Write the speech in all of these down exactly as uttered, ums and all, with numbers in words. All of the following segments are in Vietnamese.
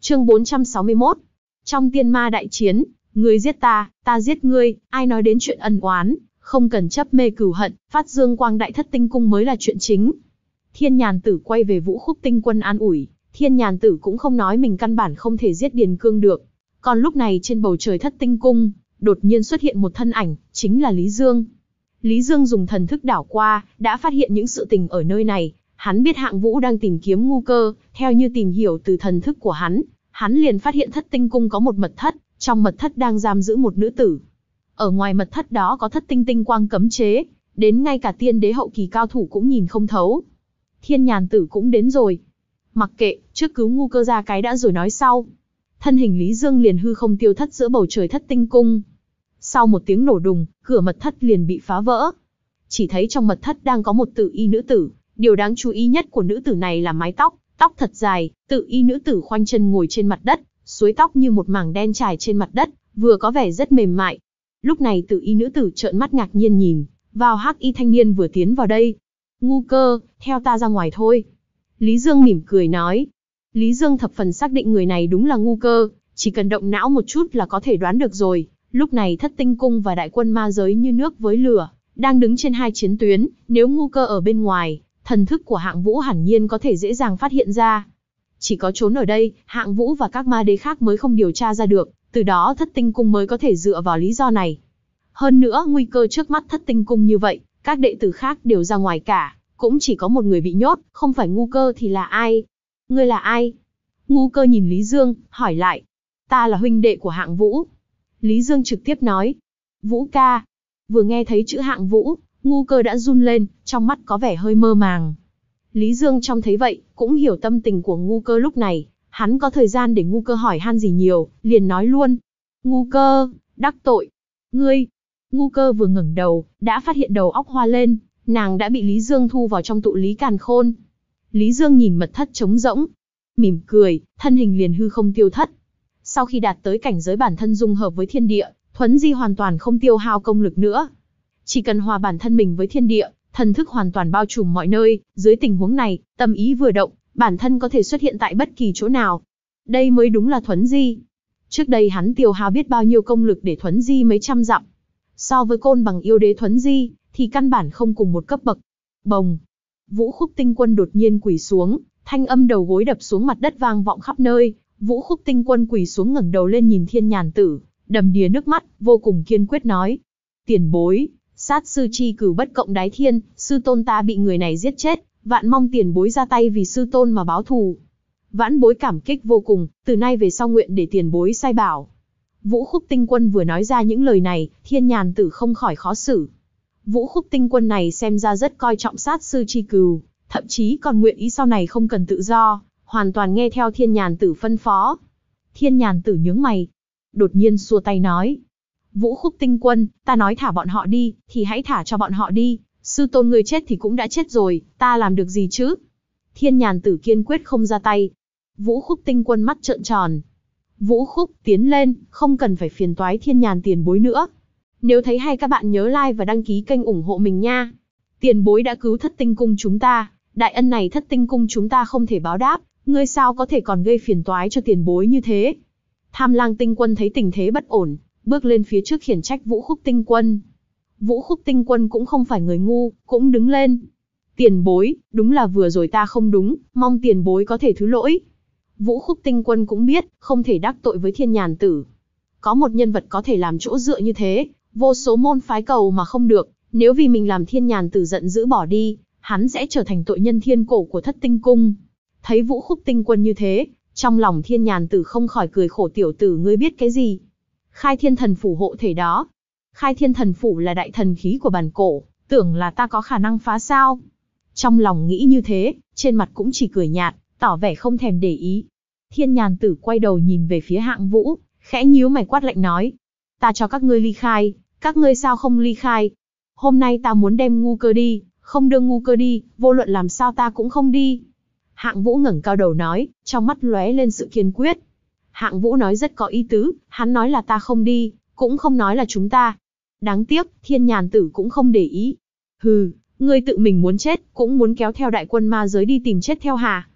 Chương bốn trăm sáu mươi mốt. Trong tiên ma đại chiến, ngươi giết ta, ta giết ngươi, ai nói đến chuyện ân oán, không cần chấp mê cừu hận, phát dương quang đại thất tinh cung mới là chuyện chính. Thiên Nhàn Tử quay về Vũ Khúc Tinh Quân an ủi, Thiên Nhàn Tử cũng không nói mình căn bản không thể giết Điền Cương được. Còn lúc này trên bầu trời thất tinh cung, đột nhiên xuất hiện một thân ảnh, chính là Lý Dương. Lý Dương dùng thần thức đảo qua, đã phát hiện những sự tình ở nơi này. Hắn biết Hạng Vũ đang tìm kiếm ngu cơ, theo như tìm hiểu từ thần thức của hắn, hắn liền phát hiện thất tinh cung có một mật thất, trong mật thất đang giam giữ một nữ tử. Ở ngoài mật thất đó có thất tinh tinh quang cấm chế, đến ngay cả tiên đế hậu kỳ cao thủ cũng nhìn không thấu. Thiên Nhàn Tử cũng đến rồi. Mặc kệ, trước cứu ngu cơ ra cái đã rồi nói sau. Thân hình Lý Dương liền hư không tiêu thất giữa bầu trời thất tinh cung. Sau một tiếng nổ đùng, cửa mật thất liền bị phá vỡ. Chỉ thấy trong mật thất đang có một tự y nữ tử. Điều đáng chú ý nhất của nữ tử này là mái tóc, tóc thật dài, tự y nữ tử khoanh chân ngồi trên mặt đất, suối tóc như một mảng đen trải trên mặt đất, vừa có vẻ rất mềm mại. Lúc này tự y nữ tử trợn mắt ngạc nhiên nhìn vào hắc y thanh niên vừa tiến vào đây. Ngu cơ, theo ta ra ngoài thôi. Lý Dương mỉm cười nói. Lý Dương thập phần xác định người này đúng là ngu cơ, chỉ cần động não một chút là có thể đoán được rồi. Lúc này thất tinh cung và đại quân ma giới như nước với lửa, đang đứng trên hai chiến tuyến, nếu ngu cơ ở bên ngoài, thần thức của Hạng Vũ hẳn nhiên có thể dễ dàng phát hiện ra. Chỉ có trốn ở đây, Hạng Vũ và các ma đế khác mới không điều tra ra được, từ đó thất tinh cung mới có thể dựa vào lý do này. Hơn nữa nguy cơ trước mắt thất tinh cung như vậy, các đệ tử khác đều ra ngoài cả, cũng chỉ có một người bị nhốt, không phải ngu cơ thì là ai? Ngươi là ai? Ngu cơ nhìn Lý Dương, hỏi lại. Ta là huynh đệ của Hạng Vũ. Lý Dương trực tiếp nói. Vũ ca. Vừa nghe thấy chữ Hạng Vũ, ngu cơ đã run lên, trong mắt có vẻ hơi mơ màng. Lý Dương trông thấy vậy, cũng hiểu tâm tình của ngu cơ lúc này. Hắn có thời gian để ngu cơ hỏi han gì nhiều, liền nói luôn. Ngu cơ, đắc tội. Ngươi. Ngu cơ vừa ngẩng đầu, đã phát hiện đầu óc hoa lên, nàng đã bị Lý Dương thu vào trong tụ lý càn khôn. Lý Dương nhìn mật thất trống rỗng, mỉm cười, thân hình liền hư không tiêu thất. Sau khi đạt tới cảnh giới bản thân dung hợp với thiên địa, thuấn di hoàn toàn không tiêu hao công lực nữa. Chỉ cần hòa bản thân mình với thiên địa, thần thức hoàn toàn bao trùm mọi nơi, dưới tình huống này, tâm ý vừa động, bản thân có thể xuất hiện tại bất kỳ chỗ nào. Đây mới đúng là thuấn di. Trước đây hắn tiêu hao biết bao nhiêu công lực để thuấn di mấy trăm dặm. So với Côn Bằng yêu đế thuấn di, thì căn bản không cùng một cấp bậc. Bồng! Vũ Khúc Tinh Quân đột nhiên quỳ xuống, thanh âm đầu gối đập xuống mặt đất vang vọng khắp nơi. Vũ Khúc Tinh Quân quỳ xuống ngẩng đầu lên nhìn Thiên Nhàn Tử, đầm đìa nước mắt, vô cùng kiên quyết nói. Tiền bối, sát sư chi cửu bất cộng đái thiên, sư tôn ta bị người này giết chết, vạn mong tiền bối ra tay vì sư tôn mà báo thù. Vãn bối cảm kích vô cùng, từ nay về sau nguyện để tiền bối sai bảo. Vũ Khúc Tinh Quân vừa nói ra những lời này, Thiên Nhàn Tử không khỏi khó xử. Vũ Khúc Tinh Quân này xem ra rất coi trọng sát sư chi cừu, thậm chí còn nguyện ý sau này không cần tự do, hoàn toàn nghe theo Thiên Nhàn Tử phân phó. Thiên Nhàn Tử nhướng mày, đột nhiên xua tay nói. Vũ Khúc Tinh Quân, ta nói thả bọn họ đi, thì hãy thả cho bọn họ đi, sư tôn người chết thì cũng đã chết rồi, ta làm được gì chứ? Thiên Nhàn Tử kiên quyết không ra tay. Vũ Khúc Tinh Quân mắt trợn tròn. Vũ Khúc, tiến lên, không cần phải phiền toái Thiên Nhàn tiền bối nữa. Nếu thấy hay các bạn nhớ like và đăng ký kênh ủng hộ mình nha. Tiền bối đã cứu thất tinh cung chúng ta, đại ân này thất tinh cung chúng ta không thể báo đáp, ngươi sao có thể còn gây phiền toái cho tiền bối như thế? Tham Lang Tinh Quân thấy tình thế bất ổn, bước lên phía trước khiển trách Vũ Khúc Tinh Quân. Vũ Khúc Tinh Quân cũng không phải người ngu, cũng đứng lên. Tiền bối, đúng là vừa rồi ta không đúng, mong tiền bối có thể thứ lỗi. Vũ Khúc Tinh Quân cũng biết, không thể đắc tội với Thiên Nhàn Tử. Có một nhân vật có thể làm chỗ dựa như thế, vô số môn phái cầu mà không được, nếu vì mình làm Thiên Nhàn Tử giận dữ bỏ đi, hắn sẽ trở thành tội nhân thiên cổ của thất tinh cung. Thấy Vũ Khúc Tinh Quân như thế, trong lòng Thiên Nhàn Tử không khỏi cười khổ, tiểu tử ngươi biết cái gì? Khai Thiên Thần Phủ hộ thể đó. Khai Thiên Thần Phủ là đại thần khí của bản cổ, tưởng là ta có khả năng phá sao? Trong lòng nghĩ như thế, trên mặt cũng chỉ cười nhạt, tỏ vẻ không thèm để ý. Thiên Nhàn Tử quay đầu nhìn về phía Hạng Vũ, khẽ nhíu mày quát lạnh nói. Ta cho các ngươi ly khai, các ngươi sao không ly khai? Hôm nay ta muốn đem ngu cơ đi, không đưa ngu cơ đi, vô luận làm sao ta cũng không đi. Hạng Vũ ngẩng cao đầu nói, trong mắt lóe lên sự kiên quyết. Hạng Vũ nói rất có ý tứ, hắn nói là ta không đi, cũng không nói là chúng ta. Đáng tiếc, Thiên Nhàn Tử cũng không để ý. Hừ, ngươi tự mình muốn chết, cũng muốn kéo theo đại quân ma giới đi tìm chết theo hả?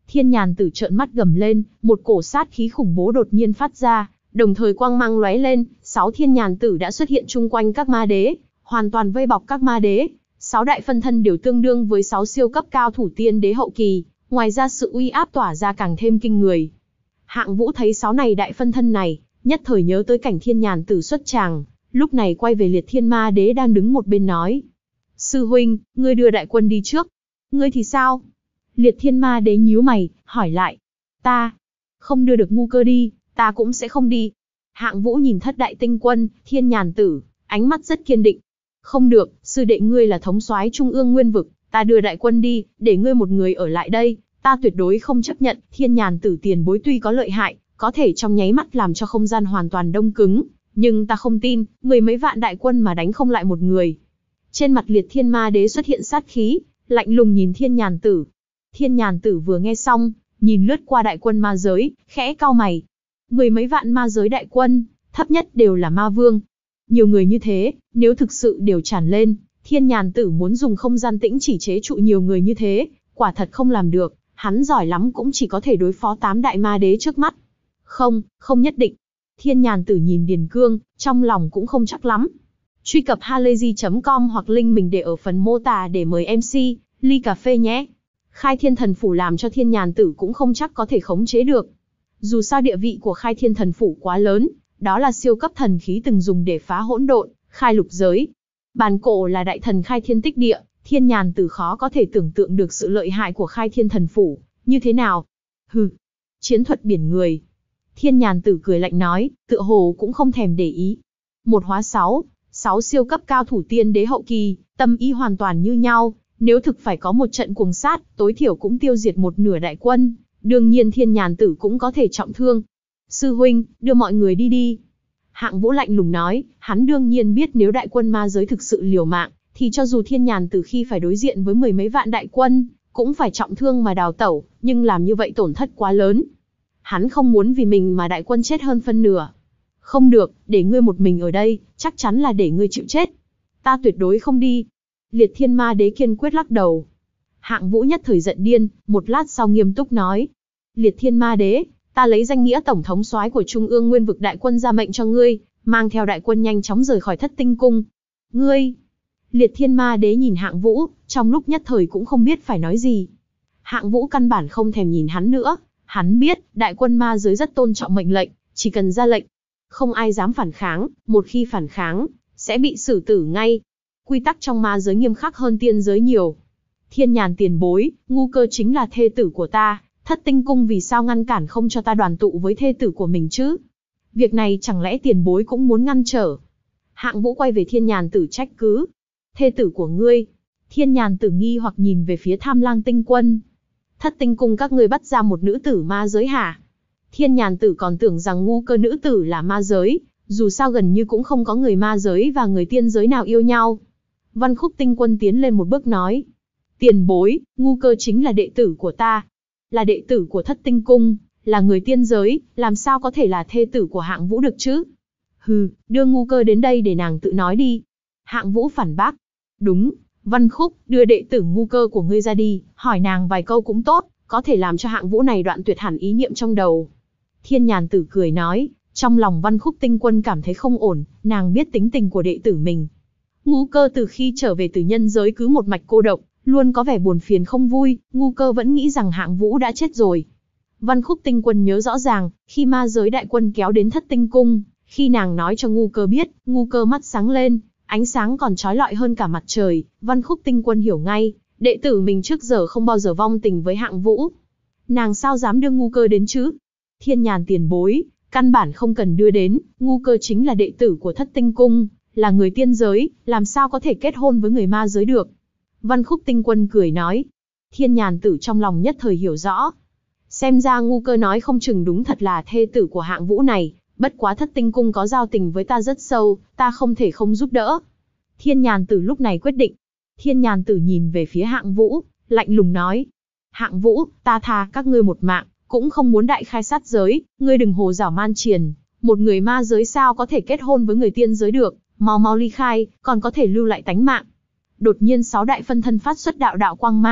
Thiên Nhàn Tử trợn mắt gầm lên, một cổ sát khí khủng bố đột nhiên phát ra, đồng thời quang mang lóe lên, sáu Thiên Nhàn Tử đã xuất hiện chung quanh các ma đế, hoàn toàn vây bọc các ma đế. Sáu đại phân thân đều tương đương với sáu siêu cấp cao thủ tiên đế hậu kỳ, ngoài ra sự uy áp tỏa ra càng thêm kinh người. Hạng Vũ thấy sáu này đại phân thân này, nhất thời nhớ tới cảnh Thiên Nhàn Tử xuất tràng, lúc này quay về Liệt Thiên Ma Đế đang đứng một bên nói: "Sư huynh, ngươi đưa đại quân đi trước. Ngươi thì sao?" Liệt Thiên Ma Đế nhíu mày, hỏi lại: "Ta không đưa được ngu cơ đi, ta cũng sẽ không đi." Hạng Vũ nhìn thất đại tinh quân, Thiên Nhàn Tử, ánh mắt rất kiên định. "Không được, sư đệ ngươi là thống soái trung ương nguyên vực, ta đưa đại quân đi, để ngươi một người ở lại đây, ta tuyệt đối không chấp nhận." Thiên Nhàn Tử tiền bối tuy có lợi hại, có thể trong nháy mắt làm cho không gian hoàn toàn đông cứng, nhưng ta không tin, mười mấy vạn đại quân mà đánh không lại một người. Trên mặt Liệt Thiên Ma Đế xuất hiện sát khí, lạnh lùng nhìn Thiên Nhàn Tử. Thiên Nhàn Tử vừa nghe xong, nhìn lướt qua đại quân ma giới, khẽ cau mày. Mười mấy vạn ma giới đại quân, thấp nhất đều là ma vương. Nhiều người như thế, nếu thực sự đều tràn lên, Thiên Nhàn Tử muốn dùng không gian tĩnh chỉ chế trụ nhiều người như thế, quả thật không làm được, hắn giỏi lắm cũng chỉ có thể đối phó tám đại ma đế trước mắt. Không, không nhất định. Thiên Nhàn Tử nhìn Điền Cương, trong lòng cũng không chắc lắm. Truy cập halayzi chấm com hoặc link mình để ở phần mô tả để mời em xê, ly cà phê nhé. Khai Thiên Thần Phủ làm cho Thiên Nhàn Tử cũng không chắc có thể khống chế được. Dù sao địa vị của Khai Thiên Thần Phủ quá lớn, đó là siêu cấp thần khí từng dùng để phá hỗn độn, khai lục giới. Bàn cổ là đại thần khai thiên tích địa, Thiên Nhàn Tử khó có thể tưởng tượng được sự lợi hại của Khai Thiên Thần Phủ, như thế nào. Hừ, chiến thuật biển người. Thiên Nhàn Tử cười lạnh nói, tựa hồ cũng không thèm để ý. Một hóa sáu, sáu siêu cấp cao thủ tiên đế hậu kỳ, tâm ý hoàn toàn như nhau, nếu thực phải có một trận cuồng sát, tối thiểu cũng tiêu diệt một nửa đại quân, đương nhiên Thiên Nhàn Tử cũng có thể trọng thương. Sư huynh, đưa mọi người đi đi. Hạng Vũ lạnh lùng nói, hắn đương nhiên biết nếu đại quân ma giới thực sự liều mạng, thì cho dù Thiên Nhàn Tử khi phải đối diện với mười mấy vạn đại quân, cũng phải trọng thương mà đào tẩu, nhưng làm như vậy tổn thất quá lớn. Hắn không muốn vì mình mà đại quân chết hơn phân nửa. Không được, để ngươi một mình ở đây, chắc chắn là để ngươi chịu chết. Ta tuyệt đối không đi. Liệt Thiên Ma Đế kiên quyết lắc đầu. Hạng Vũ nhất thời giận điên, một lát sau nghiêm túc nói. Liệt Thiên Ma Đế, ta lấy danh nghĩa tổng thống soái của Trung ương Nguyên vực đại quân ra mệnh cho ngươi, mang theo đại quân nhanh chóng rời khỏi Thất Tinh Cung. Ngươi! Liệt Thiên Ma Đế nhìn Hạng Vũ, trong lúc nhất thời cũng không biết phải nói gì. Hạng Vũ căn bản không thèm nhìn hắn nữa. Hắn biết, đại quân ma giới rất tôn trọng mệnh lệnh, chỉ cần ra lệnh, không ai dám phản kháng, một khi phản kháng, sẽ bị xử tử ngay. Quy tắc trong ma giới nghiêm khắc hơn tiên giới nhiều. Thiên Nhàn tiền bối, ngu cơ chính là thê tử của ta, Thất Tinh Cung vì sao ngăn cản không cho ta đoàn tụ với thê tử của mình chứ? Việc này chẳng lẽ tiền bối cũng muốn ngăn trở? Hạng Vũ quay về Thiên Nhàn Tử trách cứ. Thê tử của ngươi? Thiên Nhàn Tử nghi hoặc nhìn về phía Tham Lang Tinh Quân. Thất Tinh Cung các ngươi bắt ra một nữ tử ma giới hả? Thiên Nhàn Tử còn tưởng rằng ngu cơ nữ tử là ma giới, dù sao gần như cũng không có người ma giới và người tiên giới nào yêu nhau. Văn Khúc Tinh Quân tiến lên một bước nói. Tiền bối, ngu cơ chính là đệ tử của ta. Là đệ tử của Thất Tinh Cung, là người tiên giới, làm sao có thể là thê tử của Hạng Vũ được chứ? Hừ, đưa ngu cơ đến đây để nàng tự nói đi. Hạng Vũ phản bác. Đúng, Văn Khúc, đưa đệ tử ngu cơ của ngươi ra đi, hỏi nàng vài câu cũng tốt, có thể làm cho Hạng Vũ này đoạn tuyệt hẳn ý niệm trong đầu. Thiên Nhàn Tử cười nói, trong lòng Văn Khúc Tinh Quân cảm thấy không ổn, nàng biết tính tình của đệ tử mình. Ngu cơ từ khi trở về từ nhân giới cứ một mạch cô độc, luôn có vẻ buồn phiền không vui, ngu cơ vẫn nghĩ rằng Hạng Vũ đã chết rồi. Văn Khúc Tinh Quân nhớ rõ ràng, khi ma giới đại quân kéo đến Thất Tinh Cung, khi nàng nói cho ngu cơ biết, ngu cơ mắt sáng lên, ánh sáng còn chói lọi hơn cả mặt trời. Văn Khúc Tinh Quân hiểu ngay, đệ tử mình trước giờ không bao giờ vong tình với Hạng Vũ. Nàng sao dám đưa ngu cơ đến chứ? Thiên Nhàn tiền bối, căn bản không cần đưa đến, ngu cơ chính là đệ tử của Thất Tinh Cung, là người tiên giới, làm sao có thể kết hôn với người ma giới được? Văn Khúc Tinh Quân cười nói. Thiên Nhàn Tử trong lòng nhất thời hiểu rõ. Xem ra ngu cơ nói không chừng đúng thật là thê tử của Hạng Vũ này, bất quá Thất Tinh Cung có giao tình với ta rất sâu, ta không thể không giúp đỡ. Thiên Nhàn Tử lúc này quyết định. Thiên Nhàn Tử nhìn về phía Hạng Vũ, lạnh lùng nói. Hạng Vũ, ta tha các ngươi một mạng, cũng không muốn đại khai sát giới, ngươi đừng hồ giảo man triền. Một người ma giới sao có thể kết hôn với người tiên giới được, mau mau ly khai, còn có thể lưu lại tánh mạng. Đột nhiên sáu đại phân thân phát xuất đạo đạo quang mang,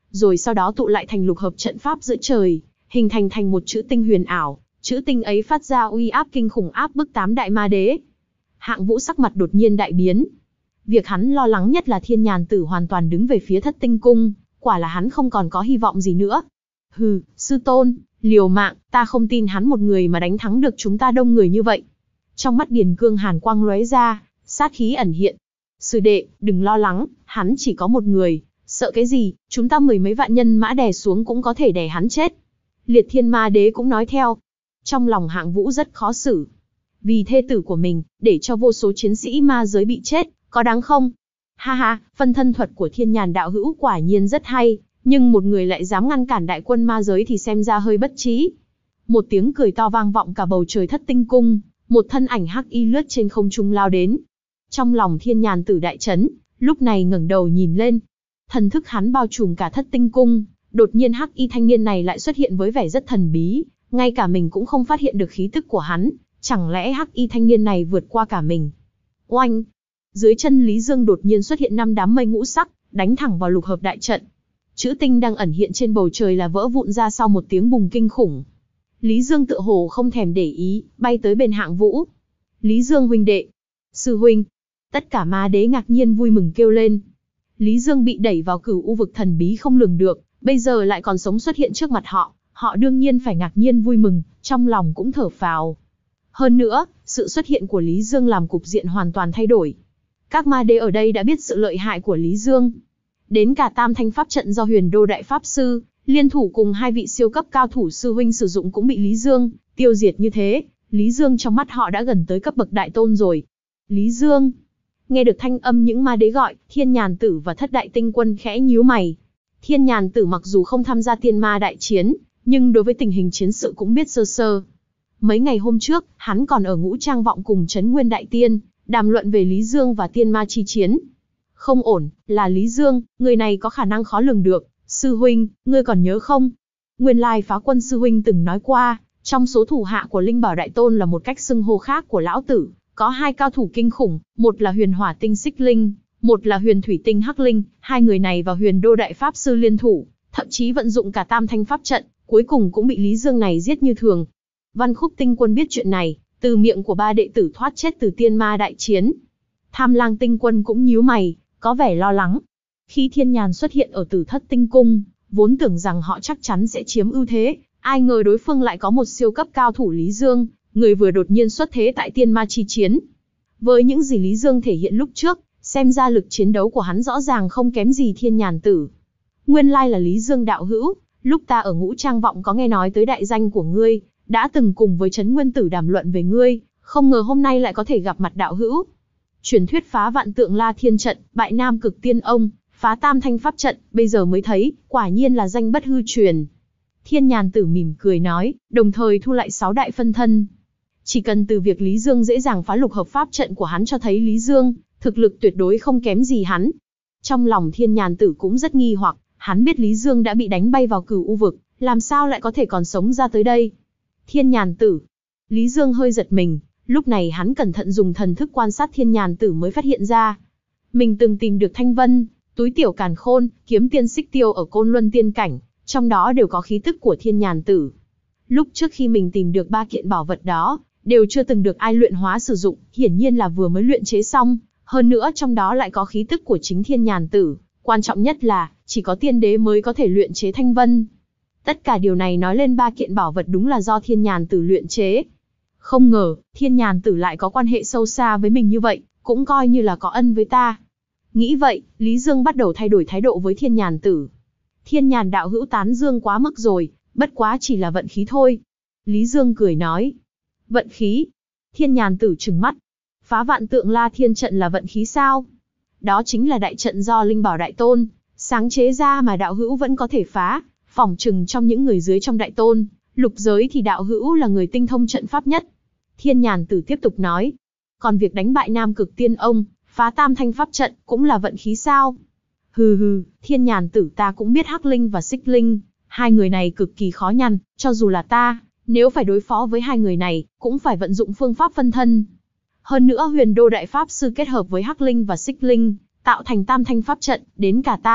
rồi sau đó tụ lại thành lục hợp trận pháp giữa trời, hình thành thành một chữ tinh huyền ảo, chữ tinh ấy phát ra uy áp kinh khủng áp bức tám đại ma đế. Hạng Vũ sắc mặt đột nhiên đại biến. Việc hắn lo lắng nhất là Thiên Nhàn Tử hoàn toàn đứng về phía Thất Tinh Cung, quả là hắn không còn có hy vọng gì nữa. Hừ, sư tôn, liều mạng, ta không tin hắn một người mà đánh thắng được chúng ta đông người như vậy. Trong mắt Điền Cương hàn quang lóe ra, sát khí ẩn hiện. Sư đệ, đừng lo lắng, hắn chỉ có một người, sợ cái gì, chúng ta mười mấy vạn nhân mã đè xuống cũng có thể đè hắn chết. Liệt Thiên Ma Đế cũng nói theo. Trong lòng Hạng Vũ rất khó xử. Vì thê tử của mình, để cho vô số chiến sĩ ma giới bị chết, có đáng không? Ha ha, phân thân thuật của Thiên Nhàn đạo hữu quả nhiên rất hay, nhưng một người lại dám ngăn cản đại quân ma giới thì xem ra hơi bất trí. Một tiếng cười to vang vọng cả bầu trời Thất Tinh Cung, một thân ảnh hắc y lướt trên không trung lao đến. Trong lòng Thiên Nhàn Tử đại chấn, lúc này ngẩng đầu nhìn lên. Thần thức hắn bao trùm cả Thất Tinh Cung, đột nhiên hắc y thanh niên này lại xuất hiện với vẻ rất thần bí, ngay cả mình cũng không phát hiện được khí tức của hắn, chẳng lẽ hắc y thanh niên này vượt qua cả mình? Oanh! Dưới chân Lý Dương đột nhiên xuất hiện năm đám mây ngũ sắc, đánh thẳng vào lục hợp đại trận. Chữ tinh đang ẩn hiện trên bầu trời là vỡ vụn ra sau một tiếng bùng kinh khủng. Lý Dương tựa hồ không thèm để ý, bay tới bên Hạng Vũ. Lý Dương huynh đệ, sư huynh. Tất cả ma đế ngạc nhiên vui mừng kêu lên. Lý Dương bị đẩy vào cửu u vực thần bí không lường được, bây giờ lại còn sống xuất hiện trước mặt họ, họ đương nhiên phải ngạc nhiên vui mừng, trong lòng cũng thở phào. Hơn nữa, sự xuất hiện của Lý Dương làm cục diện hoàn toàn thay đổi. Các ma đế ở đây đã biết sự lợi hại của Lý Dương. Đến cả tam thanh pháp trận do Huyền Đô Đại Pháp Sư, liên thủ cùng hai vị siêu cấp cao thủ sư huynh sử dụng cũng bị Lý Dương tiêu diệt như thế. Lý Dương trong mắt họ đã gần tới cấp bậc đại tôn rồi. Lý Dương! Nghe được thanh âm những ma đế gọi, Thiên Nhàn Tử và Thất Đại Tinh Quân khẽ nhíu mày. Thiên Nhàn Tử mặc dù không tham gia tiên ma đại chiến, nhưng đối với tình hình chiến sự cũng biết sơ sơ. Mấy ngày hôm trước, hắn còn ở Ngũ Trang Vọng cùng Trấn Nguyên Đại Tiên, đàm luận về Lý Dương và tiên ma chi chiến. Không ổn, là Lý Dương, người này có khả năng khó lường được. Sư huynh, ngươi còn nhớ không? Nguyên lai Phá Quân sư huynh từng nói qua, trong số thủ hạ của Linh Bảo Đại Tôn là một cách xưng hô khác của lão tử, có hai cao thủ kinh khủng, một là Huyền Hỏa Tinh Xích Linh, một là Huyền Thủy Tinh Hắc Linh, hai người này và Huyền Đô Đại Pháp Sư liên thủ, thậm chí vận dụng cả Tam Thanh Pháp trận, cuối cùng cũng bị Lý Dương này giết như thường. Văn Khúc Tinh Quân biết chuyện này, từ miệng của ba đệ tử thoát chết từ tiên ma đại chiến. Tham Lang Tinh Quân cũng nhíu mày, có vẻ lo lắng. Khi Thiên Nhàn xuất hiện ở Tử Thất Tinh Cung, vốn tưởng rằng họ chắc chắn sẽ chiếm ưu thế, ai ngờ đối phương lại có một siêu cấp cao thủ Lý Dương, người vừa đột nhiên xuất thế tại tiên ma chi chiến. Với những gì Lý Dương thể hiện lúc trước, xem ra lực chiến đấu của hắn rõ ràng không kém gì Thiên Nhàn Tử. Nguyên lai là Lý Dương đạo hữu, lúc ta ở Ngũ Trang Vọng có nghe nói tới đại danh của ngươi, đã từng cùng với Trấn Nguyên Tử đàm luận về ngươi, không ngờ hôm nay lại có thể gặp mặt đạo hữu. Truyền thuyết phá vạn tượng La Thiên trận, bại Nam Cực Tiên Ông, phá Tam Thanh Pháp trận, bây giờ mới thấy, quả nhiên là danh bất hư truyền. Thiên Nhàn Tử mỉm cười nói, đồng thời thu lại sáu đại phân thân. Chỉ cần từ việc Lý Dương dễ dàng phá lục hợp pháp trận của hắn cho thấy Lý Dương, thực lực tuyệt đối không kém gì hắn. Trong lòng Thiên Nhàn Tử cũng rất nghi hoặc, hắn biết Lý Dương đã bị đánh bay vào cửu u vực, làm sao lại có thể còn sống ra tới đây. Thiên Nhàn Tử. Lý Dương hơi giật mình, lúc này hắn cẩn thận dùng thần thức quan sát Thiên Nhàn Tử mới phát hiện ra. Mình từng tìm được Thanh Vân, túi tiểu càn khôn, kiếm tiên xích tiêu ở Côn Luân tiên cảnh, trong đó đều có khí tức của Thiên Nhàn Tử. Lúc trước khi mình tìm được ba kiện bảo vật đó, đều chưa từng được ai luyện hóa sử dụng, hiển nhiên là vừa mới luyện chế xong, hơn nữa trong đó lại có khí tức của chính Thiên Nhàn Tử, quan trọng nhất là, chỉ có tiên đế mới có thể luyện chế Thanh Vân. Tất cả điều này nói lên ba kiện bảo vật đúng là do Thiên Nhàn Tử luyện chế. Không ngờ, Thiên Nhàn Tử lại có quan hệ sâu xa với mình như vậy, cũng coi như là có ân với ta. Nghĩ vậy, Lý Dương bắt đầu thay đổi thái độ với Thiên Nhàn Tử. Thiên Nhàn đạo hữu tán dương quá mức rồi, bất quá chỉ là vận khí thôi. Lý Dương cười nói. Vận khí? Thiên Nhàn Tử trừng mắt. Phá vạn tượng La Thiên trận là vận khí sao? Đó chính là đại trận do Linh Bảo Đại Tôn sáng chế ra mà đạo hữu vẫn có thể phá. Phỏng chừng trong những người dưới trong Đại Tôn, lục giới thì đạo hữu là người tinh thông trận pháp nhất. Thiên Nhàn Tử tiếp tục nói. Còn việc đánh bại Nam Cực Tiên Ông, phá Tam Thanh Pháp trận cũng là vận khí sao? Hừ hừ, Thiên Nhàn Tử ta cũng biết Hắc Linh và Xích Linh, hai người này cực kỳ khó nhằn, cho dù là ta, nếu phải đối phó với hai người này, cũng phải vận dụng phương pháp phân thân. Hơn nữa Huyền Đô Đại Pháp Sư kết hợp với Hắc Linh và Xích Linh, tạo thành Tam Thanh Pháp trận, đến cả ta,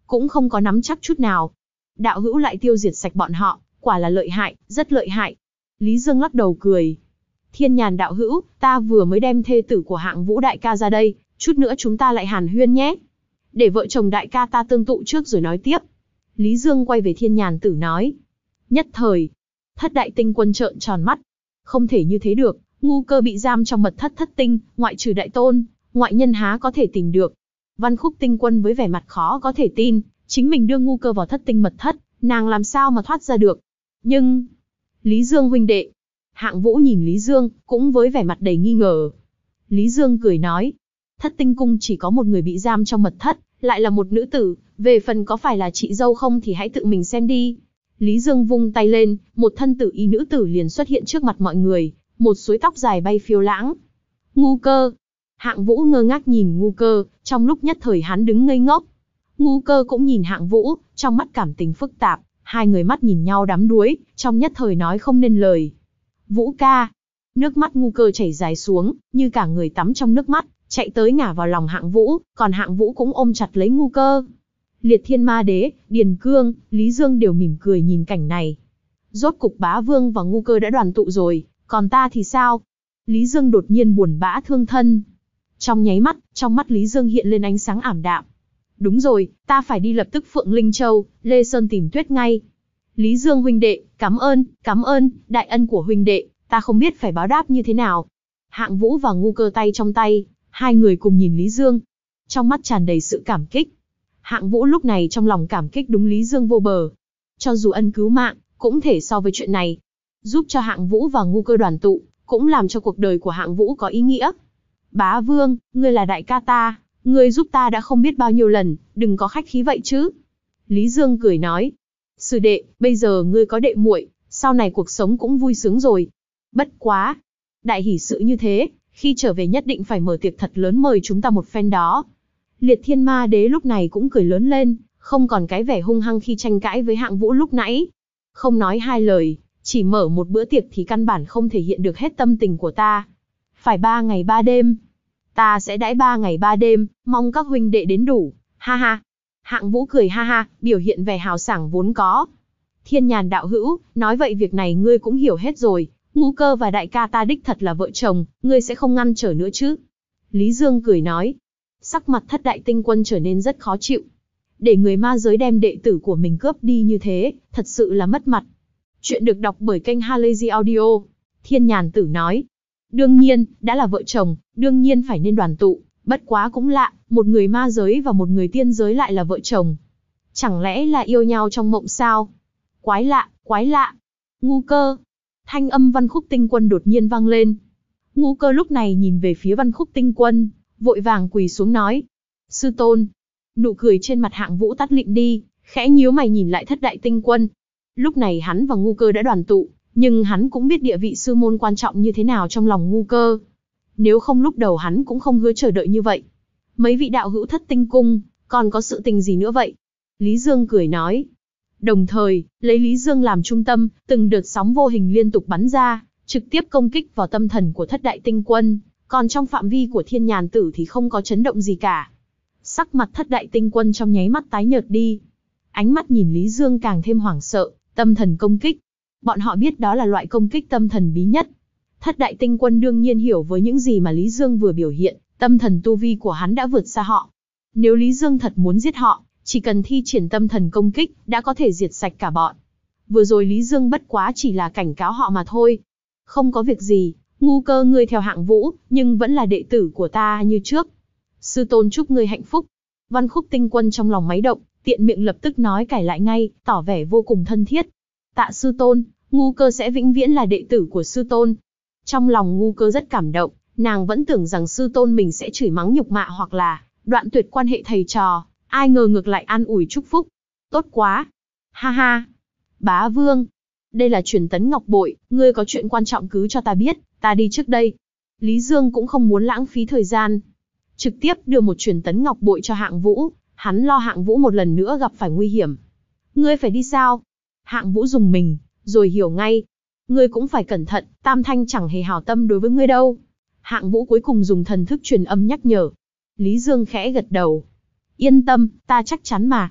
cũng không có nắm chắc chút nào. Đạo hữu lại tiêu diệt sạch bọn họ, quả là lợi hại, rất lợi hại. Lý Dương lắc đầu cười. Thiên Nhàn đạo hữu, ta vừa mới đem thê tử của Hạng Vũ đại ca ra đây, chút nữa chúng ta lại hàn huyên nhé. Để vợ chồng đại ca ta tương tụ trước rồi nói tiếp. Lý Dương quay về Thiên Nhàn tử nói. Nhất thời, Thất Đại Tinh Quân trợn tròn mắt. Không thể như thế được, ngu cơ bị giam trong mật thất thất tinh, ngoại trừ đại tôn, ngoại nhân há có thể tìm được. Văn Khúc Tinh Quân với vẻ mặt khó có thể tin, chính mình đưa ngu cơ vào thất tinh mật thất, nàng làm sao mà thoát ra được. Nhưng, Lý Dương huynh đệ. Hạng Vũ nhìn Lý Dương, cũng với vẻ mặt đầy nghi ngờ. Lý Dương cười nói, thất tinh cung chỉ có một người bị giam trong mật thất, lại là một nữ tử, về phần có phải là chị dâu không thì hãy tự mình xem đi. Lý Dương vung tay lên, một thân tử y nữ tử liền xuất hiện trước mặt mọi người, một suối tóc dài bay phiêu lãng. Ngu cơ. Hạng Vũ ngơ ngác nhìn ngu cơ, trong lúc nhất thời hắn đứng ngây ngốc. Ngu cơ cũng nhìn Hạng Vũ, trong mắt cảm tình phức tạp, hai người mắt nhìn nhau đắm đuối, trong nhất thời nói không nên lời. Vũ ca. Nước mắt ngu cơ chảy dài xuống, như cả người tắm trong nước mắt, chạy tới ngả vào lòng Hạng Vũ, còn Hạng Vũ cũng ôm chặt lấy ngu cơ. Liệt Thiên Ma Đế, Điền Cương, Lý Dương đều mỉm cười nhìn cảnh này. Rốt cục Bá Vương và ngu cơ đã đoàn tụ rồi, còn ta thì sao? Lý Dương đột nhiên buồn bã thương thân. Trong nháy mắt, trong mắt Lý Dương hiện lên ánh sáng ảm đạm. Đúng rồi, ta phải đi lập tức Phượng Linh Châu, Lê Sơn tìm Tuyết ngay. Lý Dương huynh đệ, cảm ơn, cảm ơn, đại ân của huynh đệ, ta không biết phải báo đáp như thế nào. Hạng Vũ và ngu cơ tay trong tay, hai người cùng nhìn Lý Dương. Trong mắt tràn đầy sự cảm kích. Hạng Vũ lúc này trong lòng cảm kích đúng Lý Dương vô bờ. Cho dù ân cứu mạng, cũng thể so với chuyện này. Giúp cho Hạng Vũ và ngu cơ đoàn tụ, cũng làm cho cuộc đời của Hạng Vũ có ý nghĩa. Bá Vương, ngươi là đại ca ta, ngươi giúp ta đã không biết bao nhiêu lần, đừng có khách khí vậy chứ. Lý Dương cười nói. Sư đệ, bây giờ ngươi có đệ muội, sau này cuộc sống cũng vui sướng rồi. Bất quá. Đại hỷ sự như thế, khi trở về nhất định phải mở tiệc thật lớn mời chúng ta một phen đó. Liệt Thiên Ma Đế lúc này cũng cười lớn lên, không còn cái vẻ hung hăng khi tranh cãi với Hạng Vũ lúc nãy. Không nói hai lời, chỉ mở một bữa tiệc thì căn bản không thể hiện được hết tâm tình của ta. Phải ba ngày ba đêm. Ta sẽ đãi ba ngày ba đêm, mong các huynh đệ đến đủ, ha ha. Hạng Vũ cười ha ha, biểu hiện vẻ hào sảng vốn có. Thiên Nhàn đạo hữu, nói vậy việc này ngươi cũng hiểu hết rồi, ngu cơ và đại ca ta đích thật là vợ chồng, ngươi sẽ không ngăn trở nữa chứ? Lý Dương cười nói. Sắc mặt Thất Đại Tinh Quân trở nên rất khó chịu. Để người ma giới đem đệ tử của mình cướp đi như thế, thật sự là mất mặt. Chuyện được đọc bởi kênh Halazy Audio. Thiên Nhàn tử nói. Đương nhiên, đã là vợ chồng, đương nhiên phải nên đoàn tụ. Bất quá cũng lạ, một người ma giới và một người tiên giới lại là vợ chồng. Chẳng lẽ là yêu nhau trong mộng sao? Quái lạ, quái lạ. Ngu cơ. Thanh âm Văn Khúc Tinh Quân đột nhiên vang lên. Ngu cơ lúc này nhìn về phía Văn Khúc Tinh Quân, vội vàng quỳ xuống nói. Sư tôn. Nụ cười trên mặt Hạng Vũ tắt lịm đi, khẽ nhíu mày nhìn lại Thất Đại Tinh Quân. Lúc này hắn và ngu cơ đã đoàn tụ, nhưng hắn cũng biết địa vị sư môn quan trọng như thế nào trong lòng ngu cơ. Nếu không lúc đầu hắn cũng không hứa chờ đợi như vậy. Mấy vị đạo hữu Thất Tinh Cung, còn có sự tình gì nữa vậy? Lý Dương cười nói. Đồng thời, lấy Lý Dương làm trung tâm, từng đợt sóng vô hình liên tục bắn ra, trực tiếp công kích vào tâm thần của Thất Đại Tinh Quân, còn trong phạm vi của Thiên Nhàn tử thì không có chấn động gì cả. Sắc mặt Thất Đại Tinh Quân trong nháy mắt tái nhợt đi. Ánh mắt nhìn Lý Dương càng thêm hoảng sợ, tâm thần công kích. Bọn họ biết đó là loại công kích tâm thần bí nhất. Thất Đại Tinh Quân đương nhiên hiểu với những gì mà Lý Dương vừa biểu hiện, tâm thần tu vi của hắn đã vượt xa họ. Nếu Lý Dương thật muốn giết họ, chỉ cần thi triển tâm thần công kích, đã có thể diệt sạch cả bọn. Vừa rồi Lý Dương bất quá chỉ là cảnh cáo họ mà thôi. Không có việc gì, ngu cơ ngươi theo Hạng Vũ, nhưng vẫn là đệ tử của ta như trước. Sư tôn chúc ngươi hạnh phúc. Văn Khúc Tinh Quân trong lòng máy động, tiện miệng lập tức nói cải lại ngay, tỏ vẻ vô cùng thân thiết. Tạ sư tôn, ngu cơ sẽ vĩnh viễn là đệ tử của sư tôn. Trong lòng ngu cơ rất cảm động, nàng vẫn tưởng rằng sư tôn mình sẽ chửi mắng nhục mạ hoặc là đoạn tuyệt quan hệ thầy trò, ai ngờ ngược lại an ủi chúc phúc. Tốt quá. Ha ha. Bá Vương, đây là truyền tấn ngọc bội, ngươi có chuyện quan trọng cứ cho ta biết, ta đi trước đây. Lý Dương cũng không muốn lãng phí thời gian, trực tiếp đưa một truyền tấn ngọc bội cho Hạng Vũ, hắn lo Hạng Vũ một lần nữa gặp phải nguy hiểm. Ngươi phải đi sao? Hạng Vũ dùng mình, rồi hiểu ngay. Ngươi cũng phải cẩn thận, Tam Thanh chẳng hề hảo tâm đối với ngươi đâu. Hạng Vũ cuối cùng dùng thần thức truyền âm nhắc nhở. Lý Dương khẽ gật đầu. Yên tâm, ta chắc chắn mà.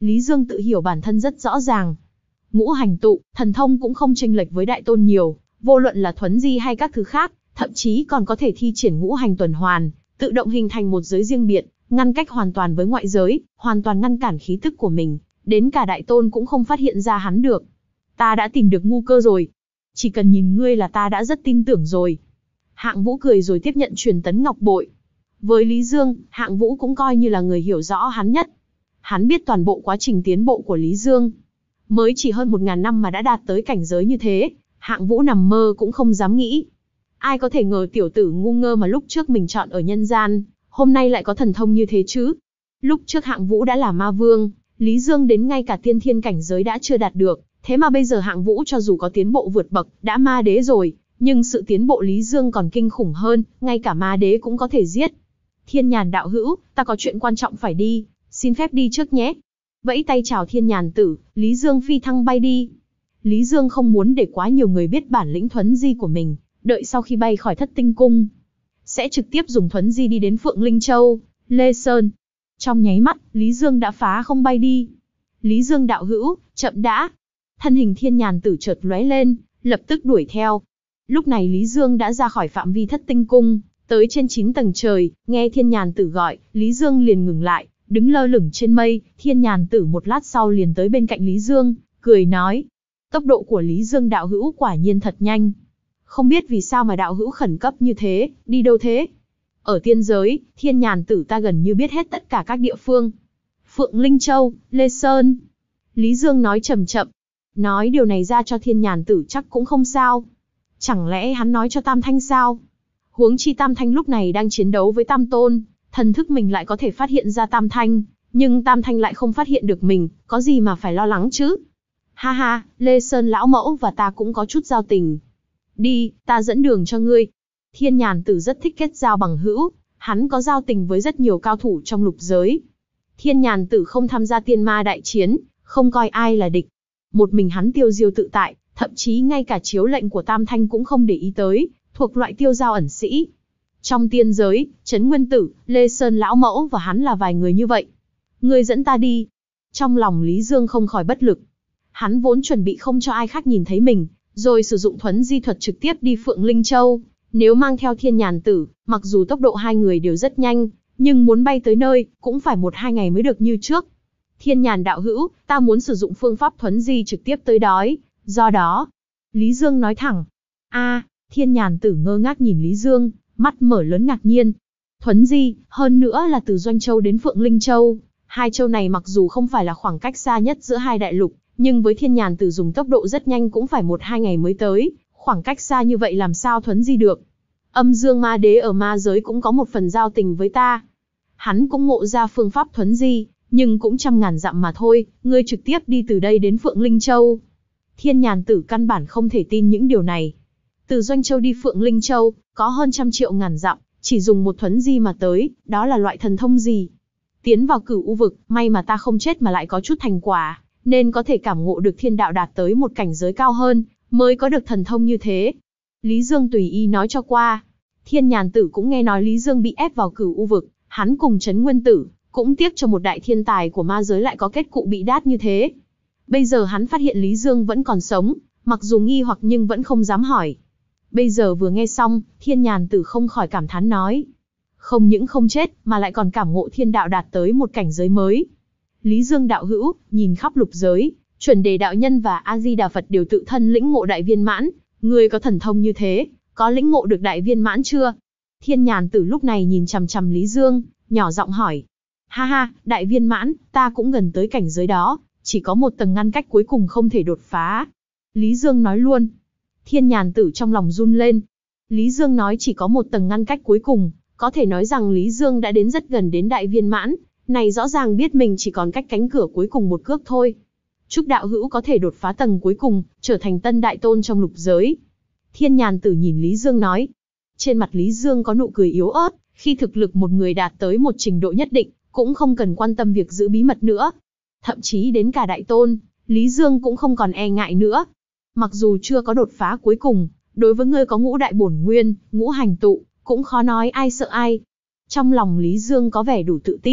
Lý Dương tự hiểu bản thân rất rõ ràng. Ngũ hành tụ, thần thông cũng không chênh lệch với đại tôn nhiều, vô luận là thuấn di hay các thứ khác, thậm chí còn có thể thi triển ngũ hành tuần hoàn, tự động hình thành một giới riêng biệt, ngăn cách hoàn toàn với ngoại giới, hoàn toàn ngăn cản khí tức của mình, đến cả đại tôn cũng không phát hiện ra hắn được. Ta đã tìm được ngu cơ rồi. Chỉ cần nhìn ngươi là ta đã rất tin tưởng rồi. Hạng Vũ cười rồi tiếp nhận truyền tấn ngọc bội. Với Lý Dương, Hạng Vũ cũng coi như là người hiểu rõ hắn nhất. Hắn biết toàn bộ quá trình tiến bộ của Lý Dương. Mới chỉ hơn một ngàn năm mà đã đạt tới cảnh giới như thế, Hạng Vũ nằm mơ cũng không dám nghĩ. Ai có thể ngờ tiểu tử ngu ngơ mà lúc trước mình chọn ở nhân gian, hôm nay lại có thần thông như thế chứ? Lúc trước Hạng Vũ đã là ma vương, Lý Dương đến ngay cả tiên thiên cảnh giới đã chưa đạt được, thế mà bây giờ Hạng Vũ cho dù có tiến bộ vượt bậc, đã ma đế rồi, nhưng sự tiến bộ Lý Dương còn kinh khủng hơn, ngay cả ma đế cũng có thể giết. Thiên Nhàn đạo hữu, ta có chuyện quan trọng phải đi, xin phép đi trước nhé. Vẫy tay chào Thiên Nhàn tử, Lý Dương phi thăng bay đi. Lý Dương không muốn để quá nhiều người biết bản lĩnh thuấn di của mình, đợi sau khi bay khỏi Thất Tinh Cung, sẽ trực tiếp dùng thuấn di đi đến Phượng Linh Châu, Lê Sơn. Trong nháy mắt, Lý Dương đã phá không bay đi. Lý Dương đạo hữu, chậm đã. Thân hình Thiên Nhàn tử chợt lóe lên, lập tức đuổi theo. Lúc này Lý Dương đã ra khỏi phạm vi Thất Tinh Cung, tới trên chín tầng trời, nghe Thiên Nhàn tử gọi, Lý Dương liền ngừng lại, đứng lơ lửng trên mây. Thiên Nhàn tử một lát sau liền tới bên cạnh Lý Dương, cười nói. Tốc độ của Lý Dương đạo hữu quả nhiên thật nhanh. Không biết vì sao mà đạo hữu khẩn cấp như thế, đi đâu thế? Ở tiên giới, Thiên Nhàn tử ta gần như biết hết tất cả các địa phương. Phượng Linh Châu, Lê Sơn. Lý Dương nói chậm chậm. Nói điều này ra cho Thiên Nhàn tử chắc cũng không sao. Chẳng lẽ hắn nói cho Tam Thanh sao? Huống chi Tam Thanh lúc này đang chiến đấu với Tam Tôn, thần thức mình lại có thể phát hiện ra Tam Thanh, nhưng Tam Thanh lại không phát hiện được mình, có gì mà phải lo lắng chứ? Ha ha, Lê Sơn lão mẫu và ta cũng có chút giao tình. Đi, ta dẫn đường cho ngươi. Thiên Nhàn tử rất thích kết giao bằng hữu, hắn có giao tình với rất nhiều cao thủ trong lục giới. Thiên Nhàn tử không tham gia tiên ma đại chiến, không coi ai là địch. Một mình hắn tiêu diêu tự tại, thậm chí ngay cả chiếu lệnh của Tam Thanh cũng không để ý tới, thuộc loại tiêu giao ẩn sĩ. Trong tiên giới, Trấn Nguyên Tử, Lê Sơn lão mẫu và hắn là vài người như vậy. Ngươi dẫn ta đi. Trong lòng Lý Dương không khỏi bất lực. Hắn vốn chuẩn bị không cho ai khác nhìn thấy mình, rồi sử dụng thuấn di thuật trực tiếp đi Phượng Linh Châu. Nếu mang theo Thiên Nhàn tử, mặc dù tốc độ hai người đều rất nhanh, nhưng muốn bay tới nơi, cũng phải một hai ngày mới được như trước. Thiên Nhàn đạo hữu, ta muốn sử dụng phương pháp thuấn di trực tiếp tới đói, do đó. Lý Dương nói thẳng. A, Thiên Nhàn tử ngơ ngác nhìn Lý Dương, mắt mở lớn ngạc nhiên. Thuấn di, hơn nữa là từ Doanh Châu đến Phượng Linh Châu. Hai châu này mặc dù không phải là khoảng cách xa nhất giữa hai đại lục, nhưng với Thiên Nhàn tử dùng tốc độ rất nhanh cũng phải một hai ngày mới tới, khoảng cách xa như vậy làm sao thuấn di được. Âm Dương Ma Đế ở ma giới cũng có một phần giao tình với ta. Hắn cũng ngộ ra phương pháp thuấn di, nhưng cũng trăm ngàn dặm mà thôi, ngươi trực tiếp đi từ đây đến Phượng Linh Châu. Thiên Nhàn tử căn bản không thể tin những điều này. Từ Doanh Châu đi Phượng Linh Châu, có hơn trăm triệu ngàn dặm, chỉ dùng một thuấn di mà tới, đó là loại thần thông gì? Tiến vào Cửu U vực, may mà ta không chết mà lại có chút thành quả, nên có thể cảm ngộ được thiên đạo đạt tới một cảnh giới cao hơn, mới có được thần thông như thế. Lý Dương tùy ý nói cho qua. Thiên Nhàn tử cũng nghe nói Lý Dương bị ép vào Cửu U vực, hắn cùng Trấn Nguyên Tử, cũng tiếc cho một đại thiên tài của ma giới lại có kết cục bị đát như thế. Bây giờ hắn phát hiện Lý Dương vẫn còn sống, mặc dù nghi hoặc nhưng vẫn không dám hỏi. Bây giờ vừa nghe xong, Thiên Nhàn tử không khỏi cảm thán nói. Không những không chết, mà lại còn cảm ngộ thiên đạo đạt tới một cảnh giới mới. Lý Dương đạo hữu, nhìn khắp lục giới, Chuẩn Đề đạo nhân và A-di-đà Phật đều tự thân lĩnh ngộ đại viên mãn. Ngươi có thần thông như thế, có lĩnh ngộ được đại viên mãn chưa? Thiên Nhàn tử lúc này nhìn chằm chằm Lý Dương, nhỏ giọng hỏi. Ha ha, đại viên mãn, ta cũng gần tới cảnh giới đó, chỉ có một tầng ngăn cách cuối cùng không thể đột phá. Lý Dương nói luôn. Thiên Nhàn tử trong lòng run lên. Lý Dương nói chỉ có một tầng ngăn cách cuối cùng, có thể nói rằng Lý Dương đã đến rất gần đến đại viên mãn, này rõ ràng biết mình chỉ còn cách cánh cửa cuối cùng một cước thôi. Chúc đạo hữu có thể đột phá tầng cuối cùng, trở thành tân đại tôn trong lục giới. Thiên Nhàn tử nhìn Lý Dương nói. Trên mặt Lý Dương có nụ cười yếu ớt, khi thực lực một người đạt tới một trình độ nhất định, cũng không cần quan tâm việc giữ bí mật nữa. Thậm chí đến cả đại tôn, Lý Dương cũng không còn e ngại nữa. Mặc dù chưa có đột phá cuối cùng, đối với ngươi có ngũ đại bổn nguyên, ngũ hành tụ, cũng khó nói ai sợ ai. Trong lòng Lý Dương có vẻ đủ tự tin,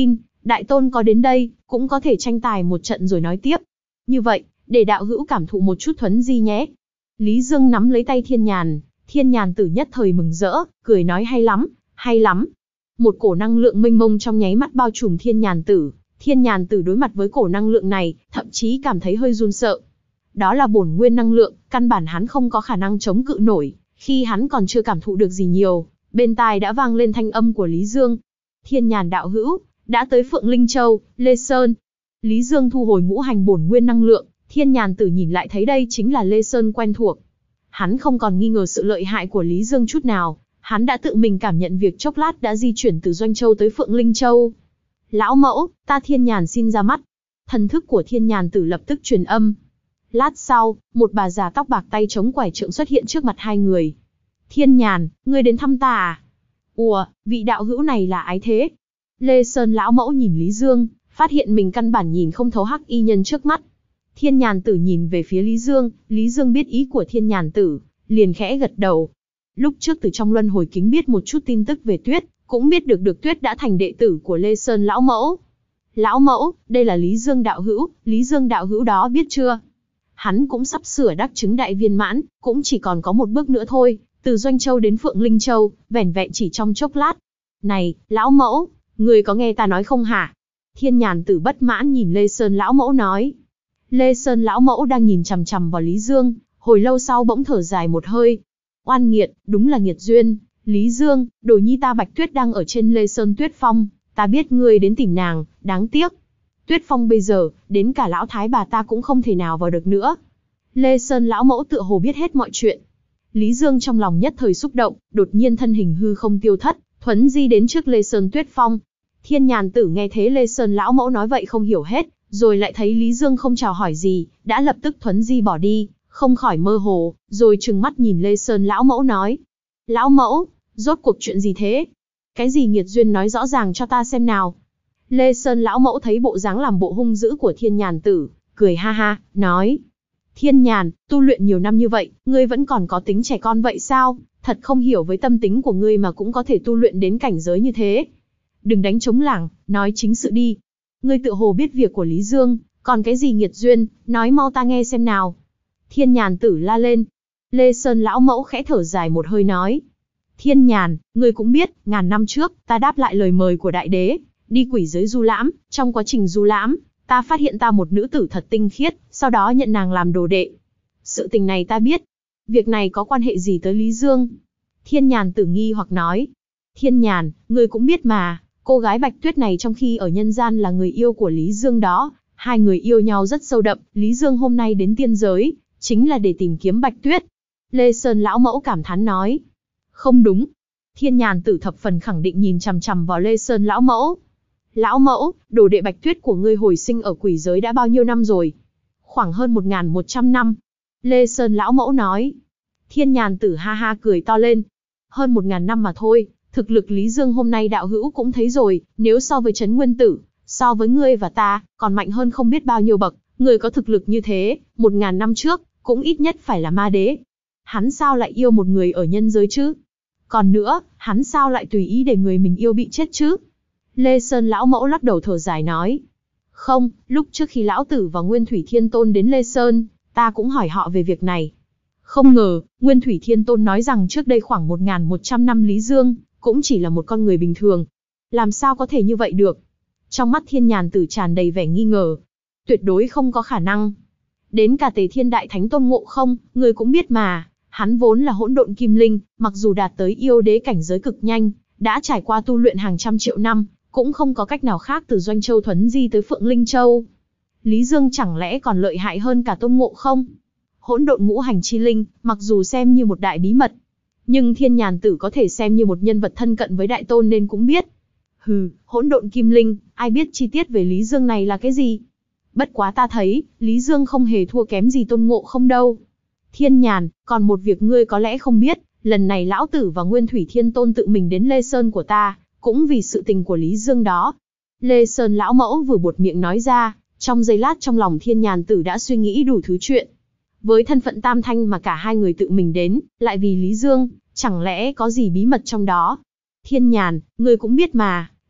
Đại tôn có đến đây, cũng có thể tranh tài một trận rồi nói tiếp. Như vậy, để đạo hữu cảm thụ một chút thuấn di nhé. Lý Dương nắm lấy tay Thiên Nhàn, Thiên Nhàn Tử nhất thời mừng rỡ, cười nói hay lắm, hay lắm. Một cổ năng lượng mênh mông trong nháy mắt bao trùm Thiên Nhàn Tử. Thiên Nhàn Tử đối mặt với cổ năng lượng này, thậm chí cảm thấy hơi run sợ. Đó là bổn nguyên năng lượng, căn bản hắn không có khả năng chống cự nổi. Khi hắn còn chưa cảm thụ được gì nhiều, bên tai đã vang lên thanh âm của Lý Dương. Thiên Nhàn đạo hữu, đã tới Phượng Linh Châu, Lê Sơn. Lý Dương thu hồi ngũ hành bổn nguyên năng lượng, Thiên Nhàn Tử nhìn lại thấy đây chính là Lê Sơn quen thuộc. Hắn không còn nghi ngờ sự lợi hại của Lý Dương chút nào, hắn đã tự mình cảm nhận việc chốc lát đã di chuyển từ Doanh Châu tới Phượng Linh Châu. Lão mẫu, ta Thiên Nhàn xin ra mắt. Thần thức của Thiên Nhàn Tử lập tức truyền âm. Lát sau, một bà già tóc bạc tay chống quải trượng xuất hiện trước mặt hai người. Thiên Nhàn, ngươi đến thăm ta à? Ủa, vị đạo hữu này là ái thế? Lê Sơn lão mẫu nhìn Lý Dương, phát hiện mình căn bản nhìn không thấu hắc y nhân trước mắt. Thiên Nhàn Tử nhìn về phía Lý Dương, Lý Dương biết ý của Thiên Nhàn Tử, liền khẽ gật đầu. Lúc trước từ trong luân hồi kính biết một chút tin tức về Tuyết, cũng biết được được Tuyết đã thành đệ tử của Lê Sơn lão mẫu. Lão mẫu, đây là Lý Dương đạo hữu, Lý Dương đạo hữu đó biết chưa? Hắn cũng sắp sửa đắc chứng đại viên mãn, cũng chỉ còn có một bước nữa thôi, từ Doanh Châu đến Phượng Linh Châu, vẻn vẹn chỉ trong chốc lát. Này, lão mẫu, người có nghe ta nói không hả? Thiên Nhàn Tử bất mãn nhìn Lê Sơn lão mẫu nói. Lê Sơn lão mẫu đang nhìn chằm chằm vào Lý Dương, hồi lâu sau bỗng thở dài một hơi. Oan nghiệt, đúng là nghiệt duyên. Lý Dương, đồ nhi ta Bạch Tuyết đang ở trên Lê Sơn Tuyết Phong, ta biết ngươi đến tìm nàng, đáng tiếc. Tuyết Phong bây giờ, đến cả lão thái bà ta cũng không thể nào vào được nữa. Lê Sơn lão mẫu tựa hồ biết hết mọi chuyện. Lý Dương trong lòng nhất thời xúc động, đột nhiên thân hình hư không tiêu thất, thuấn di đến trước Lê Sơn Tuyết Phong. Thiên Nhàn Tử nghe thế Lê Sơn lão mẫu nói vậy không hiểu hết, rồi lại thấy Lý Dương không chào hỏi gì, đã lập tức thuấn di bỏ đi, không khỏi mơ hồ, rồi trừng mắt nhìn Lê Sơn lão mẫu nói. Lão mẫu, rốt cuộc chuyện gì thế? Cái gì nghiệt duyên nói rõ ràng cho ta xem nào. Lê Sơn lão mẫu thấy bộ dáng làm bộ hung dữ của Thiên Nhàn Tử, cười ha ha, nói. Thiên Nhàn, tu luyện nhiều năm như vậy, ngươi vẫn còn có tính trẻ con vậy sao? Thật không hiểu với tâm tính của ngươi mà cũng có thể tu luyện đến cảnh giới như thế. Đừng đánh trống lảng, nói chính sự đi. Ngươi tự hồ biết việc của Lý Dương, còn cái gì nghiệt duyên, nói mau ta nghe xem nào. Thiên Nhàn Tử la lên. Lê Sơn lão mẫu khẽ thở dài một hơi nói. Thiên Nhàn, ngươi cũng biết, ngàn năm trước, ta đáp lại lời mời của đại đế, đi quỷ giới du lãm, trong quá trình du lãm, ta phát hiện ta một nữ tử thật tinh khiết, sau đó nhận nàng làm đồ đệ. Sự tình này ta biết. Việc này có quan hệ gì tới Lý Dương? Thiên Nhàn Tử nghi hoặc nói. Thiên Nhàn, ngươi cũng biết mà, cô gái Bạch Tuyết này trong khi ở nhân gian là người yêu của Lý Dương đó, hai người yêu nhau rất sâu đậm, Lý Dương hôm nay đến tiên giới, chính là để tìm kiếm Bạch Tuyết. Lê Sơn lão mẫu cảm thán nói. Không đúng. Thiên Nhàn Tử thập phần khẳng định nhìn chằm chằm vào Lê Sơn lão mẫu. Lão mẫu, đồ đệ Bạch Tuyết của ngươi hồi sinh ở quỷ giới đã bao nhiêu năm rồi? Khoảng hơn một nghìn một trăm năm. Lê Sơn lão mẫu nói. Thiên Nhàn Tử ha ha cười to lên. Hơn một ngàn năm mà thôi, thực lực Lý Dương hôm nay đạo hữu cũng thấy rồi, nếu so với Trấn Nguyên Tử, so với ngươi và ta, còn mạnh hơn không biết bao nhiêu bậc, người có thực lực như thế, một ngàn năm trước, cũng ít nhất phải là ma đế. Hắn sao lại yêu một người ở nhân giới chứ? Còn nữa, hắn sao lại tùy ý để người mình yêu bị chết chứ? Lê Sơn lão mẫu lắc đầu thở dài nói. Không, lúc trước khi lão tử và Nguyên Thủy Thiên Tôn đến Lê Sơn, ta cũng hỏi họ về việc này. Không ngờ, Nguyên Thủy Thiên Tôn nói rằng trước đây khoảng một nghìn một trăm năm Lý Dương, cũng chỉ là một con người bình thường. Làm sao có thể như vậy được? Trong mắt Thiên Nhàn Tử tràn đầy vẻ nghi ngờ. Tuyệt đối không có khả năng. Đến cả Tề Thiên Đại Thánh Tôn Ngộ Không, người cũng biết mà, hắn vốn là hỗn độn kim linh, mặc dù đạt tới yêu đế cảnh giới cực nhanh, đã trải qua tu luyện hàng trăm triệu năm, cũng không có cách nào khác từ Doanh Châu thuấn di tới Phượng Linh Châu. Lý Dương chẳng lẽ còn lợi hại hơn cả Tôn Ngộ Không? Hỗn độn ngũ hành chi linh, mặc dù xem như một đại bí mật, nhưng Thiên Nhàn Tử có thể xem như một nhân vật thân cận với Đại Tôn nên cũng biết. Hừ, hỗn độn kim linh, ai biết chi tiết về Lý Dương này là cái gì? Bất quá ta thấy, Lý Dương không hề thua kém gì Tôn Ngộ Không đâu. Thiên Nhàn, còn một việc ngươi có lẽ không biết, lần này lão tử và Nguyên Thủy Thiên Tôn tự mình đến Lê Sơn của ta, cũng vì sự tình của Lý Dương đó. Lê Sơn lão mẫu vừa buột miệng nói ra, trong giây lát trong lòng Thiên Nhàn Tử đã suy nghĩ đủ thứ chuyện. Với thân phận tam thanh mà cả hai người tự mình đến, lại vì Lý Dương, chẳng lẽ có gì bí mật trong đó? Thiên Nhàn, ngươi cũng biết mà,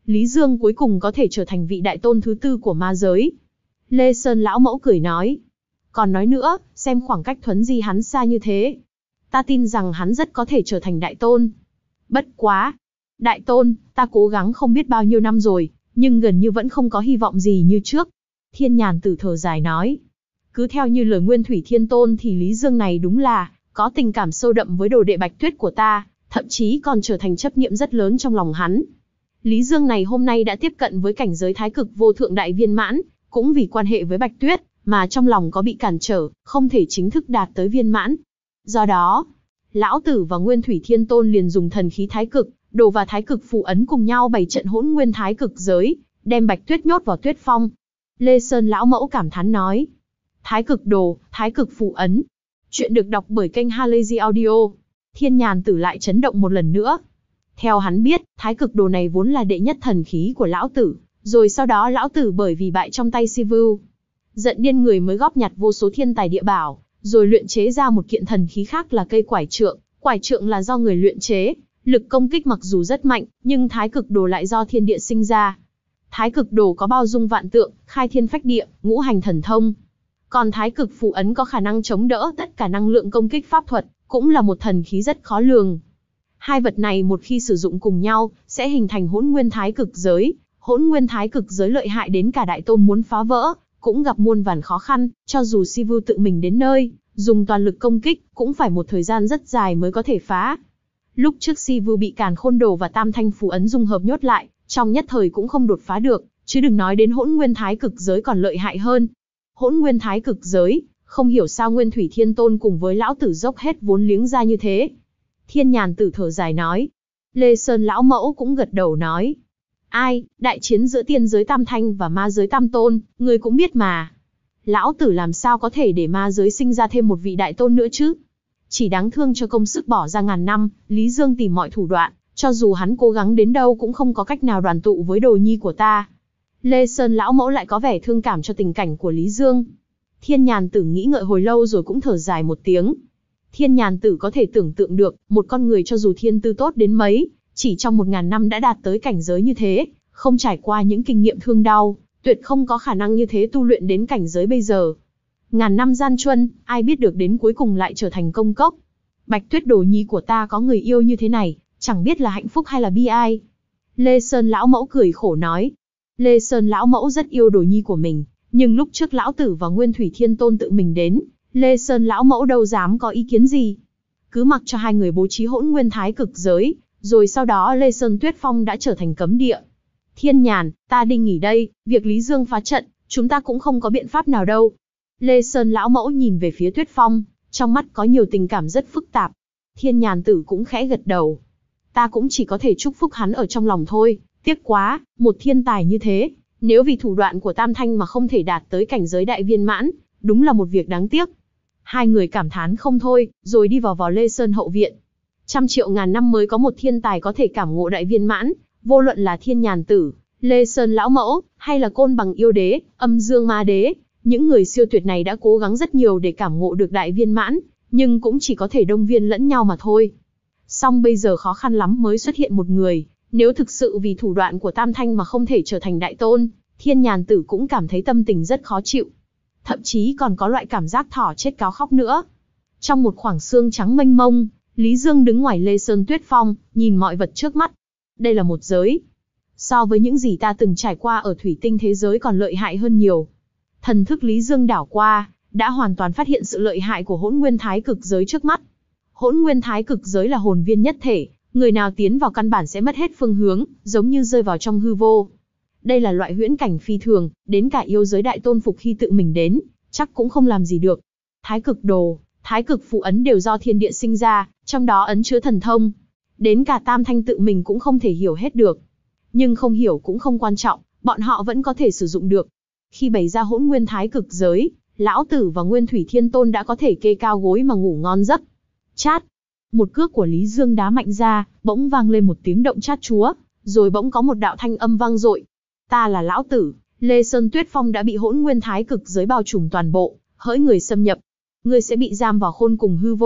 Lý Dương cuối cùng có thể trở thành vị đại tôn thứ tư của ma giới. Lê Sơn lão mẫu cười nói. Còn nói nữa, xem khoảng cách thuấn di hắn xa như thế. Ta tin rằng hắn rất có thể trở thành đại tôn. Bất quá. Đại tôn, ta cố gắng không biết bao nhiêu năm rồi, nhưng gần như vẫn không có hy vọng gì như trước. Thiên Nhàn Tử thở dài nói. Cứ theo như lời Nguyên Thủy Thiên Tôn thì Lý Dương này đúng là có tình cảm sâu đậm với đồ đệ Bạch Tuyết của ta, thậm chí còn trở thành chấp niệm rất lớn trong lòng hắn. Lý Dương này hôm nay đã tiếp cận với cảnh giới thái cực vô thượng đại viên mãn, cũng vì quan hệ với Bạch Tuyết, mà trong lòng có bị cản trở, không thể chính thức đạt tới viên mãn. Do đó, Lão Tử và Nguyên Thủy Thiên Tôn liền dùng thần khí thái cực, đồ và thái cực phù ấn cùng nhau bày trận hỗn nguyên thái cực giới, đem Bạch Tuyết nhốt vào tuyết phong. Lê Sơn lão mẫu cảm thán nói. Thái cực đồ, thái cực phù ấn. Chuyện được đọc bởi kênh Halazy Audio. Thiên Nhàn Tử lại chấn động một lần nữa. Theo hắn biết, thái cực đồ này vốn là đệ nhất thần khí của Lão Tử, rồi sau đó Lão Tử bởi vì bại trong tay Sivu, giận điên người mới góp nhặt vô số thiên tài địa bảo, rồi luyện chế ra một kiện thần khí khác là cây quải trượng. Quải trượng là do người luyện chế, lực công kích mặc dù rất mạnh, nhưng thái cực đồ lại do thiên địa sinh ra. Thái cực đồ có bao dung vạn tượng, khai thiên phách địa, ngũ hành thần thông. Còn thái cực phù ấn có khả năng chống đỡ tất cả năng lượng công kích pháp thuật, cũng là một thần khí rất khó lường. Hai vật này một khi sử dụng cùng nhau, sẽ hình thành hỗn nguyên thái cực giới. Hỗn nguyên thái cực giới lợi hại đến cả đại tôn muốn phá vỡ, cũng gặp muôn vàn khó khăn, cho dù Sivu tự mình đến nơi, dùng toàn lực công kích, cũng phải một thời gian rất dài mới có thể phá. Lúc trước Sivu bị Càn Khôn Đồ và Tam Thanh phù ấn dung hợp nhốt lại, trong nhất thời cũng không đột phá được, chứ đừng nói đến hỗn nguyên thái cực giới còn lợi hại hơn. Hỗn nguyên thái cực giới, không hiểu sao Nguyên Thủy Thiên Tôn cùng với Lão Tử dốc hết vốn liếng ra như thế. Thiên Nhàn Tử thở dài nói. Lê Sơn lão mẫu cũng gật đầu nói. Ai, đại chiến giữa tiên giới Tam Thanh và ma giới Tam Tôn, người cũng biết mà. Lão Tử làm sao có thể để ma giới sinh ra thêm một vị đại tôn nữa chứ? Chỉ đáng thương cho công sức bỏ ra ngàn năm, Lý Dương tìm mọi thủ đoạn, cho dù hắn cố gắng đến đâu cũng không có cách nào đoàn tụ với đồ nhi của ta. Lê Sơn lão mẫu lại có vẻ thương cảm cho tình cảnh của Lý Dương. Thiên Nhàn Tử nghĩ ngợi hồi lâu rồi cũng thở dài một tiếng. Thiên Nhàn Tử có thể tưởng tượng được, một con người cho dù thiên tư tốt đến mấy, chỉ trong một ngàn năm đã đạt tới cảnh giới như thế, không trải qua những kinh nghiệm thương đau, tuyệt không có khả năng như thế tu luyện đến cảnh giới bây giờ. Ngàn năm gian truân, ai biết được đến cuối cùng lại trở thành công cốc. Bạch Tuyết đồ nhi của ta có người yêu như thế này, chẳng biết là hạnh phúc hay là bi ai. Lê Sơn lão mẫu cười khổ nói. Lê Sơn lão mẫu rất yêu đồ nhi của mình, nhưng lúc trước Lão Tử và Nguyên Thủy Thiên Tôn tự mình đến, Lê Sơn lão mẫu đâu dám có ý kiến gì. Cứ mặc cho hai người bố trí hỗn nguyên thái cực giới, rồi sau đó Lê Sơn Tuyết Phong đã trở thành cấm địa. Thiên Nhàn, ta đi nghỉ đây, việc Lý Dương phá trận, chúng ta cũng không có biện pháp nào đâu. Lê Sơn lão mẫu nhìn về phía Tuyết Phong, trong mắt có nhiều tình cảm rất phức tạp. Thiên Nhàn Tử cũng khẽ gật đầu. Ta cũng chỉ có thể chúc phúc hắn ở trong lòng thôi, tiếc quá, một thiên tài như thế, nếu vì thủ đoạn của Tam Thanh mà không thể đạt tới cảnh giới đại viên mãn, đúng là một việc đáng tiếc. Hai người cảm thán không thôi, rồi đi vào vào Lê Sơn hậu viện. Trăm triệu ngàn năm mới có một thiên tài có thể cảm ngộ đại viên mãn, vô luận là Thiên Nhàn Tử, Lê Sơn lão mẫu, hay là Côn Bằng yêu đế, Âm Dương ma đế, những người siêu tuyệt này đã cố gắng rất nhiều để cảm ngộ được đại viên mãn, nhưng cũng chỉ có thể động viên lẫn nhau mà thôi. Song bây giờ khó khăn lắm mới xuất hiện một người, nếu thực sự vì thủ đoạn của Tam Thanh mà không thể trở thành đại tôn, Thiên Nhàn Tử cũng cảm thấy tâm tình rất khó chịu. Thậm chí còn có loại cảm giác thỏ chết cáo khóc nữa. Trong một khoảng sương trắng mênh mông, Lý Dương đứng ngoài Lê Sơn Tuyết Phong, nhìn mọi vật trước mắt. Đây là một giới. So với những gì ta từng trải qua ở thủy tinh thế giới còn lợi hại hơn nhiều. Thần thức Lý Dương đảo qua, đã hoàn toàn phát hiện sự lợi hại của hỗn nguyên thái cực giới trước mắt. Hỗn nguyên thái cực giới là hồn viên nhất thể, người nào tiến vào căn bản sẽ mất hết phương hướng, giống như rơi vào trong hư vô. Đây là loại huyễn cảnh phi thường, đến cả yêu giới đại tôn phục khi tự mình đến, chắc cũng không làm gì được. Thái cực đồ, thái cực phù ấn đều do thiên địa sinh ra, trong đó ấn chứa thần thông. Đến cả Tam Thanh tự mình cũng không thể hiểu hết được. Nhưng không hiểu cũng không quan trọng, bọn họ vẫn có thể sử dụng được. Khi bày ra hỗn nguyên thái cực giới, Lão Tử và Nguyên Thủy Thiên Tôn đã có thể kê cao gối mà ngủ ngon giấc. Chát! Một cước của Lý Dương đá mạnh ra, bỗng vang lên một tiếng động chát chúa, rồi bỗng có một đạo thanh âm vang dội. Ta là Lão Tử, Lê Sơn Tuyết Phong đã bị hỗn nguyên thái cực giới bao trùm toàn bộ, hỡi người xâm nhập, ngươi sẽ bị giam vào khôn cùng hư vô,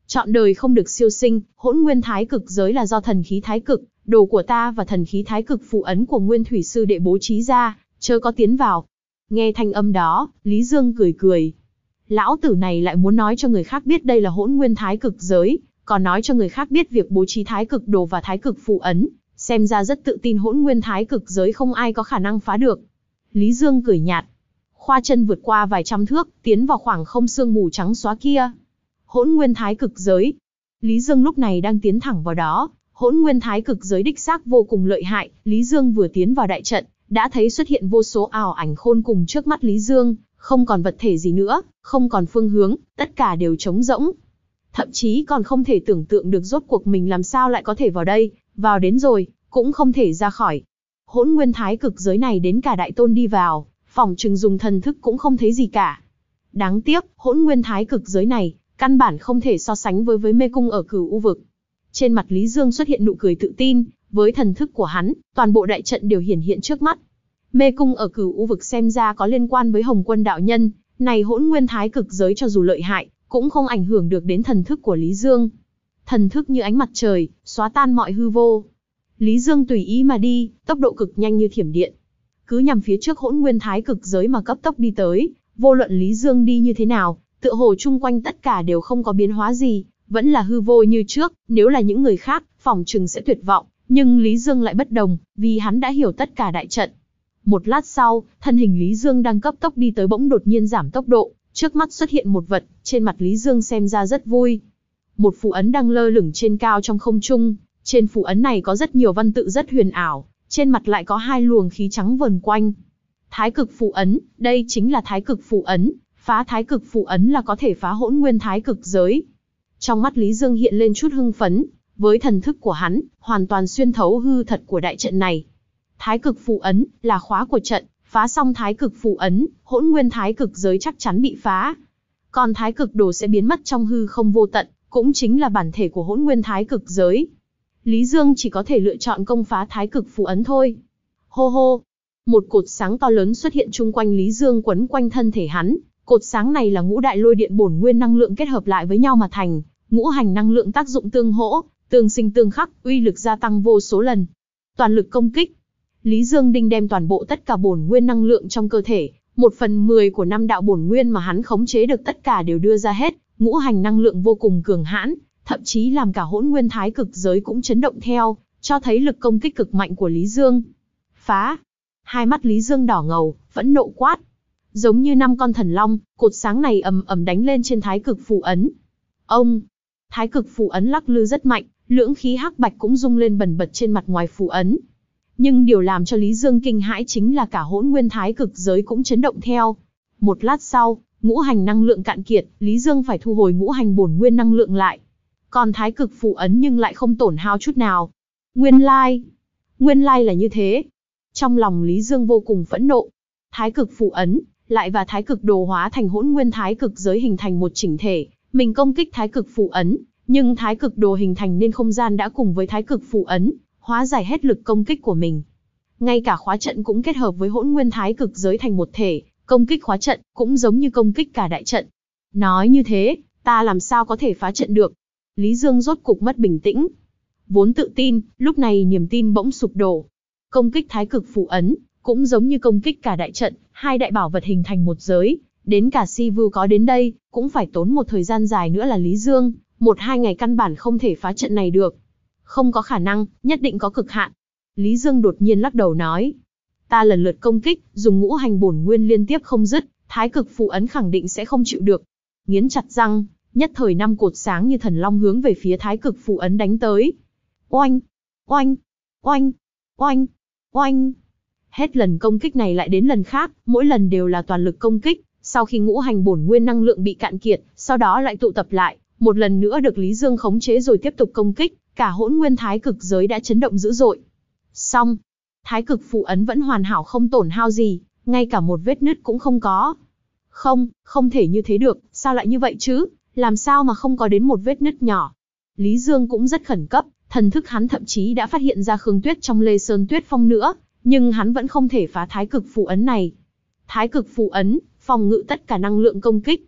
Chọn đời không được siêu sinh, hỗn nguyên thái cực giới là do thần khí thái cực, đồ của ta và thần khí thái cực phù ấn của Nguyên Thủy Sư Đệ bố trí ra, chớ có tiến vào. Nghe thanh âm đó, Lý Dương cười cười. Lão tử này lại muốn nói cho người khác biết đây là hỗn nguyên thái cực giới, còn nói cho người khác biết việc bố trí thái cực đồ và thái cực phù ấn, xem ra rất tự tin hỗn nguyên thái cực giới không ai có khả năng phá được. Lý Dương cười nhạt, khoa chân vượt qua vài trăm thước, tiến vào khoảng không sương mù trắng xóa kia. Hỗn nguyên thái cực giới. Lý Dương lúc này đang tiến thẳng vào đó, hỗn nguyên thái cực giới đích xác vô cùng lợi hại. Lý Dương vừa tiến vào đại trận, đã thấy xuất hiện vô số ảo ảnh khôn cùng trước mắt Lý Dương, không còn vật thể gì nữa, không còn phương hướng, tất cả đều trống rỗng. Thậm chí còn không thể tưởng tượng được rốt cuộc mình làm sao lại có thể vào đây, vào đến rồi, cũng không thể ra khỏi. Hỗn nguyên thái cực giới này đến cả đại tôn đi vào, phỏng chừng dùng thần thức cũng không thấy gì cả. Đáng tiếc, hỗn nguyên thái cực giới này, căn bản không thể so sánh với với mê cung ở Cửu U vực. Trên mặt Lý Dương xuất hiện nụ cười tự tin, với thần thức của hắn, toàn bộ đại trận đều hiển hiện trước mắt. Mê cung ở Cửu U vực xem ra có liên quan với Hồng Quân đạo nhân, này hỗn nguyên thái cực giới cho dù lợi hại, cũng không ảnh hưởng được đến thần thức của Lý Dương. Thần thức như ánh mặt trời, xóa tan mọi hư vô. Lý Dương tùy ý mà đi, tốc độ cực nhanh như thiểm điện. Cứ nhằm phía trước hỗn nguyên thái cực giới mà cấp tốc đi tới, vô luận Lý Dương đi như thế nào, tựa hồ chung quanh tất cả đều không có biến hóa gì, vẫn là hư vô như trước. Nếu là những người khác, phỏng chừng sẽ tuyệt vọng, nhưng Lý Dương lại bất đồng, vì hắn đã hiểu tất cả đại trận. Một lát sau, thân hình Lý Dương đang cấp tốc đi tới bỗng đột nhiên giảm tốc độ, trước mắt xuất hiện một vật, trên mặt Lý Dương xem ra rất vui. Một phù ấn đang lơ lửng trên cao trong không trung, trên phù ấn này có rất nhiều văn tự rất huyền ảo, trên mặt lại có hai luồng khí trắng vờn quanh. Thái cực phù ấn, đây chính là thái cực phù ấn, phá thái cực phù ấn là có thể phá hỗn nguyên thái cực giới. Trong mắt Lý Dương hiện lên chút hưng phấn, với thần thức của hắn, hoàn toàn xuyên thấu hư thật của đại trận này. Thái cực phù ấn là khóa của trận, phá xong thái cực phù ấn, hỗn nguyên thái cực giới chắc chắn bị phá. Còn thái cực đồ sẽ biến mất trong hư không vô tận, cũng chính là bản thể của hỗn nguyên thái cực giới. Lý Dương chỉ có thể lựa chọn công phá thái cực phù ấn thôi. Hô hô, một cột sáng to lớn xuất hiện chung quanh Lý Dương quấn quanh thân thể hắn. Cột sáng này là ngũ đại lôi điện bổn nguyên năng lượng kết hợp lại với nhau mà thành, ngũ hành năng lượng tác dụng tương hỗ, tương sinh tương khắc, uy lực gia tăng vô số lần. Toàn lực công kích. Lý Dương Đinh đem toàn bộ tất cả bổn nguyên năng lượng trong cơ thể, một phần mười của năm đạo bổn nguyên mà hắn khống chế được tất cả đều đưa ra hết, ngũ hành năng lượng vô cùng cường hãn, thậm chí làm cả hỗn nguyên thái cực giới cũng chấn động theo, cho thấy lực công kích cực mạnh của Lý Dương. Phá! Hai mắt Lý Dương đỏ ngầu, phẫn nộ quát. Giống như năm con thần long, cột sáng này ầm ầm đánh lên trên thái cực phù ấn. Ông! Thái cực phù ấn lắc lư rất mạnh, lưỡng khí hắc bạch cũng rung lên bần bật trên mặt ngoài phù ấn. Nhưng điều làm cho Lý Dương kinh hãi chính là cả hỗn nguyên thái cực giới cũng chấn động theo. Một lát sau, ngũ hành năng lượng cạn kiệt, Lý Dương phải thu hồi ngũ hành bổn nguyên năng lượng lại. Còn thái cực phù ấn nhưng lại không tổn hao chút nào. Nguyên lai, nguyên lai là như thế. Trong lòng Lý Dương vô cùng phẫn nộ. Thái cực phù ấn lại và thái cực đồ hóa thành hỗn nguyên thái cực giới hình thành một chỉnh thể. Mình công kích thái cực phù ấn, nhưng thái cực đồ hình thành nên không gian đã cùng với thái cực phù ấn, hóa giải hết lực công kích của mình. Ngay cả khóa trận cũng kết hợp với hỗn nguyên thái cực giới thành một thể, công kích khóa trận cũng giống như công kích cả đại trận. Nói như thế, ta làm sao có thể phá trận được? Lý Dương rốt cục mất bình tĩnh. Vốn tự tin, lúc này niềm tin bỗng sụp đổ. Công kích thái cực phù ấn, cũng giống như công kích cả đại trận, hai đại bảo vật hình thành một giới, đến cả Si Vu có đến đây, cũng phải tốn một thời gian dài nữa là Lý Dương, một hai ngày căn bản không thể phá trận này được. Không có khả năng, nhất định có cực hạn. Lý Dương đột nhiên lắc đầu nói. Ta lần lượt công kích, dùng ngũ hành bổn nguyên liên tiếp không dứt, thái cực phù ấn khẳng định sẽ không chịu được. Nghiến chặt răng, nhất thời năm cột sáng như thần long hướng về phía thái cực phù ấn đánh tới. Oanh, oanh, oanh, oanh, oanh. Hết lần công kích này lại đến lần khác, mỗi lần đều là toàn lực công kích. Sau khi ngũ hành bổn nguyên năng lượng bị cạn kiệt, sau đó lại tụ tập lại, một lần nữa được Lý Dương khống chế rồi tiếp tục công kích, cả hỗn nguyên thái cực giới đã chấn động dữ dội. Xong, thái cực phù ấn vẫn hoàn hảo không tổn hao gì, ngay cả một vết nứt cũng không có. Không, không thể như thế được, sao lại như vậy chứ, làm sao mà không có đến một vết nứt nhỏ. Lý Dương cũng rất khẩn cấp, thần thức hắn thậm chí đã phát hiện ra Khương Tuyết trong Lê Sơn Tuyết Phong nữa, nhưng hắn vẫn không thể phá thái cực phù ấn này. Thái cực phù ấn, phòng ngự tất cả năng lượng công kích.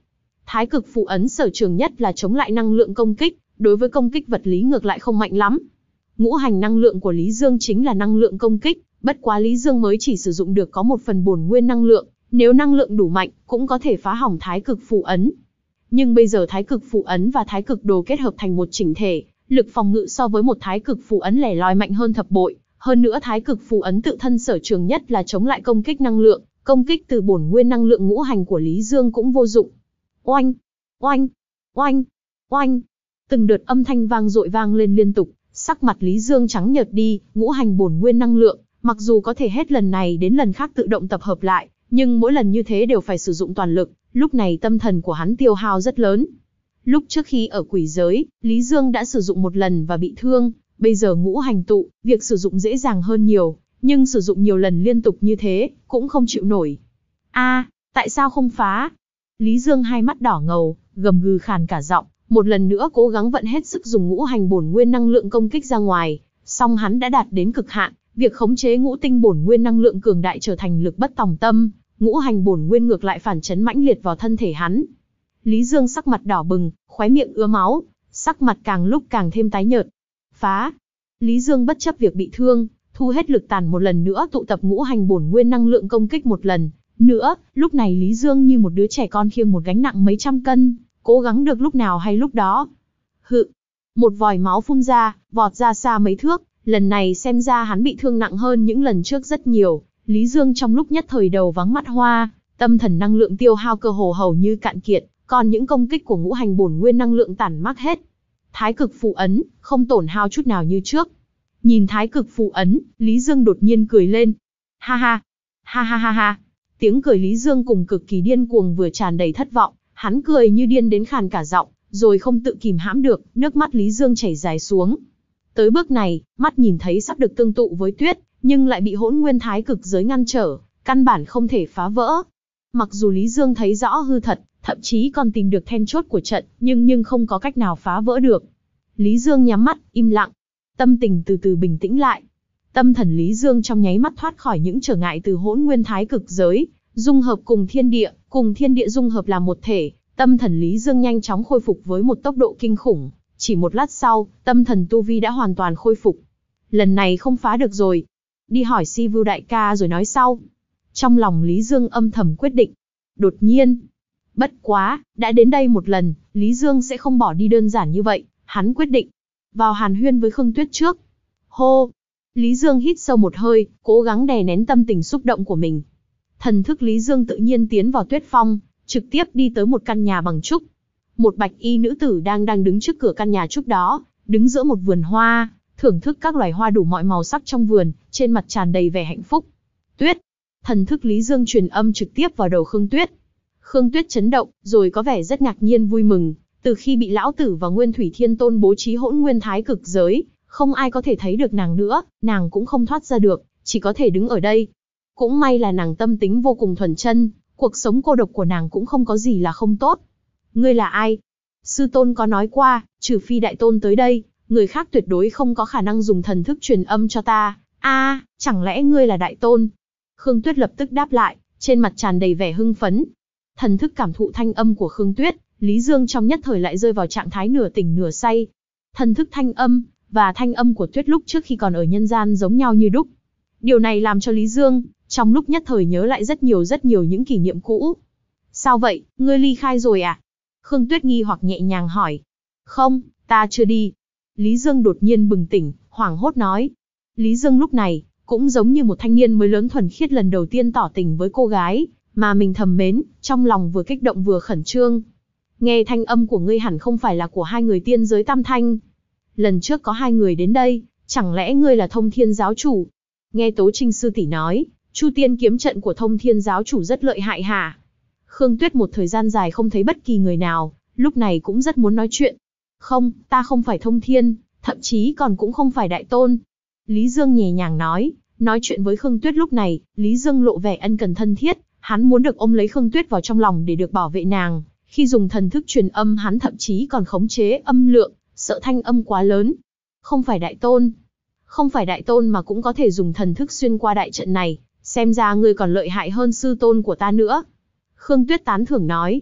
Thái cực phù ấn sở trường nhất là chống lại năng lượng công kích, đối với công kích vật lý ngược lại không mạnh lắm. Ngũ hành năng lượng của Lý Dương chính là năng lượng công kích, bất quá Lý Dương mới chỉ sử dụng được có một phần bổn nguyên năng lượng, nếu năng lượng đủ mạnh, cũng có thể phá hỏng thái cực phù ấn. Nhưng bây giờ thái cực phù ấn và thái cực đồ kết hợp thành một chỉnh thể, lực phòng ngự so với một thái cực phù ấn lẻ loi mạnh hơn thập bội, hơn nữa thái cực phù ấn tự thân sở trường nhất là chống lại công kích năng lượng, công kích từ bổn nguyên năng lượng ngũ hành của Lý Dương cũng vô dụng. Oanh, oanh, oanh, oanh. Từng đợt âm thanh vang dội vang lên liên tục, sắc mặt Lý Dương trắng nhợt đi, ngũ hành bổn nguyên năng lượng, mặc dù có thể hết lần này đến lần khác tự động tập hợp lại, nhưng mỗi lần như thế đều phải sử dụng toàn lực, lúc này tâm thần của hắn tiêu hao rất lớn. Lúc trước khi ở quỷ giới, Lý Dương đã sử dụng một lần và bị thương, bây giờ ngũ hành tụ, việc sử dụng dễ dàng hơn nhiều, nhưng sử dụng nhiều lần liên tục như thế, cũng không chịu nổi. A, à, tại sao không phá? Lý Dương hai mắt đỏ ngầu, gầm gừ khàn cả giọng, một lần nữa cố gắng vận hết sức dùng ngũ hành bổn nguyên năng lượng công kích ra ngoài, song hắn đã đạt đến cực hạn, việc khống chế ngũ tinh bổn nguyên năng lượng cường đại trở thành lực bất tòng tâm, ngũ hành bổn nguyên ngược lại phản chấn mãnh liệt vào thân thể hắn. Lý Dương sắc mặt đỏ bừng, khóe miệng ứa máu, sắc mặt càng lúc càng thêm tái nhợt. Phá! Lý Dương bất chấp việc bị thương, thu hết lực tàn một lần nữa tụ tập ngũ hành bổn nguyên năng lượng công kích một lần. Nữa, lúc này Lý Dương như một đứa trẻ con khiêng một gánh nặng mấy trăm cân, cố gắng được lúc nào hay lúc đó. Hự! Một vòi máu phun ra, vọt ra xa mấy thước, lần này xem ra hắn bị thương nặng hơn những lần trước rất nhiều. Lý Dương trong lúc nhất thời đầu vắng mắt hoa, tâm thần năng lượng tiêu hao cơ hồ hầu như cạn kiệt, còn những công kích của ngũ hành bổn nguyên năng lượng tản mát hết. Thái cực phù ấn, không tổn hao chút nào như trước. Nhìn thái cực phù ấn, Lý Dương đột nhiên cười lên. Ha ha, ha ha ha ha. Tiếng cười Lý Dương cùng cực kỳ điên cuồng vừa tràn đầy thất vọng, hắn cười như điên đến khàn cả giọng, rồi không tự kìm hãm được, nước mắt Lý Dương chảy dài xuống. Tới bước này, mắt nhìn thấy sắp được tương tụ với tuyết, nhưng lại bị hỗn nguyên thái cực giới ngăn trở, căn bản không thể phá vỡ. Mặc dù Lý Dương thấy rõ hư thật, thậm chí còn tìm được then chốt của trận, nhưng nhưng không có cách nào phá vỡ được. Lý Dương nhắm mắt, im lặng, tâm tình từ từ bình tĩnh lại. Tâm thần Lý Dương trong nháy mắt thoát khỏi những trở ngại từ hỗn nguyên thái cực giới, dung hợp cùng thiên địa, cùng thiên địa dung hợp làm một thể, tâm thần Lý Dương nhanh chóng khôi phục với một tốc độ kinh khủng. Chỉ một lát sau, tâm thần tu vi đã hoàn toàn khôi phục. Lần này không phá được rồi. Đi hỏi Si Vưu đại ca rồi nói sau. Trong lòng Lý Dương âm thầm quyết định. Đột nhiên. Bất quá, đã đến đây một lần, Lý Dương sẽ không bỏ đi đơn giản như vậy. Hắn quyết định. Vào hàn huyên với Khương Tuyết trước. Hô. Lý Dương hít sâu một hơi, cố gắng đè nén tâm tình xúc động của mình. Thần thức Lý Dương tự nhiên tiến vào Tuyết Phong, trực tiếp đi tới một căn nhà bằng trúc. Một bạch y nữ tử đang đang đứng trước cửa căn nhà trúc đó, đứng giữa một vườn hoa, thưởng thức các loài hoa đủ mọi màu sắc trong vườn, trên mặt tràn đầy vẻ hạnh phúc. Tuyết, thần thức Lý Dương truyền âm trực tiếp vào đầu Khương Tuyết. Khương Tuyết chấn động, rồi có vẻ rất ngạc nhiên vui mừng. Từ khi bị lão tử và Nguyên Thủy Thiên Tôn bố trí hỗn nguyên thái cực giới, không ai có thể thấy được nàng nữa, nàng cũng không thoát ra được, chỉ có thể đứng ở đây. Cũng may là nàng tâm tính vô cùng thuần chân, cuộc sống cô độc của nàng cũng không có gì là không tốt. Ngươi là ai? Sư tôn có nói qua, trừ phi đại tôn tới đây, người khác tuyệt đối không có khả năng dùng thần thức truyền âm cho ta. A, à, chẳng lẽ ngươi là đại tôn? Khương Tuyết lập tức đáp lại, trên mặt tràn đầy vẻ hưng phấn. Thần thức cảm thụ thanh âm của Khương Tuyết, Lý Dương trong nhất thời lại rơi vào trạng thái nửa tỉnh nửa say. Thần thức thanh âm, và thanh âm của Tuyết lúc trước khi còn ở nhân gian giống nhau như đúc. Điều này làm cho Lý Dương, trong lúc nhất thời nhớ lại rất nhiều rất nhiều những kỷ niệm cũ. Sao vậy, ngươi ly khai rồi à? Khương Tuyết nghi hoặc nhẹ nhàng hỏi. Không, ta chưa đi. Lý Dương đột nhiên bừng tỉnh, hoảng hốt nói. Lý Dương lúc này, cũng giống như một thanh niên mới lớn thuần khiết lần đầu tiên tỏ tình với cô gái, mà mình thầm mến, trong lòng vừa kích động vừa khẩn trương. Nghe thanh âm của ngươi hẳn không phải là của hai người tiên giới Tam Thanh. Lần trước có hai người đến đây, chẳng lẽ ngươi là Thông Thiên giáo chủ? Nghe Tố Trinh sư tỷ nói, Chu Tiên kiếm trận của Thông Thiên giáo chủ rất lợi hại hả? Khương Tuyết một thời gian dài không thấy bất kỳ người nào, lúc này cũng rất muốn nói chuyện. Không, ta không phải Thông Thiên, thậm chí còn cũng không phải Đại Tôn. Lý Dương nhẹ nhàng nói, nói chuyện với Khương Tuyết lúc này, Lý Dương lộ vẻ ân cần thân thiết, hắn muốn được ôm lấy Khương Tuyết vào trong lòng để được bảo vệ nàng. Khi dùng thần thức truyền âm hắn thậm chí còn khống chế âm lượng, sợ thanh âm quá lớn. Không phải Đại Tôn. Không phải Đại Tôn mà cũng có thể dùng thần thức xuyên qua đại trận này, xem ra ngươi còn lợi hại hơn sư tôn của ta nữa. Khương Tuyết tán thưởng nói.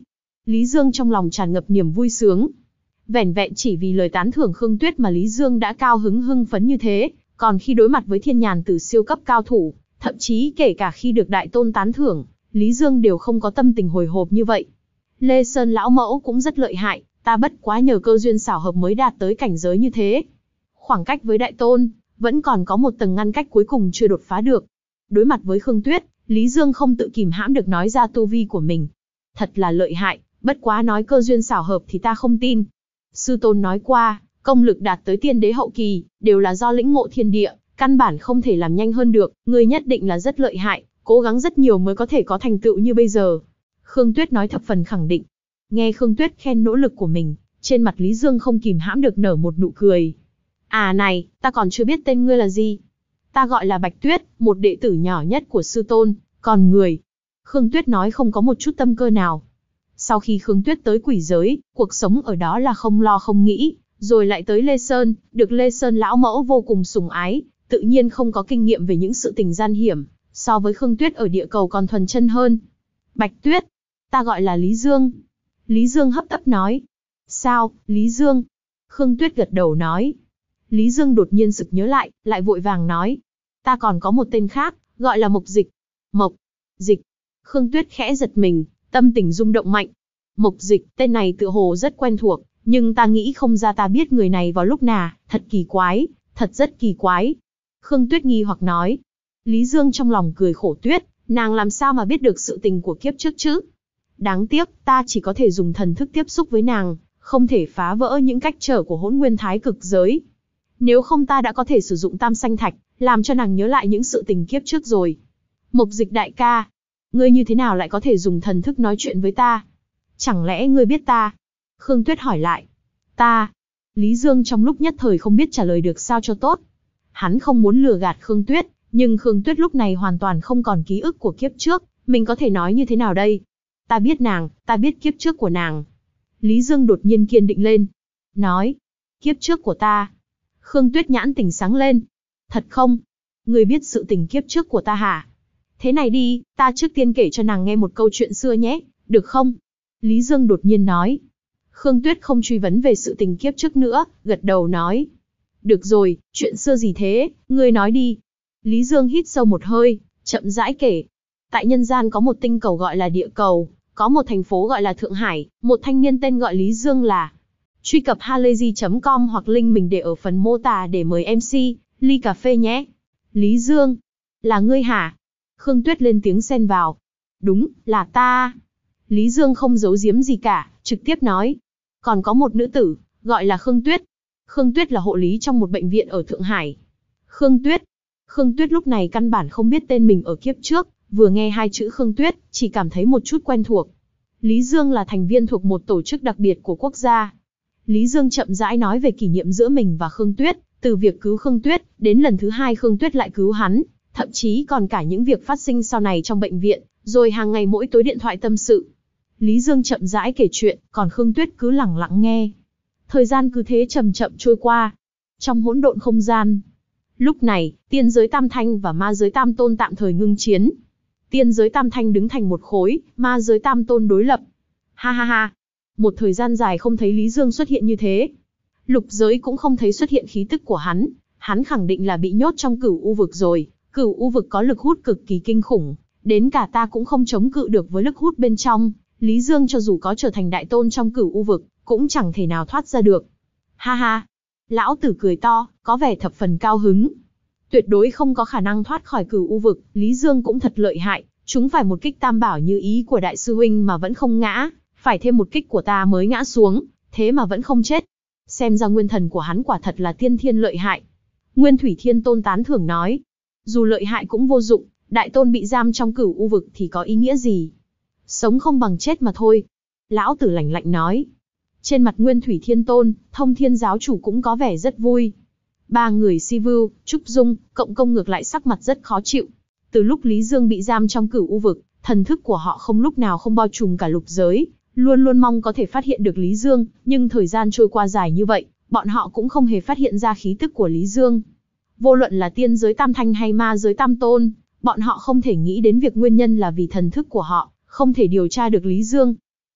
Lý Dương trong lòng tràn ngập niềm vui sướng. Vẻn vẹn chỉ vì lời tán thưởng Khương Tuyết mà Lý Dương đã cao hứng hưng phấn như thế, còn khi đối mặt với thiên nhàn tử siêu cấp cao thủ, thậm chí kể cả khi được đại tôn tán thưởng, Lý Dương đều không có tâm tình hồi hộp như vậy. Lê Sơn lão mẫu cũng rất lợi hại, ta bất quá nhờ cơ duyên xảo hợp mới đạt tới cảnh giới như thế. Khoảng cách với đại tôn, vẫn còn có một tầng ngăn cách cuối cùng chưa đột phá được. Đối mặt với Khương Tuyết, Lý Dương không tự kìm hãm được nói ra tu vi của mình. Thật là lợi hại, bất quá nói cơ duyên xảo hợp thì ta không tin. Sư tôn nói qua, công lực đạt tới tiên đế hậu kỳ, đều là do lĩnh ngộ thiên địa, căn bản không thể làm nhanh hơn được, ngươi nhất định là rất lợi hại, cố gắng rất nhiều mới có thể có thành tựu như bây giờ. Khương Tuyết nói thập phần khẳng định. Nghe Khương Tuyết khen nỗ lực của mình, trên mặt Lý Dương không kìm hãm được nở một nụ cười. À này, ta còn chưa biết tên ngươi là gì. Ta gọi là Bạch Tuyết, một đệ tử nhỏ nhất của sư tôn, còn người. Khương Tuyết nói không có một chút tâm cơ nào. Sau khi Khương Tuyết tới quỷ giới, cuộc sống ở đó là không lo không nghĩ, rồi lại tới Lê Sơn, được Lê Sơn lão mẫu vô cùng sủng ái, tự nhiên không có kinh nghiệm về những sự tình gian hiểm, so với Khương Tuyết ở địa cầu còn thuần chân hơn. Bạch Tuyết, ta gọi là Lý Dương. Lý Dương hấp tấp nói. Sao, Lý Dương? Khương Tuyết gật đầu nói. Lý Dương đột nhiên sực nhớ lại, lại vội vàng nói. Ta còn có một tên khác, gọi là Mộc Dịch. Mộc Dịch. Khương Tuyết khẽ giật mình, tâm tình rung động mạnh. Mộc Dịch, tên này tựa hồ rất quen thuộc, nhưng ta nghĩ không ra ta biết người này vào lúc nào, thật kỳ quái, thật rất kỳ quái. Khương Tuyết nghi hoặc nói. Lý Dương trong lòng cười khổ Tuyết, nàng làm sao mà biết được sự tình của kiếp trước chứ? Đáng tiếc, ta chỉ có thể dùng thần thức tiếp xúc với nàng, không thể phá vỡ những cách trở của hỗn nguyên thái cực giới. Nếu không ta đã có thể sử dụng tam sanh thạch, làm cho nàng nhớ lại những sự tình kiếp trước rồi. Mộc Dịch đại ca, ngươi như thế nào lại có thể dùng thần thức nói chuyện với ta? Chẳng lẽ ngươi biết ta? Khương Tuyết hỏi lại. Ta? Lý Dương trong lúc nhất thời không biết trả lời được sao cho tốt. Hắn không muốn lừa gạt Khương Tuyết, nhưng Khương Tuyết lúc này hoàn toàn không còn ký ức của kiếp trước, mình có thể nói như thế nào đây? Ta biết nàng, ta biết kiếp trước của nàng. Lý Dương đột nhiên kiên định lên. Nói, kiếp trước của ta. Khương Tuyết nhãn tỉnh sáng lên. Thật không? Ngươi biết sự tình kiếp trước của ta hả? Thế này đi, ta trước tiên kể cho nàng nghe một câu chuyện xưa nhé, được không? Lý Dương đột nhiên nói. Khương Tuyết không truy vấn về sự tình kiếp trước nữa, gật đầu nói. Được rồi, chuyện xưa gì thế, ngươi nói đi. Lý Dương hít sâu một hơi, chậm rãi kể. Tại nhân gian có một tinh cầu gọi là địa cầu, có một thành phố gọi là Thượng Hải, một thanh niên tên gọi Lý Dương là. Truy cập halayzi chấm com hoặc link mình để ở phần mô tả để mời em xê, ly cà phê nhé. Lý Dương, là ngươi hả? Khương Tuyết lên tiếng xen vào. Đúng, là ta. Lý Dương không giấu giếm gì cả, trực tiếp nói. Còn có một nữ tử, gọi là Khương Tuyết. Khương Tuyết là hộ lý trong một bệnh viện ở Thượng Hải. Khương Tuyết. Khương Tuyết lúc này căn bản không biết tên mình ở kiếp trước, vừa nghe hai chữ Khương Tuyết, chỉ cảm thấy một chút quen thuộc. Lý Dương là thành viên thuộc một tổ chức đặc biệt của quốc gia. Lý Dương chậm rãi nói về kỷ niệm giữa mình và Khương Tuyết, từ việc cứu Khương Tuyết, đến lần thứ hai Khương Tuyết lại cứu hắn, thậm chí còn cả những việc phát sinh sau này trong bệnh viện, rồi hàng ngày mỗi tối điện thoại tâm sự. Lý Dương chậm rãi kể chuyện, còn Khương Tuyết cứ lẳng lặng nghe. Thời gian cứ thế chậm chậm trôi qua. Trong hỗn độn không gian. Lúc này, tiên giới Tam Thanh và ma giới Tam Tôn tạm thời ngưng chiến. Tiên giới Tam Thanh đứng thành một khối, ma giới Tam Tôn đối lập. Ha ha ha. Một thời gian dài không thấy Lý Dương xuất hiện như thế. Lục giới cũng không thấy xuất hiện khí tức của hắn. Hắn khẳng định là bị nhốt trong cửu u vực rồi. Cửu u vực có lực hút cực kỳ kinh khủng. Đến cả ta cũng không chống cự được với lực hút bên trong. Lý Dương cho dù có trở thành đại tôn trong cửu u vực, cũng chẳng thể nào thoát ra được. Ha ha. Lão tử cười to, có vẻ thập phần cao hứng. Tuyệt đối không có khả năng thoát khỏi cửu u vực, Lý Dương cũng thật lợi hại. Chúng phải một kích tam bảo như ý của đại sư huynh mà vẫn không ngã. Phải thêm một kích của ta mới ngã xuống, thế mà vẫn không chết. Xem ra nguyên thần của hắn quả thật là tiên thiên lợi hại. Nguyên Thủy Thiên Tôn tán thưởng nói. Dù lợi hại cũng vô dụng, đại tôn bị giam trong cửu u vực thì có ý nghĩa gì? Sống không bằng chết mà thôi. Lão tử lạnh lạnh nói. Trên mặt Nguyên Thủy Thiên Tôn, Thông Thiên giáo chủ cũng có vẻ rất vui. Ba người Si Vưu, Trúc Dung, Cộng Công ngược lại sắc mặt rất khó chịu. Từ lúc Lý Dương bị giam trong cửu u vực, thần thức của họ không lúc nào không bao trùm cả lục giới, luôn luôn mong có thể phát hiện được Lý Dương, nhưng thời gian trôi qua dài như vậy, bọn họ cũng không hề phát hiện ra khí tức của Lý Dương. Vô luận là tiên giới Tam Thanh hay ma giới Tam Tôn, bọn họ không thể nghĩ đến việc nguyên nhân là vì thần thức của họ không thể điều tra được Lý Dương.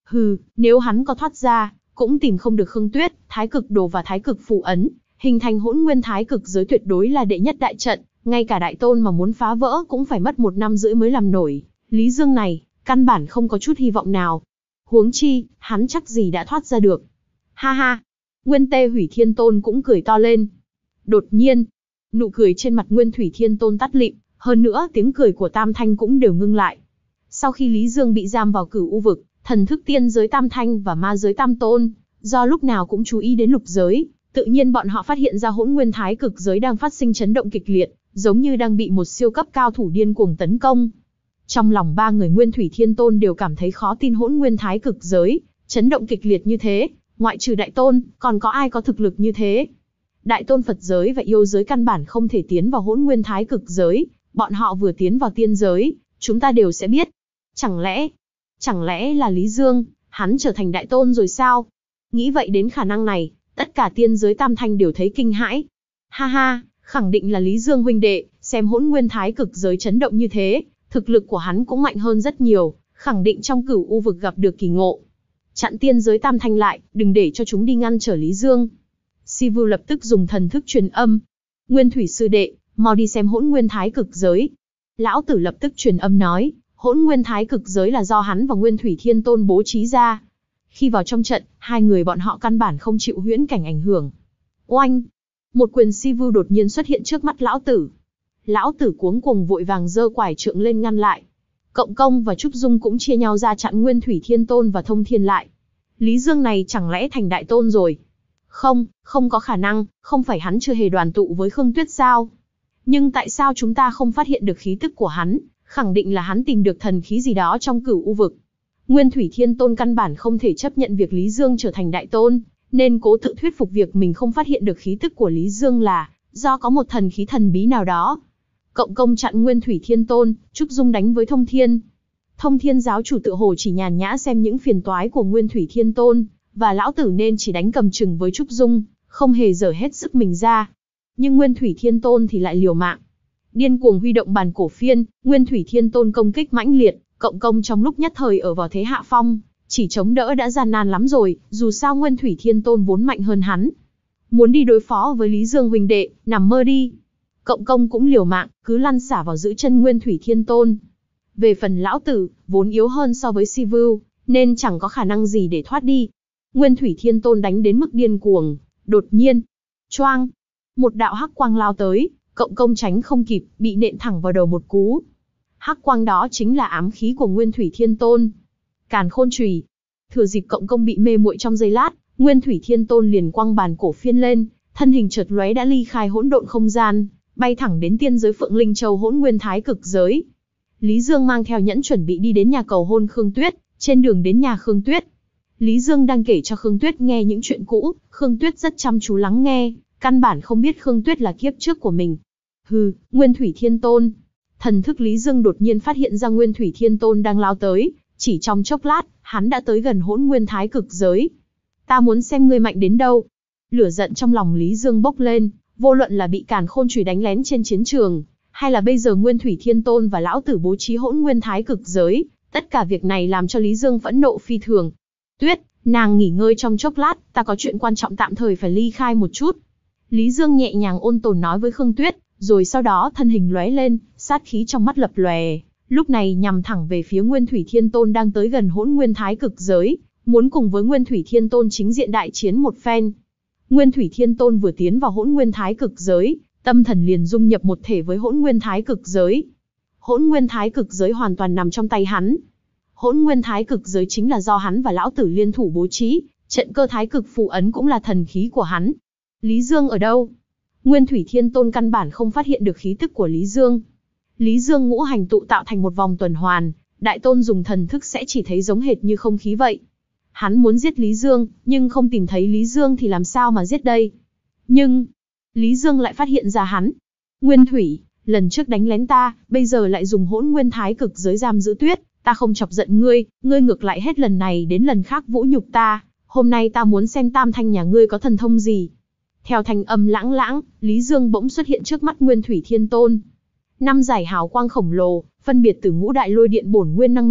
Hừ, nếu hắn có thoát ra, cũng tìm không được Khương Tuyết, Thái Cực Đồ và Thái Cực Phù Ấn, hình thành hỗn nguyên thái cực giới tuyệt đối là đệ nhất đại trận, ngay cả đại tôn mà muốn phá vỡ cũng phải mất một năm rưỡi mới làm nổi. Lý Dương này, căn bản không có chút hy vọng nào. Huống chi, hắn chắc gì đã thoát ra được. Ha ha, Nguyên Tê Hủy Thiên Tôn cũng cười to lên. Đột nhiên, nụ cười trên mặt Nguyên Thủy Thiên Tôn tắt lịm, hơn nữa tiếng cười của Tam Thanh cũng đều ngưng lại. Sau khi Lý Dương bị giam vào Cửu U vực, thần thức tiên giới Tam Thanh và ma giới Tam Tôn, do lúc nào cũng chú ý đến lục giới, tự nhiên bọn họ phát hiện ra hỗn nguyên thái cực giới đang phát sinh chấn động kịch liệt, giống như đang bị một siêu cấp cao thủ điên cuồng tấn công. Trong lòng ba người Nguyên Thủy Thiên Tôn đều cảm thấy khó tin hỗn nguyên thái cực giới, chấn động kịch liệt như thế, ngoại trừ Đại Tôn, còn có ai có thực lực như thế? Đại Tôn Phật giới và yêu giới căn bản không thể tiến vào hỗn nguyên thái cực giới, bọn họ vừa tiến vào tiên giới, chúng ta đều sẽ biết. Chẳng lẽ, chẳng lẽ là Lý Dương, hắn trở thành Đại Tôn rồi sao? Nghĩ vậy đến khả năng này, tất cả tiên giới Tam Thanh đều thấy kinh hãi. Ha ha, khẳng định là Lý Dương huynh đệ, xem hỗn nguyên thái cực giới chấn động như thế, thực lực của hắn cũng mạnh hơn rất nhiều, khẳng định trong Cửu U vực gặp được kỳ ngộ. Chặn tiên giới Tam Thanh lại, đừng để cho chúng đi ngăn trở Lý Dương. Sivu lập tức dùng thần thức truyền âm. Nguyên Thủy sư đệ, mau đi xem hỗn nguyên thái cực giới. Lão tử lập tức truyền âm nói, hỗn nguyên thái cực giới là do hắn và Nguyên Thủy Thiên Tôn bố trí ra. Khi vào trong trận, hai người bọn họ căn bản không chịu huyễn cảnh ảnh hưởng. Oanh! Một quyền Sivu đột nhiên xuất hiện trước mắt lão tử. Lão tử cuống cuồng vội vàng giơ quải trượng lên ngăn lại. Cộng Công và Trúc Dung cũng chia nhau ra chặn Nguyên Thủy Thiên Tôn và Thông Thiên lại. Lý Dương này chẳng lẽ thành Đại Tôn rồi? Không, không có khả năng, không phải hắn chưa hề đoàn tụ với Khương Tuyết sao? Nhưng tại sao chúng ta không phát hiện được khí tức của hắn? Khẳng định là hắn tìm được thần khí gì đó trong Cửu U vực. Nguyên Thủy Thiên Tôn căn bản không thể chấp nhận việc Lý Dương trở thành Đại Tôn, nên cố tự thuyết phục việc mình không phát hiện được khí tức của Lý Dương là do có một thần khí thần bí nào đó. Cộng Công chặn Nguyên Thủy Thiên Tôn, Trúc Dung đánh với Thông Thiên. Thông Thiên giáo chủ tự hồ chỉ nhàn nhã xem những phiền toái của Nguyên Thủy Thiên Tôn, và lão tử nên chỉ đánh cầm chừng với Trúc Dung, không hề dở hết sức mình ra. Nhưng Nguyên Thủy Thiên Tôn thì lại liều mạng. Điên cuồng huy động bàn cổ phiên, Nguyên Thủy Thiên Tôn công kích mãnh liệt, Cộng Công trong lúc nhất thời ở vào thế hạ phong, chỉ chống đỡ đã gian nan lắm rồi, dù sao Nguyên Thủy Thiên Tôn vốn mạnh hơn hắn. Muốn đi đối phó với Lý Dương huynh đệ, nằm mơ đi. Cộng Công cũng liều mạng, cứ lăn xả vào giữ chân Nguyên Thủy Thiên Tôn. Về phần lão tử, vốn yếu hơn so với Sivu, nên chẳng có khả năng gì để thoát đi. Nguyên Thủy Thiên Tôn đánh đến mức điên cuồng, đột nhiên, choang, một đạo hắc quang lao tới, Cộng Công tránh không kịp, bị nện thẳng vào đầu một cú. Hắc quang đó chính là ám khí của Nguyên Thủy Thiên Tôn. Càn Khôn Chùy. Thừa dịp Cộng Công bị mê muội trong giây lát, Nguyên Thủy Thiên Tôn liền quăng bàn cổ phiên lên, thân hình chợt lóe đã ly khai hỗn độn không gian, bay thẳng đến tiên giới Phượng Linh Châu hỗn nguyên thái cực giới. Lý Dương mang theo nhẫn chuẩn bị đi đến nhà cầu hôn Khương Tuyết, trên đường đến nhà Khương Tuyết. Lý Dương đang kể cho Khương Tuyết nghe những chuyện cũ, Khương Tuyết rất chăm chú lắng nghe, căn bản không biết Khương Tuyết là kiếp trước của mình. Hừ, Nguyên Thủy Thiên Tôn. Thần thức Lý Dương đột nhiên phát hiện ra Nguyên Thủy Thiên Tôn đang lao tới, chỉ trong chốc lát, hắn đã tới gần hỗn nguyên thái cực giới. Ta muốn xem ngươi mạnh đến đâu. Lửa giận trong lòng Lý Dương bốc lên, vô luận là bị Càn Khôn Chùy đánh lén trên chiến trường, hay là bây giờ Nguyên Thủy Thiên Tôn và lão tử bố trí hỗn nguyên thái cực giới, tất cả việc này làm cho Lý Dương phẫn nộ phi thường. Tuyết, nàng nghỉ ngơi trong chốc lát, ta có chuyện quan trọng tạm thời phải ly khai một chút. Lý Dương nhẹ nhàng ôn tồn nói với Khương Tuyết, rồi sau đó thân hình lóe lên, sát khí trong mắt lập lòe, lúc này nhằm thẳng về phía Nguyên Thủy Thiên Tôn đang tới gần hỗn nguyên thái cực giới, muốn cùng với Nguyên Thủy Thiên Tôn chính diện đại chiến một phen. Nguyên Thủy Thiên Tôn vừa tiến vào hỗn nguyên thái cực giới, tâm thần liền dung nhập một thể với hỗn nguyên thái cực giới. Hỗn nguyên thái cực giới hoàn toàn nằm trong tay hắn. Hỗn nguyên thái cực giới chính là do hắn và lão tử liên thủ bố trí, trận cơ thái cực phù ấn cũng là thần khí của hắn. Lý Dương ở đâu? Nguyên Thủy Thiên Tôn căn bản không phát hiện được khí tức của Lý Dương. Lý Dương ngũ hành tụ tạo thành một vòng tuần hoàn, Đại Tôn dùng thần thức sẽ chỉ thấy giống hệt như không khí vậy. Hắn muốn giết Lý Dương, nhưng không tìm thấy Lý Dương thì làm sao mà giết đây? Nhưng, Lý Dương lại phát hiện ra hắn. Nguyên Thủy, lần trước đánh lén ta, bây giờ lại dùng hỗn nguyên thái cực giới giam giữ Tuyết, ta không chọc giận ngươi, ngươi ngược lại hết lần này đến lần khác vũ nhục ta, hôm nay ta muốn xem Tam Thanh nhà ngươi có thần thông gì. Theo thanh âm lãng lãng, Lý Dương bỗng xuất hiện trước mắt Nguyên Thủy Thiên Tôn. Năm giải hào quang khổng lồ, phân biệt từ ngũ đại lôi điện bổn nguyên năng lượng,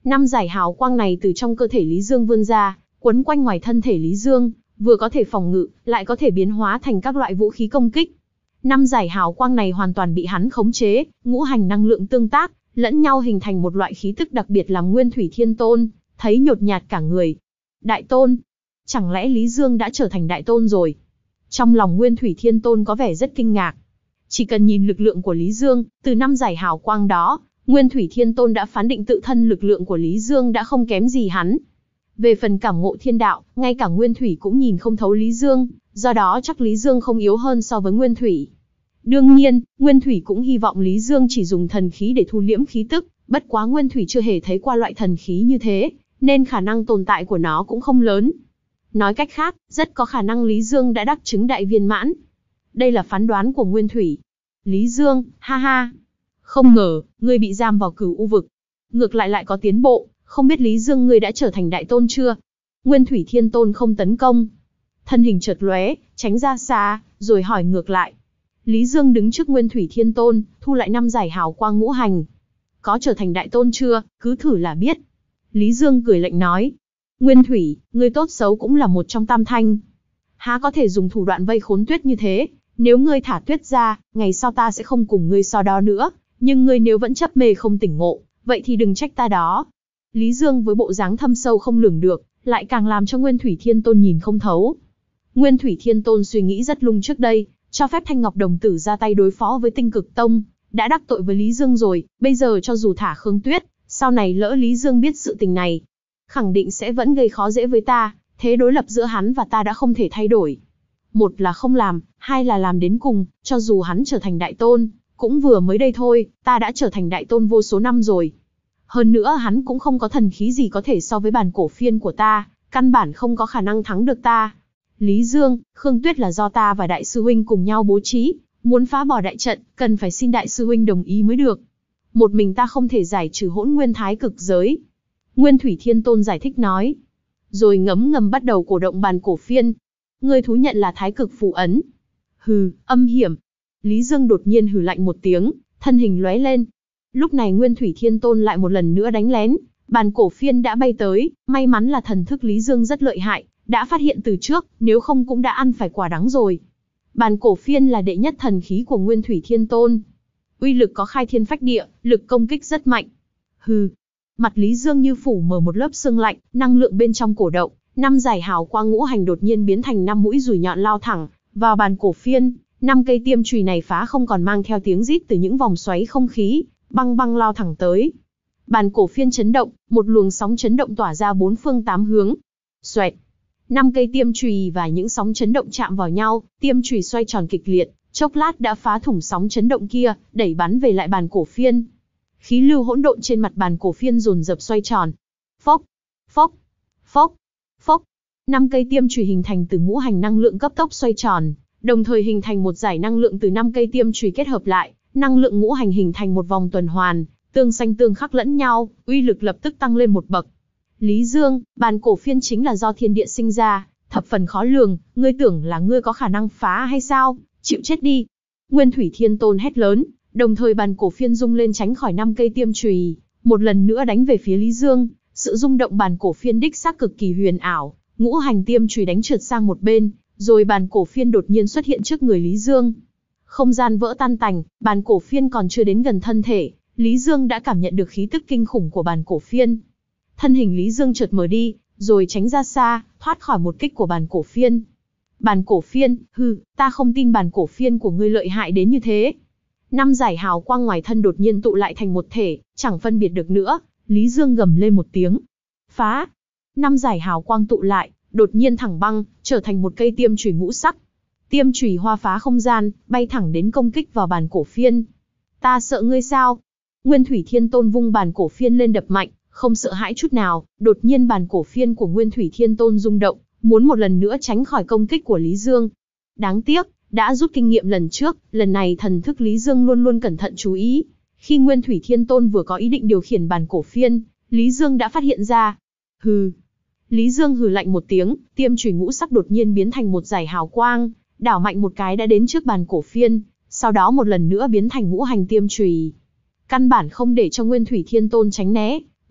Năm giải hào quang này từ trong cơ thể Lý Dương vươn ra, quấn quanh ngoài thân thể Lý Dương, vừa có thể phòng ngự, lại có thể biến hóa thành các loại vũ khí công kích. Năm giải hào quang này hoàn toàn bị hắn khống chế, ngũ hành năng lượng tương tác, lẫn nhau hình thành một loại khí tức đặc biệt làm Nguyên Thủy Thiên Tôn thấy nhột nhạt cả người. Đại Tôn, chẳng lẽ Lý Dương đã trở thành Đại Tôn rồi? Trong lòng Nguyên Thủy Thiên Tôn có vẻ rất kinh ngạc. Chỉ cần nhìn lực lượng của Lý Dương, từ năm giải hào quang đó, Nguyên Thủy Thiên Tôn đã phán định tự thân lực lượng của Lý Dương đã không kém gì hắn. Về phần cảm ngộ thiên đạo, ngay cả Nguyên Thủy cũng nhìn không thấu Lý Dương, do đó chắc Lý Dương không yếu hơn so với Nguyên Thủy. Đương nhiên, Nguyên Thủy cũng hy vọng Lý Dương chỉ dùng thần khí để thu liễm khí tức, bất quá Nguyên Thủy chưa hề thấy qua loại thần khí như thế, nên khả năng tồn tại của nó cũng không lớn. Nói cách khác, rất có khả năng Lý Dương đã đắc chứng đại viên mãn. Đây là phán đoán của Nguyên Thủy. Lý Dương, ha ha. Không ngờ, ngươi bị giam vào Cửu U vực. Ngược lại lại có tiến bộ, không biết Lý Dương ngươi đã trở thành Đại Tôn chưa? Nguyên Thủy Thiên Tôn không tấn công. Thân hình chợt lóe, tránh ra xa, rồi hỏi ngược lại. Lý Dương đứng trước Nguyên Thủy Thiên Tôn, thu lại năm giải hào quang ngũ hành. Có trở thành Đại Tôn chưa, cứ thử là biết. Lý Dương cười lạnh nói. Nguyên Thủy, ngươi tốt xấu cũng là một trong tam thanh. Há có thể dùng thủ đoạn vây khốn Tuyết như thế, nếu ngươi thả Tuyết ra, ngày sau ta sẽ không cùng ngươi so đo nữa, nhưng ngươi nếu vẫn chấp mê không tỉnh ngộ, vậy thì đừng trách ta đó. Lý Dương với bộ dáng thâm sâu không lường được, lại càng làm cho Nguyên Thủy Thiên Tôn nhìn không thấu. Nguyên Thủy Thiên Tôn suy nghĩ rất lung trước đây, cho phép Thanh Ngọc Đồng Tử ra tay đối phó với Tinh Cực Tông, đã đắc tội với Lý Dương rồi, bây giờ cho dù thả Khương Tuyết, sau này lỡ Lý Dương biết sự tình này, khẳng định sẽ vẫn gây khó dễ với ta, thế đối lập giữa hắn và ta đã không thể thay đổi. Một là không làm, hai là làm đến cùng, cho dù hắn trở thành Đại Tôn, cũng vừa mới đây thôi, ta đã trở thành Đại Tôn vô số năm rồi. Hơn nữa hắn cũng không có thần khí gì có thể so với bản cổ phiên của ta, căn bản không có khả năng thắng được ta. Lý Dương, Khương Tuyết là do ta và Đại sư huynh cùng nhau bố trí, muốn phá bỏ đại trận, cần phải xin Đại sư huynh đồng ý mới được. Một mình ta không thể giải trừ Hỗn Nguyên Thái Cực giới. Nguyên Thủy Thiên Tôn giải thích nói. Rồi ngấm ngầm bắt đầu cổ động bàn cổ phiên. Ngươi thú nhận là Thái Cực phù ấn. Hừ, âm hiểm. Lý Dương đột nhiên hừ lạnh một tiếng, thân hình lóe lên. Lúc này Nguyên Thủy Thiên Tôn lại một lần nữa đánh lén, bàn cổ phiên đã bay tới, may mắn là thần thức Lý Dương rất lợi hại, đã phát hiện từ trước, nếu không cũng đã ăn phải quả đắng rồi. Bàn cổ phiên là đệ nhất thần khí của Nguyên Thủy Thiên Tôn. Uy lực có khai thiên phách địa, lực công kích rất mạnh. Hừ. Mặt Lý Dương như phủ mở một lớp sương lạnh, năng lượng bên trong cổ động, năm giải hào quang ngũ hành đột nhiên biến thành năm mũi dùi nhọn lao thẳng vào bàn cổ phiên, năm cây tiêm chùy này phá không còn mang theo tiếng rít từ những vòng xoáy không khí, băng băng lao thẳng tới. Bàn cổ phiên chấn động, một luồng sóng chấn động tỏa ra bốn phương tám hướng. Xoẹt. Năm cây tiêm chùy và những sóng chấn động chạm vào nhau, tiêm chùy xoay tròn kịch liệt, chốc lát đã phá thủng sóng chấn động kia, đẩy bắn về lại bàn cổ phiên. Khí lưu hỗn độn trên mặt bàn cổ phiên dồn dập xoay tròn. Phốc, phốc, phốc, phốc. Năm cây tiêm chùy hình thành từ ngũ hành năng lượng cấp tốc xoay tròn, đồng thời hình thành một giải năng lượng từ năm cây tiêm chùy kết hợp lại, năng lượng ngũ hành hình thành một vòng tuần hoàn, tương xanh tương khắc lẫn nhau, uy lực lập tức tăng lên một bậc. Lý Dương, bàn cổ phiên chính là do thiên địa sinh ra, thập phần khó lường, ngươi tưởng là ngươi có khả năng phá hay sao? Chịu chết đi. Nguyên Thủy Thiên Tôn hét lớn, đồng thời bàn cổ phiên rung lên tránh khỏi năm cây tiêm chùy, một lần nữa đánh về phía Lý Dương. Sự rung động bàn cổ phiên đích xác cực kỳ huyền ảo, ngũ hành tiêm chùy đánh trượt sang một bên, rồi bàn cổ phiên đột nhiên xuất hiện trước người Lý Dương. Không gian vỡ tan tành, bàn cổ phiên còn chưa đến gần thân thể, Lý Dương đã cảm nhận được khí tức kinh khủng của bàn cổ phiên. Thân hình Lý Dương chợt mở đi, rồi tránh ra xa, thoát khỏi một kích của bàn cổ phiên. Bàn cổ phiên, hừ, ta không tin bàn cổ phiên của ngươi lợi hại đến như thế. Năm giải hào quang ngoài thân đột nhiên tụ lại thành một thể, chẳng phân biệt được nữa, Lý Dương gầm lên một tiếng. Phá! Năm giải hào quang tụ lại, đột nhiên thẳng băng, trở thành một cây tiêm chùy ngũ sắc. Tiêm chùy hoa phá không gian, bay thẳng đến công kích vào bàn cổ phiên. Ta sợ ngươi sao? Nguyên Thủy Thiên Tôn vung bàn cổ phiên lên đập mạnh, không sợ hãi chút nào, đột nhiên bàn cổ phiên của Nguyên Thủy Thiên Tôn rung động, muốn một lần nữa tránh khỏi công kích của Lý Dương. Đáng tiếc, đã rút kinh nghiệm lần trước, lần này thần thức Lý Dương luôn luôn cẩn thận chú ý. Khi Nguyên Thủy Thiên Tôn vừa có ý định điều khiển bàn cổ phiên, Lý Dương đã phát hiện ra. Hừ. Lý Dương hừ lạnh một tiếng, tiêm chùy ngũ sắc đột nhiên biến thành một dải hào quang, đảo mạnh một cái đã đến trước bàn cổ phiên, sau đó một lần nữa biến thành ngũ hành tiêm chùy. Căn bản không để cho Nguyên Thủy Thiên Tôn tránh né,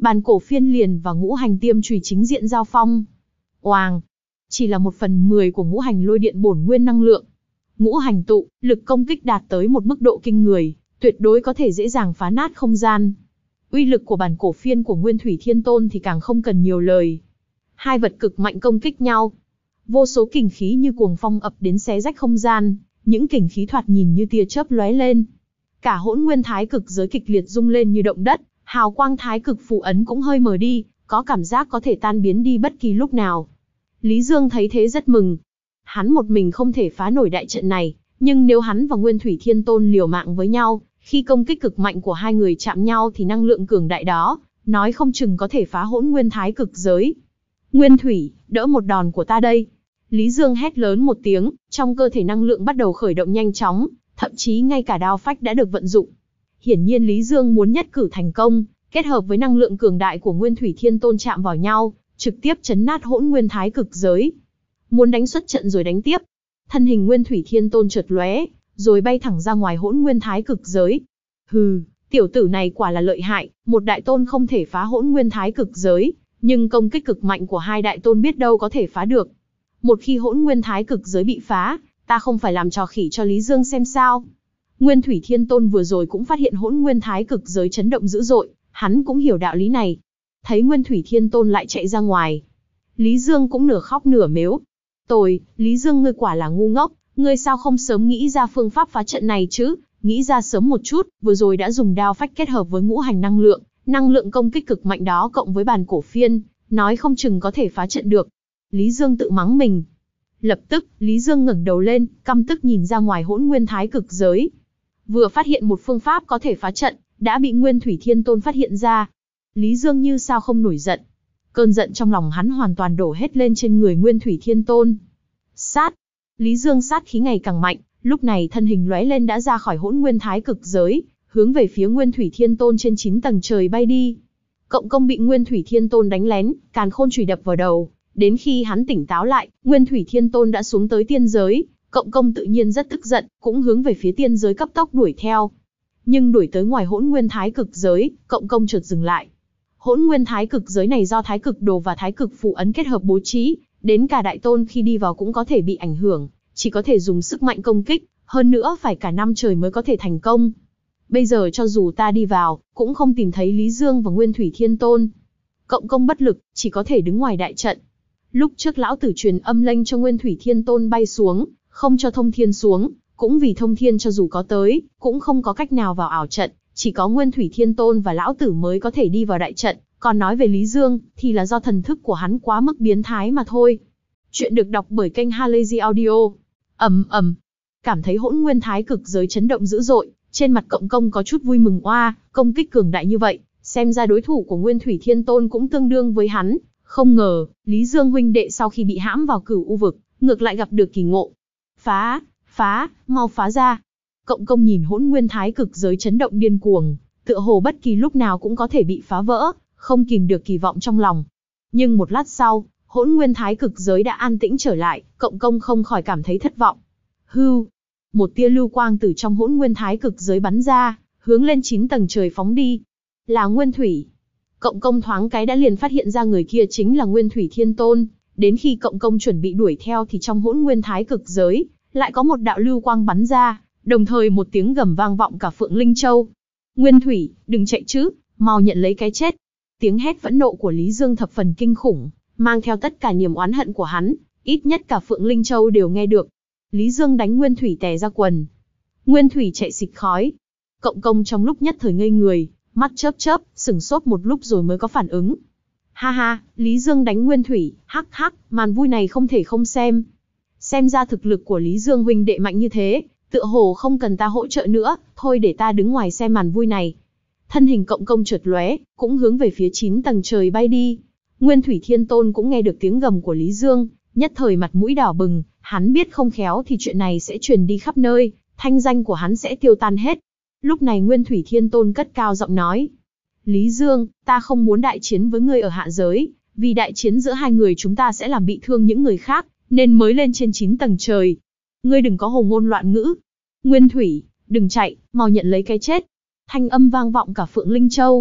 Bàn cổ phiên liền và ngũ hành tiêm chùy chính diện giao phong. Oàng! Chỉ là một phần mười của ngũ hành lôi điện bổn nguyên năng lượng. Ngũ hành tụ, lực công kích đạt tới một mức độ kinh người, tuyệt đối có thể dễ dàng phá nát không gian. Uy lực của bản cổ phiên của Nguyên Thủy Thiên Tôn thì càng không cần nhiều lời. Hai vật cực mạnh công kích nhau. Vô số kình khí như cuồng phong ập đến xé rách không gian, những kình khí thoạt nhìn như tia chớp lóe lên. Cả hỗn nguyên thái cực giới kịch liệt rung lên như động đất, hào quang thái cực phù ấn cũng hơi mờ đi, có cảm giác có thể tan biến đi bất kỳ lúc nào. Lý Dương thấy thế rất mừng. Hắn một mình không thể phá nổi đại trận này, nhưng nếu hắn và Nguyên Thủy Thiên Tôn liều mạng với nhau, khi công kích cực mạnh của hai người chạm nhau thì năng lượng cường đại đó, nói không chừng có thể phá hỗn nguyên thái cực giới. Nguyên Thủy, đỡ một đòn của ta đây. Lý Dương hét lớn một tiếng, trong cơ thể năng lượng bắt đầu khởi động nhanh chóng, thậm chí ngay cả đao phách đã được vận dụng. Hiển nhiên Lý Dương muốn nhất cử thành công, kết hợp với năng lượng cường đại của Nguyên Thủy Thiên Tôn chạm vào nhau, trực tiếp chấn nát hỗn nguyên thái cực giới. Muốn đánh xuất trận rồi đánh tiếp. Thân hình Nguyên Thủy Thiên Tôn chợt lóe, rồi bay thẳng ra ngoài hỗn nguyên thái cực giới. Hừ, tiểu tử này quả là lợi hại, một đại tôn không thể phá hỗn nguyên thái cực giới, nhưng công kích cực mạnh của hai đại tôn biết đâu có thể phá được. Một khi hỗn nguyên thái cực giới bị phá, ta không phải làm trò khỉ cho Lý Dương xem sao. Nguyên Thủy Thiên Tôn vừa rồi cũng phát hiện hỗn nguyên thái cực giới chấn động dữ dội, hắn cũng hiểu đạo lý này. Thấy Nguyên Thủy Thiên Tôn lại chạy ra ngoài, Lý Dương cũng nửa khóc nửa mếu. Tôi, Lý Dương ngươi quả là ngu ngốc, ngươi sao không sớm nghĩ ra phương pháp phá trận này chứ, nghĩ ra sớm một chút, vừa rồi đã dùng đao phách kết hợp với ngũ hành năng lượng, năng lượng công kích cực mạnh đó cộng với bàn cổ phiên, nói không chừng có thể phá trận được. Lý Dương tự mắng mình. Lập tức, Lý Dương ngẩng đầu lên, căm tức nhìn ra ngoài hỗn nguyên thái cực giới. Vừa phát hiện một phương pháp có thể phá trận, đã bị Nguyên Thủy Thiên Tôn phát hiện ra. Lý Dương như sao không nổi giận. Cơn giận trong lòng hắn hoàn toàn đổ hết lên trên người Nguyên Thủy Thiên Tôn. Sát! Lý Dương sát khí ngày càng mạnh, lúc này thân hình lóe lên đã ra khỏi hỗn nguyên thái cực giới, hướng về phía Nguyên Thủy Thiên Tôn trên chín tầng trời bay đi. Cộng công bị Nguyên Thủy Thiên Tôn đánh lén, càn khôn chùy đập vào đầu. Đến khi hắn tỉnh táo lại, Nguyên Thủy Thiên Tôn đã xuống tới tiên giới, cộng công tự nhiên rất tức giận, cũng hướng về phía tiên giới cấp tốc đuổi theo. Nhưng đuổi tới ngoài hỗn nguyên thái cực giới, cộng công chợt dừng lại. Hỗn nguyên thái cực giới này do thái cực đồ và thái cực phù ấn kết hợp bố trí, đến cả đại tôn khi đi vào cũng có thể bị ảnh hưởng, chỉ có thể dùng sức mạnh công kích, hơn nữa phải cả năm trời mới có thể thành công. Bây giờ cho dù ta đi vào, cũng không tìm thấy Lý Dương và Nguyên Thủy Thiên Tôn. Cộng công bất lực, chỉ có thể đứng ngoài đại trận. Lúc trước lão tử truyền âm lệnh cho Nguyên Thủy Thiên Tôn bay xuống, không cho thông thiên xuống, cũng vì thông thiên cho dù có tới, cũng không có cách nào vào ảo trận, chỉ có Nguyên Thủy Thiên Tôn và lão tử mới có thể đi vào đại trận, còn nói về Lý Dương, thì là do thần thức của hắn quá mức biến thái mà thôi. Chuyện được đọc bởi kênh Halazy Audio. Ầm ầm, cảm thấy hỗn nguyên thái cực giới chấn động dữ dội, trên mặt cộng công có chút vui mừng oa, công kích cường đại như vậy, xem ra đối thủ của Nguyên Thủy Thiên Tôn cũng tương đương với hắn. Không ngờ, Lý Dương huynh đệ sau khi bị hãm vào cửu u vực, ngược lại gặp được kỳ ngộ. Phá, phá, mau phá ra. Cộng công nhìn hỗn nguyên thái cực giới chấn động điên cuồng, tựa hồ bất kỳ lúc nào cũng có thể bị phá vỡ, không kìm được kỳ vọng trong lòng. Nhưng một lát sau, hỗn nguyên thái cực giới đã an tĩnh trở lại, cộng công không khỏi cảm thấy thất vọng. Hưu, một tia lưu quang từ trong hỗn nguyên thái cực giới bắn ra, hướng lên chín tầng trời phóng đi. Là Nguyên Thủy. Cộng công thoáng cái đã liền phát hiện ra người kia chính là Nguyên Thủy Thiên Tôn, đến khi cộng công chuẩn bị đuổi theo thì trong hỗn nguyên thái cực giới, lại có một đạo lưu quang bắn ra, đồng thời một tiếng gầm vang vọng cả Phượng Linh Châu. Nguyên Thủy, đừng chạy chứ, mau nhận lấy cái chết. Tiếng hét phẫn nộ của Lý Dương thập phần kinh khủng, mang theo tất cả niềm oán hận của hắn, ít nhất cả Phượng Linh Châu đều nghe được. Lý Dương đánh Nguyên Thủy tè ra quần. Nguyên Thủy chạy xịt khói. Cộng công trong lúc nhất thời ngây người, mắt chớp chớp, sửng sốt một lúc rồi mới có phản ứng. Ha ha, Lý Dương đánh Nguyên Thủy, hắc hắc, màn vui này không thể không xem. Xem ra thực lực của Lý Dương huynh đệ mạnh như thế, tựa hồ không cần ta hỗ trợ nữa, thôi để ta đứng ngoài xem màn vui này. Thân hình cộng công chợt lóe, cũng hướng về phía chín tầng trời bay đi. Nguyên Thủy Thiên Tôn cũng nghe được tiếng gầm của Lý Dương, nhất thời mặt mũi đỏ bừng, hắn biết không khéo thì chuyện này sẽ truyền đi khắp nơi, thanh danh của hắn sẽ tiêu tan hết. Lúc này Nguyên Thủy Thiên Tôn cất cao giọng nói: Lý Dương, ta không muốn đại chiến với ngươi ở hạ giới, vì đại chiến giữa hai người chúng ta sẽ làm bị thương những người khác, nên mới lên trên chín tầng trời. Ngươi đừng có hồ ngôn loạn ngữ. Nguyên Thủy, đừng chạy, mau nhận lấy cái chết. Thanh âm vang vọng cả Phượng Linh Châu,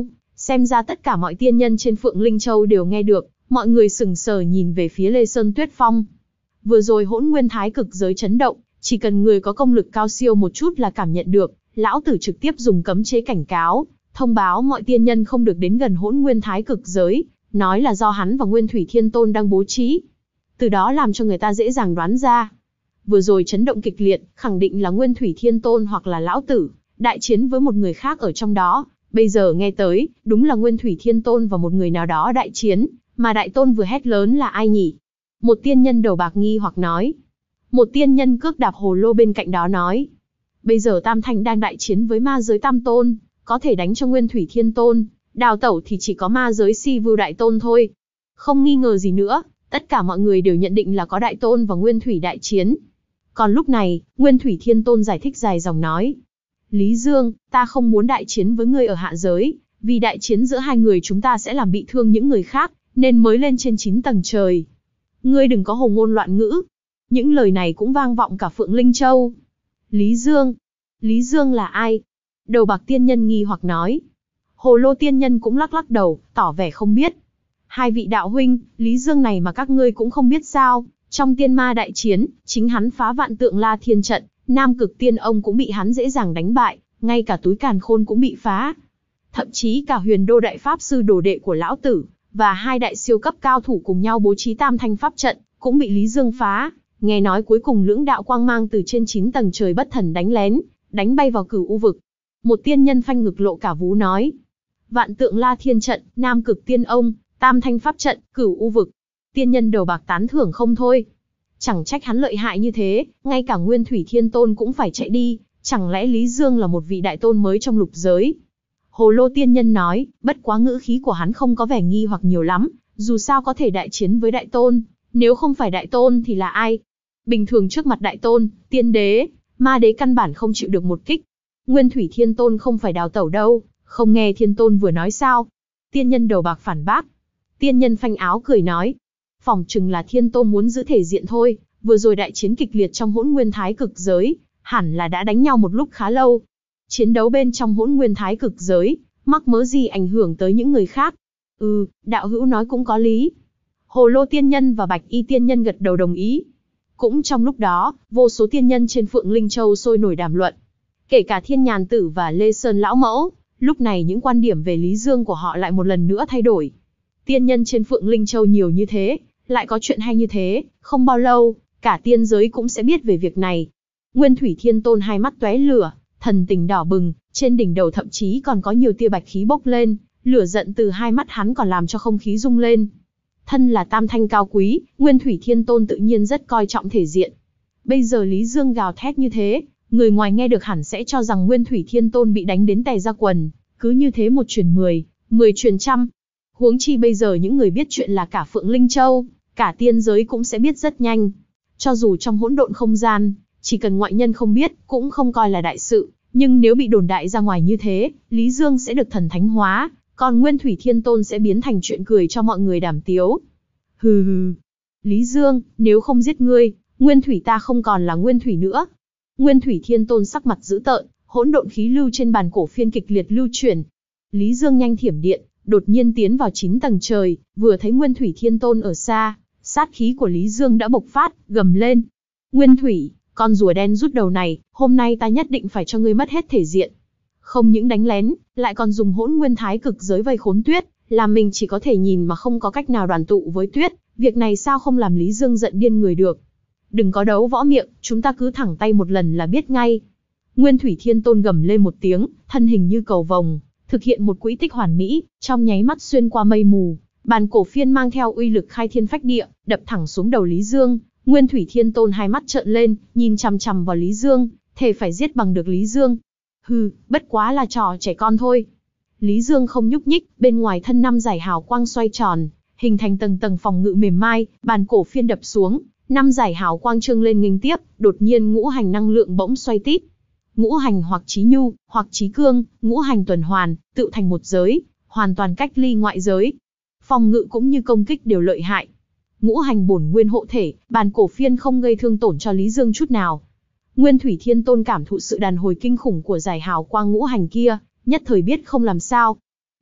Xem ra tất cả mọi tiên nhân trên Phượng Linh Châu đều nghe được, mọi người sững sờ nhìn về phía Lê Sơn Tuyết Phong. Vừa rồi hỗn nguyên thái cực giới chấn động, chỉ cần người có công lực cao siêu một chút là cảm nhận được, lão tử trực tiếp dùng cấm chế cảnh cáo, thông báo mọi tiên nhân không được đến gần hỗn nguyên thái cực giới, nói là do hắn và Nguyên Thủy Thiên Tôn đang bố trí. Từ đó làm cho người ta dễ dàng đoán ra. Vừa rồi chấn động kịch liệt, khẳng định là Nguyên Thủy Thiên Tôn hoặc là lão tử, đại chiến với một người khác ở trong đó. Bây giờ nghe tới, đúng là Nguyên Thủy Thiên Tôn và một người nào đó đại chiến, mà đại tôn vừa hét lớn là ai nhỉ? Một tiên nhân đầu bạc nghi hoặc nói. Một tiên nhân cước đạp hồ lô bên cạnh đó nói. Bây giờ Tam Thanh đang đại chiến với ma giới Tam Tôn, có thể đánh cho Nguyên Thủy Thiên Tôn, đào tẩu thì chỉ có ma giới Si Vưu Đại Tôn thôi. Không nghi ngờ gì nữa, tất cả mọi người đều nhận định là có Đại Tôn và Nguyên Thủy đại chiến. Còn lúc này, Nguyên Thủy Thiên Tôn giải thích dài dòng nói. Lý Dương, ta không muốn đại chiến với ngươi ở hạ giới, vì đại chiến giữa hai người chúng ta sẽ làm bị thương những người khác, nên mới lên trên chín tầng trời. Ngươi đừng có hồ ngôn loạn ngữ. Những lời này cũng vang vọng cả Phượng Linh Châu. Lý Dương? Lý Dương là ai? Đầu bạc tiên nhân nghi hoặc nói. Hồ lô tiên nhân cũng lắc lắc đầu, tỏ vẻ không biết. Hai vị đạo huynh, Lý Dương này mà các ngươi cũng không biết sao? Trong tiên ma đại chiến, chính hắn phá vạn tượng La Thiên trận, Nam Cực Tiên Ông cũng bị hắn dễ dàng đánh bại, ngay cả túi càn khôn cũng bị phá. Thậm chí cả Huyền Đô Đại Pháp Sư đồ đệ của lão tử, và hai đại siêu cấp cao thủ cùng nhau bố trí tam thanh pháp trận, cũng bị Lý Dương phá. Nghe nói cuối cùng lưỡng đạo quang mang từ trên chín tầng trời bất thần đánh lén, đánh bay vào Cửu U vực. Một tiên nhân phanh ngực lộ cả vú nói. Vạn tượng La Thiên trận, Nam Cực Tiên Ông, tam thanh pháp trận, Cửu U vực. Tiên nhân đầu bạc tán thưởng không thôi. Chẳng trách hắn lợi hại như thế, ngay cả Nguyên Thủy Thiên Tôn cũng phải chạy đi, chẳng lẽ Lý Dương là một vị đại tôn mới trong lục giới? Hồ lô tiên nhân nói, bất quá ngữ khí của hắn không có vẻ nghi hoặc nhiều lắm, dù sao có thể đại chiến với đại tôn, nếu không phải đại tôn thì là ai? Bình thường trước mặt đại tôn, tiên đế, ma đế căn bản không chịu được một kích. Nguyên Thủy Thiên Tôn không phải đào tẩu đâu, không nghe Thiên Tôn vừa nói sao? Tiên nhân đầu bạc phản bác. Tiên nhân phanh áo cười nói, phỏng chừng là Thiên Tôn muốn giữ thể diện thôi, vừa rồi đại chiến kịch liệt trong hỗn nguyên thái cực giới, hẳn là đã đánh nhau một lúc khá lâu. Chiến đấu bên trong hỗn nguyên thái cực giới, mắc mớ gì ảnh hưởng tới những người khác? Ừ, đạo hữu nói cũng có lý. Hồ lô tiên nhân và bạch y tiên nhân gật đầu đồng ý. Cũng trong lúc đó, vô số tiên nhân trên Phượng Linh Châu sôi nổi đàm luận. Kể cả Thiên Nhàn Tử và Lê Sơn Lão Mẫu, lúc này những quan điểm về Lý Dương của họ lại một lần nữa thay đổi. Tiên nhân trên Phượng Linh Châu nhiều như thế, lại có chuyện hay như thế, không bao lâu, cả tiên giới cũng sẽ biết về việc này. Nguyên Thủy Thiên Tôn hai mắt tóe lửa, thần tình đỏ bừng, trên đỉnh đầu thậm chí còn có nhiều tia bạch khí bốc lên, lửa giận từ hai mắt hắn còn làm cho không khí rung lên. Thân là tam thanh cao quý, Nguyên Thủy Thiên Tôn tự nhiên rất coi trọng thể diện. Bây giờ Lý Dương gào thét như thế, người ngoài nghe được hẳn sẽ cho rằng Nguyên Thủy Thiên Tôn bị đánh đến tè ra quần, cứ như thế một truyền mười, mười truyền trăm. Huống chi bây giờ những người biết chuyện là cả Phượng Linh Châu, cả tiên giới cũng sẽ biết rất nhanh. Cho dù trong hỗn độn không gian, chỉ cần ngoại nhân không biết, cũng không coi là đại sự, nhưng nếu bị đồn đại ra ngoài như thế, Lý Dương sẽ được thần thánh hóa, còn Nguyên Thủy Thiên Tôn sẽ biến thành chuyện cười cho mọi người đàm tiếu. Hừ hừ. Lý Dương, nếu không giết ngươi, Nguyên Thủy ta không còn là Nguyên Thủy nữa. Nguyên Thủy Thiên Tôn sắc mặt dữ tợn, hỗn độn khí lưu trên bàn cổ phiên kịch liệt lưu chuyển. Lý Dương nhanh thiểm điện, đột nhiên tiến vào chín tầng trời, vừa thấy Nguyên Thủy Thiên Tôn ở xa, sát khí của Lý Dương đã bộc phát, gầm lên. Nguyên Thủy, con rùa đen rút đầu này, hôm nay ta nhất định phải cho ngươi mất hết thể diện. Không những đánh lén, lại còn dùng hỗn nguyên thái cực giới vây khốn tuyết, làm mình chỉ có thể nhìn mà không có cách nào đoàn tụ với tuyết, việc này sao không làm Lý Dương giận điên người được. Đừng có đấu võ miệng, chúng ta cứ thẳng tay một lần là biết ngay. Nguyên Thủy Thiên Tôn gầm lên một tiếng, thân hình như cầu vồng, thực hiện một quỹ tích hoàn mỹ, trong nháy mắt xuyên qua mây mù, bàn cổ phiên mang theo uy lực khai thiên phách địa, đập thẳng xuống đầu Lý Dương. Nguyên Thủy Thiên Tôn hai mắt trợn lên, nhìn chằm chằm vào Lý Dương, thề phải giết bằng được Lý Dương. Hừ, bất quá là trò trẻ con thôi. Lý Dương không nhúc nhích, bên ngoài thân năm dải hào quang xoay tròn, hình thành tầng tầng phòng ngự mềm mại, bàn cổ phiên đập xuống, năm dải hào quang trưng lên nghênh tiếp, đột nhiên ngũ hành năng lượng bỗng xoay tít. Ngũ hành hoặc chí nhu, hoặc chí cương, ngũ hành tuần hoàn, tự thành một giới, hoàn toàn cách ly ngoại giới. Phòng ngự cũng như công kích đều lợi hại. Ngũ hành bổn nguyên hộ thể, bàn cổ phiên không gây thương tổn cho Lý Dương chút nào. Nguyên Thủy Thiên Tôn cảm thụ sự đàn hồi kinh khủng của giải hào quang ngũ hành kia, nhất thời biết không làm sao.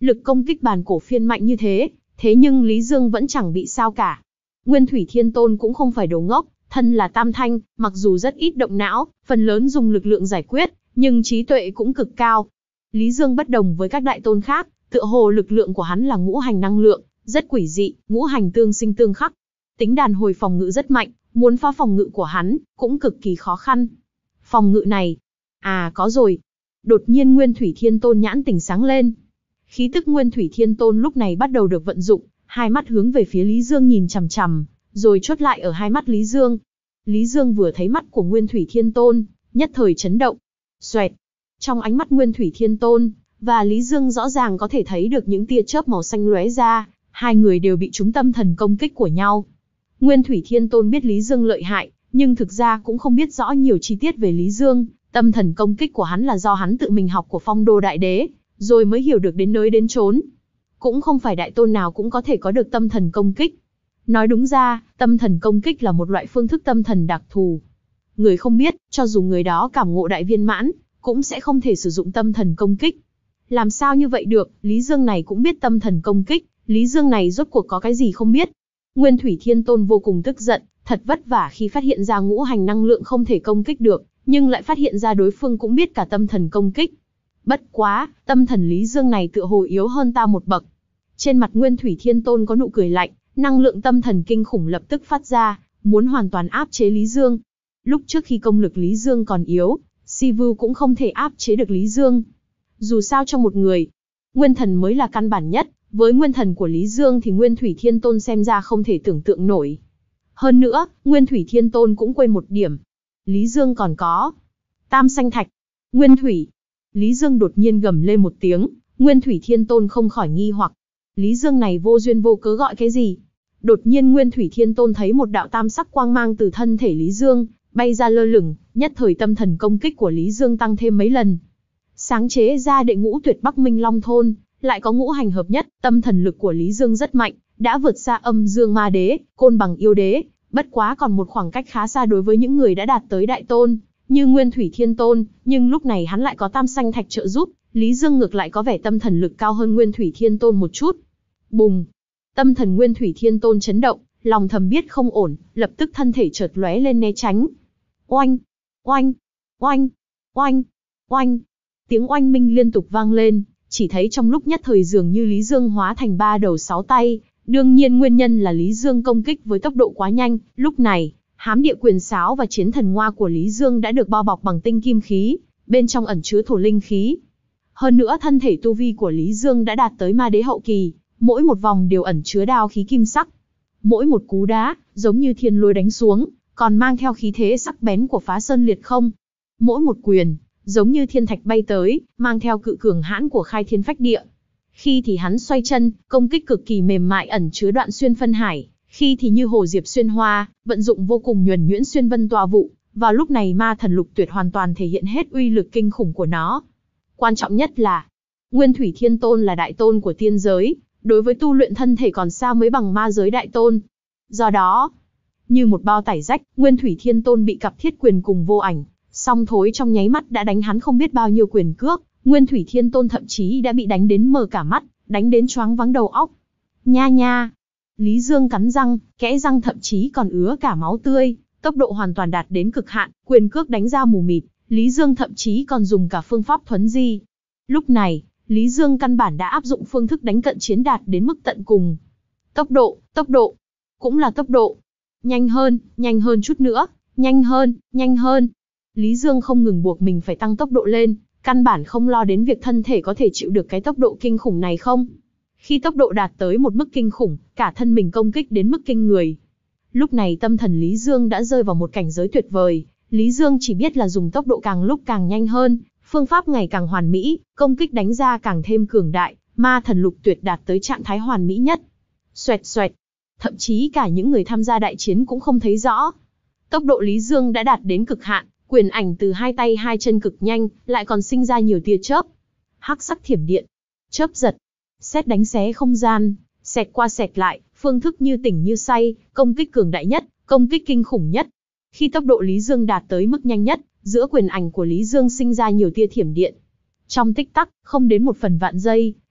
Lực công kích bàn cổ phiên mạnh như thế, thế nhưng Lý Dương vẫn chẳng bị sao cả. Nguyên Thủy Thiên Tôn cũng không phải đồ ngốc, thân là tam thanh, mặc dù rất ít động não, phần lớn dùng lực lượng giải quyết, nhưng trí tuệ cũng cực cao. Lý Dương bất đồng với các đại tôn khác, tựa hồ lực lượng của hắn là ngũ hành năng lượng, rất quỷ dị, ngũ hành tương sinh tương khắc. Tính đàn hồi phòng ngự rất mạnh, muốn phá phòng ngự của hắn, cũng cực kỳ khó khăn. Phòng ngự này, à có rồi. Đột nhiên Nguyên Thủy Thiên Tôn nhãn tỉnh sáng lên. Khí tức Nguyên Thủy Thiên Tôn lúc này bắt đầu được vận dụng, hai mắt hướng về phía Lý Dương nhìn chằm chằm, rồi chốt lại ở hai mắt Lý Dương. Lý Dương vừa thấy mắt của Nguyên Thủy Thiên Tôn, nhất thời chấn động. Xoẹt. Trong ánh mắt Nguyên Thủy Thiên Tôn và Lý Dương rõ ràng có thể thấy được những tia chớp màu xanh lóe ra, hai người đều bị trúng tâm thần công kích của nhau. Nguyên Thủy Thiên Tôn biết Lý Dương lợi hại, nhưng thực ra cũng không biết rõ nhiều chi tiết về Lý Dương. Tâm thần công kích của hắn là do hắn tự mình học của Phong Đô Đại Đế, rồi mới hiểu được đến nơi đến chốn. Cũng không phải đại tôn nào cũng có thể có được tâm thần công kích. Nói đúng ra, tâm thần công kích là một loại phương thức tâm thần đặc thù. Người không biết, cho dù người đó cảm ngộ đại viên mãn, cũng sẽ không thể sử dụng tâm thần công kích. Làm sao như vậy được, Lý Dương này cũng biết tâm thần công kích, Lý Dương này rốt cuộc có cái gì không biết. Nguyên Thủy Thiên Tôn vô cùng tức giận, thật vất vả khi phát hiện ra ngũ hành năng lượng không thể công kích được, nhưng lại phát hiện ra đối phương cũng biết cả tâm thần công kích. Bất quá, tâm thần Lý Dương này tựa hồ yếu hơn ta một bậc. Trên mặt Nguyên Thủy Thiên Tôn có nụ cười lạnh, năng lượng tâm thần kinh khủng lập tức phát ra, muốn hoàn toàn áp chế Lý Dương. Lúc trước khi công lực Lý Dương còn yếu, Sivu cũng không thể áp chế được Lý Dương. Dù sao trong một người, nguyên thần mới là căn bản nhất, với nguyên thần của Lý Dương thì Nguyên Thủy Thiên Tôn xem ra không thể tưởng tượng nổi. Hơn nữa, Nguyên Thủy Thiên Tôn cũng quên một điểm. Lý Dương còn có Tam Sanh Thạch. Nguyên Thủy. Lý Dương đột nhiên gầm lên một tiếng, Nguyên Thủy Thiên Tôn không khỏi nghi hoặc. Lý Dương này vô duyên vô cớ gọi cái gì? Đột nhiên Nguyên Thủy Thiên Tôn thấy một đạo tam sắc quang mang từ thân thể Lý Dương bay ra lơ lửng, nhất thời tâm thần công kích của Lý Dương tăng thêm mấy lần. Sáng chế ra đệ ngũ tuyệt Bắc Minh Long Thôn, lại có ngũ hành hợp nhất, tâm thần lực của Lý Dương rất mạnh, đã vượt xa Âm Dương Ma Đế, Côn Bằng Yêu Đế, bất quá còn một khoảng cách khá xa đối với những người đã đạt tới đại tôn, như Nguyên Thủy Thiên Tôn, nhưng lúc này hắn lại có Tam Sanh Thạch trợ giúp, Lý Dương ngược lại có vẻ tâm thần lực cao hơn Nguyên Thủy Thiên Tôn một chút. Bùng! Tâm thần Nguyên Thủy Thiên Tôn chấn động, lòng thầm biết không ổn, lập tức thân thể chợt lóe lên né tránh. Oanh! Oanh! Oanh! Oanh! Oanh! Tiếng oanh minh liên tục vang lên, chỉ thấy trong lúc nhất thời dường như Lý Dương hóa thành ba đầu sáu tay, đương nhiên nguyên nhân là Lý Dương công kích với tốc độ quá nhanh, lúc này, hám địa quyền sáo và chiến thần ngoa của Lý Dương đã được bao bọc bằng tinh kim khí, bên trong ẩn chứa thổ linh khí. Hơn nữa thân thể tu vi của Lý Dương đã đạt tới ma đế hậu kỳ, mỗi một vòng đều ẩn chứa đao khí kim sắc. Mỗi một cú đá, giống như thiên lôi đánh xuống, còn mang theo khí thế sắc bén của phá sơn liệt không. Mỗi một quyền, giống như thiên thạch bay tới, mang theo cự cường hãn của khai thiên phách địa. Khi thì hắn xoay chân, công kích cực kỳ mềm mại ẩn chứa đoạn xuyên phân hải, khi thì như hồ diệp xuyên hoa, vận dụng vô cùng nhuần nhuyễn xuyên vân tòa vụ. Vào lúc này ma thần lục tuyệt hoàn toàn thể hiện hết uy lực kinh khủng của nó. Quan trọng nhất là, Nguyên Thủy Thiên Tôn là đại tôn của tiên giới, đối với tu luyện thân thể còn xa mới bằng ma giới đại tôn. Do đó, như một bao tải rách, Nguyên Thủy Thiên Tôn bị cặp thiết quyền cùng vô ảnh, song thối trong nháy mắt đã đánh hắn không biết bao nhiêu quyền cước. Nguyên Thủy Thiên Tôn thậm chí đã bị đánh đến mờ cả mắt, đánh đến choáng váng đầu óc. Nha nha! Lý Dương cắn răng, kẽ răng thậm chí còn ứa cả máu tươi, tốc độ hoàn toàn đạt đến cực hạn, quyền cước đánh ra mù mịt, Lý Dương thậm chí còn dùng cả phương pháp thuấn di. Lúc này, Lý Dương căn bản đã áp dụng phương thức đánh cận chiến đạt đến mức tận cùng. Tốc độ, tốc độ, cũng là tốc độ. Nhanh hơn, nhanh hơn chút nữa, nhanh hơn, nhanh hơn. Lý Dương không ngừng buộc mình phải tăng tốc độ lên, căn bản không lo đến việc thân thể có thể chịu được cái tốc độ kinh khủng này không. Khi tốc độ đạt tới một mức kinh khủng, cả thân mình công kích đến mức kinh người. Lúc này tâm thần Lý Dương đã rơi vào một cảnh giới tuyệt vời, Lý Dương chỉ biết là dùng tốc độ càng lúc càng nhanh hơn, phương pháp ngày càng hoàn mỹ, công kích đánh ra càng thêm cường đại, ma thần lục tuyệt đạt tới trạng thái hoàn mỹ nhất. Xoẹt xoẹt, thậm chí cả những người tham gia đại chiến cũng không thấy rõ. Tốc độ Lý Dương đã đạt đến cực hạn, quyền ảnh từ hai tay hai chân cực nhanh, lại còn sinh ra nhiều tia chớp. Hắc sắc thiểm điện, chớp giật, sét đánh xé không gian, xẹt qua xẹt lại, phương thức như tỉnh như say, công kích cường đại nhất, công kích kinh khủng nhất. Khi tốc độ Lý Dương đạt tới mức nhanh nhất, giữa quyền ảnh của Lý Dương sinh ra nhiều tia thiểm điện. Trong tích tắc, không đến một phần vạn giây,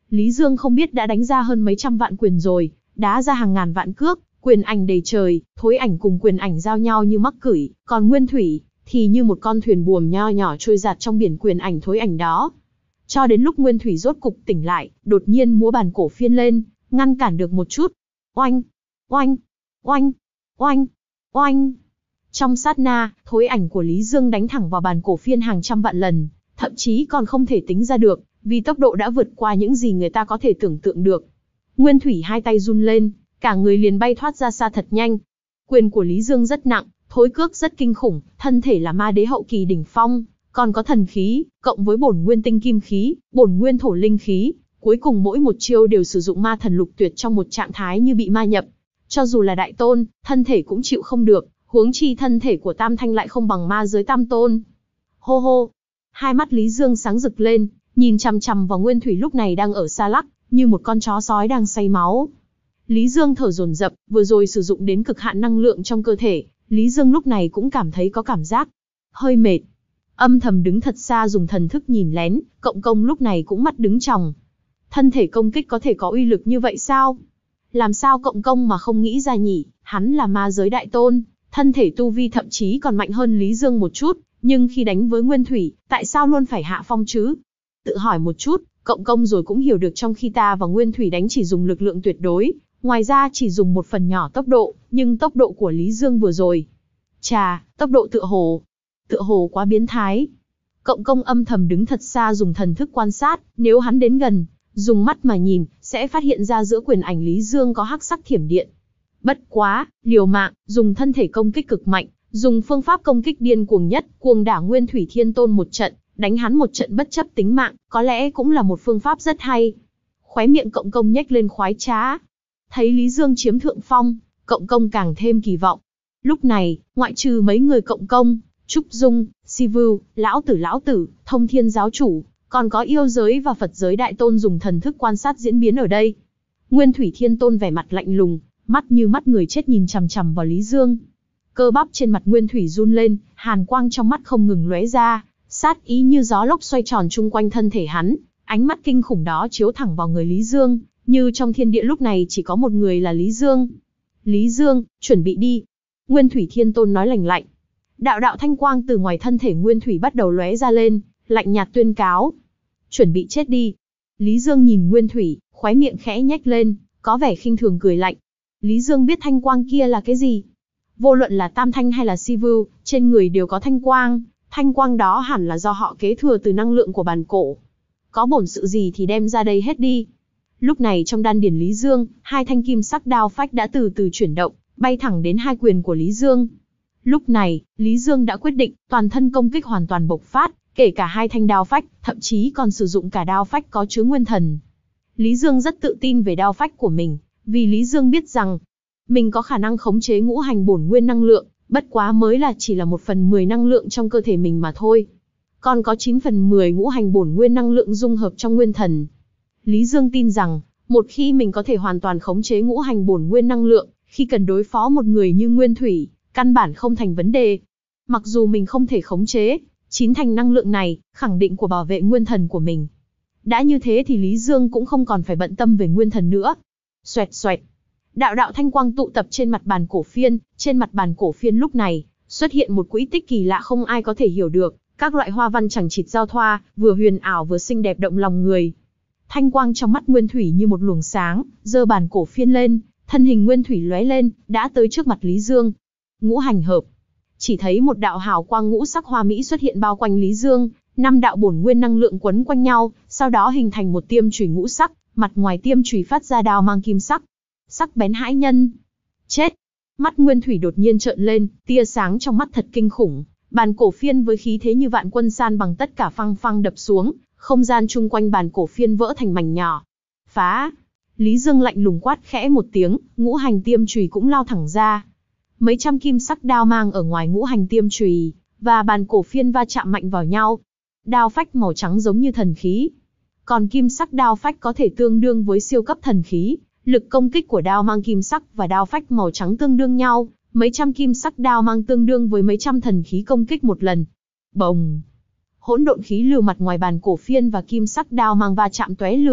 Lý Dương không biết đã đánh ra hơn mấy trăm vạn quyền rồi, đá ra hàng ngàn vạn cước, quyền ảnh đầy trời, thối ảnh cùng quyền ảnh giao nhau như mắc cửi, còn Nguyên Thủy thì như một con thuyền buồm nho nhỏ trôi dạt trong biển quyền ảnh thối ảnh đó. Cho đến lúc Nguyên Thủy rốt cục tỉnh lại, đột nhiên múa bàn cổ phiên lên, ngăn cản được một chút. Oanh, oanh, oanh, oanh, oanh. Trong sát na, thối ảnh của Lý Dương đánh thẳng vào bàn cổ phiên hàng trăm vạn lần, thậm chí còn không thể tính ra được, vì tốc độ đã vượt qua những gì người ta có thể tưởng tượng được. Nguyên Thủy hai tay run lên, cả người liền bay thoát ra xa thật nhanh. Quyền của Lý Dương rất nặng, thối cước rất kinh khủng, thân thể là ma đế hậu kỳ đỉnh phong, còn có thần khí, cộng với bổn nguyên tinh kim khí, bổn nguyên thổ linh khí, cuối cùng mỗi một chiêu đều sử dụng ma thần lục tuyệt trong một trạng thái như bị ma nhập. Cho dù là đại tôn, thân thể cũng chịu không được, huống chi thân thể của Tam Thanh lại không bằng ma giới tam tôn. Hô hô, hai mắt Lý Dương sáng rực lên, nhìn chằm chằm vào Nguyên Thủy lúc này đang ở xa lắc, như một con chó sói đang say máu. Lý Dương thở dồn dập, vừa rồi sử dụng đến cực hạn năng lượng trong cơ thể, Lý Dương lúc này cũng cảm thấy có cảm giác hơi mệt. Âm thầm đứng thật xa dùng thần thức nhìn lén, Cộng Công lúc này cũng mắt đứng tròng. Thân thể công kích có thể có uy lực như vậy sao? Làm sao Cộng Công mà không nghĩ ra nhỉ? Hắn là ma giới đại tôn, thân thể tu vi thậm chí còn mạnh hơn Lý Dương một chút, nhưng khi đánh với Nguyên Thủy, tại sao luôn phải hạ phong chứ? Tự hỏi một chút, Cộng Công rồi cũng hiểu được trong khi ta và Nguyên Thủy đánh chỉ dùng lực lượng tuyệt đối, ngoài ra chỉ dùng một phần nhỏ tốc độ, nhưng tốc độ của Lý Dương vừa rồi. Chà, tốc độ tựa hồ, tựa hồ quá biến thái. Cộng Công âm thầm đứng thật xa dùng thần thức quan sát, nếu hắn đến gần, dùng mắt mà nhìn, sẽ phát hiện ra giữa quyền ảnh Lý Dương có hắc sắc thiểm điện. Bất quá, liều mạng, dùng thân thể công kích cực mạnh, dùng phương pháp công kích điên cuồng nhất, cuồng đả Nguyên Thủy Thiên Tôn một trận, đánh hắn một trận bất chấp tính mạng, có lẽ cũng là một phương pháp rất hay. Khóe miệng Cộng Công nhếch lên khoái trá. Thấy Lý Dương chiếm thượng phong, Cộng Công càng thêm kỳ vọng. Lúc này, ngoại trừ mấy người Cộng Công, Trúc Dung, Si Vưu, Lão Tử Lão Tử, Thông Thiên Giáo Chủ, còn có yêu giới và Phật giới đại tôn dùng thần thức quan sát diễn biến ở đây. Nguyên Thủy Thiên Tôn vẻ mặt lạnh lùng, mắt như mắt người chết nhìn chằm chằm vào Lý Dương. Cơ bắp trên mặt Nguyên Thủy run lên, hàn quang trong mắt không ngừng lóe ra, sát ý như gió lốc xoay tròn chung quanh thân thể hắn, ánh mắt kinh khủng đó chiếu thẳng vào người Lý Dương, như trong thiên địa lúc này chỉ có một người là Lý Dương. Lý Dương, chuẩn bị đi. Nguyên Thủy Thiên Tôn nói lạnh lạnh. Đạo đạo thanh quang từ ngoài thân thể Nguyên Thủy bắt đầu lóe ra lên, lạnh nhạt tuyên cáo. Chuẩn bị chết đi. Lý Dương nhìn Nguyên Thủy, khóe miệng khẽ nhếch lên, có vẻ khinh thường cười lạnh. Lý Dương biết thanh quang kia là cái gì. Vô luận là Tam Thanh hay là Si Vưu, trên người đều có thanh quang, thanh quang đó hẳn là do họ kế thừa từ năng lượng của bàn cổ. Có bổn sự gì thì đem ra đây hết đi. Lúc này trong đan điển Lý Dương, hai thanh kim sắc đao phách đã từ từ chuyển động, bay thẳng đến hai quyền của Lý Dương. Lúc này, Lý Dương đã quyết định, toàn thân công kích hoàn toàn bộc phát, kể cả hai thanh đao phách, thậm chí còn sử dụng cả đao phách có chứa nguyên thần. Lý Dương rất tự tin về đao phách của mình, vì Lý Dương biết rằng, mình có khả năng khống chế ngũ hành bổn nguyên năng lượng, bất quá mới là chỉ là một phần mười năng lượng trong cơ thể mình mà thôi. Còn có chín phần mười ngũ hành bổn nguyên năng lượng dung hợp trong nguyên thần. Lý Dương tin rằng, một khi mình có thể hoàn toàn khống chế ngũ hành bổn nguyên năng lượng, khi cần đối phó một người như Nguyên Thủy, căn bản không thành vấn đề. Mặc dù mình không thể khống chế chín thành năng lượng này, khẳng định của bảo vệ nguyên thần của mình. Đã như thế thì Lý Dương cũng không còn phải bận tâm về nguyên thần nữa. Xoẹt xoẹt. Đạo đạo thanh quang tụ tập trên mặt bàn cổ phiên, trên mặt bàn cổ phiên lúc này, xuất hiện một quỹ tích kỳ lạ không ai có thể hiểu được, các loại hoa văn chằng chịt giao thoa, vừa huyền ảo vừa xinh đẹp động lòng người. Thanh quang trong mắt Nguyên Thủy như một luồng sáng, giơ bàn cổ phiên lên, thân hình Nguyên Thủy lóe lên, đã tới trước mặt Lý Dương. Ngũ hành hợp. Chỉ thấy một đạo hào quang ngũ sắc hoa mỹ xuất hiện bao quanh Lý Dương, năm đạo bổn nguyên năng lượng quấn quanh nhau, sau đó hình thành một tiêm chùy ngũ sắc, mặt ngoài tiêm chùy phát ra đao mang kim sắc. Sắc bén hãi nhân. Chết. Mắt Nguyên Thủy đột nhiên trợn lên, tia sáng trong mắt thật kinh khủng. Bàn cổ phiên với khí thế như vạn quân san bằng tất cả phăng phăng đập xuống, không gian chung quanh bàn cổ phiên vỡ thành mảnh nhỏ. Phá. Lý Dương lạnh lùng quát khẽ một tiếng, ngũ hành tiêm chùy cũng lao thẳng ra. Mấy trăm kim sắc đao mang ở ngoài ngũ hành tiêm chùy và bàn cổ phiên va chạm mạnh vào nhau. Đao phách màu trắng giống như thần khí, còn kim sắc đao phách có thể tương đương với siêu cấp thần khí. Lực công kích của đao mang kim sắc và đao phách màu trắng tương đương nhau, mấy trăm kim sắc đao mang tương đương với mấy trăm thần khí công kích một lần. Bồng! Hỗn độn khí lưu mặt ngoài bàn cổ phiên và kim sắc đao mang va chạm tóe lửa,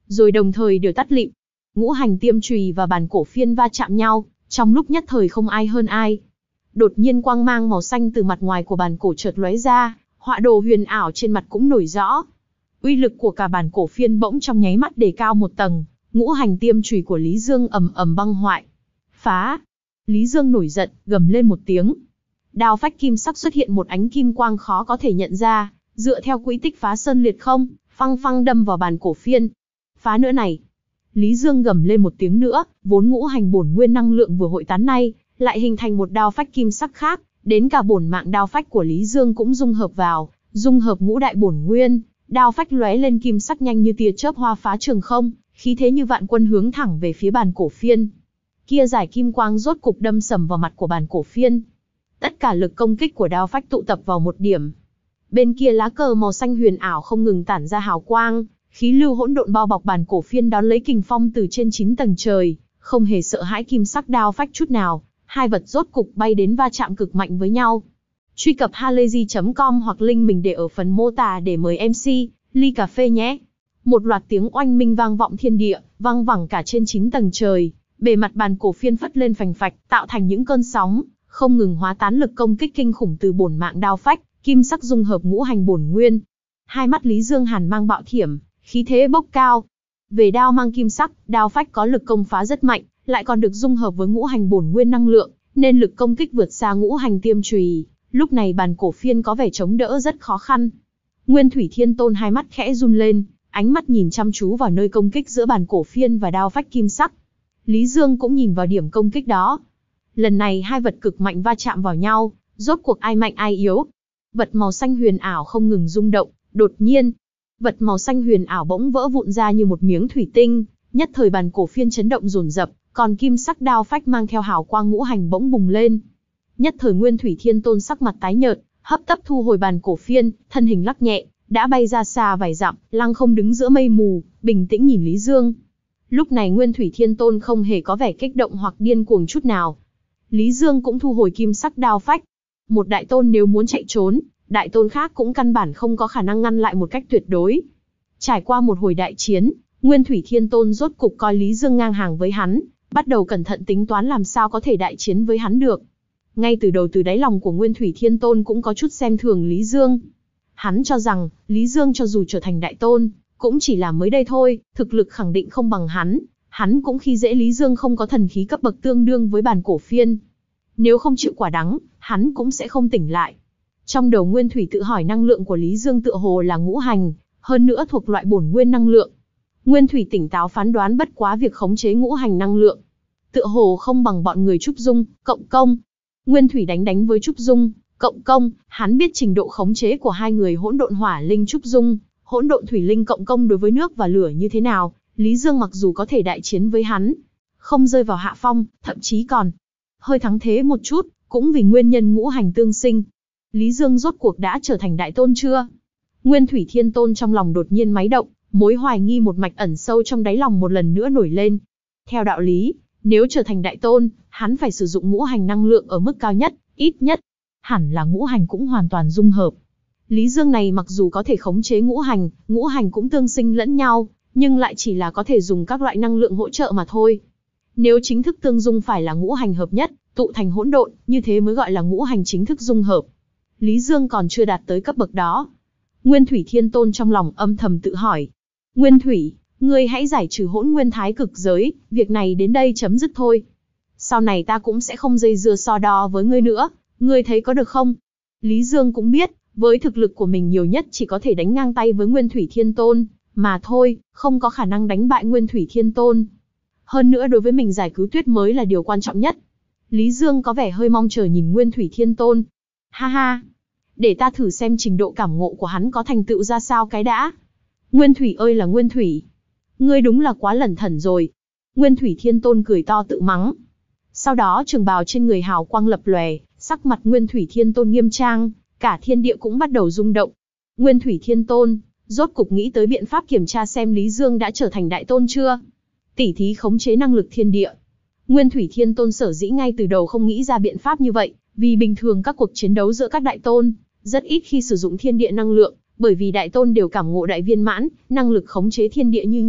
rồi đồng thời đều tắt lịm. Ngũ hành tiêm chùy và bản cổ phiên va chạm nhau, trong lúc nhất thời không ai hơn ai. Đột nhiên quang mang màu xanh từ mặt ngoài của bản cổ chợt lóe ra, họa đồ huyền ảo trên mặt cũng nổi rõ. Uy lực của cả bản cổ phiên bỗng trong nháy mắt đề cao một tầng, ngũ hành tiêm chùy của Lý Dương ầm ầm băng hoại. Phá! Lý Dương nổi giận, gầm lên một tiếng. Đao phách kim sắc xuất hiện một ánh kim quang khó có thể nhận ra, dựa theo quỹ tích phá sơn liệt không, phăng phăng đâm vào bản cổ phiên. Phá nữa này! Lý Dương gầm lên một tiếng nữa, vốn ngũ hành bổn nguyên năng lượng vừa hội tán nay, lại hình thành một đao phách kim sắc khác, đến cả bổn mạng đao phách của Lý Dương cũng dung hợp vào, dung hợp ngũ đại bổn nguyên, đao phách lóe lên kim sắc nhanh như tia chớp hoa phá trường không, khí thế như vạn quân hướng thẳng về phía bản cổ phiên. Kia giải kim quang rốt cục đâm sầm vào mặt của bản cổ phiên. Tất cả lực công kích của đao phách tụ tập vào một điểm. Bên kia lá cờ màu xanh huyền ảo không ngừng tản ra hào quang, khí lưu hỗn độn bao bọc bản cổ phiên đón lấy kình phong từ trên chín tầng trời, không hề sợ hãi kim sắc đao phách chút nào, hai vật rốt cục bay đến va chạm cực mạnh với nhau. Truy cập halayzi chấm com hoặc link mình để ở phần mô tả để mời em xê, ly cà phê nhé. Một loạt tiếng oanh minh vang vọng thiên địa, vang vẳng cả trên chín tầng trời, bề mặt bản cổ phiên phất lên phành phạch, tạo thành những cơn sóng, không ngừng hóa tán lực công kích kinh khủng từ bổn mạng đao phách, kim sắc dung hợp ngũ hành bổn nguyên. Hai mắt Lý Dương hàn mang bạo thiểm, khí thế bốc cao. Về đao mang kim sắc, đao phách có lực công phá rất mạnh, lại còn được dung hợp với ngũ hành bổn nguyên năng lượng, nên lực công kích vượt xa ngũ hành tiêm chùy. Lúc này bản cổ phiên có vẻ chống đỡ rất khó khăn. Nguyên Thủy Thiên Tôn hai mắt khẽ run lên, ánh mắt nhìn chăm chú vào nơi công kích giữa bản cổ phiên và đao phách kim sắc. Lý Dương cũng nhìn vào điểm công kích đó. Lần này hai vật cực mạnh va chạm vào nhau, rốt cuộc ai mạnh ai yếu. Vật màu xanh huyền ảo không ngừng rung động, đột nhiên, vật màu xanh huyền ảo bỗng vỡ vụn ra như một miếng thủy tinh, nhất thời bản cổ phiên chấn động dồn dập, còn kim sắc đao phách mang theo hào quang ngũ hành bỗng bùng lên. Nhất thời Nguyên Thủy Thiên Tôn sắc mặt tái nhợt, hấp tấp thu hồi bản cổ phiên, thân hình lắc nhẹ, đã bay ra xa vài dặm, lăng không đứng giữa mây mù, bình tĩnh nhìn Lý Dương. Lúc này Nguyên Thủy Thiên Tôn không hề có vẻ kích động hoặc điên cuồng chút nào. Lý Dương cũng thu hồi kim sắc đao phách. Một đại tôn nếu muốn chạy trốn, đại tôn khác cũng căn bản không có khả năng ngăn lại một cách tuyệt đối. Trải qua một hồi đại chiến, Nguyên Thủy Thiên Tôn rốt cục coi Lý Dương ngang hàng với hắn, bắt đầu cẩn thận tính toán làm sao có thể đại chiến với hắn được. Ngay từ đầu từ đáy lòng của Nguyên Thủy Thiên Tôn cũng có chút xem thường Lý Dương. Hắn cho rằng, Lý Dương cho dù trở thành đại tôn, cũng chỉ là mới đây thôi, thực lực khẳng định không bằng hắn. Hắn cũng khi dễ Lý Dương không có thần khí cấp bậc tương đương với bản cổ phiên. Nếu không chịu quả đắng, hắn cũng sẽ không tỉnh lại. Trong đầu Nguyên Thủy tự hỏi năng lượng của Lý Dương tựa hồ là ngũ hành, hơn nữa thuộc loại bổn nguyên năng lượng. Nguyên Thủy tỉnh táo phán đoán bất quá việc khống chế ngũ hành năng lượng. Tựa hồ không bằng bọn người Trúc Dung, Cộng Công. Nguyên Thủy đánh đánh với Trúc Dung, Cộng Công, hắn biết trình độ khống chế của hai người hỗn độn hỏa linh Trúc Dung, hỗn độn thủy linh Cộng Công đối với nước và lửa như thế nào. Lý Dương mặc dù có thể đại chiến với hắn, không rơi vào hạ phong, thậm chí còn hơi thắng thế một chút, cũng vì nguyên nhân ngũ hành tương sinh. Lý Dương rốt cuộc đã trở thành đại tôn chưa? Nguyên Thủy Thiên Tôn trong lòng đột nhiên máy động, mối hoài nghi một mạch ẩn sâu trong đáy lòng một lần nữa nổi lên. Theo đạo lý, nếu trở thành đại tôn, hắn phải sử dụng ngũ hành năng lượng ở mức cao nhất, ít nhất, hẳn là ngũ hành cũng hoàn toàn dung hợp. Lý Dương này mặc dù có thể khống chế ngũ hành, ngũ hành cũng tương sinh lẫn nhau, nhưng lại chỉ là có thể dùng các loại năng lượng hỗ trợ mà thôi. Nếu chính thức tương dung phải là ngũ hành hợp nhất, tụ thành hỗn độn, như thế mới gọi là ngũ hành chính thức dung hợp. Lý Dương còn chưa đạt tới cấp bậc đó. Nguyên Thủy Thiên Tôn trong lòng âm thầm tự hỏi. Nguyên Thủy, ngươi hãy giải trừ hỗn nguyên thái cực giới, việc này đến đây chấm dứt thôi. Sau này ta cũng sẽ không dây dưa so đo với ngươi nữa, ngươi thấy có được không? Lý Dương cũng biết, với thực lực của mình nhiều nhất chỉ có thể đánh ngang tay với Nguyên Thủy Thiên Tôn, mà thôi, không có khả năng đánh bại Nguyên Thủy Thiên Tôn. Hơn nữa đối với mình giải cứu Tuyết mới là điều quan trọng nhất. Lý Dương có vẻ hơi mong chờ nhìn Nguyên Thủy Thiên Tôn. Ha ha, để ta thử xem trình độ cảm ngộ của hắn có thành tựu ra sao cái đã. Nguyên Thủy ơi là Nguyên Thủy, ngươi đúng là quá lẩn thẩn rồi. Nguyên Thủy Thiên Tôn cười to tự mắng. Sau đó trường bào trên người hào quang lập lòe, sắc mặt Nguyên Thủy Thiên Tôn nghiêm trang, cả thiên địa cũng bắt đầu rung động. Nguyên Thủy Thiên Tôn rốt cục nghĩ tới biện pháp kiểm tra xem Lý Dương đã trở thành đại tôn chưa. Tỉ thí khống chế năng lực thiên địa. Nguyên Thủy Thiên Tôn sở dĩ ngay từ đầu không nghĩ ra biện pháp như vậy, vì bình thường các cuộc chiến đấu giữa các đại tôn rất ít khi sử dụng thiên địa năng lượng, bởi vì đại tôn đều cảm ngộ đại viên mãn, năng lực khống chế thiên địa như nhau,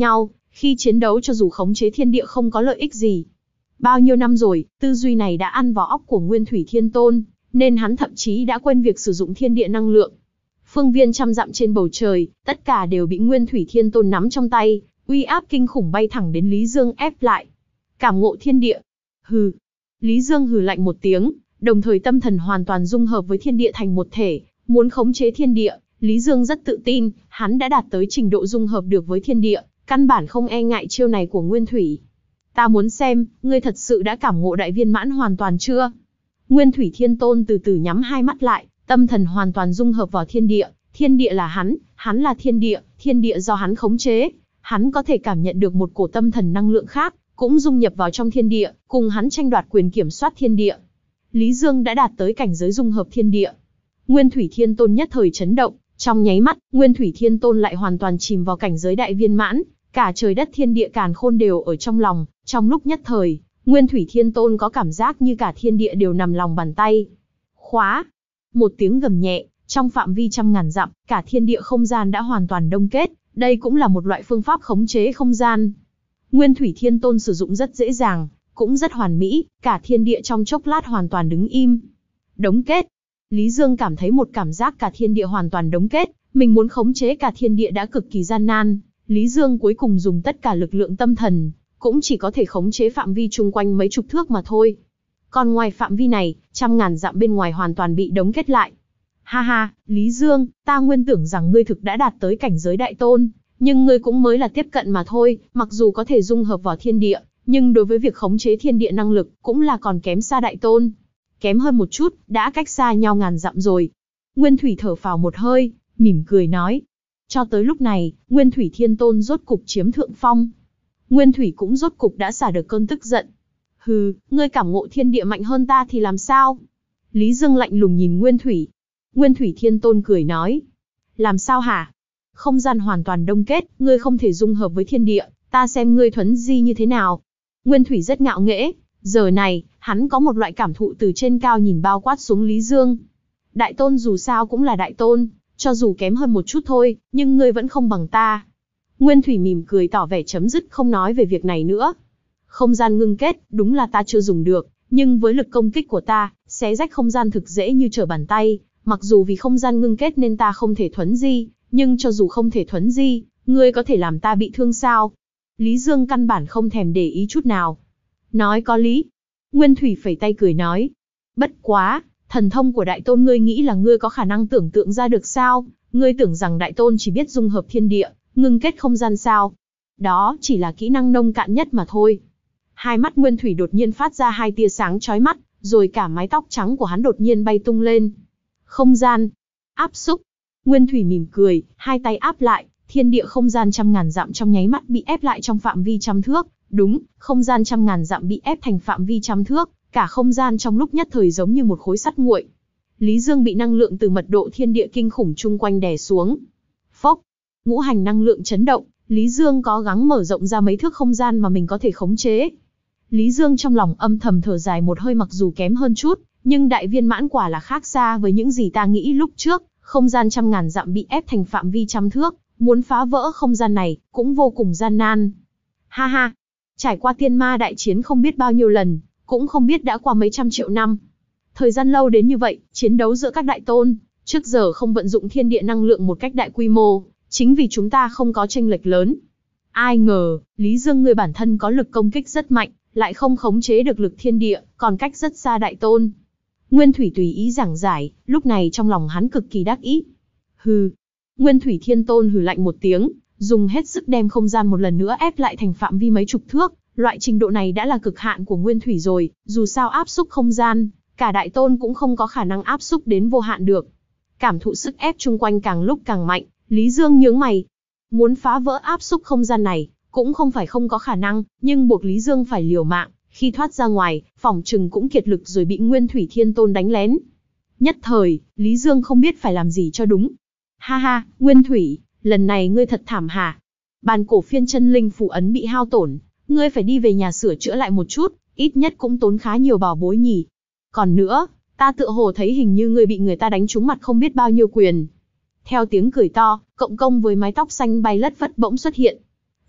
Khi chiến đấu cho dù khống chế thiên địa không có lợi ích gì. Bao nhiêu năm rồi, tư duy này đã ăn vào óc của Nguyên Thủy Thiên Tôn, nên hắn thậm chí đã quên việc sử dụng thiên địa năng lượng. Phương viên trăm dặm trên bầu trời, tất cả đều bị Nguyên Thủy Thiên Tôn nắm trong tay, uy áp kinh khủng bay thẳng đến Lý Dương ép lại. Cảm ngộ thiên địa. Hừ. Lý Dương hừ lạnh một tiếng, đồng thời tâm thần hoàn toàn dung hợp với thiên địa thành một thể, muốn khống chế thiên địa. Lý Dương rất tự tin, hắn đã đạt tới trình độ dung hợp được với thiên địa, căn bản không e ngại chiêu này của Nguyên Thủy. Ta muốn xem, ngươi thật sự đã cảm ngộ đại viên mãn hoàn toàn chưa? Nguyên Thủy Thiên Tôn từ từ nhắm hai mắt lại, tâm thần hoàn toàn dung hợp vào thiên địa. Thiên địa là hắn, hắn là thiên địa, thiên địa do hắn khống chế. Hắn có thể cảm nhận được một cổ tâm thần năng lượng khác, cũng dung nhập vào trong thiên địa, cùng hắn tranh đoạt quyền kiểm soát thiên địa. Lý Dương đã đạt tới cảnh giới dung hợp thiên địa. Nguyên Thủy Thiên Tôn nhất thời chấn động, trong nháy mắt, Nguyên Thủy Thiên Tôn lại hoàn toàn chìm vào cảnh giới đại viên mãn, cả trời đất thiên địa càn khôn đều ở trong lòng, trong lúc nhất thời, Nguyên Thủy Thiên Tôn có cảm giác như cả thiên địa đều nằm lòng bàn tay. Khóa! Một tiếng gầm nhẹ, trong phạm vi trăm ngàn dặm, cả thiên địa không gian đã hoàn toàn đông kết, đây cũng là một loại phương pháp khống chế không gian. Nguyên Thủy Thiên Tôn sử dụng rất dễ dàng, cũng rất hoàn mỹ, cả thiên địa trong chốc lát hoàn toàn đứng im. Đống kết! Lý Dương cảm thấy một cảm giác cả thiên địa hoàn toàn đống kết, mình muốn khống chế cả thiên địa đã cực kỳ gian nan. Lý Dương cuối cùng dùng tất cả lực lượng tâm thần, cũng chỉ có thể khống chế phạm vi chung quanh mấy chục thước mà thôi. Còn ngoài phạm vi này, trăm ngàn dặm bên ngoài hoàn toàn bị đống kết lại. Ha ha, Lý Dương, ta nguyên tưởng rằng ngươi thực đã đạt tới cảnh giới đại tôn, nhưng ngươi cũng mới là tiếp cận mà thôi, mặc dù có thể dung hợp vào thiên địa, nhưng đối với việc khống chế thiên địa năng lực, cũng là còn kém xa đại tôn. Kém hơn một chút, đã cách xa nhau ngàn dặm rồi. Nguyên Thủy thở phào một hơi, mỉm cười nói. Cho tới lúc này, Nguyên Thủy Thiên Tôn rốt cục chiếm thượng phong. Nguyên Thủy cũng rốt cục đã xả được cơn tức giận. Hừ, ngươi cảm ngộ thiên địa mạnh hơn ta thì làm sao? Lý Dương lạnh lùng nhìn Nguyên Thủy. Nguyên Thủy Thiên Tôn cười nói. Làm sao hả? Không gian hoàn toàn đông kết, ngươi không thể dung hợp với thiên địa, ta xem ngươi thuấn di như thế nào. Nguyên Thủy rất ngạo nghễ, giờ này, hắn có một loại cảm thụ từ trên cao nhìn bao quát xuống Lý Dương. Đại tôn dù sao cũng là đại tôn, cho dù kém hơn một chút thôi, nhưng ngươi vẫn không bằng ta. Nguyên Thủy mỉm cười tỏ vẻ chấm dứt không nói về việc này nữa. Không gian ngưng kết, đúng là ta chưa dùng được, nhưng với lực công kích của ta, xé rách không gian thực dễ như trở bàn tay. Mặc dù vì không gian ngưng kết nên ta không thể thuấn di, nhưng cho dù không thể thuấn di, ngươi có thể làm ta bị thương sao? Lý Dương căn bản không thèm để ý chút nào. Nói có lý. Nguyên Thủy phẩy tay cười nói. Bất quá, thần thông của đại tôn ngươi nghĩ là ngươi có khả năng tưởng tượng ra được sao? Ngươi tưởng rằng đại tôn chỉ biết dung hợp thiên địa, ngưng kết không gian sao? Đó chỉ là kỹ năng nông cạn nhất mà thôi. Hai mắt Nguyên Thủy đột nhiên phát ra hai tia sáng chói mắt, rồi cả mái tóc trắng của hắn đột nhiên bay tung lên. Không gian. Áp xúc. Nguyên Thủy mỉm cười, hai tay áp lại, thiên địa không gian trăm ngàn dặm trong nháy mắt bị ép lại trong phạm vi trăm thước. Đúng, không gian trăm ngàn dặm bị ép thành phạm vi trăm thước, cả không gian trong lúc nhất thời giống như một khối sắt nguội. Lý Dương bị năng lượng từ mật độ thiên địa kinh khủng chung quanh đè xuống. Phốc, ngũ hành năng lượng chấn động, Lý Dương cố gắng mở rộng ra mấy thước không gian mà mình có thể khống chế. Lý Dương trong lòng âm thầm thở dài một hơi, mặc dù kém hơn chút, nhưng đại viên mãn quả là khác xa với những gì ta nghĩ lúc trước. Không gian trăm ngàn dặm bị ép thành phạm vi trăm thước, muốn phá vỡ không gian này cũng vô cùng gian nan. Ha ha, trải qua tiên ma đại chiến không biết bao nhiêu lần, cũng không biết đã qua mấy trăm triệu năm. Thời gian lâu đến như vậy, chiến đấu giữa các đại tôn, trước giờ không vận dụng thiên địa năng lượng một cách đại quy mô, chính vì chúng ta không có chênh lệch lớn. Ai ngờ, Lý Dương người bản thân có lực công kích rất mạnh, lại không khống chế được lực thiên địa, còn cách rất xa đại tôn. Nguyên Thủy tùy ý giảng giải, lúc này trong lòng hắn cực kỳ đắc ý. Hừ. Nguyên Thủy Thiên Tôn hừ lạnh một tiếng, dùng hết sức đem không gian một lần nữa ép lại thành phạm vi mấy chục thước. Loại trình độ này đã là cực hạn của Nguyên Thủy rồi, dù sao áp xúc không gian, cả đại tôn cũng không có khả năng áp xúc đến vô hạn được. Cảm thụ sức ép chung quanh càng lúc càng mạnh, Lý Dương nhướng mày. Muốn phá vỡ áp xúc không gian này, cũng không phải không có khả năng, nhưng buộc Lý Dương phải liều mạng. Khi thoát ra ngoài, phỏng chừng cũng kiệt lực rồi bị Nguyên Thủy Thiên Tôn đánh lén. Nhất thời, Lý Dương không biết phải làm gì cho đúng. Ha ha, Nguyên Thủy, lần này ngươi thật thảm hả? Bàn cổ phiên chân linh phù ấn bị hao tổn, ngươi phải đi về nhà sửa chữa lại một chút, ít nhất cũng tốn khá nhiều bảo bối nhỉ. Còn nữa, ta tựa hồ thấy hình như ngươi bị người ta đánh trúng mặt không biết bao nhiêu quyền. Theo tiếng cười to, cộng công với mái tóc xanh bay lất phất bỗng xuất hiện.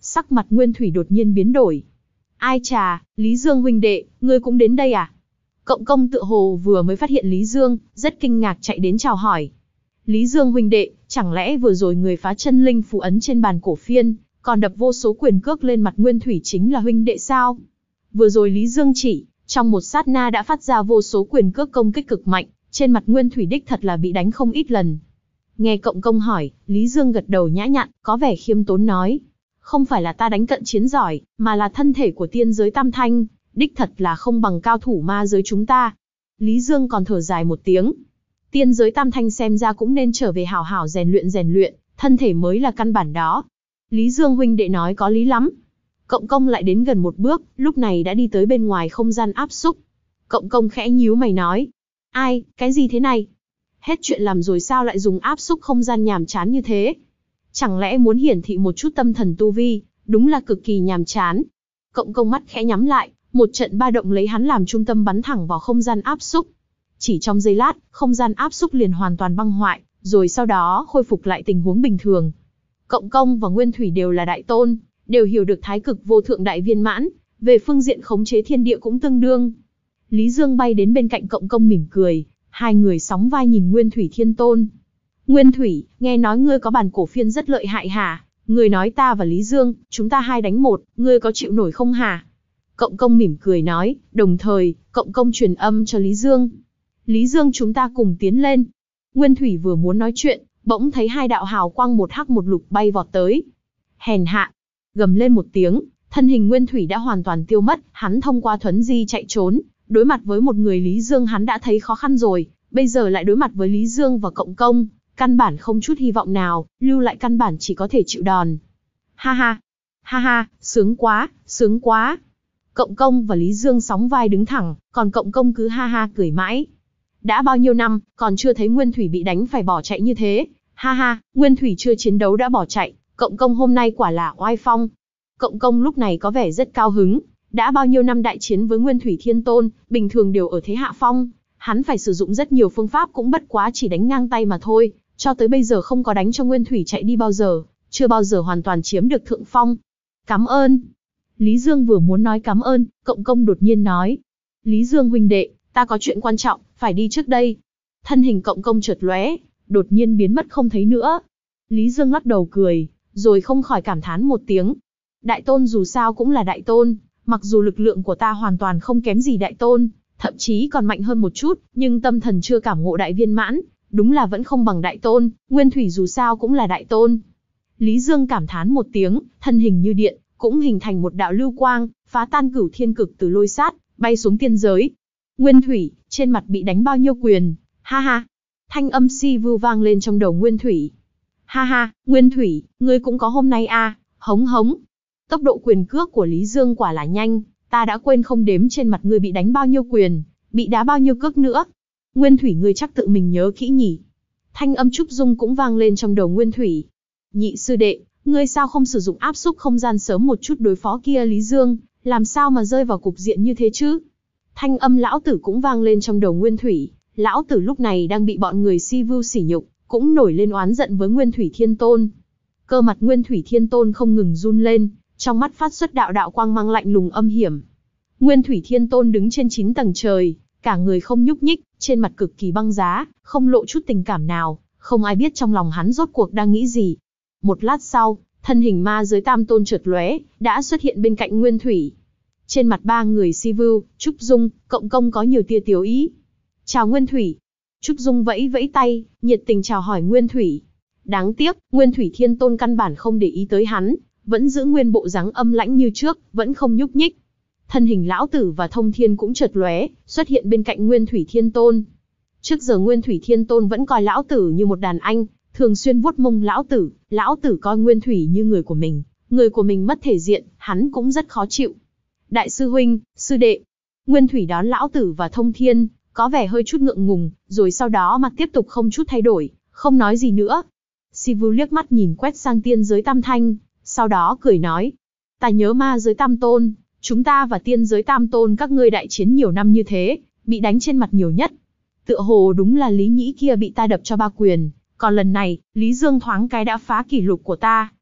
Sắc mặt Nguyên Thủy đột nhiên biến đổi. Ai chà, Lý Dương huynh đệ, ngươi cũng đến đây à? Cộng công tựa hồ vừa mới phát hiện Lý Dương, rất kinh ngạc chạy đến chào hỏi. Lý Dương huynh đệ, chẳng lẽ vừa rồi người phá chân linh phù ấn trên bàn cổ phiên, còn đập vô số quyền cước lên mặt Nguyên Thủy chính là huynh đệ sao? Vừa rồi Lý Dương chỉ, trong một sát na đã phát ra vô số quyền cước công kích cực mạnh, trên mặt Nguyên Thủy đích thật là bị đánh không ít lần. Nghe cộng công hỏi, Lý Dương gật đầu nhã nhặn, có vẻ khiêm tốn nói. Không phải là ta đánh cận chiến giỏi, mà là thân thể của tiên giới Tam Thanh, đích thật là không bằng cao thủ ma giới chúng ta. Lý Dương còn thở dài một tiếng. Tiên giới Tam Thanh xem ra cũng nên trở về hảo hảo rèn luyện rèn luyện, thân thể mới là căn bản đó. Lý Dương huynh đệ nói có lý lắm. Cộng công lại đến gần một bước, lúc này đã đi tới bên ngoài không gian áp xúc. Cộng công khẽ nhíu mày nói. Ai, cái gì thế này? Hết chuyện làm rồi sao lại dùng áp xúc không gian nhàm chán như thế? Chẳng lẽ muốn hiển thị một chút tâm thần tu vi, đúng là cực kỳ nhàm chán. Cộng công mắt khẽ nhắm lại, một trận ba động lấy hắn làm trung tâm bắn thẳng vào không gian áp xúc. Chỉ trong giây lát, không gian áp xúc liền hoàn toàn băng hoại, rồi sau đó khôi phục lại tình huống bình thường. Cộng công và Nguyên Thủy đều là đại tôn, đều hiểu được thái cực vô thượng đại viên mãn, về phương diện khống chế thiên địa cũng tương đương. Lý Dương bay đến bên cạnh cộng công mỉm cười, hai người sóng vai nhìn Nguyên Thủy Thiên Tôn. Nguyên Thủy, nghe nói ngươi có bàn cổ phiên rất lợi hại hả? Ngươi nói ta và Lý Dương, chúng ta hai đánh một, ngươi có chịu nổi không hả? Cộng công mỉm cười nói, đồng thời, cộng công truyền âm cho Lý Dương. Lý Dương chúng ta cùng tiến lên. Nguyên Thủy vừa muốn nói chuyện, bỗng thấy hai đạo hào quang một hắc một lục bay vọt tới. Hèn hạ! Gầm lên một tiếng, thân hình Nguyên Thủy đã hoàn toàn tiêu mất, hắn thông qua thuấn di chạy trốn, đối mặt với một người Lý Dương hắn đã thấy khó khăn rồi, bây giờ lại đối mặt với Lý Dương và cộng công, căn bản không chút hy vọng nào, lưu lại căn bản chỉ có thể chịu đòn. Ha ha! Ha ha! Sướng quá! Sướng quá! Cộng công và Lý Dương sóng vai đứng thẳng, còn cộng công cứ ha ha cười mãi. Đã bao nhiêu năm, còn chưa thấy Nguyên Thủy bị đánh phải bỏ chạy như thế. Ha ha, Nguyên Thủy chưa chiến đấu đã bỏ chạy, cộng công hôm nay quả là oai phong. Cộng công lúc này có vẻ rất cao hứng, đã bao nhiêu năm đại chiến với Nguyên Thủy Thiên Tôn, bình thường đều ở thế hạ phong. Hắn phải sử dụng rất nhiều phương pháp cũng bất quá chỉ đánh ngang tay mà thôi, cho tới bây giờ không có đánh cho Nguyên Thủy chạy đi bao giờ, chưa bao giờ hoàn toàn chiếm được thượng phong. Cảm ơn. Lý Dương vừa muốn nói cảm ơn, cộng công đột nhiên nói. Lý Dương huynh đệ, ta có chuyện quan trọng, phải đi trước đây. Thân hình cộng công chợt lóe, đột nhiên biến mất không thấy nữa. Lý Dương lắc đầu cười, rồi không khỏi cảm thán một tiếng. Đại tôn dù sao cũng là đại tôn, mặc dù lực lượng của ta hoàn toàn không kém gì đại tôn, thậm chí còn mạnh hơn một chút, nhưng tâm thần chưa cảm ngộ đại viên mãn, đúng là vẫn không bằng đại tôn, Nguyên Thủy dù sao cũng là đại tôn. Lý Dương cảm thán một tiếng, thân hình như điện, cũng hình thành một đạo lưu quang, phá tan cửu thiên cực từ lôi sát, bay xuống tiên giới. Nguyên Thủy, trên mặt bị đánh bao nhiêu quyền, ha ha. Thanh âm si vưu vang lên trong đầu Nguyên Thủy. Ha ha, Nguyên Thủy, ngươi cũng có hôm nay a, à, hống hống. Tốc độ quyền cước của Lý Dương quả là nhanh, ta đã quên không đếm trên mặt ngươi bị đánh bao nhiêu quyền, bị đá bao nhiêu cước nữa. Nguyên Thủy ngươi chắc tự mình nhớ kỹ nhỉ. Thanh âm Trúc Dung cũng vang lên trong đầu Nguyên Thủy. Nhị sư đệ, ngươi sao không sử dụng áp xúc không gian sớm một chút đối phó kia Lý Dương, làm sao mà rơi vào cục diện như thế chứ? Thanh âm lão tử cũng vang lên trong đầu Nguyên Thủy, lão tử lúc này đang bị bọn người si vưu sỉ nhục, cũng nổi lên oán giận với Nguyên Thủy Thiên Tôn. Cơ mặt Nguyên Thủy Thiên Tôn không ngừng run lên, trong mắt phát xuất đạo đạo quang mang lạnh lùng âm hiểm. Nguyên Thủy Thiên Tôn đứng trên chín tầng trời, cả người không nhúc nhích, trên mặt cực kỳ băng giá, không lộ chút tình cảm nào, không ai biết trong lòng hắn rốt cuộc đang nghĩ gì. Một lát sau, thân hình ma giới Tam Tôn chợt lóe, đã xuất hiện bên cạnh Nguyên Thủy. Trên mặt ba người si vưu, Trúc Dung, cộng công có nhiều tia tiếu ý. Chào Nguyên Thủy. Trúc Dung vẫy vẫy tay, nhiệt tình chào hỏi Nguyên Thủy. Đáng tiếc, Nguyên Thủy Thiên Tôn căn bản không để ý tới hắn, vẫn giữ nguyên bộ dáng âm lãnh như trước, vẫn không nhúc nhích. Thân hình lão tử và Thông Thiên cũng chợt lóe, xuất hiện bên cạnh Nguyên Thủy Thiên Tôn. Trước giờ Nguyên Thủy Thiên Tôn vẫn coi lão tử như một đàn anh, thường xuyên vuốt mông lão tử, lão tử coi Nguyên Thủy như người của mình, người của mình mất thể diện, hắn cũng rất khó chịu. Đại sư huynh, sư đệ. Nguyên Thủy đón lão tử và Thông Thiên, có vẻ hơi chút ngượng ngùng, rồi sau đó mà tiếp tục không chút thay đổi, không nói gì nữa. Si Vu liếc mắt nhìn quét sang tiên giới Tam Thanh, sau đó cười nói. Ta nhớ ma giới Tam Tôn, chúng ta và tiên giới Tam Tôn các ngươi đại chiến nhiều năm như thế, bị đánh trên mặt nhiều nhất. Tựa hồ đúng là Lý Nhĩ kia bị ta đập cho ba quyền, còn lần này, Lý Dương thoáng cái đã phá kỷ lục của ta,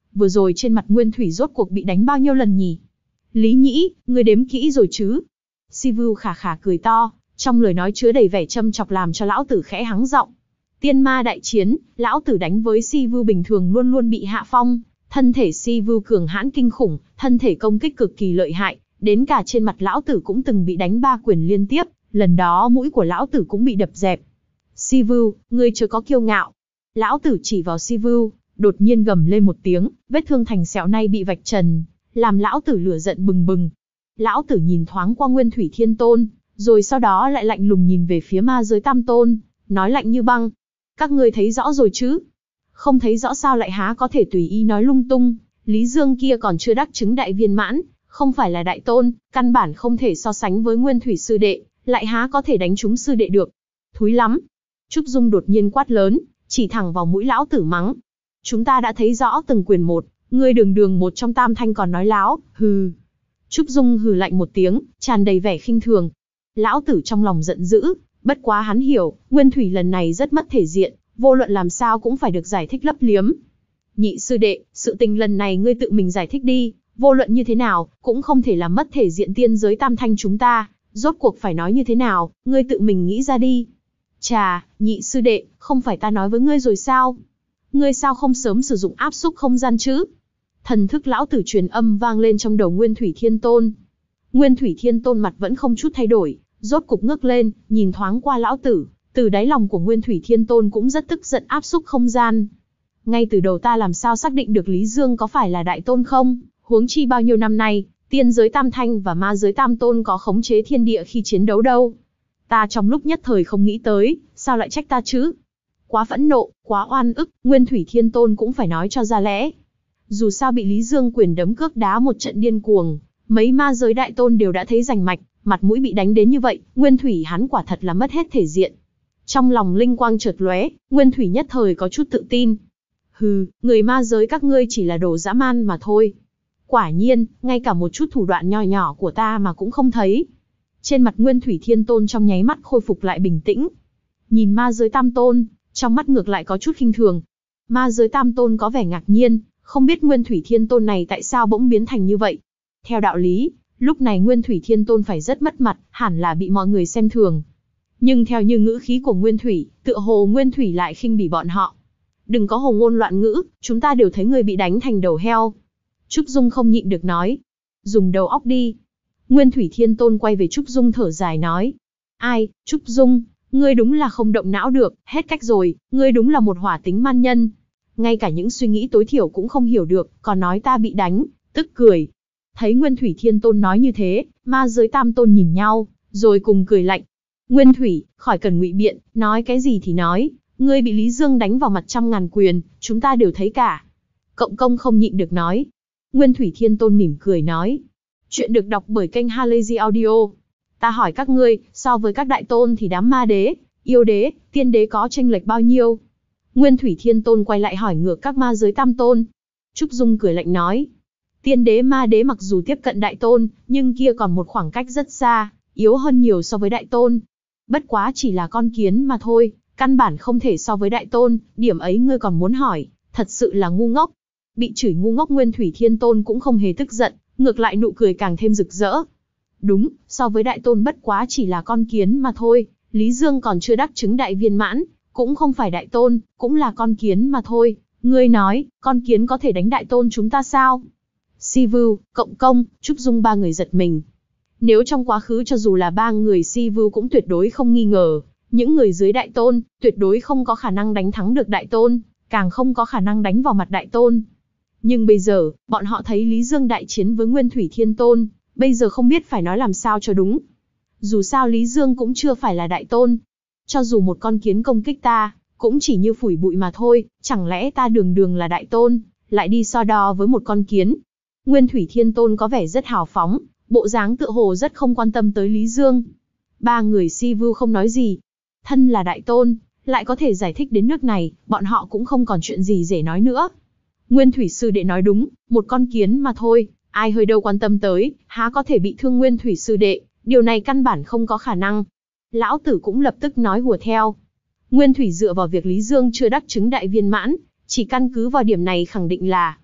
vừa rồi trên mặt Nguyên Thủy rốt cuộc bị đánh bao nhiêu lần nhỉ? Lý Nhĩ, ngươi đếm kỹ rồi chứ? Sivu khà khà cười to, trong lời nói chứa đầy vẻ châm chọc làm cho lão tử khẽ hắng giọng. Tiên ma đại chiến, lão tử đánh với Sivu bình thường luôn luôn bị hạ phong, thân thể Sivu cường hãn kinh khủng, thân thể công kích cực kỳ lợi hại, đến cả trên mặt lão tử cũng từng bị đánh ba quyền liên tiếp, lần đó mũi của lão tử cũng bị đập dẹp. Sivu, ngươi chưa có kiêu ngạo. Lão tử chỉ vào Sivu, đột nhiên gầm lên một tiếng, vết thương thành sẹo nay bị vạch trần, làm lão tử lửa giận bừng bừng. Lão tử nhìn thoáng qua Nguyên Thủy Thiên Tôn, rồi sau đó lại lạnh lùng nhìn về phía ma giới Tam Tôn, nói lạnh như băng. Các ngươi thấy rõ rồi chứ? Không thấy rõ sao lại há có thể tùy ý nói lung tung, Lý Dương kia còn chưa đắc chứng đại viên mãn, không phải là đại tôn, căn bản không thể so sánh với Nguyên Thủy sư đệ, lại há có thể đánh trúng sư đệ được. Thúi lắm. Trúc Dung đột nhiên quát lớn, chỉ thẳng vào mũi lão tử mắng. Chúng ta đã thấy rõ từng quyền một, ngươi đường đường một trong tam thanh còn nói láo, hừ. Trúc Dung hừ lạnh một tiếng, tràn đầy vẻ khinh thường. Lão tử trong lòng giận dữ, bất quá hắn hiểu, Nguyên Thủy lần này rất mất thể diện, vô luận làm sao cũng phải được giải thích lấp liếm. Nhị sư đệ, sự tình lần này ngươi tự mình giải thích đi, vô luận như thế nào, cũng không thể làm mất thể diện tiên giới tam thanh chúng ta, rốt cuộc phải nói như thế nào, ngươi tự mình nghĩ ra đi. Chà, nhị sư đệ, không phải ta nói với ngươi rồi sao? Ngươi sao không sớm sử dụng áp xúc không gian chứ? Thần thức lão tử truyền âm vang lên trong đầu Nguyên Thủy Thiên Tôn. Nguyên Thủy Thiên Tôn mặt vẫn không chút thay đổi, rốt cục ngước lên, nhìn thoáng qua lão tử, từ đáy lòng của Nguyên Thủy Thiên Tôn cũng rất tức giận áp xúc không gian. Ngay từ đầu ta làm sao xác định được Lý Dương có phải là đại tôn không, huống chi bao nhiêu năm nay, tiên giới tam thanh và ma giới tam tôn có khống chế thiên địa khi chiến đấu đâu. Ta trong lúc nhất thời không nghĩ tới, sao lại trách ta chứ? Quá phẫn nộ, quá oan ức, Nguyên Thủy Thiên Tôn cũng phải nói cho ra lẽ. Dù sao bị Lý Dương quyền đấm cước đá một trận điên cuồng, mấy ma giới đại tôn đều đã thấy rành mạch, mặt mũi bị đánh đến như vậy, Nguyên Thủy hắn quả thật là mất hết thể diện. Trong lòng linh quang chợt lóe, Nguyên Thủy nhất thời có chút tự tin. Hừ, người ma giới các ngươi chỉ là đồ dã man mà thôi. Quả nhiên, ngay cả một chút thủ đoạn nho nhỏ của ta mà cũng không thấy. Trên mặt Nguyên Thủy Thiên Tôn trong nháy mắt khôi phục lại bình tĩnh. Nhìn ma giới tam tôn, trong mắt ngược lại có chút khinh thường. Ma giới tam tôn có vẻ ngạc nhiên, không biết Nguyên Thủy Thiên Tôn này tại sao bỗng biến thành như vậy. Theo đạo lý, lúc này Nguyên Thủy Thiên Tôn phải rất mất mặt, hẳn là bị mọi người xem thường. Nhưng theo như ngữ khí của Nguyên Thủy, tựa hồ Nguyên Thủy lại khinh bỉ bọn họ. Đừng có hồ ngôn loạn ngữ, chúng ta đều thấy người bị đánh thành đầu heo. Trúc Dung không nhịn được nói. Dùng đầu óc đi. Nguyên Thủy Thiên Tôn quay về Trúc Dung thở dài nói. Ai, Trúc Dung, ngươi đúng là không động não được, hết cách rồi, ngươi đúng là một hỏa tính man nhân. Ngay cả những suy nghĩ tối thiểu cũng không hiểu được, còn nói ta bị đánh, tức cười. Thấy Nguyên Thủy Thiên Tôn nói như thế, ma giới tam tôn nhìn nhau, rồi cùng cười lạnh. Nguyên Thủy, khỏi cần ngụy biện, nói cái gì thì nói, ngươi bị Lý Dương đánh vào mặt trăm ngàn quyền, chúng ta đều thấy cả. Cộng công không nhịn được nói. Nguyên Thủy Thiên Tôn mỉm cười nói. Chuyện được đọc bởi kênh Halazy Audio. Ta hỏi các ngươi, so với các đại tôn thì đám ma đế, yêu đế, tiên đế có chênh lệch bao nhiêu? Nguyên Thủy Thiên Tôn quay lại hỏi ngược các ma giới tam tôn. Trúc Dung cười lạnh nói. Tiên đế ma đế mặc dù tiếp cận đại tôn, nhưng kia còn một khoảng cách rất xa, yếu hơn nhiều so với đại tôn. Bất quá chỉ là con kiến mà thôi, căn bản không thể so với đại tôn, điểm ấy ngươi còn muốn hỏi, thật sự là ngu ngốc. Bị chửi ngu ngốc Nguyên Thủy Thiên Tôn cũng không hề tức giận, ngược lại nụ cười càng thêm rực rỡ. Đúng, so với đại tôn bất quá chỉ là con kiến mà thôi, Lý Dương còn chưa đắc chứng đại viên mãn, cũng không phải đại tôn, cũng là con kiến mà thôi. Ngươi nói, con kiến có thể đánh đại tôn chúng ta sao? Sivu, Cộng công, Trúc Dung ba người giật mình. Nếu trong quá khứ cho dù là ba người Sivu cũng tuyệt đối không nghi ngờ, những người dưới đại tôn, tuyệt đối không có khả năng đánh thắng được đại tôn, càng không có khả năng đánh vào mặt đại tôn. Nhưng bây giờ, bọn họ thấy Lý Dương đại chiến với Nguyên Thủy Thiên Tôn, bây giờ không biết phải nói làm sao cho đúng. Dù sao Lý Dương cũng chưa phải là đại tôn. Cho dù một con kiến công kích ta, cũng chỉ như phủi bụi mà thôi, chẳng lẽ ta đường đường là đại tôn, lại đi so đo với một con kiến. Nguyên Thủy Thiên Tôn có vẻ rất hào phóng, bộ dáng tựa hồ rất không quan tâm tới Lý Dương. Ba người Sivu không nói gì. Thân là đại tôn, lại có thể giải thích đến nước này, bọn họ cũng không còn chuyện gì để nói nữa. Nguyên Thủy sư đệ nói đúng, một con kiến mà thôi, ai hơi đâu quan tâm tới, há có thể bị thương Nguyên Thủy sư đệ, điều này căn bản không có khả năng. Lão tử cũng lập tức nói hùa theo. Nguyên Thủy dựa vào việc Lý Dương chưa đắc chứng đại viên mãn, chỉ căn cứ vào điểm này khẳng định là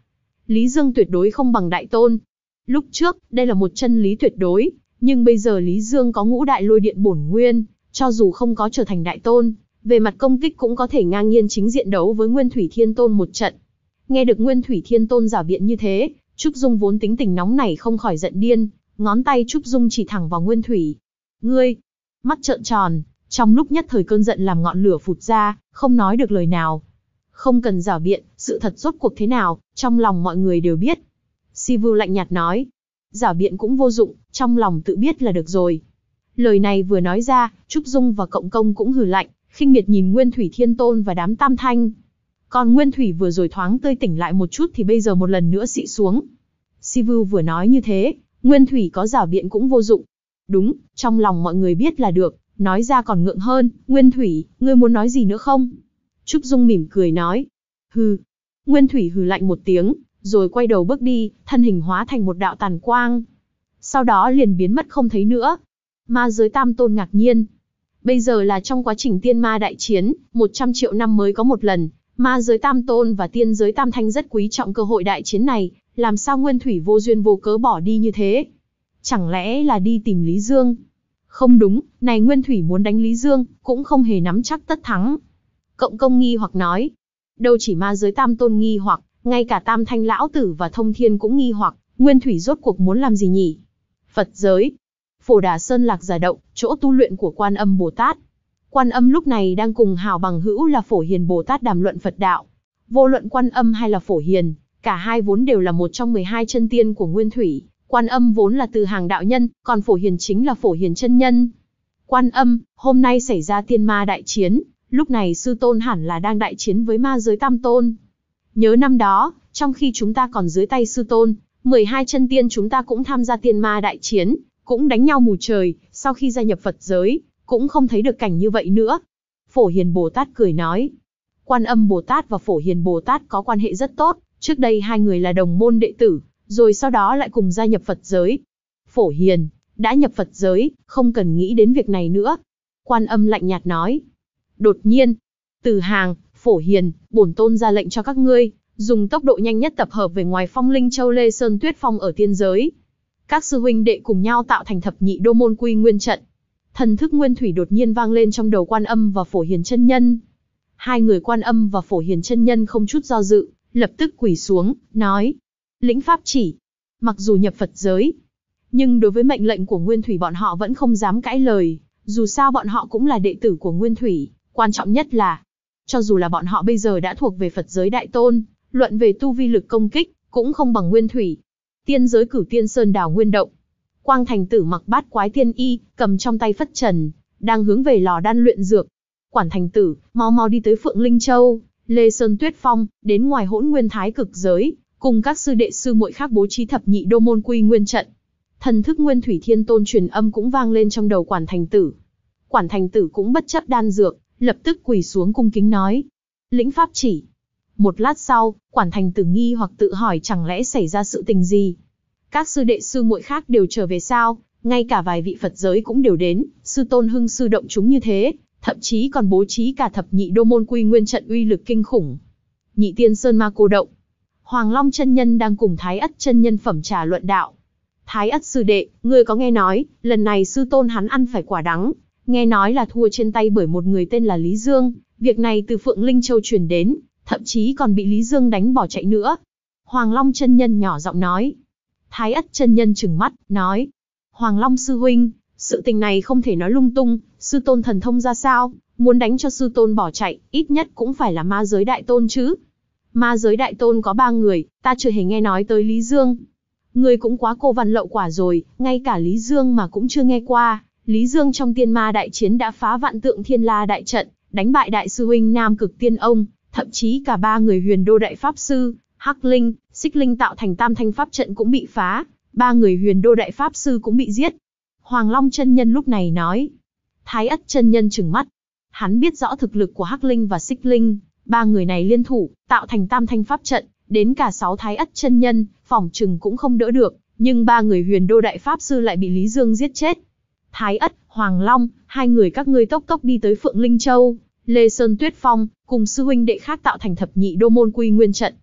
Lý Dương tuyệt đối không bằng Đại Tôn. Lúc trước, đây là một chân lý tuyệt đối, nhưng bây giờ Lý Dương có ngũ đại lôi điện bổn nguyên, cho dù không có trở thành Đại Tôn, về mặt công kích cũng có thể ngang nhiên chính diện đấu với Nguyên Thủy Thiên Tôn một trận. Nghe được Nguyên Thủy Thiên Tôn giảo biện như thế, Trúc Dung vốn tính tình nóng nảy không khỏi giận điên, ngón tay Trúc Dung chỉ thẳng vào Nguyên Thủy. Ngươi! Mắt trợn tròn, trong lúc nhất thời cơn giận làm ngọn lửa phụt ra, không nói được lời nào. Không cần giảo biện, sự thật rốt cuộc thế nào, trong lòng mọi người đều biết. Si Vưu lạnh nhạt nói. Giảo biện cũng vô dụng, trong lòng tự biết là được rồi. Lời này vừa nói ra, Trúc Dung và Cộng Công cũng hừ lạnh, khinh miệt nhìn Nguyên Thủy Thiên Tôn và đám Tam Thanh. Còn Nguyên Thủy vừa rồi thoáng tươi tỉnh lại một chút thì bây giờ một lần nữa xị xuống. Si Vưu vừa nói như thế, Nguyên Thủy có giảo biện cũng vô dụng. Đúng, trong lòng mọi người biết là được, nói ra còn ngượng hơn. Nguyên Thủy, ngươi muốn nói gì nữa không? Trúc Dung mỉm cười nói. Hừ. Nguyên Thủy hừ lạnh một tiếng, rồi quay đầu bước đi, thân hình hóa thành một đạo tàn quang. Sau đó liền biến mất không thấy nữa. Ma giới Tam Tôn ngạc nhiên. Bây giờ là trong quá trình tiên ma đại chiến, một trăm triệu năm mới có một lần, ma giới Tam Tôn và tiên giới Tam Thanh rất quý trọng cơ hội đại chiến này, làm sao Nguyên Thủy vô duyên vô cớ bỏ đi như thế? Chẳng lẽ là đi tìm Lý Dương? Không đúng, này Nguyên Thủy muốn đánh Lý Dương, cũng không hề nắm chắc tất thắng. Cộng Công nghi hoặc nói. Đâu chỉ ma giới Tam Tôn nghi hoặc, ngay cả Tam Thanh Lão Tử và Thông Thiên cũng nghi hoặc, Nguyên Thủy rốt cuộc muốn làm gì nhỉ? Phật giới. Phổ Đà Sơn Lạc Giả Động, chỗ tu luyện của Quan Âm Bồ Tát. Quan Âm lúc này đang cùng hảo bằng hữu là Phổ Hiền Bồ Tát đàm luận Phật đạo. Vô luận Quan Âm hay là Phổ Hiền, cả hai vốn đều là một trong mười hai chân tiên của Nguyên Thủy. Quan Âm vốn là từ hàng đạo nhân, còn Phổ Hiền chính là Phổ Hiền chân nhân. Quan Âm, hôm nay xảy ra tiên ma đại chiến, lúc này sư tôn hẳn là đang đại chiến với ma giới Tam Tôn. Nhớ năm đó, trong khi chúng ta còn dưới tay sư tôn, mười hai chân tiên chúng ta cũng tham gia tiên ma đại chiến, cũng đánh nhau mù trời, sau khi gia nhập Phật giới, cũng không thấy được cảnh như vậy nữa. Phổ Hiền Bồ Tát cười nói. Quan Âm Bồ Tát và Phổ Hiền Bồ Tát có quan hệ rất tốt, trước đây hai người là đồng môn đệ tử, rồi sau đó lại cùng gia nhập Phật giới. Phổ Hiền, đã nhập Phật giới, không cần nghĩ đến việc này nữa. Quan Âm lạnh nhạt nói. Đột nhiên, Từ Hàng, Phổ Hiền, bổn tôn ra lệnh cho các ngươi, dùng tốc độ nhanh nhất tập hợp về ngoài Phong Linh Châu Lê Sơn Tuyết Phong ở tiên giới. Các sư huynh đệ cùng nhau tạo thành thập nhị đô môn quy nguyên trận. Thần thức Nguyên Thủy đột nhiên vang lên trong đầu Quan Âm và Phổ Hiền chân nhân. Hai người Quan Âm và Phổ Hiền chân nhân không chút do dự, lập tức quỳ xuống, nói. Lĩnh pháp chỉ. Mặc dù nhập Phật giới, nhưng đối với mệnh lệnh của Nguyên Thủy bọn họ vẫn không dám cãi lời, dù sao bọn họ cũng là đệ tử của Nguyên Thủy, quan trọng nhất là, cho dù là bọn họ bây giờ đã thuộc về Phật giới Đại Tôn, luận về tu vi lực công kích, cũng không bằng Nguyên Thủy. Tiên giới Cửu Tiên Sơn Đào Nguyên Động. Quang Thành Tử mặc bát quái tiên y, cầm trong tay phất trần, đang hướng về lò đan luyện dược. Quản Thành Tử, mau mau đi tới Phượng Linh Châu, Lê Sơn Tuyết Phong, đến ngoài Hỗn Nguyên Thái Cực giới, cùng các sư đệ sư muội khác bố trí thập nhị đô môn quy nguyên trận. Thần thức Nguyên Thủy Thiên Tôn truyền âm cũng vang lên trong đầu Quản Thành Tử. Quản Thành Tử cũng bất chấp đan dược, lập tức quỳ xuống cung kính nói. Lĩnh pháp chỉ. Một lát sau, Quản Thành Tử nghi hoặc tự hỏi chẳng lẽ xảy ra sự tình gì. Các sư đệ sư muội khác đều trở về sao, ngay cả vài vị Phật giới cũng đều đến, sư tôn hưng sư động chúng như thế, thậm chí còn bố trí cả thập nhị đô môn quy nguyên trận uy lực kinh khủng. Nhị Tiên Sơn Ma Cô Động. Hoàng Long chân nhân đang cùng Thái Ất chân nhân phẩm trà luận đạo. Thái Ất sư đệ, ngươi có nghe nói, lần này sư tôn hắn ăn phải quả đắng, nghe nói là thua trên tay bởi một người tên là Lý Dương, việc này từ Phượng Linh Châu truyền đến, thậm chí còn bị Lý Dương đánh bỏ chạy nữa. Hoàng Long chân nhân nhỏ giọng nói. Thái Ất chân nhân trừng mắt, nói. Hoàng Long sư huynh, sự tình này không thể nói lung tung, sư tôn thần thông ra sao, muốn đánh cho sư tôn bỏ chạy, ít nhất cũng phải là ma giới Đại Tôn chứ. Ma giới Đại Tôn có ba người, ta chưa hề nghe nói tới Lý Dương. Ngươi cũng quá cô văn lậu quả rồi, ngay cả Lý Dương mà cũng chưa nghe qua. Lý Dương trong tiên ma đại chiến đã phá vạn tượng thiên la đại trận, đánh bại đại sư huynh Nam Cực Tiên Ông, thậm chí cả ba người huyền đô đại pháp sư, Hắc Linh, Xích Linh tạo thành tam thanh pháp trận cũng bị phá, ba người huyền đô đại pháp sư cũng bị giết. Hoàng Long chân nhân lúc này nói. Thái Ất chân nhân trừng mắt. Hắn biết rõ thực lực của Hắc Linh và Xích Linh, ba người này liên thủ, tạo thành tam thanh pháp trận, đến cả sáu Thái Ất chân nhân, phỏng chừng cũng không đỡ được, nhưng ba người huyền đô đại pháp sư lại bị Lý Dương giết chết. Thái Ất, Hoàng Long, hai người các ngươi tốc tốc đi tới Phượng Linh Châu, Lê Sơn Tuyết Phong, cùng sư huynh đệ khác tạo thành thập nhị đô môn quy nguyên trận.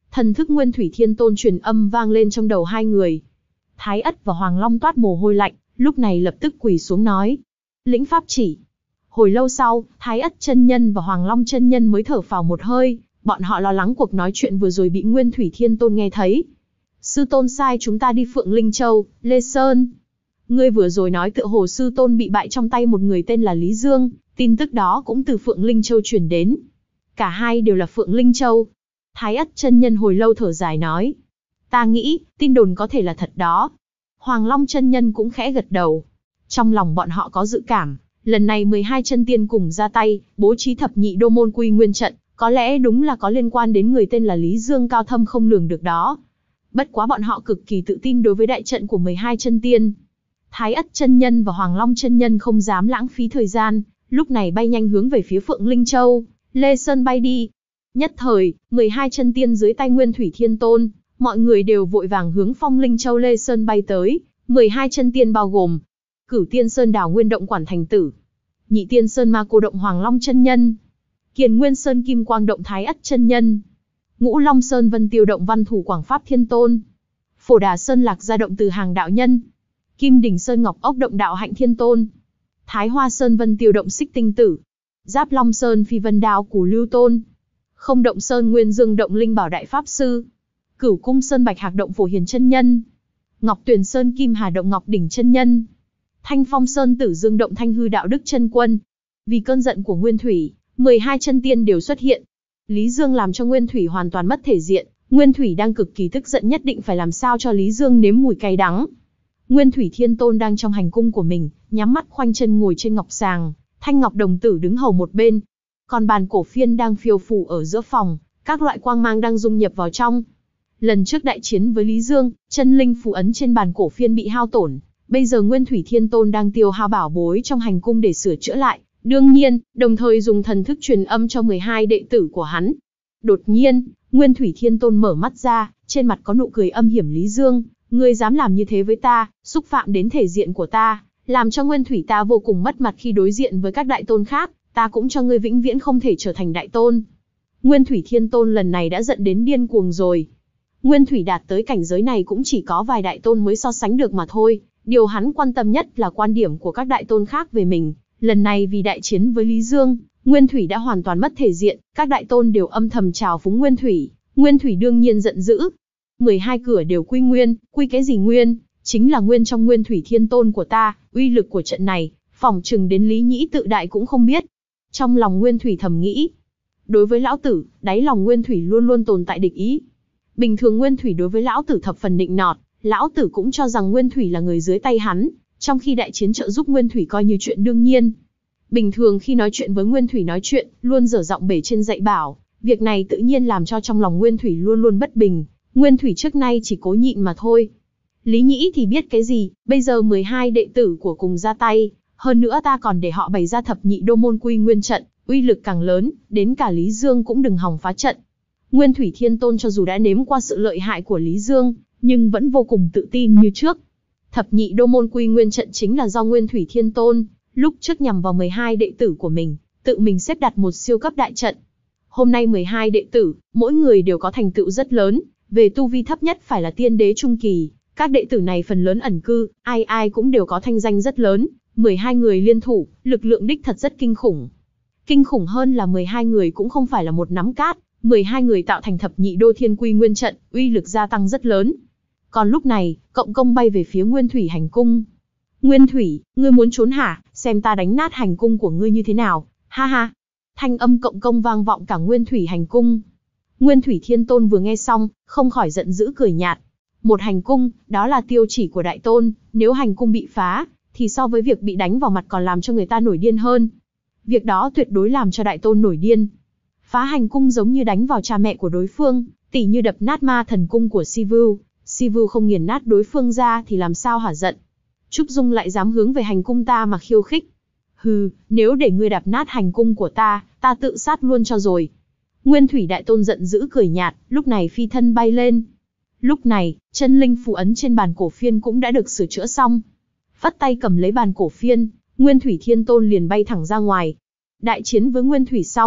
Thần thức Nguyên Thủy Thiên Tôn truyền âm vang lên trong đầu hai người. Thái Ất và Hoàng Long toát mồ hôi lạnh, lúc này lập tức quỳ xuống nói. Lĩnh pháp chỉ. Hồi lâu sau, Thái Ất chân nhân và Hoàng Long chân nhân mới thở phào một hơi, bọn họ lo lắng cuộc nói chuyện vừa rồi bị Nguyên Thủy Thiên Tôn nghe thấy. Sư tôn sai chúng ta đi Phượng Linh Châu, Lê Sơn. Ngươi vừa rồi nói tựa hồ sư tôn bị bại trong tay một người tên là Lý Dương, tin tức đó cũng từ Phượng Linh Châu truyền đến. Cả hai đều là Phượng Linh Châu. Thái Ất chân nhân hồi lâu thở dài nói. Ta nghĩ, tin đồn có thể là thật đó. Hoàng Long chân nhân cũng khẽ gật đầu. Trong lòng bọn họ có dự cảm, lần này mười hai chân tiên cùng ra tay, bố trí thập nhị đô môn quy nguyên trận, có lẽ đúng là có liên quan đến người tên là Lý Dương cao thâm không lường được đó. Bất quá bọn họ cực kỳ tự tin đối với đại trận của mười hai chân tiên. Thái Ất chân nhân và Hoàng Long chân nhân không dám lãng phí thời gian, lúc này bay nhanh hướng về phía Phượng Linh Châu, Lê Sơn bay đi. Nhất thời, mười hai chân tiên dưới tay Nguyên Thủy Thiên Tôn, mọi người đều vội vàng hướng Phong Linh Châu Lê Sơn bay tới. mười hai chân tiên bao gồm Cửu Tiên Sơn Đảo Nguyên Động Quản Thành Tử, Nhị Tiên Sơn Ma Cô Động Hoàng Long chân nhân, Kiền Nguyên Sơn Kim Quang Động Thái Ất chân nhân, Ngũ Long Sơn Vân Tiêu Động Văn Thủ Quảng Pháp Thiên Tôn, Phổ Đà Sơn Lạc Gia Động Từ Hàng Đạo Nhân, Kim Đỉnh Sơn Ngọc Ốc Động Đạo Hạnh Thiên Tôn, Thái Hoa Sơn Vân Tiêu Động Xích Tinh Tử, Giáp Long Sơn Phi Vân Đao Cửu Lưu Tôn, Không Động Sơn Nguyên Dương Động Linh Bảo Đại Pháp Sư, Cửu Cung Sơn Bạch Hạc Động Phổ Hiền chân nhân, Ngọc Tuyền Sơn Kim Hà Động Ngọc Đỉnh chân nhân, Thanh Phong Sơn Tử Dương Động Thanh Hư Đạo Đức chân quân. Vì cơn giận của Nguyên Thủy, mười hai chân tiên đều xuất hiện. Lý Dương làm cho Nguyên Thủy hoàn toàn mất thể diện, Nguyên Thủy đang cực kỳ tức giận, nhất định phải làm sao cho Lý Dương nếm mùi cay đắng. Nguyên Thủy Thiên Tôn đang trong hành cung của mình, nhắm mắt khoanh chân ngồi trên ngọc sàng, Thanh Ngọc Đồng Tử đứng hầu một bên. Còn bàn cổ phiên đang phiêu phù ở giữa phòng, các loại quang mang đang dung nhập vào trong. Lần trước đại chiến với Lý Dương, chân linh phù ấn trên bàn cổ phiên bị hao tổn, bây giờ Nguyên Thủy Thiên Tôn đang tiêu hao bảo bối trong hành cung để sửa chữa lại, đương nhiên, đồng thời dùng thần thức truyền âm cho mười hai đệ tử của hắn. Đột nhiên, Nguyên Thủy Thiên Tôn mở mắt ra, trên mặt có nụ cười âm hiểm. Lý Dương, ngươi dám làm như thế với ta, xúc phạm đến thể diện của ta, làm cho Nguyên Thủy ta vô cùng mất mặt khi đối diện với các đại tôn khác, ta cũng cho ngươi vĩnh viễn không thể trở thành đại tôn. Nguyên Thủy Thiên Tôn lần này đã giận đến điên cuồng rồi. Nguyên Thủy đạt tới cảnh giới này cũng chỉ có vài đại tôn mới so sánh được mà thôi, điều hắn quan tâm nhất là quan điểm của các đại tôn khác về mình. Lần này vì đại chiến với Lý Dương, Nguyên Thủy đã hoàn toàn mất thể diện, các đại tôn đều âm thầm trào phúng Nguyên Thủy, Nguyên Thủy đương nhiên giận dữ. mười hai cửa đều quy nguyên, quy cái gì nguyên, chính là nguyên trong Nguyên Thủy Thiên Tôn của ta, uy lực của trận này, phỏng chừng đến Lý Nhĩ tự đại cũng không biết. Trong lòng Nguyên Thủy thầm nghĩ, đối với lão tử, đáy lòng Nguyên Thủy luôn luôn tồn tại địch ý. Bình thường Nguyên Thủy đối với lão tử thập phần nịnh nọt, lão tử cũng cho rằng Nguyên Thủy là người dưới tay hắn, trong khi đại chiến trợ giúp Nguyên Thủy coi như chuyện đương nhiên. Bình thường khi nói chuyện với Nguyên Thủy nói chuyện, luôn dở giọng bể trên dạy bảo, việc này tự nhiên làm cho trong lòng Nguyên Thủy luôn luôn bất bình. Nguyên Thủy trước nay chỉ cố nhịn mà thôi. Lý Nhĩ thì biết cái gì, bây giờ mười hai đệ tử của cùng ra tay, hơn nữa ta còn để họ bày ra thập nhị đô môn quy nguyên trận, uy lực càng lớn, đến cả Lý Dương cũng đừng hòng phá trận. Nguyên Thủy Thiên Tôn cho dù đã nếm qua sự lợi hại của Lý Dương, nhưng vẫn vô cùng tự tin như trước. Thập nhị đô môn quy nguyên trận chính là do Nguyên Thủy Thiên Tôn lúc trước nhằm vào mười hai đệ tử của mình, tự mình xếp đặt một siêu cấp đại trận. Hôm nay mười hai đệ tử, mỗi người đều có thành tựu rất lớn, về tu vi thấp nhất phải là tiên đế trung kỳ, các đệ tử này phần lớn ẩn cư, ai ai cũng đều có thanh danh rất lớn, mười hai người liên thủ, lực lượng đích thật rất kinh khủng. Kinh khủng hơn là mười hai người cũng không phải là một nắm cát, mười hai người tạo thành thập nhị đô thiên quy nguyên trận, uy lực gia tăng rất lớn. Còn lúc này, Cộng Công bay về phía Nguyên Thủy hành cung. Nguyên Thủy, ngươi muốn trốn hả? Xem ta đánh nát hành cung của ngươi như thế nào, ha ha. Thanh âm Cộng Công vang vọng cả Nguyên Thủy hành cung. Nguyên Thủy Thiên Tôn vừa nghe xong, không khỏi giận dữ cười nhạt. Một hành cung, đó là tiêu chỉ của đại tôn, nếu hành cung bị phá, thì so với việc bị đánh vào mặt còn làm cho người ta nổi điên hơn. Việc đó tuyệt đối làm cho đại tôn nổi điên. Phá hành cung giống như đánh vào cha mẹ của đối phương, tỉ như đập nát ma thần cung của Sivu. Sivu không nghiền nát đối phương ra thì làm sao hả giận. Trúc Dung lại dám hướng về hành cung ta mà khiêu khích. Hừ, nếu để ngươi đập nát hành cung của ta, ta tự sát luôn cho rồi. Nguyên Thủy Đại Tôn giận dữ cười nhạt, lúc này phi thân bay lên. Lúc này, chân linh phù ấn trên bàn cổ phiên cũng đã được sửa chữa xong. Phất tay cầm lấy bàn cổ phiên, Nguyên Thủy Thiên Tôn liền bay thẳng ra ngoài. Đại chiến với Nguyên Thủy xong,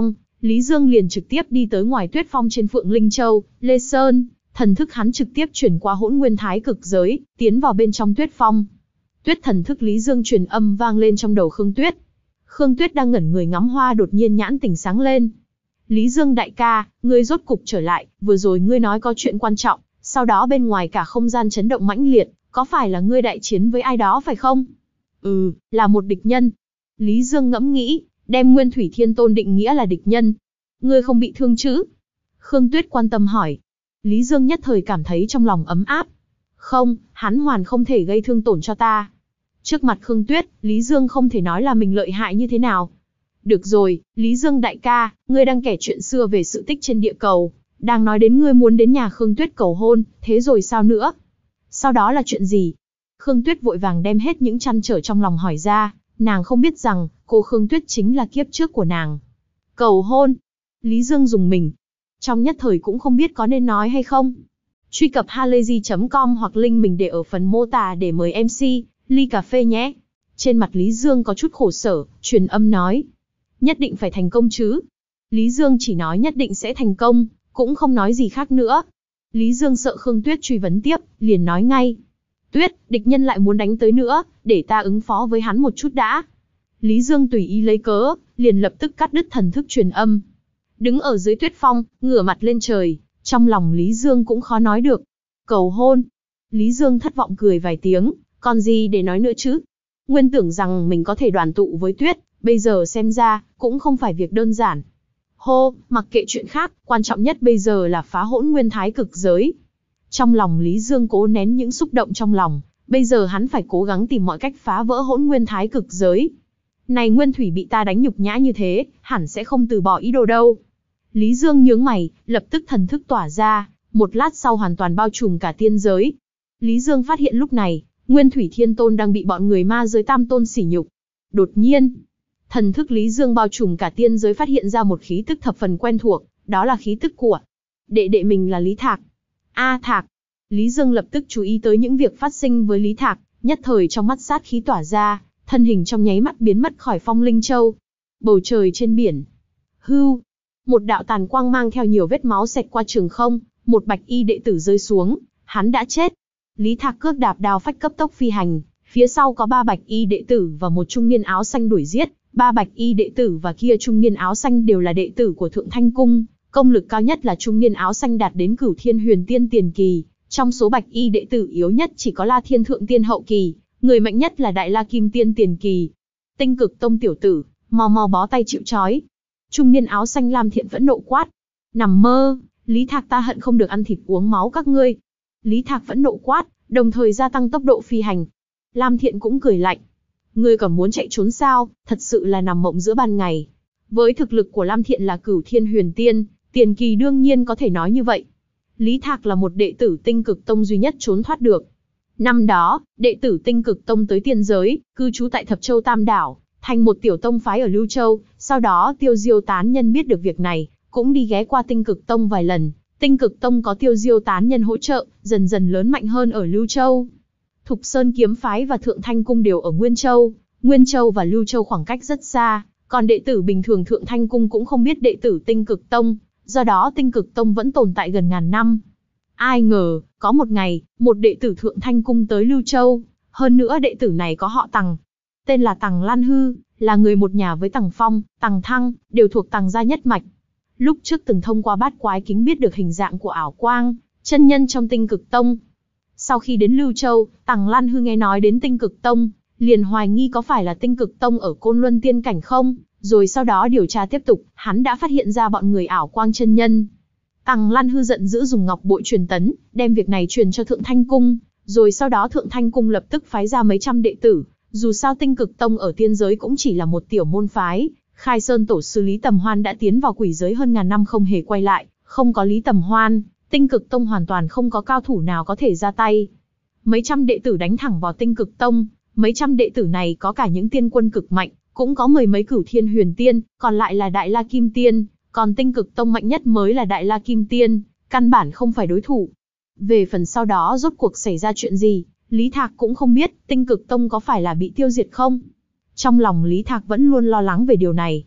Lý Dương liền trực tiếp đi tới ngoài Tuyết Phong trên Phượng Linh Châu, Lê Sơn, thần thức hắn trực tiếp chuyển qua Hỗn Nguyên Thái Cực giới, tiến vào bên trong Tuyết Phong. Tuyết thần thức Lý Dương truyền âm vang lên trong đầu Khương Tuyết. Khương Tuyết đang ngẩn người ngắm hoa đột nhiên nhãn tỉnh sáng lên. Lý Dương đại ca, ngươi rốt cục trở lại, vừa rồi ngươi nói có chuyện quan trọng, sau đó bên ngoài cả không gian chấn động mãnh liệt, có phải là ngươi đại chiến với ai đó phải không? Ừ, là một địch nhân. Lý Dương ngẫm nghĩ, đem Nguyên Thủy Thiên Tôn định nghĩa là địch nhân. Ngươi không bị thương chứ? Khương Tuyết quan tâm hỏi. Lý Dương nhất thời cảm thấy trong lòng ấm áp. Không, hắn hoàn không thể gây thương tổn cho ta. Trước mặt Khương Tuyết, Lý Dương không thể nói là mình lợi hại như thế nào. Được rồi, Lý Dương đại ca, ngươi đang kể chuyện xưa về sự tích trên địa cầu, đang nói đến ngươi muốn đến nhà Khương Tuyết cầu hôn, thế rồi sao nữa? Sau đó là chuyện gì? Khương Tuyết vội vàng đem hết những trăn trở trong lòng hỏi ra, nàng không biết rằng, cô Khương Tuyết chính là kiếp trước của nàng. Cầu hôn? Lý Dương dùng mình. Trong nhất thời cũng không biết có nên nói hay không. Truy cập halayzi chấm com hoặc link mình để ở phần mô tả để mời em xê, ly cà phê nhé. Trên mặt Lý Dương có chút khổ sở, truyền âm nói. Nhất định phải thành công chứ. Lý Dương chỉ nói nhất định sẽ thành công, cũng không nói gì khác nữa. Lý Dương sợ Khương Tuyết truy vấn tiếp, liền nói ngay. Tuyết, địch nhân lại muốn đánh tới nữa, để ta ứng phó với hắn một chút đã. Lý Dương tùy ý lấy cớ, liền lập tức cắt đứt thần thức truyền âm. Đứng ở dưới Tuyết Phong, ngửa mặt lên trời, trong lòng Lý Dương cũng khó nói được. Cầu hôn. Lý Dương thất vọng cười vài tiếng, còn gì để nói nữa chứ. Nguyên tưởng rằng mình có thể đoàn tụ với Tuyết, bây giờ xem ra, cũng không phải việc đơn giản. Hô, mặc kệ chuyện khác, quan trọng nhất bây giờ là phá Hỗn Nguyên Thái Cực giới. Trong lòng Lý Dương cố nén những xúc động trong lòng, bây giờ hắn phải cố gắng tìm mọi cách phá vỡ Hỗn Nguyên Thái Cực giới. Này Nguyên Thủy bị ta đánh nhục nhã như thế, hẳn sẽ không từ bỏ ý đồ đâu. Lý Dương nhướng mày, lập tức thần thức tỏa ra, một lát sau hoàn toàn bao trùm cả tiên giới. Lý Dương phát hiện lúc này, Nguyên Thủy Thiên Tôn đang bị bọn người ma giới tam tôn sỉ nhục. Đột nhiên, thần thức Lý Dương bao trùm cả tiên giới phát hiện ra một khí tức thập phần quen thuộc, đó là khí tức của đệ đệ mình là Lý Thạc. A Thạc. Lý Dương lập tức chú ý tới những việc phát sinh với Lý Thạc, nhất thời trong mắt sát khí tỏa ra, thân hình trong nháy mắt biến mất khỏi Phong Linh Châu. Bầu trời trên biển. Hưu. Một đạo tàn quang mang theo nhiều vết máu xẹt qua trường không, một bạch y đệ tử rơi xuống, hắn đã chết. Lý Thạc cước đạp đao phách cấp tốc phi hành, phía sau có ba bạch y đệ tử và một trung niên áo xanh đuổi giết. Ba bạch y đệ tử và kia trung niên áo xanh đều là đệ tử của Thượng Thanh Cung, công lực cao nhất là trung niên áo xanh đạt đến Cửu Thiên Huyền Tiên tiền kỳ, trong số bạch y đệ tử yếu nhất chỉ có La Thiên Thượng Tiên hậu kỳ, người mạnh nhất là Đại La Kim Tiên tiền kỳ. Tinh Cực Tông tiểu tử, mau mau bó tay chịu trói. Trung niên áo xanh Lam Thiện phẫn nộ quát. Nằm mơ, Lý Thạc ta hận không được ăn thịt uống máu các ngươi. Lý Thạc phẫn nộ quát, đồng thời gia tăng tốc độ phi hành. Lam Thiện cũng cười lạnh. Ngươi còn muốn chạy trốn sao, thật sự là nằm mộng giữa ban ngày. Với thực lực của Lam Thiện là Cửu Thiên Huyền Tiên, tiền kỳ đương nhiên có thể nói như vậy. Lý Thạc là một đệ tử Tinh Cực Tông duy nhất trốn thoát được. Năm đó, đệ tử Tinh Cực Tông tới tiên giới, cư trú tại Thập Châu Tam Đảo, thành một tiểu tông phái ở Lưu Châu. Sau đó Tiêu Diêu tán nhân biết được việc này, cũng đi ghé qua Tinh Cực Tông vài lần. Tinh Cực Tông có Tiêu Diêu tán nhân hỗ trợ, dần dần lớn mạnh hơn ở Lưu Châu. Thục Sơn kiếm phái và Thượng Thanh Cung đều ở Nguyên Châu, Nguyên Châu và Lưu Châu khoảng cách rất xa, còn đệ tử bình thường Thượng Thanh Cung cũng không biết đệ tử Tinh Cực Tông, do đó Tinh Cực Tông vẫn tồn tại gần ngàn năm. Ai ngờ, có một ngày, một đệ tử Thượng Thanh Cung tới Lưu Châu, hơn nữa đệ tử này có họ Tằng, tên là Tằng Lan Hư, là người một nhà với Tằng Phong, Tằng Thăng, đều thuộc Tằng gia nhất mạch. Lúc trước từng thông qua bát quái kính biết được hình dạng của ảo quang, chân nhân trong Tinh Cực Tông. Sau khi đến Lưu Châu, Tằng Lan Hư nghe nói đến Tinh Cực Tông, liền hoài nghi có phải là Tinh Cực Tông ở Côn Luân Tiên Cảnh không, rồi sau đó điều tra tiếp tục, hắn đã phát hiện ra bọn người ảo quang chân nhân. Tằng Lan Hư giận dữ dùng ngọc bội truyền tấn, đem việc này truyền cho Thượng Thanh Cung, rồi sau đó Thượng Thanh Cung lập tức phái ra mấy trăm đệ tử, dù sao Tinh Cực Tông ở tiên giới cũng chỉ là một tiểu môn phái, Khai Sơn tổ sư Lý Tầm Hoan đã tiến vào quỷ giới hơn ngàn năm không hề quay lại, không có Lý Tầm Hoan, Tinh Cực Tông hoàn toàn không có cao thủ nào có thể ra tay. Mấy trăm đệ tử đánh thẳng vào Tinh Cực Tông, mấy trăm đệ tử này có cả những tiên quân cực mạnh, cũng có mười mấy Cửu Thiên Huyền Tiên, còn lại là Đại La Kim Tiên, còn Tinh Cực Tông mạnh nhất mới là Đại La Kim Tiên, căn bản không phải đối thủ. Về phần sau đó rốt cuộc xảy ra chuyện gì, Lý Thạc cũng không biết, Tinh Cực Tông có phải là bị tiêu diệt không? Trong lòng Lý Thạc vẫn luôn lo lắng về điều này.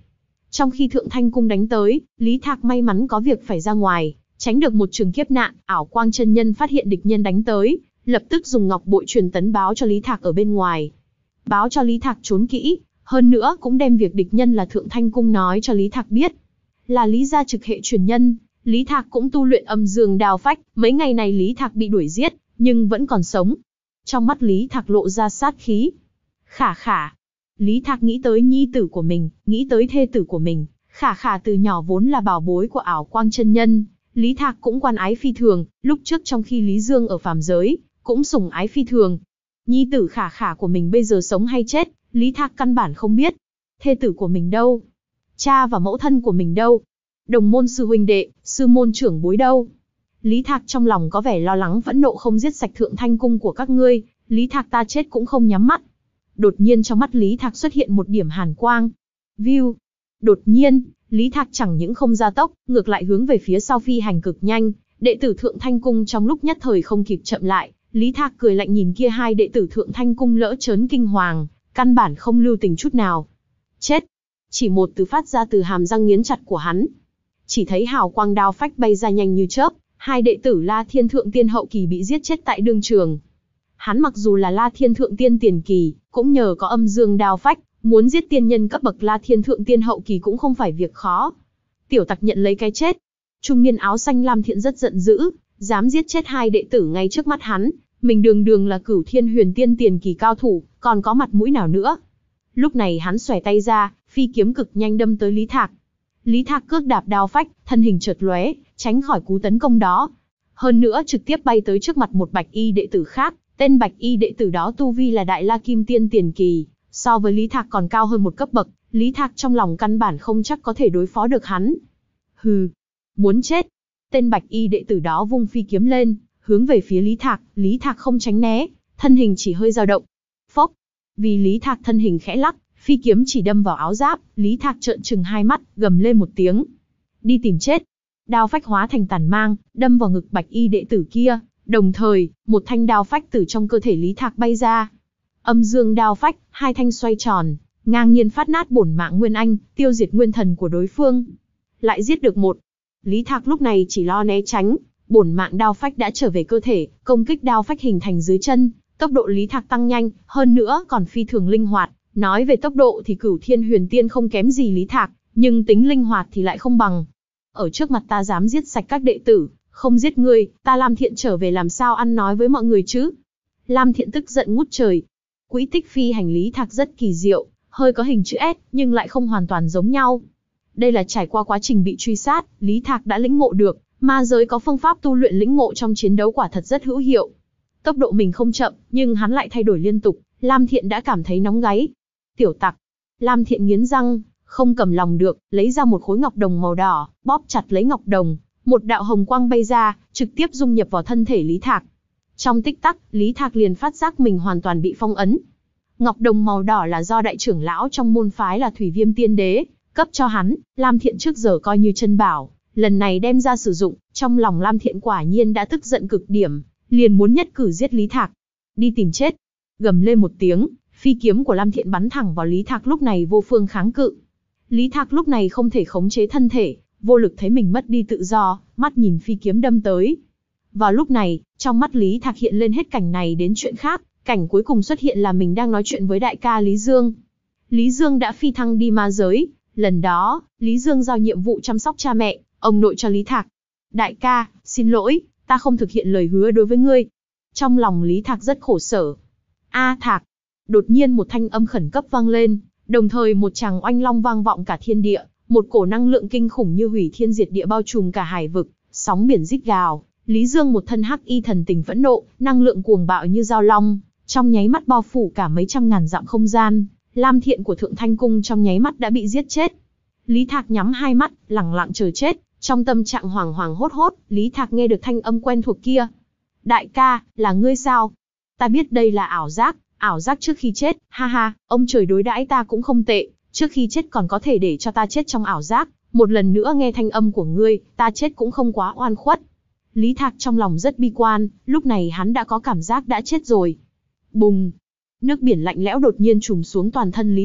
Trong khi Thượng Thanh Cung đánh tới, Lý Thạc may mắn có việc phải ra ngoài, tránh được một trường kiếp nạn. Ảo Quang chân nhân phát hiện địch nhân đánh tới, lập tức dùng ngọc bội truyền tấn báo cho Lý Thạc ở bên ngoài. Báo cho Lý Thạc trốn kỹ, hơn nữa cũng đem việc địch nhân là Thượng Thanh Cung nói cho Lý Thạc biết. Là Lý gia trực hệ truyền nhân, Lý Thạc cũng tu luyện âm dương đao phách, mấy ngày này Lý Thạc bị đuổi giết, nhưng vẫn còn sống. Trong mắt Lý Thạc lộ ra sát khí. Khả khả. Lý Thạc nghĩ tới nhi tử của mình, nghĩ tới thê tử của mình. Khả khả từ nhỏ vốn là bảo bối của Ảo Quang chân nhân, Lý Thạc cũng quan ái phi thường, lúc trước trong khi Lý Dương ở phàm giới, cũng sủng ái phi thường. Nhi tử khả khả của mình bây giờ sống hay chết, Lý Thạc căn bản không biết. Thê tử của mình đâu? Cha và mẫu thân của mình đâu? Đồng môn sư huynh đệ, sư môn trưởng bối đâu? Lý Thạc trong lòng có vẻ lo lắng phẫn nộ, không giết sạch Thượng Thanh Cung của các ngươi, Lý Thạc ta chết cũng không nhắm mắt. Đột nhiên trong mắt Lý Thạc xuất hiện một điểm hàn quang. View. Đột nhiên, Lý Thạc chẳng những không gia tốc, ngược lại hướng về phía sau phi hành cực nhanh. Đệ tử Thượng Thanh Cung trong lúc nhất thời không kịp chậm lại, Lý Thạc cười lạnh nhìn kia hai đệ tử Thượng Thanh Cung lỡ chớn kinh hoàng, căn bản không lưu tình chút nào. Chết! Chỉ một từ phát ra từ hàm răng nghiến chặt của hắn. Chỉ thấy hào quang đao phách bay ra nhanh như chớp, hai đệ tử La Thiên Thượng Tiên hậu kỳ bị giết chết tại đương trường. Hắn mặc dù là La Thiên Thượng Tiên tiền kỳ, cũng nhờ có âm dương đao phách, muốn giết tiên nhân cấp bậc La Thiên Thượng Tiên hậu kỳ cũng không phải việc khó. Tiểu tặc nhận lấy cái chết. Trung niên áo xanh Lam Thiện rất giận dữ, dám giết chết hai đệ tử ngay trước mắt hắn, mình đường đường là Cửu Thiên Huyền Tiên tiền kỳ cao thủ, còn có mặt mũi nào nữa. Lúc này hắn xòe tay ra, phi kiếm cực nhanh đâm tới Lý Thạc. Lý Thạc cước đạp đao phách, thân hình chợt lóe, tránh khỏi cú tấn công đó. Hơn nữa trực tiếp bay tới trước mặt một bạch y đệ tử khác, tên bạch y đệ tử đó tu vi là Đại La Kim Tiên tiền kỳ, so với Lý Thạc còn cao hơn một cấp bậc, Lý Thạc trong lòng căn bản không chắc có thể đối phó được hắn. Hừ, muốn chết. Tên bạch y đệ tử đó vung phi kiếm lên, hướng về phía Lý Thạc, Lý Thạc không tránh né, thân hình chỉ hơi dao động. Phốc, vì Lý Thạc thân hình khẽ lắc, phi kiếm chỉ đâm vào áo giáp, Lý Thạc trợn trừng hai mắt, gầm lên một tiếng. Đi tìm chết. Đao phách hóa thành tàn mang, đâm vào ngực bạch y đệ tử kia, đồng thời, một thanh đao phách từ trong cơ thể Lý Thạc bay ra. Âm dương đao phách, hai thanh xoay tròn, ngang nhiên phát nát bổn mạng nguyên anh, tiêu diệt nguyên thần của đối phương. Lại giết được một. Lý Thạc lúc này chỉ lo né tránh, bổn mạng đao phách đã trở về cơ thể, công kích đao phách hình thành dưới chân, tốc độ Lý Thạc tăng nhanh, hơn nữa còn phi thường linh hoạt. Nói về tốc độ thì Cửu Thiên Huyền Tiên không kém gì Lý Thạc, nhưng tính linh hoạt thì lại không bằng. Ở trước mặt ta dám giết sạch các đệ tử, không giết ngươi, ta Lam Thiện trở về làm sao ăn nói với mọi người chứ? Lam Thiện tức giận ngút trời. Quỹ tích phi hành Lý Thạc rất kỳ diệu, hơi có hình chữ S, nhưng lại không hoàn toàn giống nhau. Đây là trải qua quá trình bị truy sát, Lý Thạc đã lĩnh ngộ được, ma giới có phương pháp tu luyện lĩnh ngộ trong chiến đấu quả thật rất hữu hiệu. Tốc độ mình không chậm, nhưng hắn lại thay đổi liên tục, Lam Thiện đã cảm thấy nóng gáy. Tiểu tặc. Lam Thiện nghiến răng, không cầm lòng được, lấy ra một khối ngọc đồng màu đỏ, bóp chặt lấy ngọc đồng, một đạo hồng quang bay ra, trực tiếp dung nhập vào thân thể Lý Thạc. Trong tích tắc, Lý Thạc liền phát giác mình hoàn toàn bị phong ấn. Ngọc đồng màu đỏ là do đại trưởng lão trong môn phái là Thủy Viêm Tiên Đế cấp cho hắn, Lam Thiện trước giờ coi như chân bảo, lần này đem ra sử dụng, trong lòng Lam Thiện quả nhiên đã tức giận cực điểm, liền muốn nhất cử giết Lý Thạc. Đi tìm chết. Gầm lên một tiếng, phi kiếm của Lam Thiện bắn thẳng vào Lý Thạc, lúc này vô phương kháng cự. Lý Thạc lúc này không thể khống chế thân thể, vô lực thấy mình mất đi tự do, mắt nhìn phi kiếm đâm tới. Vào lúc này, trong mắt Lý Thạc hiện lên hết cảnh này đến chuyện khác, cảnh cuối cùng xuất hiện là mình đang nói chuyện với đại ca Lý Dương. Lý Dương đã phi thăng đi ma giới, lần đó, Lý Dương giao nhiệm vụ chăm sóc cha mẹ, ông nội cho Lý Thạc. Đại ca, xin lỗi, ta không thực hiện lời hứa đối với ngươi. Trong lòng Lý Thạc rất khổ sở. A Thạc. Đột nhiên một thanh âm khẩn cấp vang lên, đồng thời một tràng oanh long vang vọng cả thiên địa, một cổ năng lượng kinh khủng như hủy thiên diệt địa bao trùm cả hải vực, sóng biển rít gào. Lý Dương một thân hắc y thần tình phẫn nộ, năng lượng cuồng bạo như dao long, trong nháy mắt bao phủ cả mấy trăm ngàn dặm không gian. Lam Thiện của Thượng Thanh Cung trong nháy mắt đã bị giết chết. Lý Thạc nhắm hai mắt, lẳng lặng chờ chết, trong tâm trạng hoảng hoảng hốt hốt, Lý Thạc nghe được thanh âm quen thuộc kia. Đại ca, là ngươi sao? Ta biết đây là ảo giác, ảo giác trước khi chết, ha ha, ông trời đối đãi ta cũng không tệ, trước khi chết còn có thể để cho ta chết trong ảo giác, một lần nữa nghe thanh âm của ngươi, ta chết cũng không quá oan khuất. Lý Thạc trong lòng rất bi quan, lúc này hắn đã có cảm giác đã chết rồi. Bùng! Nước biển lạnh lẽo đột nhiên trùm xuống toàn thân Lý Thạc,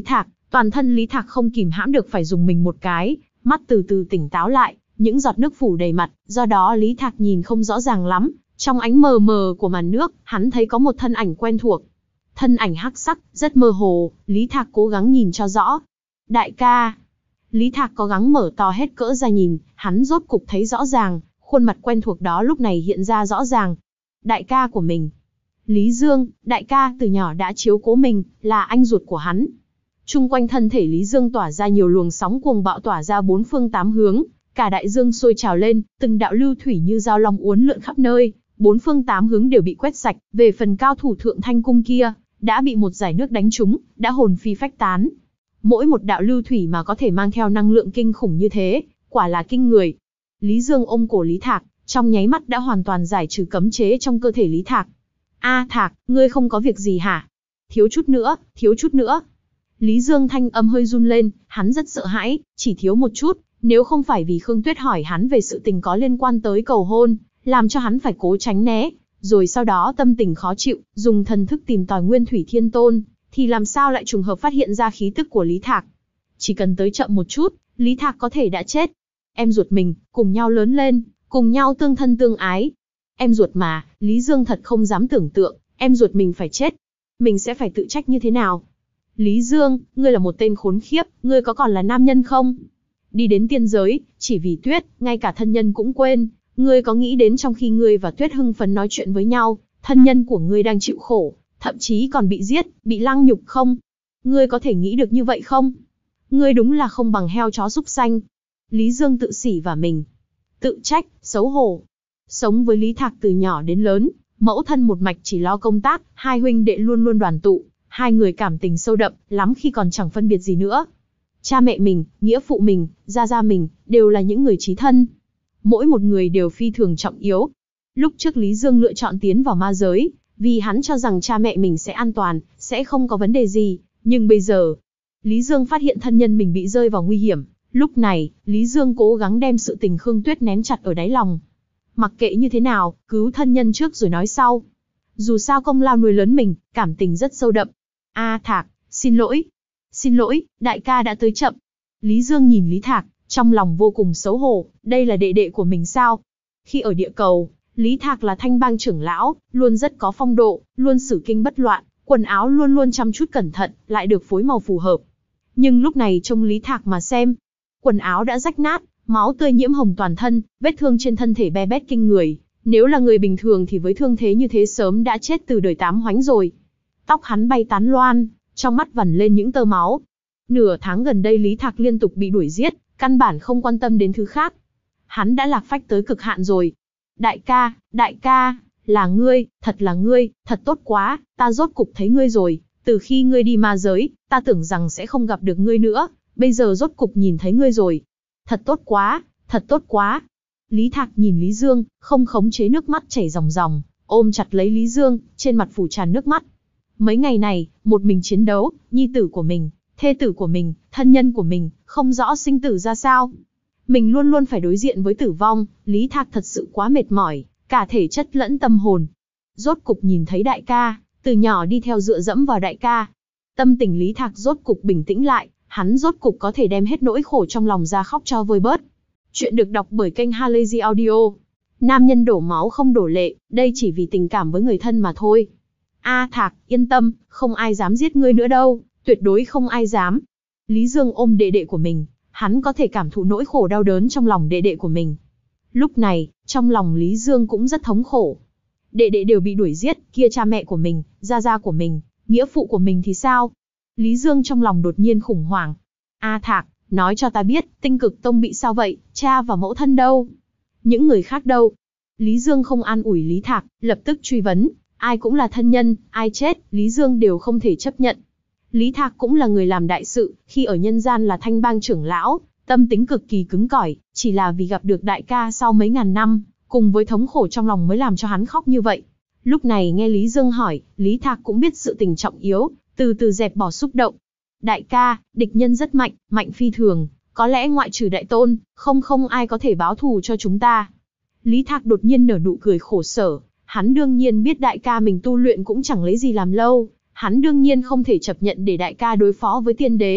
Toàn thân Lý Thạc không kìm hãm được phải dùng mình một cái, mắt từ từ tỉnh táo lại, những giọt nước phủ đầy mặt, do đó Lý Thạc nhìn không rõ ràng lắm. Trong ánh mờ mờ của màn nước, hắn thấy có một thân ảnh quen thuộc. Thân ảnh hắc sắc, rất mơ hồ, Lý Thạc cố gắng nhìn cho rõ. Đại ca. Lý Thạc cố gắng mở to hết cỡ ra nhìn, hắn rốt cục thấy rõ ràng, khuôn mặt quen thuộc đó lúc này hiện ra rõ ràng. Đại ca của mình. Lý Dương, đại ca từ nhỏ đã chiếu cố mình, là anh ruột của hắn. Trung quanh thân thể Lý Dương tỏa ra nhiều luồng sóng cuồng bạo tỏa ra bốn phương tám hướng, cả đại dương sôi trào lên, từng đạo lưu thủy như dao long uốn lượn khắp nơi, bốn phương tám hướng đều bị quét sạch, về phần cao thủ Thượng Thanh cung kia, đã bị một dải nước đánh trúng, đã hồn phi phách tán. Mỗi một đạo lưu thủy mà có thể mang theo năng lượng kinh khủng như thế, quả là kinh người. Lý Dương ôm cổ Lý Thạc, trong nháy mắt đã hoàn toàn giải trừ cấm chế trong cơ thể Lý Thạc. A Thạc, ngươi không có việc gì hả? Thiếu chút nữa, thiếu chút nữa. Lý Dương thanh âm hơi run lên, hắn rất sợ hãi, chỉ thiếu một chút, nếu không phải vì Khương Tuyết hỏi hắn về sự tình có liên quan tới cầu hôn, làm cho hắn phải cố tránh né, rồi sau đó tâm tình khó chịu, dùng thần thức tìm tòi Nguyên Thủy Thiên Tôn, thì làm sao lại trùng hợp phát hiện ra khí tức của Lý Thạc. Chỉ cần tới chậm một chút, Lý Thạc có thể đã chết. Em ruột mình, cùng nhau lớn lên, cùng nhau tương thân tương ái. Em ruột mà, Lý Dương thật không dám tưởng tượng, em ruột mình phải chết. Mình sẽ phải tự trách như thế nào? Lý Dương, ngươi là một tên khốn khiếp, ngươi có còn là nam nhân không? Đi đến tiên giới, chỉ vì Tuyết, ngay cả thân nhân cũng quên. Ngươi có nghĩ đến trong khi ngươi và Tuyết hưng phấn nói chuyện với nhau, thân nhân của ngươi đang chịu khổ, thậm chí còn bị giết, bị lăng nhục không? Ngươi có thể nghĩ được như vậy không? Ngươi đúng là không bằng heo chó súc sanh. Lý Dương tự sỉ vào mình. Tự trách, xấu hổ. Sống với Lý Thạc từ nhỏ đến lớn, mẫu thân một mạch chỉ lo công tác, hai huynh đệ luôn luôn đoàn tụ, hai người cảm tình sâu đậm, lắm khi còn chẳng phân biệt gì nữa. Cha mẹ mình, nghĩa phụ mình, gia gia mình, đều là những người chí thân. Mỗi một người đều phi thường trọng yếu. Lúc trước Lý Dương lựa chọn tiến vào ma giới, vì hắn cho rằng cha mẹ mình sẽ an toàn, sẽ không có vấn đề gì. Nhưng bây giờ, Lý Dương phát hiện thân nhân mình bị rơi vào nguy hiểm. Lúc này, Lý Dương cố gắng đem sự tình Khương Tuyết nén chặt ở đáy lòng. Mặc kệ như thế nào, cứu thân nhân trước rồi nói sau. Dù sao công lao nuôi lớn mình, cảm tình rất sâu đậm. A Thạc, xin lỗi. Xin lỗi, đại ca đã tới chậm. Lý Dương nhìn Lý Thạc, trong lòng vô cùng xấu hổ, đây là đệ đệ của mình sao? Khi ở địa cầu, Lý Thạc là Thanh Bang trưởng lão, luôn rất có phong độ, luôn xử kinh bất loạn, quần áo luôn luôn chăm chút cẩn thận, lại được phối màu phù hợp. Nhưng lúc này trông Lý Thạc mà xem, quần áo đã rách nát, máu tươi nhiễm hồng toàn thân, vết thương trên thân thể be bét kinh người. Nếu là người bình thường thì với thương thế như thế sớm đã chết từ đời tám hoánh rồi. Tóc hắn bay tán loan, trong mắt vằn lên những tơ máu. Nửa tháng gần đây Lý Thạc liên tục bị đuổi giết, căn bản không quan tâm đến thứ khác. Hắn đã lạc phách tới cực hạn rồi. Đại ca, đại ca, là ngươi, thật là ngươi, thật tốt quá, ta rốt cục thấy ngươi rồi. Từ khi ngươi đi ma giới, ta tưởng rằng sẽ không gặp được ngươi nữa, bây giờ rốt cục nhìn thấy ngươi rồi. Thật tốt quá, thật tốt quá. Lý Thạc nhìn Lý Dương, không khống chế nước mắt chảy ròng ròng, ôm chặt lấy Lý Dương, trên mặt phủ tràn nước mắt. Mấy ngày này, một mình chiến đấu, nhi tử của mình, thê tử của mình, thân nhân của mình, không rõ sinh tử ra sao. Mình luôn luôn phải đối diện với tử vong, Lý Thạc thật sự quá mệt mỏi, cả thể chất lẫn tâm hồn. Rốt cục nhìn thấy đại ca, từ nhỏ đi theo dựa dẫm vào đại ca. Tâm tình Lý Thạc rốt cục bình tĩnh lại, hắn rốt cục có thể đem hết nỗi khổ trong lòng ra khóc cho vơi bớt. Chuyện được đọc bởi kênh Halazy Audio. Nam nhân đổ máu không đổ lệ, đây chỉ vì tình cảm với người thân mà thôi. A Thạc, yên tâm, không ai dám giết ngươi nữa đâu, tuyệt đối không ai dám. Lý Dương ôm đệ đệ của mình, hắn có thể cảm thụ nỗi khổ đau đớn trong lòng đệ đệ của mình. Lúc này, trong lòng Lý Dương cũng rất thống khổ. Đệ đệ đều bị đuổi giết, kia cha mẹ của mình, gia gia của mình, nghĩa phụ của mình thì sao? Lý Dương trong lòng đột nhiên khủng hoảng. A Thạc, nói cho ta biết, Tinh Cực Tông bị sao vậy, cha và mẫu thân đâu? Những người khác đâu? Lý Dương không an ủi Lý Thạc, lập tức truy vấn, ai cũng là thân nhân, ai chết, Lý Dương đều không thể chấp nhận. Lý Thạc cũng là người làm đại sự, khi ở nhân gian là Thanh Bang trưởng lão, tâm tính cực kỳ cứng cỏi, chỉ là vì gặp được đại ca sau mấy ngàn năm, cùng với thống khổ trong lòng mới làm cho hắn khóc như vậy. Lúc này nghe Lý Dương hỏi, Lý Thạc cũng biết sự tình trọng yếu, từ từ dẹp bỏ xúc động. Đại ca, địch nhân rất mạnh, mạnh phi thường, có lẽ ngoại trừ đại tôn, không không ai có thể báo thù cho chúng ta. Lý Thạc đột nhiên nở nụ cười khổ sở, hắn đương nhiên biết đại ca mình tu luyện cũng chẳng lấy gì làm lâu, hắn đương nhiên không thể chấp nhận để đại ca đối phó với tiên đế,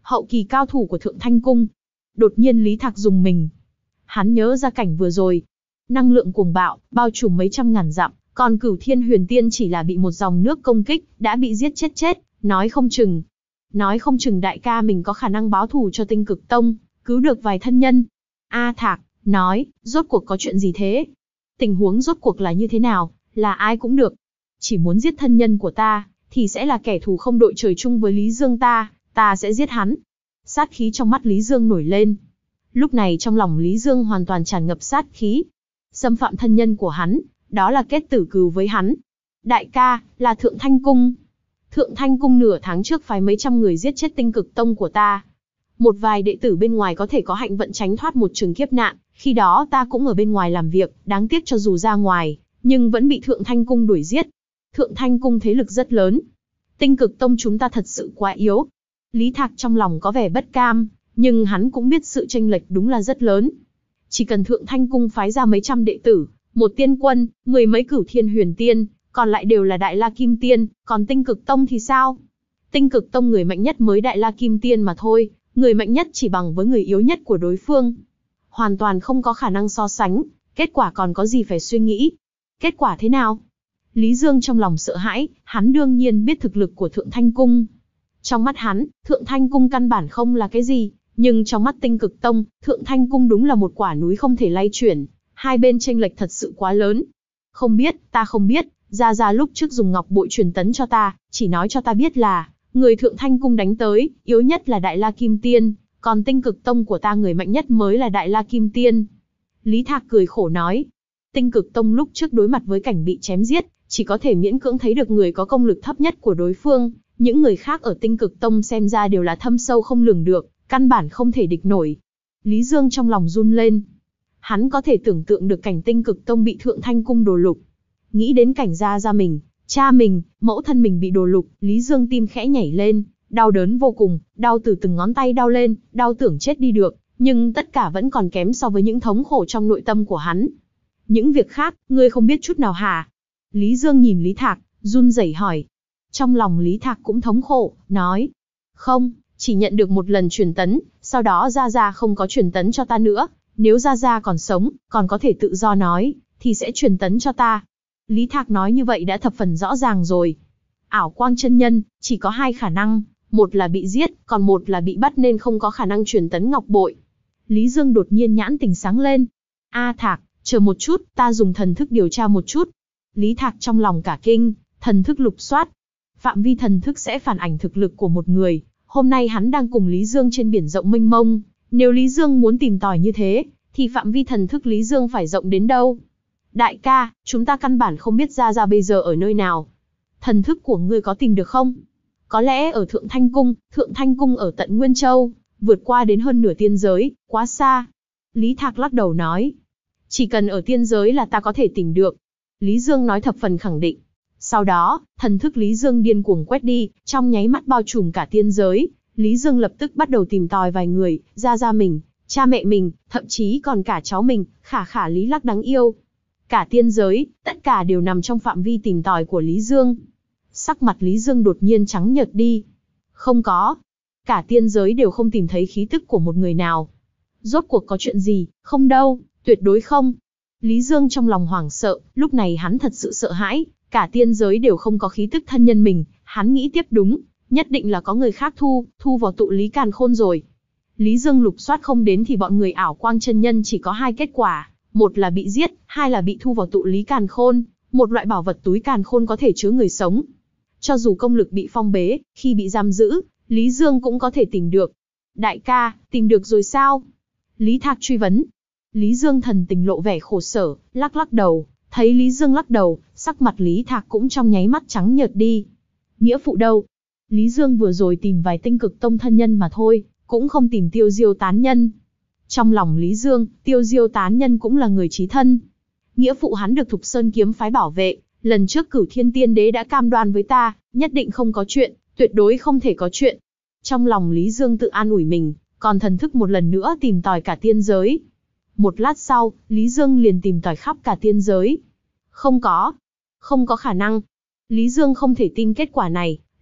hậu kỳ cao thủ của Thượng Thanh Cung. Đột nhiên Lý Thạc dùng mình. Hắn nhớ ra cảnh vừa rồi. Năng lượng cuồng bạo, bao trùm mấy trăm ngàn dặm, còn Cửu Thiên Huyền Tiên chỉ là bị một dòng nước công kích, đã bị giết chết chết, nói không chừng. Nói không chừng đại ca mình có khả năng báo thù cho Tinh Cực Tông, cứu được vài thân nhân. A Thạc, nói, rốt cuộc có chuyện gì thế? Tình huống rốt cuộc là như thế nào, là ai cũng được. Chỉ muốn giết thân nhân của ta, thì sẽ là kẻ thù không đội trời chung với Lý Dương ta, ta sẽ giết hắn. Sát khí trong mắt Lý Dương nổi lên. Lúc này trong lòng Lý Dương hoàn toàn tràn ngập sát khí. Xâm phạm thân nhân của hắn, đó là kết tử cừu với hắn. Đại ca, là Thượng Thanh Cung. Thượng Thanh Cung nửa tháng trước phái mấy trăm người giết chết Tinh Cực Tông của ta. Một vài đệ tử bên ngoài có thể có hạnh vận tránh thoát một trường kiếp nạn, khi đó ta cũng ở bên ngoài làm việc, đáng tiếc cho dù ra ngoài, nhưng vẫn bị Thượng Thanh Cung đuổi giết. Thượng Thanh Cung thế lực rất lớn. Tinh Cực Tông chúng ta thật sự quá yếu. Lý Thạc trong lòng có vẻ bất cam, nhưng hắn cũng biết sự chênh lệch đúng là rất lớn. Chỉ cần Thượng Thanh Cung phái ra mấy trăm đệ tử, một tiên quân, mười mấy Cửu Thiên Huyền Tiên, còn lại đều là Đại La Kim Tiên, còn Tinh Cực Tông thì sao? Tinh Cực Tông người mạnh nhất mới Đại La Kim Tiên mà thôi, người mạnh nhất chỉ bằng với người yếu nhất của đối phương. Hoàn toàn không có khả năng so sánh, kết quả còn có gì phải suy nghĩ. Kết quả thế nào? Lý Dương trong lòng sợ hãi, hắn đương nhiên biết thực lực của Thượng Thanh Cung. Trong mắt hắn, Thượng Thanh Cung căn bản không là cái gì, nhưng trong mắt Tinh Cực Tông, Thượng Thanh Cung đúng là một quả núi không thể lay chuyển, hai bên chênh lệch thật sự quá lớn. Không biết, ta không biết, Gia Gia lúc trước dùng ngọc bội truyền tấn cho ta, chỉ nói cho ta biết là, người Thượng Thanh Cung đánh tới, yếu nhất là Đại La Kim Tiên, còn Tinh Cực Tông của ta người mạnh nhất mới là Đại La Kim Tiên. Lý Thạc cười khổ nói, Tinh Cực Tông lúc trước đối mặt với cảnh bị chém giết, chỉ có thể miễn cưỡng thấy được người có công lực thấp nhất của đối phương, những người khác ở Tinh Cực Tông xem ra đều là thâm sâu không lường được, căn bản không thể địch nổi. Lý Dương trong lòng run lên. Hắn có thể tưởng tượng được cảnh Tinh Cực Tông bị Thượng Thanh Cung đồ lục. Nghĩ đến cảnh Gia Gia mình, cha mình, mẫu thân mình bị đồ lục, Lý Dương tim khẽ nhảy lên, đau đớn vô cùng, đau từ từng ngón tay đau lên, đau tưởng chết đi được, nhưng tất cả vẫn còn kém so với những thống khổ trong nội tâm của hắn. Những việc khác, ngươi không biết chút nào hả? Lý Dương nhìn Lý Thạc, run rẩy hỏi. Trong lòng Lý Thạc cũng thống khổ, nói. Không, chỉ nhận được một lần truyền tấn, sau đó Gia Gia không có truyền tấn cho ta nữa. Nếu Gia Gia còn sống, còn có thể tự do nói, thì sẽ truyền tấn cho ta. Lý Thạc nói như vậy đã thập phần rõ ràng rồi. Ảo Quang chân nhân, chỉ có hai khả năng, một là bị giết, còn một là bị bắt nên không có khả năng truyền tấn ngọc bội. Lý Dương đột nhiên nhãn tình sáng lên. A Thạc, chờ một chút, ta dùng thần thức điều tra một chút. Lý Thạc trong lòng cả kinh, thần thức lục soát. Phạm vi thần thức sẽ phản ảnh thực lực của một người. Hôm nay hắn đang cùng Lý Dương trên biển rộng mênh mông. Nếu Lý Dương muốn tìm tòi như thế, thì phạm vi thần thức Lý Dương phải rộng đến đâu? Đại ca, chúng ta căn bản không biết Gia Gia bây giờ ở nơi nào. Thần thức của ngươi có tìm được không? Có lẽ ở Thượng Thanh Cung, Thượng Thanh Cung ở tận Nguyên Châu, vượt qua đến hơn nửa tiên giới, quá xa. Lý Thạc lắc đầu nói. Chỉ cần ở tiên giới là ta có thể tìm được. Lý Dương nói thập phần khẳng định. Sau đó, thần thức Lý Dương điên cuồng quét đi, trong nháy mắt bao trùm cả tiên giới. Lý Dương lập tức bắt đầu tìm tòi vài người, Gia Gia mình, cha mẹ mình, thậm chí còn cả cháu mình, khả khả Lý Lắc đáng yêu. Cả tiên giới, tất cả đều nằm trong phạm vi tìm tòi của Lý Dương. Sắc mặt Lý Dương đột nhiên trắng nhợt đi. Không có. Cả tiên giới đều không tìm thấy khí tức của một người nào. Rốt cuộc có chuyện gì? Không đâu, tuyệt đối không. Lý Dương trong lòng hoảng sợ, lúc này hắn thật sự sợ hãi. Cả tiên giới đều không có khí tức thân nhân mình, hắn nghĩ tiếp đúng. Nhất định là có người khác thu, thu vào tụ lý càn khôn rồi. Lý Dương lục soát không đến thì bọn người Ảo Quang chân nhân chỉ có hai kết quả. Một là bị giết, hai là bị thu vào tụ lý càn khôn, một loại bảo vật túi càn khôn có thể chứa người sống. Cho dù công lực bị phong bế, khi bị giam giữ, Lý Dương cũng có thể tìm được. Đại ca, tìm được rồi sao? Lý Thạc truy vấn. Lý Dương thần tình lộ vẻ khổ sở, lắc lắc đầu, thấy Lý Dương lắc đầu, sắc mặt Lý Thạc cũng trong nháy mắt trắng nhợt đi. Nghĩa phụ đâu? Lý Dương vừa rồi tìm vài Tinh Cực Tông thân nhân mà thôi, cũng không tìm Tiêu Diêu tán nhân. Trong lòng Lý Dương, Tiêu Diêu tán nhân cũng là người chí thân. Nghĩa phụ hắn được Thục Sơn kiếm phái bảo vệ, lần trước Cửu Thiên Tiên Đế đã cam đoan với ta, nhất định không có chuyện, tuyệt đối không thể có chuyện. Trong lòng Lý Dương tự an ủi mình, còn thần thức một lần nữa tìm tòi cả tiên giới. Một lát sau, Lý Dương liền tìm tòi khắp cả tiên giới. Không có, không có khả năng. Lý Dương không thể tin kết quả này,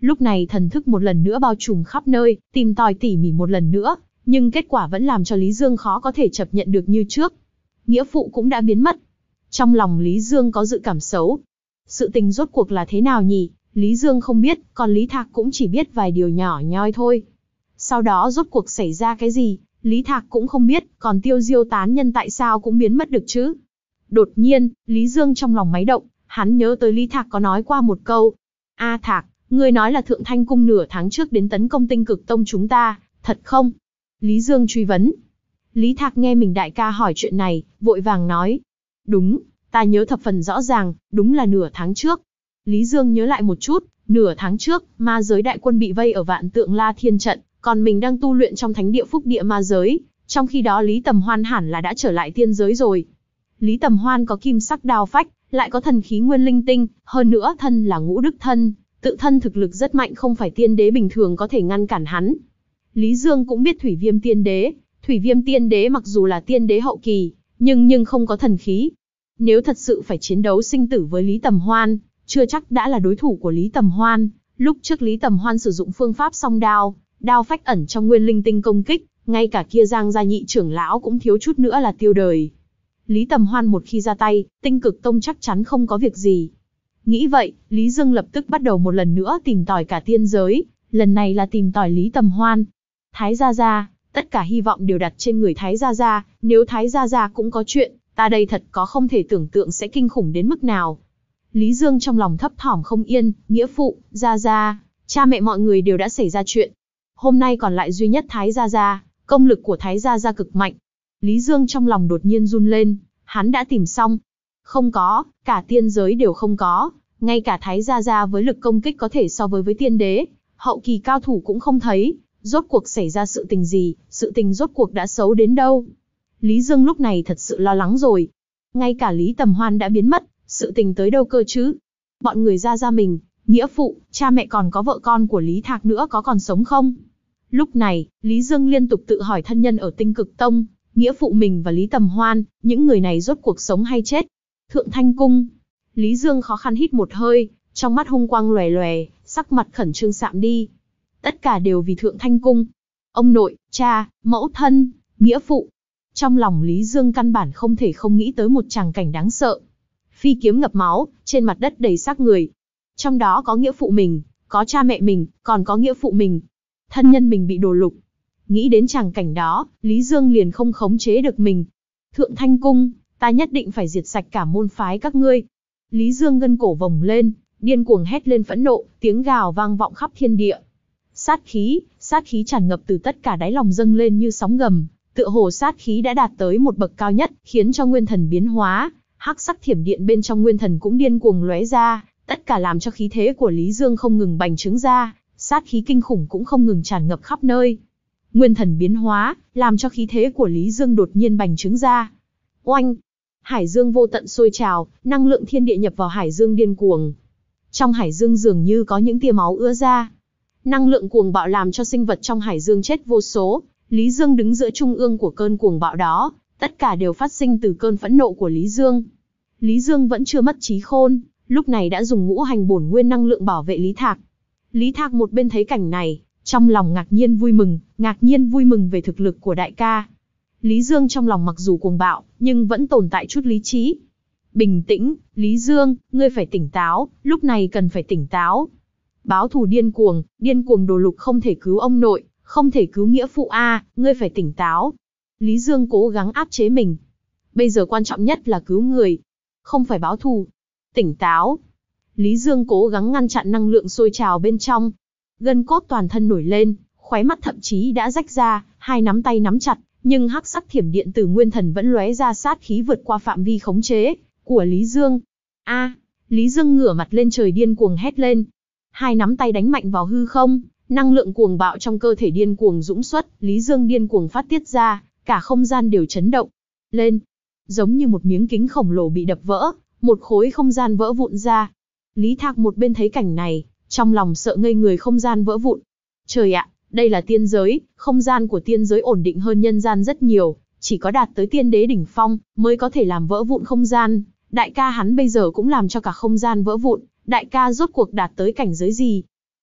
Lúc này thần thức một lần nữa bao trùm khắp nơi, tìm tòi tỉ mỉ một lần nữa, nhưng kết quả vẫn làm cho Lý Dương khó có thể chấp nhận được như trước. Nghĩa phụ cũng đã biến mất. Trong lòng Lý Dương có dự cảm xấu. Sự tình rốt cuộc là thế nào nhỉ? Lý Dương không biết, còn Lý Thạc cũng chỉ biết vài điều nhỏ nhoi thôi. Sau đó rốt cuộc xảy ra cái gì, Lý Thạc cũng không biết, còn Tiêu Diêu tán nhân tại sao cũng biến mất được chứ? Đột nhiên, Lý Dương trong lòng máy động, hắn nhớ tới Lý Thạc có nói qua một câu. A Thạc, ngươi nói là Thượng Thanh Cung nửa tháng trước đến tấn công Tinh Cực Tông chúng ta, thật không? Lý Dương truy vấn. Lý Thạc nghe mình đại ca hỏi chuyện này, vội vàng nói. Đúng, ta nhớ thập phần rõ ràng, đúng là nửa tháng trước. Lý Dương nhớ lại một chút, nửa tháng trước, ma giới đại quân bị vây ở Vạn Tượng La Thiên trận, còn mình đang tu luyện trong thánh địa phúc địa ma giới, trong khi đó Lý Tầm Hoan hẳn là đã trở lại tiên giới rồi. Lý Tầm Hoan có kim sắc đao phách, lại có thần khí nguyên linh tinh, hơn nữa thân là ngũ đức thân, tự thân thực lực rất mạnh, không phải tiên đế bình thường có thể ngăn cản hắn. Lý Dương cũng biết Thủy Viêm tiên đế, Thủy Viêm tiên đế mặc dù là tiên đế hậu kỳ, nhưng nhưng không có thần khí. Nếu thật sự phải chiến đấu sinh tử với Lý Tầm Hoan, chưa chắc đã là đối thủ của Lý Tầm Hoan. Lúc trước Lý Tầm Hoan sử dụng phương pháp song đao, đao phách ẩn trong nguyên linh tinh công kích, ngay cả kia Giang gia nhị trưởng lão cũng thiếu chút nữa là tiêu đời. Lý Tầm Hoan một khi ra tay, Tinh Cực Tông chắc chắn không có việc gì. Nghĩ vậy, Lý Dương lập tức bắt đầu một lần nữa tìm tòi cả tiên giới, lần này là tìm tòi Lý Tầm Hoan. Thái Gia Gia, tất cả hy vọng đều đặt trên người Thái Gia Gia, nếu Thái Gia Gia cũng có chuyện, ta đây thật có không thể tưởng tượng sẽ kinh khủng đến mức nào. Lý Dương trong lòng thấp thỏm không yên, nghĩa phụ, Gia Gia, cha mẹ mọi người đều đã xảy ra chuyện. Hôm nay còn lại duy nhất Thái Gia Gia, công lực của Thái Gia Gia cực mạnh. Lý Dương trong lòng đột nhiên run lên, hắn đã tìm xong. Không có, cả tiên giới đều không có, ngay cả Thái Gia Gia với lực công kích có thể so với với tiên đế, hậu kỳ cao thủ cũng không thấy. Rốt cuộc xảy ra sự tình gì, sự tình rốt cuộc đã xấu đến đâu? Lý Dương lúc này thật sự lo lắng rồi. Ngay cả Lý Tầm Hoan đã biến mất, sự tình tới đâu cơ chứ? Bọn người Gia Gia mình, nghĩa phụ, cha mẹ còn có vợ con của Lý Thạc nữa có còn sống không? Lúc này, Lý Dương liên tục tự hỏi thân nhân ở Tinh Cực Tông, nghĩa phụ mình và Lý Tầm Hoan, những người này rốt cuộc sống hay chết? Thượng Thanh Cung. Lý Dương khó khăn hít một hơi, trong mắt hung quang lòe lòe, sắc mặt khẩn trương sạm đi. Tất cả đều vì Thượng Thanh Cung. Ông nội, cha, mẫu thân, nghĩa phụ. Trong lòng Lý Dương căn bản không thể không nghĩ tới một tràng cảnh đáng sợ. Phi kiếm ngập máu, trên mặt đất đầy xác người. Trong đó có nghĩa phụ mình, có cha mẹ mình, còn có nghĩa phụ mình. Thân nhân mình bị đổ lục. Nghĩ đến tràng cảnh đó, Lý Dương liền không khống chế được mình. Thượng Thanh Cung, ta nhất định phải diệt sạch cả môn phái các ngươi. Lý Dương gân cổ vồng lên, điên cuồng hét lên phẫn nộ, tiếng gào vang vọng khắp thiên địa. Sát khí, sát khí tràn ngập từ tất cả đáy lòng dâng lên như sóng gầm, tựa hồ sát khí đã đạt tới một bậc cao nhất, khiến cho nguyên thần biến hóa, hắc sắc thiểm điện bên trong nguyên thần cũng điên cuồng lóe ra, tất cả làm cho khí thế của Lý Dương không ngừng bành trướng ra, sát khí kinh khủng cũng không ngừng tràn ngập khắp nơi. Nguyên thần biến hóa, làm cho khí thế của Lý Dương đột nhiên bành trướng ra. Oanh! Hải dương vô tận sôi trào, năng lượng thiên địa nhập vào hải dương điên cuồng. Trong hải dương dường như có những tia máu ứa ra. Năng lượng cuồng bạo làm cho sinh vật trong hải dương chết vô số. Lý Dương đứng giữa trung ương của cơn cuồng bạo đó, tất cả đều phát sinh từ cơn phẫn nộ của Lý Dương. Lý Dương vẫn chưa mất trí khôn, lúc này đã dùng ngũ hành bổn nguyên năng lượng bảo vệ Lý Thạc. Lý Thạc một bên thấy cảnh này, trong lòng ngạc nhiên vui mừng, ngạc nhiên vui mừng về thực lực của đại ca. Lý Dương trong lòng mặc dù cuồng bạo, nhưng vẫn tồn tại chút lý trí. Bình tĩnh, Lý Dương, ngươi phải tỉnh táo, lúc này cần phải tỉnh táo. Báo thù điên cuồng, điên cuồng đồ lục không thể cứu ông nội, không thể cứu nghĩa phụ a, ngươi phải tỉnh táo. Lý Dương cố gắng áp chế mình. Bây giờ quan trọng nhất là cứu người, không phải báo thù. Tỉnh táo. Lý Dương cố gắng ngăn chặn năng lượng sôi trào bên trong. Gân cốt toàn thân nổi lên, khóe mắt thậm chí đã rách ra, hai nắm tay nắm chặt, nhưng hắc sắc thiểm điện từ nguyên thần vẫn lóe ra sát khí vượt qua phạm vi khống chế của Lý Dương. A, Lý Dương ngửa mặt lên trời điên cuồng hét lên. Hai nắm tay đánh mạnh vào hư không, năng lượng cuồng bạo trong cơ thể điên cuồng dũng xuất, Lý Dương điên cuồng phát tiết ra, cả không gian đều chấn động lên, giống như một miếng kính khổng lồ bị đập vỡ, một khối không gian vỡ vụn ra. Lý Thạc một bên thấy cảnh này, trong lòng sợ ngây người, không gian vỡ vụn. Trời ạ, đây là tiên giới, không gian của tiên giới ổn định hơn nhân gian rất nhiều, chỉ có đạt tới tiên đế đỉnh phong mới có thể làm vỡ vụn không gian. Đại ca hắn bây giờ cũng làm cho cả không gian vỡ vụn, đại ca rốt cuộc đạt tới cảnh giới gì?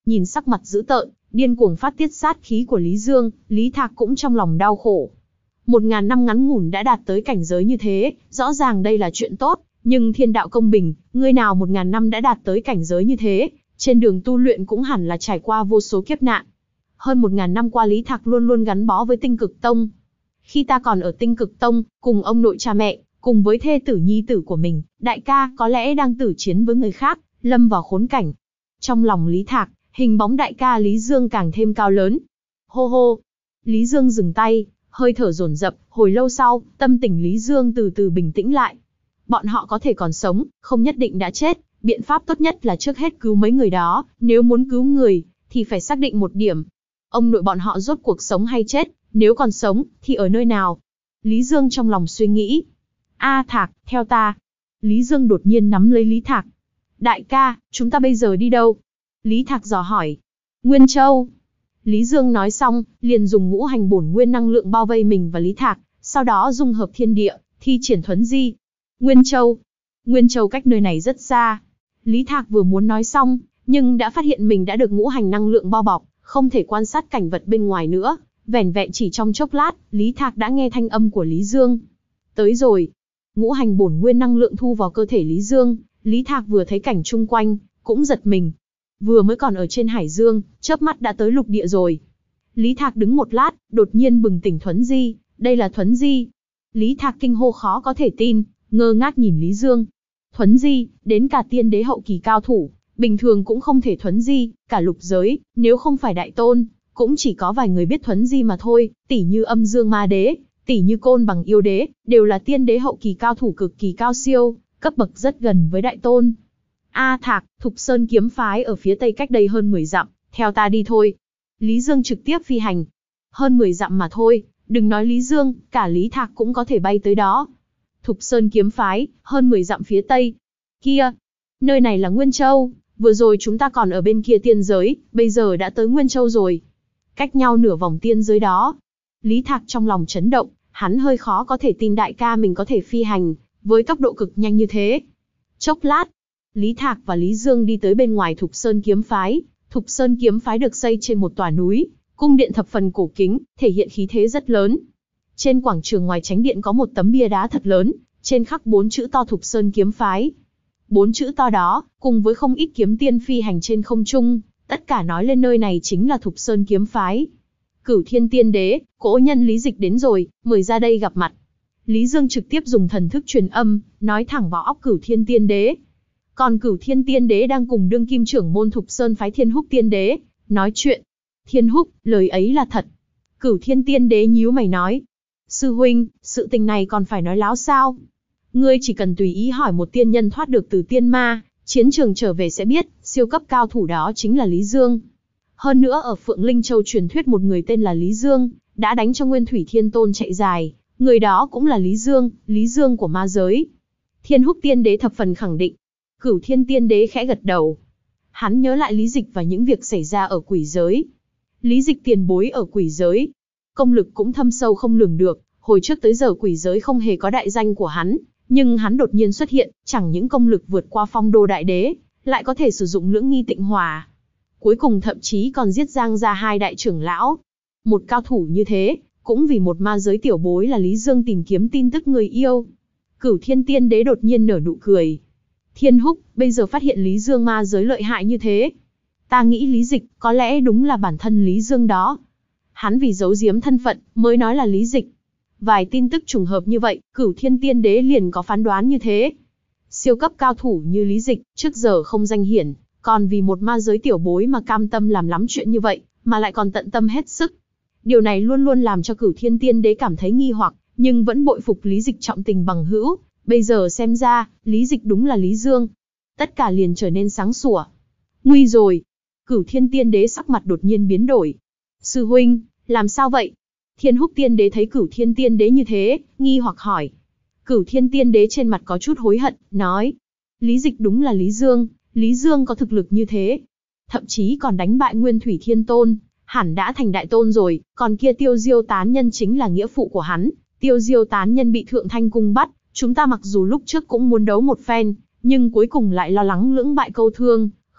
Nhìn sắc mặt dữ tợn, điên cuồng phát tiết sát khí của Lý Dương, Lý Thạc cũng trong lòng đau khổ. Một ngàn năm ngắn ngủn đã đạt tới cảnh giới như thế, rõ ràng đây là chuyện tốt, nhưng thiên đạo công bình, người nào một ngàn năm đã đạt tới cảnh giới như thế, trên đường tu luyện cũng hẳn là trải qua vô số kiếp nạn. Hơn một ngàn năm qua Lý Thạc luôn luôn gắn bó với Tinh Cực Tông. Khi ta còn ở Tinh Cực Tông, cùng ông nội cha mẹ, cùng với thê tử nhi tử của mình, đại ca có lẽ đang tử chiến với người khác, lâm vào khốn cảnh. Trong lòng Lý Thạc, hình bóng đại ca Lý Dương càng thêm cao lớn. Hô hô! Lý Dương dừng tay, hơi thở dồn dập, hồi lâu sau, tâm tình Lý Dương từ từ bình tĩnh lại. Bọn họ có thể còn sống, không nhất định đã chết, biện pháp tốt nhất là trước hết cứu mấy người đó, nếu muốn cứu người, thì phải xác định một điểm. Ông nội bọn họ rốt cuộc sống hay chết, nếu còn sống, thì ở nơi nào? Lý Dương trong lòng suy nghĩ. A Thạc, theo ta. Lý Dương đột nhiên nắm lấy Lý Thạc. Đại ca, chúng ta bây giờ đi đâu? Lý Thạc dò hỏi. Nguyên Châu. Lý Dương nói xong, liền dùng ngũ hành bổn nguyên năng lượng bao vây mình và Lý Thạc, sau đó dung hợp thiên địa, thi triển thuấn di. Nguyên Châu. Nguyên Châu cách nơi này rất xa. Lý Thạc vừa muốn nói xong, nhưng đã phát hiện mình đã được ngũ hành năng lượng bao bọc, không thể quan sát cảnh vật bên ngoài nữa. Vẻn vẹn chỉ trong chốc lát, Lý Thạc đã nghe thanh âm của Lý Dương. Tới rồi. Ngũ hành bổn nguyên năng lượng thu vào cơ thể Lý Dương, Lý Thạc vừa thấy cảnh chung quanh, cũng giật mình. Vừa mới còn ở trên hải dương, chớp mắt đã tới lục địa rồi. Lý Thạc đứng một lát, đột nhiên bừng tỉnh thuấn di, đây là thuấn di. Lý Thạc kinh hô khó có thể tin, ngơ ngác nhìn Lý Dương. Thuấn di, đến cả tiên đế hậu kỳ cao thủ, bình thường cũng không thể thuấn di, cả lục giới, nếu không phải đại tôn, cũng chỉ có vài người biết thuấn di mà thôi, tỷ như Âm Dương Ma Đế, tỷ như Côn Bằng Yêu Đế, đều là tiên đế hậu kỳ cao thủ cực kỳ cao siêu, cấp bậc rất gần với đại tôn. A Thạc, Thục Sơn kiếm phái ở phía tây cách đây hơn mười dặm, theo ta đi thôi. Lý Dương trực tiếp phi hành. Hơn mười dặm mà thôi, đừng nói Lý Dương, cả Lý Thạc cũng có thể bay tới đó. Thục Sơn kiếm phái, hơn mười dặm phía tây. Kia, nơi này là Nguyên Châu, vừa rồi chúng ta còn ở bên kia tiên giới, bây giờ đã tới Nguyên Châu rồi. Cách nhau nửa vòng tiên giới đó. Lý Thạc trong lòng chấn động, hắn hơi khó có thể tin đại ca mình có thể phi hành, với tốc độ cực nhanh như thế. Chốc lát, Lý Thạc và Lý Dương đi tới bên ngoài Thục Sơn kiếm phái. Thục Sơn kiếm phái được xây trên một tòa núi, cung điện thập phần cổ kính, thể hiện khí thế rất lớn. Trên quảng trường ngoài chánh điện có một tấm bia đá thật lớn, trên khắc bốn chữ to Thục Sơn kiếm phái. Bốn chữ to đó, cùng với không ít kiếm tiên phi hành trên không trung, tất cả nói lên nơi này chính là Thục Sơn kiếm phái. Cửu Thiên Tiên Đế, cỗ nhân Lý Dịch đến rồi, mời ra đây gặp mặt. Lý Dương trực tiếp dùng thần thức truyền âm, nói thẳng vào óc Cửu Thiên Tiên Đế. Còn Cửu Thiên Tiên Đế đang cùng đương kim trưởng môn Thục Sơn phái Thiên Húc Tiên Đế nói chuyện. Thiên Húc, lời ấy là thật. Cửu Thiên Tiên Đế nhíu mày nói. Sư huynh, sự tình này còn phải nói láo sao? Ngươi chỉ cần tùy ý hỏi một tiên nhân thoát được từ tiên ma, chiến trường trở về sẽ biết, siêu cấp cao thủ đó chính là Lý Dương. Hơn nữa ở Phượng Linh Châu truyền thuyết một người tên là Lý Dương, đã đánh cho Nguyên Thủy Thiên Tôn chạy dài, người đó cũng là Lý Dương, Lý Dương của ma giới. Thiên Húc Tiên Đế thập phần khẳng định. Cửu Thiên Tiên Đế khẽ gật đầu. Hắn nhớ lại Lý Dịch và những việc xảy ra ở quỷ giới. Lý Dịch tiền bối ở quỷ giới, công lực cũng thâm sâu không lường được, hồi trước tới giờ quỷ giới không hề có đại danh của hắn, nhưng hắn đột nhiên xuất hiện, chẳng những công lực vượt qua Phong Đô Đại Đế, lại có thể sử dụng lưỡng nghi tịnh hỏa. Cuối cùng thậm chí còn giết Giang gia hai đại trưởng lão. Một cao thủ như thế, cũng vì một ma giới tiểu bối là Lý Dương tìm kiếm tin tức người yêu. Cửu Thiên Tiên Đế đột nhiên nở nụ cười. Thiên Húc, bây giờ phát hiện Lý Dương ma giới lợi hại như thế. Ta nghĩ Lý Dịch, có lẽ đúng là bản thân Lý Dương đó. Hắn vì giấu giếm thân phận, mới nói là Lý Dịch. Vài tin tức trùng hợp như vậy, Cửu Thiên Tiên Đế liền có phán đoán như thế. Siêu cấp cao thủ như Lý Dịch, trước giờ không danh hiển, còn vì một ma giới tiểu bối mà cam tâm làm lắm chuyện như vậy, mà lại còn tận tâm hết sức. Điều này luôn luôn làm cho Cửu Thiên Tiên Đế cảm thấy nghi hoặc, nhưng vẫn bội phục Lý Dịch trọng tình bằng hữu. Bây giờ xem ra, Lý Dịch đúng là Lý Dương. Tất cả liền trở nên sáng sủa. Nguy rồi. Cửu Thiên Tiên Đế sắc mặt đột nhiên biến đổi. Sư huynh, làm sao vậy? Thiên Húc Tiên Đế thấy Cửu Thiên Tiên Đế như thế, nghi hoặc hỏi. Cửu Thiên Tiên Đế trên mặt có chút hối hận, nói. Lý Dịch đúng là Lý Dương, Lý Dương có thực lực như thế. Thậm chí còn đánh bại Nguyên Thủy Thiên Tôn, hẳn đã thành đại tôn rồi, còn kia Tiêu Diêu Tán Nhân chính là nghĩa phụ của hắn. Tiêu Diêu Tán Nhân bị Thượng Thanh Cung bắt, chúng ta mặc dù lúc trước cũng muốn đấu một phen, nhưng cuối cùng lại lo lắng lưỡng bại câu thương,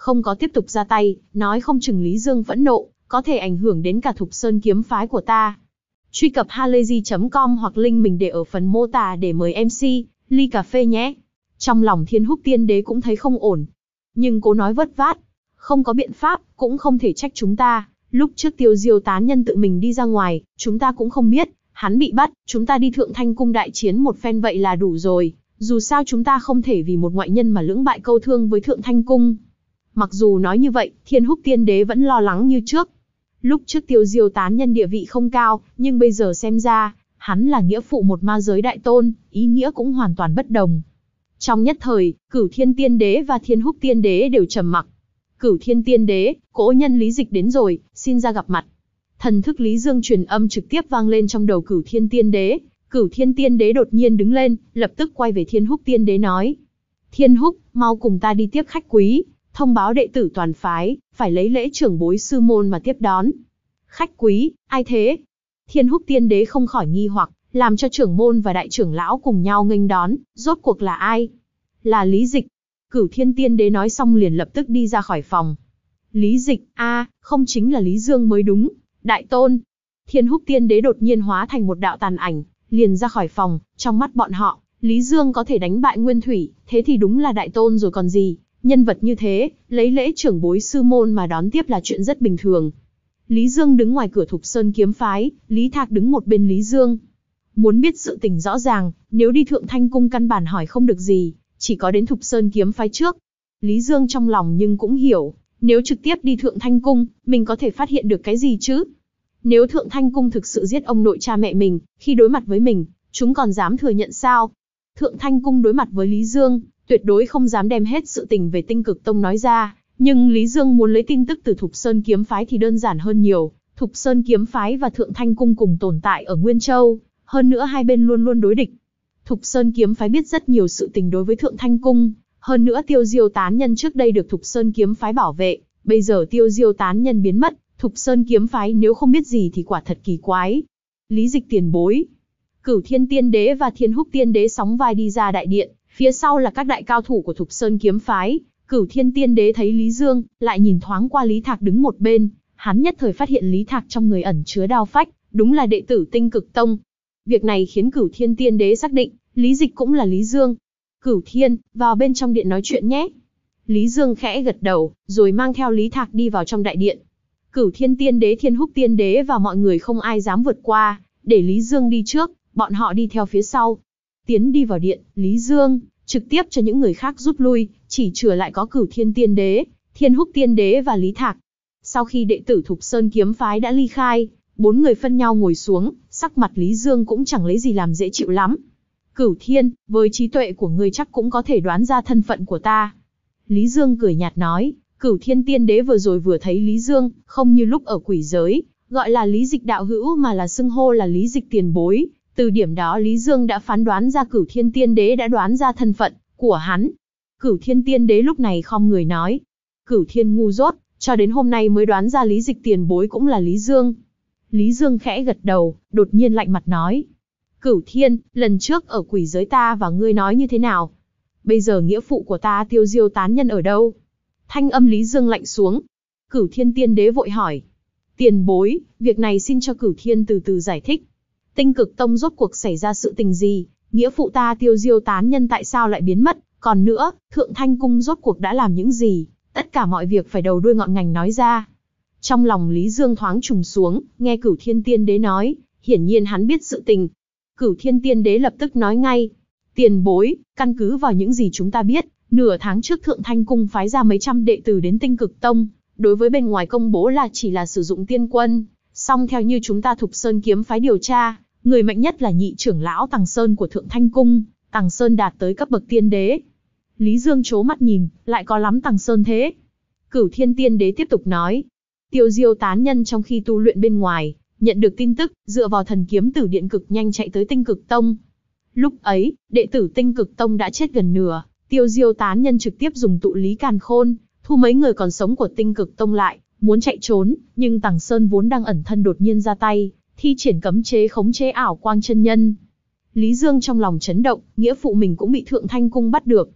không có tiếp tục ra tay, nói không chừng Lý Dương phẫn nộ, có thể ảnh hưởng đến cả Thục Sơn kiếm phái của ta. Truy cập halayzi chấm com hoặc link mình để ở phần mô tả để mời em xê, ly cà phê nhé. Trong lòng Thiên Húc Tiên Đế cũng thấy không ổn. Nhưng cố nói vất vát. Không có biện pháp, cũng không thể trách chúng ta. Lúc trước Tiêu Diêu tán nhân tự mình đi ra ngoài, chúng ta cũng không biết. Hắn bị bắt, chúng ta đi Thượng Thanh Cung đại chiến một phen vậy là đủ rồi. Dù sao chúng ta không thể vì một ngoại nhân mà lưỡng bại câu thương với Thượng Thanh Cung. Mặc dù nói như vậy, Thiên Húc Tiên Đế vẫn lo lắng như trước. Lúc trước Tiêu Diêu tán nhân địa vị không cao, nhưng bây giờ xem ra, hắn là nghĩa phụ một ma giới đại tôn, ý nghĩa cũng hoàn toàn bất đồng. Trong nhất thời, Cửu Thiên Tiên Đế và Thiên Húc Tiên Đế đều trầm mặc. Cửu Thiên Tiên Đế, cỗ nhân Lý Dịch đến rồi, xin ra gặp mặt. Thần thức Lý Dương truyền âm trực tiếp vang lên trong đầu Cửu Thiên Tiên Đế. Cửu Thiên Tiên Đế đột nhiên đứng lên, lập tức quay về Thiên Húc Tiên Đế nói: Thiên Húc, mau cùng ta đi tiếp khách quý, thông báo đệ tử toàn phái, phải lấy lễ trưởng bối sư môn mà tiếp đón. Khách quý, ai thế? Thiên Húc Tiên Đế không khỏi nghi hoặc, làm cho trưởng môn và đại trưởng lão cùng nhau nghênh đón, rốt cuộc là ai? Là Lý Dịch. Cửu Thiên Tiên Đế nói xong liền lập tức đi ra khỏi phòng. Lý Dịch, a, không chính là Lý Dương mới đúng, đại tôn. Thiên Húc Tiên Đế đột nhiên hóa thành một đạo tàn ảnh, liền ra khỏi phòng, trong mắt bọn họ, Lý Dương có thể đánh bại Nguyên Thủy, thế thì đúng là đại tôn rồi còn gì. Nhân vật như thế, lấy lễ trưởng bối sư môn mà đón tiếp là chuyện rất bình thường. Lý Dương đứng ngoài cửa Thục Sơn kiếm phái, Lý Thạc đứng một bên Lý Dương. Muốn biết sự tình rõ ràng, nếu đi Thượng Thanh Cung căn bản hỏi không được gì, chỉ có đến Thục Sơn kiếm phái trước. Lý Dương trong lòng nhưng cũng hiểu, nếu trực tiếp đi Thượng Thanh Cung, mình có thể phát hiện được cái gì chứ? Nếu Thượng Thanh Cung thực sự giết ông nội cha mẹ mình, khi đối mặt với mình, chúng còn dám thừa nhận sao? Thượng Thanh Cung đối mặt với Lý Dương, tuyệt đối không dám đem hết sự tình về Tinh Cực Tông nói ra, nhưng Lý Dương muốn lấy tin tức từ Thục Sơn kiếm phái thì đơn giản hơn nhiều. Thục Sơn kiếm phái và Thượng Thanh Cung cùng tồn tại ở Nguyên Châu, hơn nữa hai bên luôn luôn đối địch. Thục Sơn kiếm phái biết rất nhiều sự tình đối với Thượng Thanh Cung, hơn nữa Tiêu Diêu tán nhân trước đây được Thục Sơn kiếm phái bảo vệ, bây giờ Tiêu Diêu tán nhân biến mất, Thục Sơn kiếm phái nếu không biết gì thì quả thật kỳ quái. Lý Dịch tiền bối. Cửu Thiên Tiên Đế và Thiên Húc Tiên Đế sóng vai đi ra đại điện, phía sau là các đại cao thủ của Thục Sơn kiếm phái. Cửu Thiên Tiên Đế thấy Lý Dương, lại nhìn thoáng qua Lý Thạc đứng một bên, hắn nhất thời phát hiện Lý Thạc trong người ẩn chứa đao phách, đúng là đệ tử Tinh Cực Tông. Việc này khiến Cửu Thiên Tiên Đế xác định, Lý Dịch cũng là Lý Dương. Cửu Thiên, vào bên trong điện nói chuyện nhé. Lý Dương khẽ gật đầu, rồi mang theo Lý Thạc đi vào trong đại điện. Cửu Thiên Tiên Đế, Thiên Húc Tiên Đế và mọi người không ai dám vượt qua, để Lý Dương đi trước, bọn họ đi theo phía sau. Tiến đi vào điện, Lý Dương trực tiếp cho những người khác rút lui, chỉ chừa lại có Cửu Thiên Tiên Đế, Thiên Húc Tiên Đế và Lý Thạc. Sau khi đệ tử Thục Sơn kiếm phái đã ly khai, bốn người phân nhau ngồi xuống, sắc mặt Lý Dương cũng chẳng lấy gì làm dễ chịu lắm. Cửu Thiên, với trí tuệ của ngươi chắc cũng có thể đoán ra thân phận của ta. Lý Dương cười nhạt nói, Cửu Thiên Tiên Đế vừa rồi vừa thấy Lý Dương, không như lúc ở quỷ giới, gọi là Lý Dịch đạo hữu mà là xưng hô là Lý Dịch tiền bối. Từ điểm đó Lý Dương đã phán đoán ra Cửu Thiên Tiên Đế đã đoán ra thân phận của hắn. Cửu Thiên Tiên Đế lúc này khom người nói, Cửu Thiên ngu dốt, cho đến hôm nay mới đoán ra Lý Dịch tiền bối cũng là Lý Dương. Lý Dương khẽ gật đầu, đột nhiên lạnh mặt nói, Cửu Thiên, lần trước ở quỷ giới ta và ngươi nói như thế nào? Bây giờ nghĩa phụ của ta Tiêu Diêu tán nhân ở đâu? Thanh âm Lý Dương lạnh xuống. Cửu Thiên Tiên Đế vội hỏi, tiền bối, việc này xin cho Cửu Thiên từ từ giải thích. Tinh Cực Tông rốt cuộc xảy ra sự tình gì? Nghĩa phụ ta Tiêu Diêu tán nhân tại sao lại biến mất? Còn nữa, Thượng Thanh Cung rốt cuộc đã làm những gì? Tất cả mọi việc phải đầu đuôi ngọn ngành nói ra. Trong lòng Lý Dương thoáng trùng xuống, nghe Cửu Thiên Tiên Đế nói, hiển nhiên hắn biết sự tình. Cửu Thiên Tiên Đế lập tức nói ngay, tiền bối, căn cứ vào những gì chúng ta biết, nửa tháng trước Thượng Thanh Cung phái ra mấy trăm đệ tử đến Tinh Cực Tông, đối với bên ngoài công bố là chỉ là sử dụng tiên quân, song theo như chúng ta Thục Sơn kiếm phái điều tra, người mạnh nhất là nhị trưởng lão Tằng Sơn của Thượng Thanh Cung, Tằng Sơn đạt tới cấp bậc tiên đế. Lý Dương trố mắt nhìn, lại có lắm Tằng Sơn thế. Cửu Thiên Tiên Đế tiếp tục nói, Tiêu Diêu tán nhân trong khi tu luyện bên ngoài, nhận được tin tức, dựa vào thần kiếm tử điện cực nhanh chạy tới Tinh Cực Tông. Lúc ấy, đệ tử Tinh Cực Tông đã chết gần nửa, Tiêu Diêu tán nhân trực tiếp dùng tụ lý càn khôn, thu mấy người còn sống của Tinh Cực Tông lại, muốn chạy trốn, nhưng Tằng Sơn vốn đang ẩn thân đột nhiên ra tay, thi triển cấm chế khống chế ảo quang chân nhân. Lý Dương trong lòng chấn động, nghĩa phụ mình cũng bị Thượng Thanh Cung bắt được.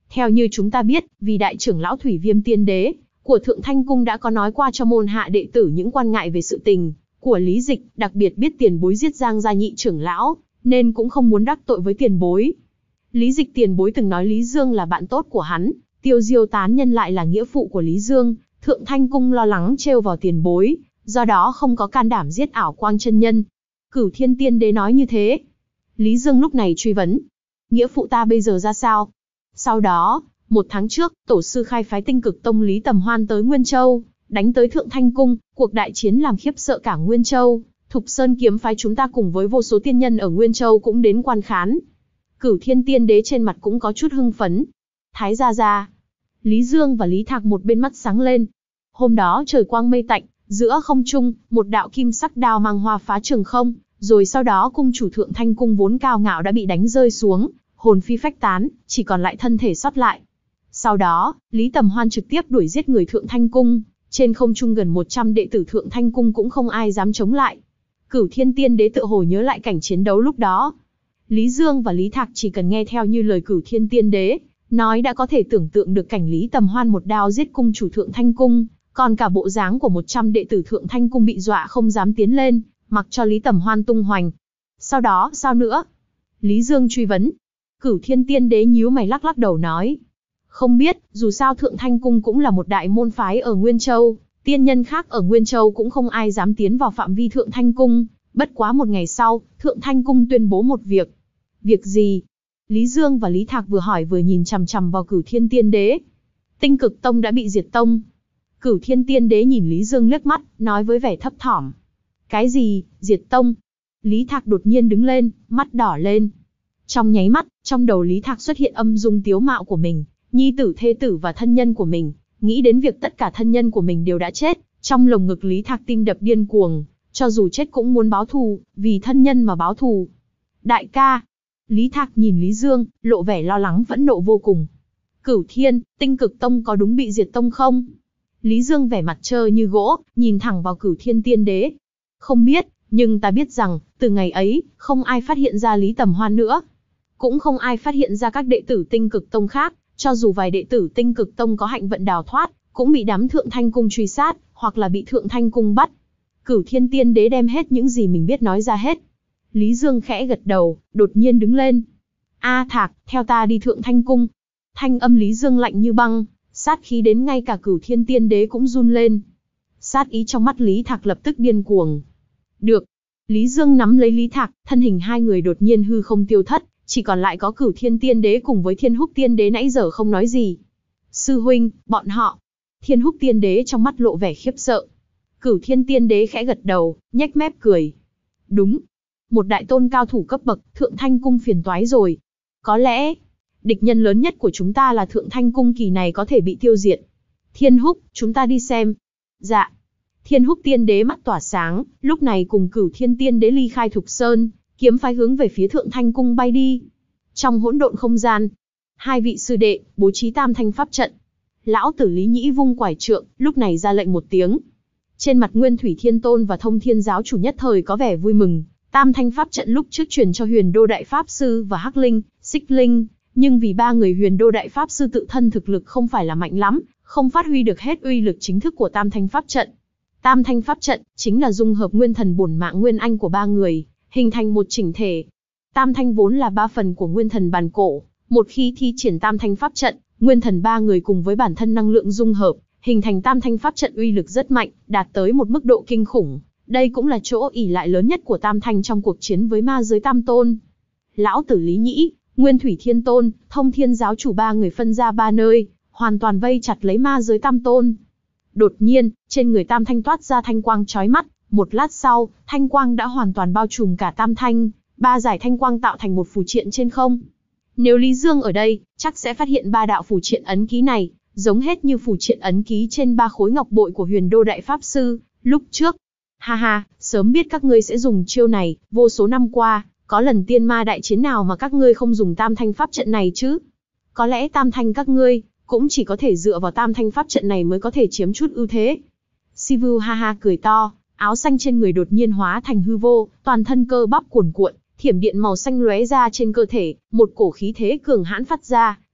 Theo như chúng ta biết, vì đại trưởng lão Thủy Viêm Tiên Đế của Thượng Thanh Cung đã có nói qua cho môn hạ đệ tử những quan ngại về sự tình của Lý Dịch, đặc biệt biết tiền bối giết Giang gia nhị trưởng lão, nên cũng không muốn đắc tội với tiền bối. Lý Dịch tiền bối từng nói Lý Dương là bạn tốt của hắn, Tiêu Diêu tán nhân lại là nghĩa phụ của Lý Dương, Thượng Thanh Cung lo lắng trêu vào tiền bối, do đó không có can đảm giết Ảo Quang chân nhân. Cửu Thiên Tiên Đế nói như thế. Lý Dương lúc này truy vấn, nghĩa phụ ta bây giờ ra sao? Sau đó, một tháng trước, tổ sư khai phái Tinh Cực Tông Lý Tầm Hoan tới Nguyên Châu, đánh tới Thượng Thanh Cung, cuộc đại chiến làm khiếp sợ cả Nguyên Châu. Thục Sơn kiếm phái chúng ta cùng với vô số tiên nhân ở Nguyên Châu cũng đến quan khán. Cửu Thiên Tiên Đế trên mặt cũng có chút hưng phấn. Thái gia gia. Lý Dương và Lý Thạc một bên mắt sáng lên. Hôm đó trời quang mây tạnh, giữa không trung, một đạo kim sắc đao mang hoa phá trường không, rồi sau đó cung chủ Thượng Thanh Cung vốn cao ngạo đã bị đánh rơi xuống, hồn phi phách tán, chỉ còn lại thân thể sót lại. Sau đó, Lý Tầm Hoan trực tiếp đuổi giết người Thượng Thanh Cung, trên không trung gần một trăm đệ tử Thượng Thanh Cung cũng không ai dám chống lại. Cửu Thiên Tiên Đế tự hồ nhớ lại cảnh chiến đấu lúc đó. Lý Dương và Lý Thạc chỉ cần nghe theo như lời Cửu Thiên Tiên Đế nói đã có thể tưởng tượng được cảnh Lý Tầm Hoan một đao giết cung chủ Thượng Thanh Cung, còn cả bộ dáng của một trăm đệ tử Thượng Thanh Cung bị dọa không dám tiến lên, mặc cho Lý Tầm Hoan tung hoành. Sau đó, sao nữa? Lý Dương truy vấn. Cửu Thiên Tiên Đế nhíu mày lắc lắc đầu nói. Không biết, dù sao Thượng Thanh Cung cũng là một đại môn phái ở Nguyên Châu, tiên nhân khác ở Nguyên Châu cũng không ai dám tiến vào phạm vi Thượng Thanh Cung. Bất quá một ngày sau, Thượng Thanh Cung tuyên bố một việc. Việc gì? Lý Dương và Lý Thạc vừa hỏi vừa nhìn chằm chằm vào Cửu Thiên Tiên Đế. Tinh Cực Tông đã bị diệt tông. Cửu Thiên Tiên Đế nhìn Lý Dương liếc mắt, nói với vẻ thấp thỏm. Cái gì, diệt tông? Lý Thạc đột nhiên đứng lên, mắt đỏ lên. Trong nháy mắt, trong đầu Lý Thạc xuất hiện âm dung tiếu mạo của mình, nhi tử thê tử và thân nhân của mình. Nghĩ đến việc tất cả thân nhân của mình đều đã chết, trong lồng ngực Lý Thạc tim đập điên cuồng, cho dù chết cũng muốn báo thù, vì thân nhân mà báo thù. Đại ca. Lý Thạc nhìn Lý Dương, lộ vẻ lo lắng phẫn nộ vô cùng. Cửu Thiên, Tinh Cực Tông có đúng bị diệt tông không? Lý Dương vẻ mặt trơ như gỗ, nhìn thẳng vào Cửu Thiên Tiên Đế. Không biết, nhưng ta biết rằng, từ ngày ấy, không ai phát hiện ra Lý Tầm Hoan nữa. Cũng không ai phát hiện ra các đệ tử Tinh Cực Tông khác, cho dù vài đệ tử Tinh Cực Tông có hạnh vận đào thoát, cũng bị đám Thượng Thanh Cung truy sát, hoặc là bị Thượng Thanh Cung bắt. Cửu Thiên Tiên Đế đem hết những gì mình biết nói ra hết. Lý Dương khẽ gật đầu, đột nhiên đứng lên. A Thạc, theo ta đi Thượng Thanh Cung. Thanh âm Lý Dương lạnh như băng, sát khí đến ngay cả Cửu Thiên Tiên Đế cũng run lên. Sát ý trong mắt Lý Thạc lập tức điên cuồng. Được. Lý Dương nắm lấy Lý Thạc, thân hình hai người đột nhiên hư không tiêu thất, chỉ còn lại có Cửu Thiên Tiên Đế cùng với Thiên Húc Tiên Đế nãy giờ không nói gì. Sư huynh, bọn họ. Thiên Húc Tiên Đế trong mắt lộ vẻ khiếp sợ. Cửu Thiên Tiên Đế khẽ gật đầu, nhếch mép cười. Đúng. Một đại tôn cao thủ cấp bậc, Thượng Thanh Cung phiền toái rồi. Có lẽ, địch nhân lớn nhất của chúng ta là Thượng Thanh Cung kỳ này có thể bị tiêu diệt. Thiên Húc, chúng ta đi xem. Dạ. Thiên Húc Tiên Đế mắt tỏa sáng, lúc này cùng Cửu Thiên Tiên Đế ly khai Thục Sơn, kiếm phái hướng về phía Thượng Thanh Cung bay đi. Trong hỗn độn không gian, hai vị sư đệ bố trí tam thanh pháp trận. Lão tử Lý Nhĩ vung quải trượng, lúc này ra lệnh một tiếng. Trên mặt Nguyên Thủy Thiên Tôn và Thông Thiên giáo chủ nhất thời có vẻ vui mừng. Tam thanh pháp trận lúc trước truyền cho Huyền Đô Đại Pháp Sư và Hắc Linh, Xích Linh, nhưng vì ba người Huyền Đô Đại Pháp Sư tự thân thực lực không phải là mạnh lắm, không phát huy được hết uy lực chính thức của Tam thanh pháp trận. Tam thanh pháp trận chính là dung hợp nguyên thần bổn mạng nguyên anh của ba người, hình thành một chỉnh thể. Tam thanh vốn là ba phần của nguyên thần bàn cổ, một khi thi triển tam thanh pháp trận, nguyên thần ba người cùng với bản thân năng lượng dung hợp, hình thành tam thanh pháp trận uy lực rất mạnh, đạt tới một mức độ kinh khủng. Đây cũng là chỗ ỷ lại lớn nhất của Tam Thanh trong cuộc chiến với ma giới Tam Tôn. Lão tử Lý Nhĩ, Nguyên Thủy Thiên Tôn, Thông Thiên giáo chủ ba người phân ra ba nơi, hoàn toàn vây chặt lấy ma giới Tam Tôn. Đột nhiên, trên người Tam Thanh toát ra thanh quang chói mắt, một lát sau, thanh quang đã hoàn toàn bao trùm cả Tam Thanh, ba giải thanh quang tạo thành một phù triện trên không. Nếu Lý Dương ở đây, chắc sẽ phát hiện ba đạo phù triện ấn ký này, giống hết như phù triện ấn ký trên ba khối ngọc bội của Huyền Đô Đại Pháp Sư, lúc trước. Ha ha, sớm biết các ngươi sẽ dùng chiêu này, vô số năm qua, có lần tiên ma đại chiến nào mà các ngươi không dùng tam thanh pháp trận này chứ? Có lẽ tam thanh các ngươi, cũng chỉ có thể dựa vào tam thanh pháp trận này mới có thể chiếm chút ưu thế. Sivu ha ha cười to, áo xanh trên người đột nhiên hóa thành hư vô, toàn thân cơ bắp cuồn cuộn, thiểm điện màu xanh lóe ra trên cơ thể, một cổ khí thế cường hãn phát ra,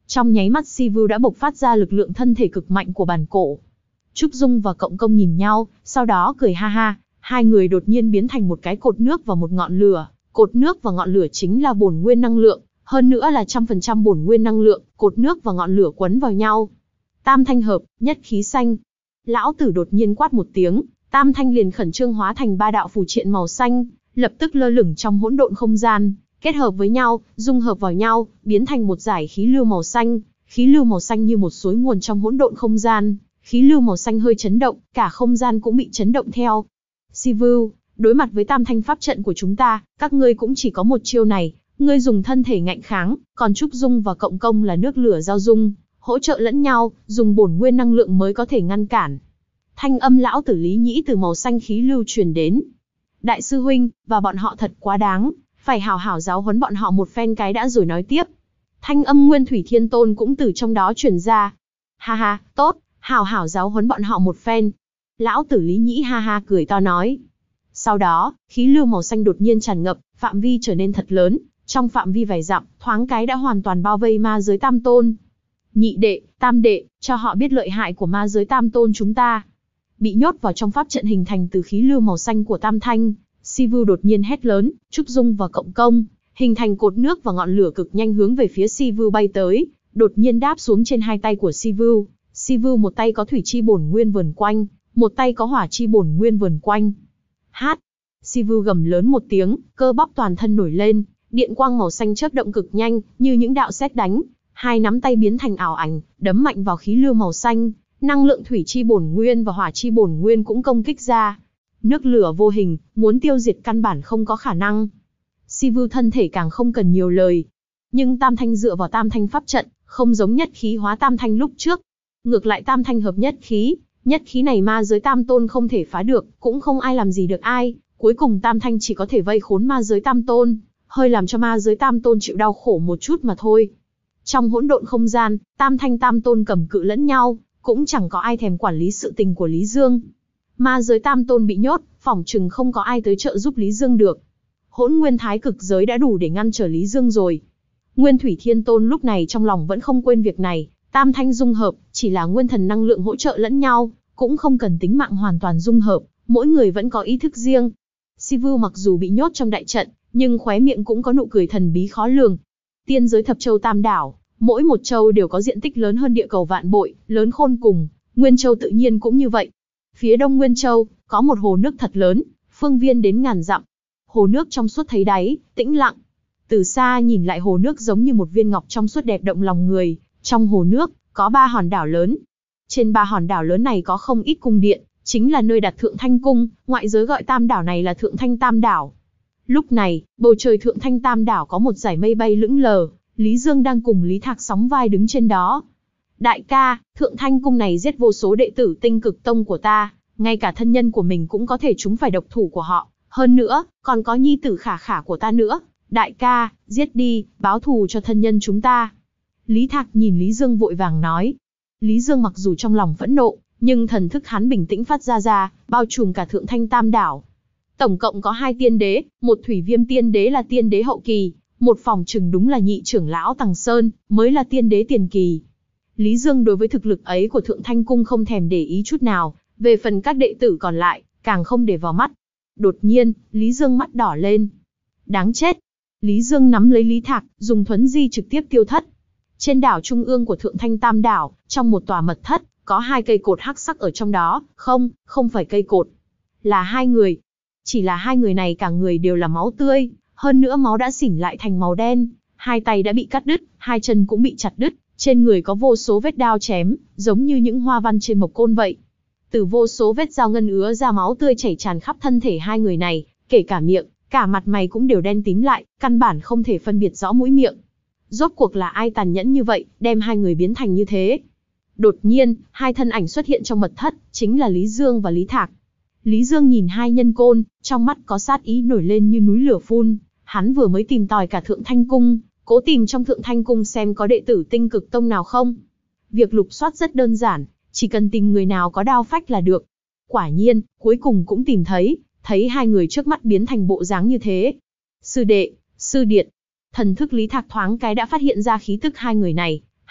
Trong nháy mắt Sivu đã bộc phát ra lực lượng thân thể cực mạnh của bản cổ. Trúc Dung và Cộng Công nhìn nhau, sau đó cười ha ha, hai người đột nhiên biến thành một cái cột nước và một ngọn lửa. Cột nước và ngọn lửa chính là bổn nguyên năng lượng, hơn nữa là trăm phần trăm bổn nguyên năng lượng, cột nước và ngọn lửa quấn vào nhau. Tam thanh hợp, nhất khí xanh. Lão tử đột nhiên quát một tiếng, tam thanh liền khẩn trương hóa thành ba đạo phù triện màu xanh, lập tức lơ lửng trong hỗn độn không gian, kết hợp với nhau, dung hợp vào nhau, biến thành một dải khí lưu màu xanh. Khí lưu màu xanh như một suối nguồn trong hỗn độn không gian, khí lưu màu xanh hơi chấn động, cả không gian cũng bị chấn động theo. Sivu, đối mặt với tam thanh pháp trận của chúng ta, các ngươi cũng chỉ có một chiêu này, ngươi dùng thân thể ngạnh kháng, còn Trúc Dung và Cộng Công là nước lửa giao dung, hỗ trợ lẫn nhau, dùng bổn nguyên năng lượng mới có thể ngăn cản. Thanh âm lão tử Lý Nhĩ từ màu xanh khí lưu truyền đến. Đại sư huynh, và bọn họ thật quá đáng, phải hảo hảo giáo huấn bọn họ một phen cái đã rồi nói tiếp. Thanh âm Nguyên Thủy Thiên Tôn cũng từ trong đó truyền ra. Ha ha, tốt, hảo hảo giáo huấn bọn họ một phen. Lão tử Lý Nhĩ ha ha cười to nói. Sau đó, khí lưu màu xanh đột nhiên tràn ngập, phạm vi trở nên thật lớn, trong phạm vi vài dặm, thoáng cái đã hoàn toàn bao vây ma giới tam tôn. Nhị đệ, tam đệ, cho họ biết lợi hại của ma giới tam tôn chúng ta. Bị nhốt vào trong pháp trận hình thành từ khí lưu màu xanh của tam thanh, Sivu đột nhiên hét lớn, Trúc Dung và Cộng Công, hình thành cột nước và ngọn lửa cực nhanh hướng về phía Sivu bay tới, đột nhiên đáp xuống trên hai tay của Sivu. Sivu một tay có thủy chi bổn nguyên vờn quanh, một tay có hỏa chi bổn nguyên vờn quanh. Hát! Sivu gầm lớn một tiếng, cơ bắp toàn thân nổi lên, điện quang màu xanh chớp động cực nhanh, như những đạo sét đánh, hai nắm tay biến thành ảo ảnh, đấm mạnh vào khí lưu màu xanh, năng lượng thủy chi bổn nguyên và hỏa chi bổn nguyên cũng công kích ra. Nước lửa vô hình, muốn tiêu diệt căn bản không có khả năng. Sivu thân thể càng không cần nhiều lời. Nhưng tam thanh dựa vào tam thanh pháp trận, không giống nhất khí hóa tam thanh lúc trước. Ngược lại tam thanh hợp nhất khí, nhất khí này ma giới tam tôn không thể phá được, cũng không ai làm gì được ai. Cuối cùng tam thanh chỉ có thể vây khốn ma giới tam tôn, hơi làm cho ma giới tam tôn chịu đau khổ một chút mà thôi. Trong hỗn độn không gian, tam thanh tam tôn cầm cự lẫn nhau, cũng chẳng có ai thèm quản lý sự tình của Lý Dương. Ma giới tam tôn bị nhốt, phỏng chừng không có ai tới trợ giúp Lý Dương được. Hỗn nguyên thái cực giới đã đủ để ngăn trở Lý Dương rồi. Nguyên Thủy Thiên Tôn lúc này trong lòng vẫn không quên việc này, tam thanh dung hợp, chỉ là nguyên thần năng lượng hỗ trợ lẫn nhau, cũng không cần tính mạng hoàn toàn dung hợp, mỗi người vẫn có ý thức riêng. Sivu mặc dù bị nhốt trong đại trận, nhưng khóe miệng cũng có nụ cười thần bí khó lường. Tiên giới thập châu tam đảo, mỗi một châu đều có diện tích lớn hơn địa cầu vạn bội, lớn khôn cùng, Nguyên Châu tự nhiên cũng như vậy. Phía đông Nguyên Châu, có một hồ nước thật lớn, phương viên đến ngàn dặm. Hồ nước trong suốt thấy đáy, tĩnh lặng. Từ xa nhìn lại hồ nước giống như một viên ngọc trong suốt đẹp động lòng người. Trong hồ nước, có ba hòn đảo lớn. Trên ba hòn đảo lớn này có không ít cung điện, chính là nơi đặt Thượng Thanh Cung, ngoại giới gọi tam đảo này là Thượng Thanh Tam Đảo. Lúc này, bầu trời Thượng Thanh Tam Đảo có một dải mây bay lững lờ, Lý Dương đang cùng Lý Thạc sóng vai đứng trên đó. Đại ca, Thượng Thanh Cung này giết vô số đệ tử Tinh Cực Tông của ta, ngay cả thân nhân của mình cũng có thể trúng phải độc thủ của họ. Hơn nữa, còn có nhi tử khả khả của ta nữa. Đại ca, giết đi, báo thù cho thân nhân chúng ta. Lý Thạc nhìn Lý Dương vội vàng nói. Lý Dương mặc dù trong lòng phẫn nộ, nhưng thần thức hắn bình tĩnh phát ra ra, bao trùm cả Thượng Thanh Tam Đảo. Tổng cộng có hai tiên đế, một Thủy Viêm tiên đế là tiên đế hậu kỳ, một phòng trừng đúng là nhị trưởng lão Tằng Sơn, mới là tiên đế tiền kỳ. Lý Dương đối với thực lực ấy của Thượng Thanh Cung không thèm để ý chút nào, về phần các đệ tử còn lại, càng không để vào mắt. Đột nhiên, Lý Dương mắt đỏ lên. Đáng chết! Lý Dương nắm lấy Lý Thạc, dùng thuấn di trực tiếp tiêu thất. Trên đảo trung ương của Thượng Thanh Tam Đảo, trong một tòa mật thất, có hai cây cột hắc sắc ở trong đó, không, không phải cây cột. Là hai người. Chỉ là hai người này cả người đều là máu tươi, hơn nữa máu đã xỉn lại thành màu đen, hai tay đã bị cắt đứt, hai chân cũng bị chặt đứt, trên người có vô số vết đao chém, giống như những hoa văn trên mộc côn vậy. Từ vô số vết dao ngân ứa ra máu tươi chảy tràn khắp thân thể hai người này, kể cả miệng, cả mặt mày cũng đều đen tím lại, căn bản không thể phân biệt rõ mũi miệng. Rốt cuộc là ai tàn nhẫn như vậy, đem hai người biến thành như thế? Đột nhiên, hai thân ảnh xuất hiện trong mật thất, chính là Lý Dương và Lý Thạc. Lý Dương nhìn hai nhân côn, trong mắt có sát ý nổi lên như núi lửa phun. Hắn vừa mới tìm tòi cả Thượng Thanh Cung, cố tìm trong Thượng Thanh Cung xem có đệ tử Tinh Cực Tông nào không. Việc lục soát rất đơn giản, chỉ cần tìm người nào có đao phách là được. Quả nhiên, cuối cùng cũng tìm thấy, thấy hai người trước mắt biến thành bộ dáng như thế. Sư đệ, sư điệt. Thần thức Lý Thạc thoáng cái đã phát hiện ra khí tức hai người này.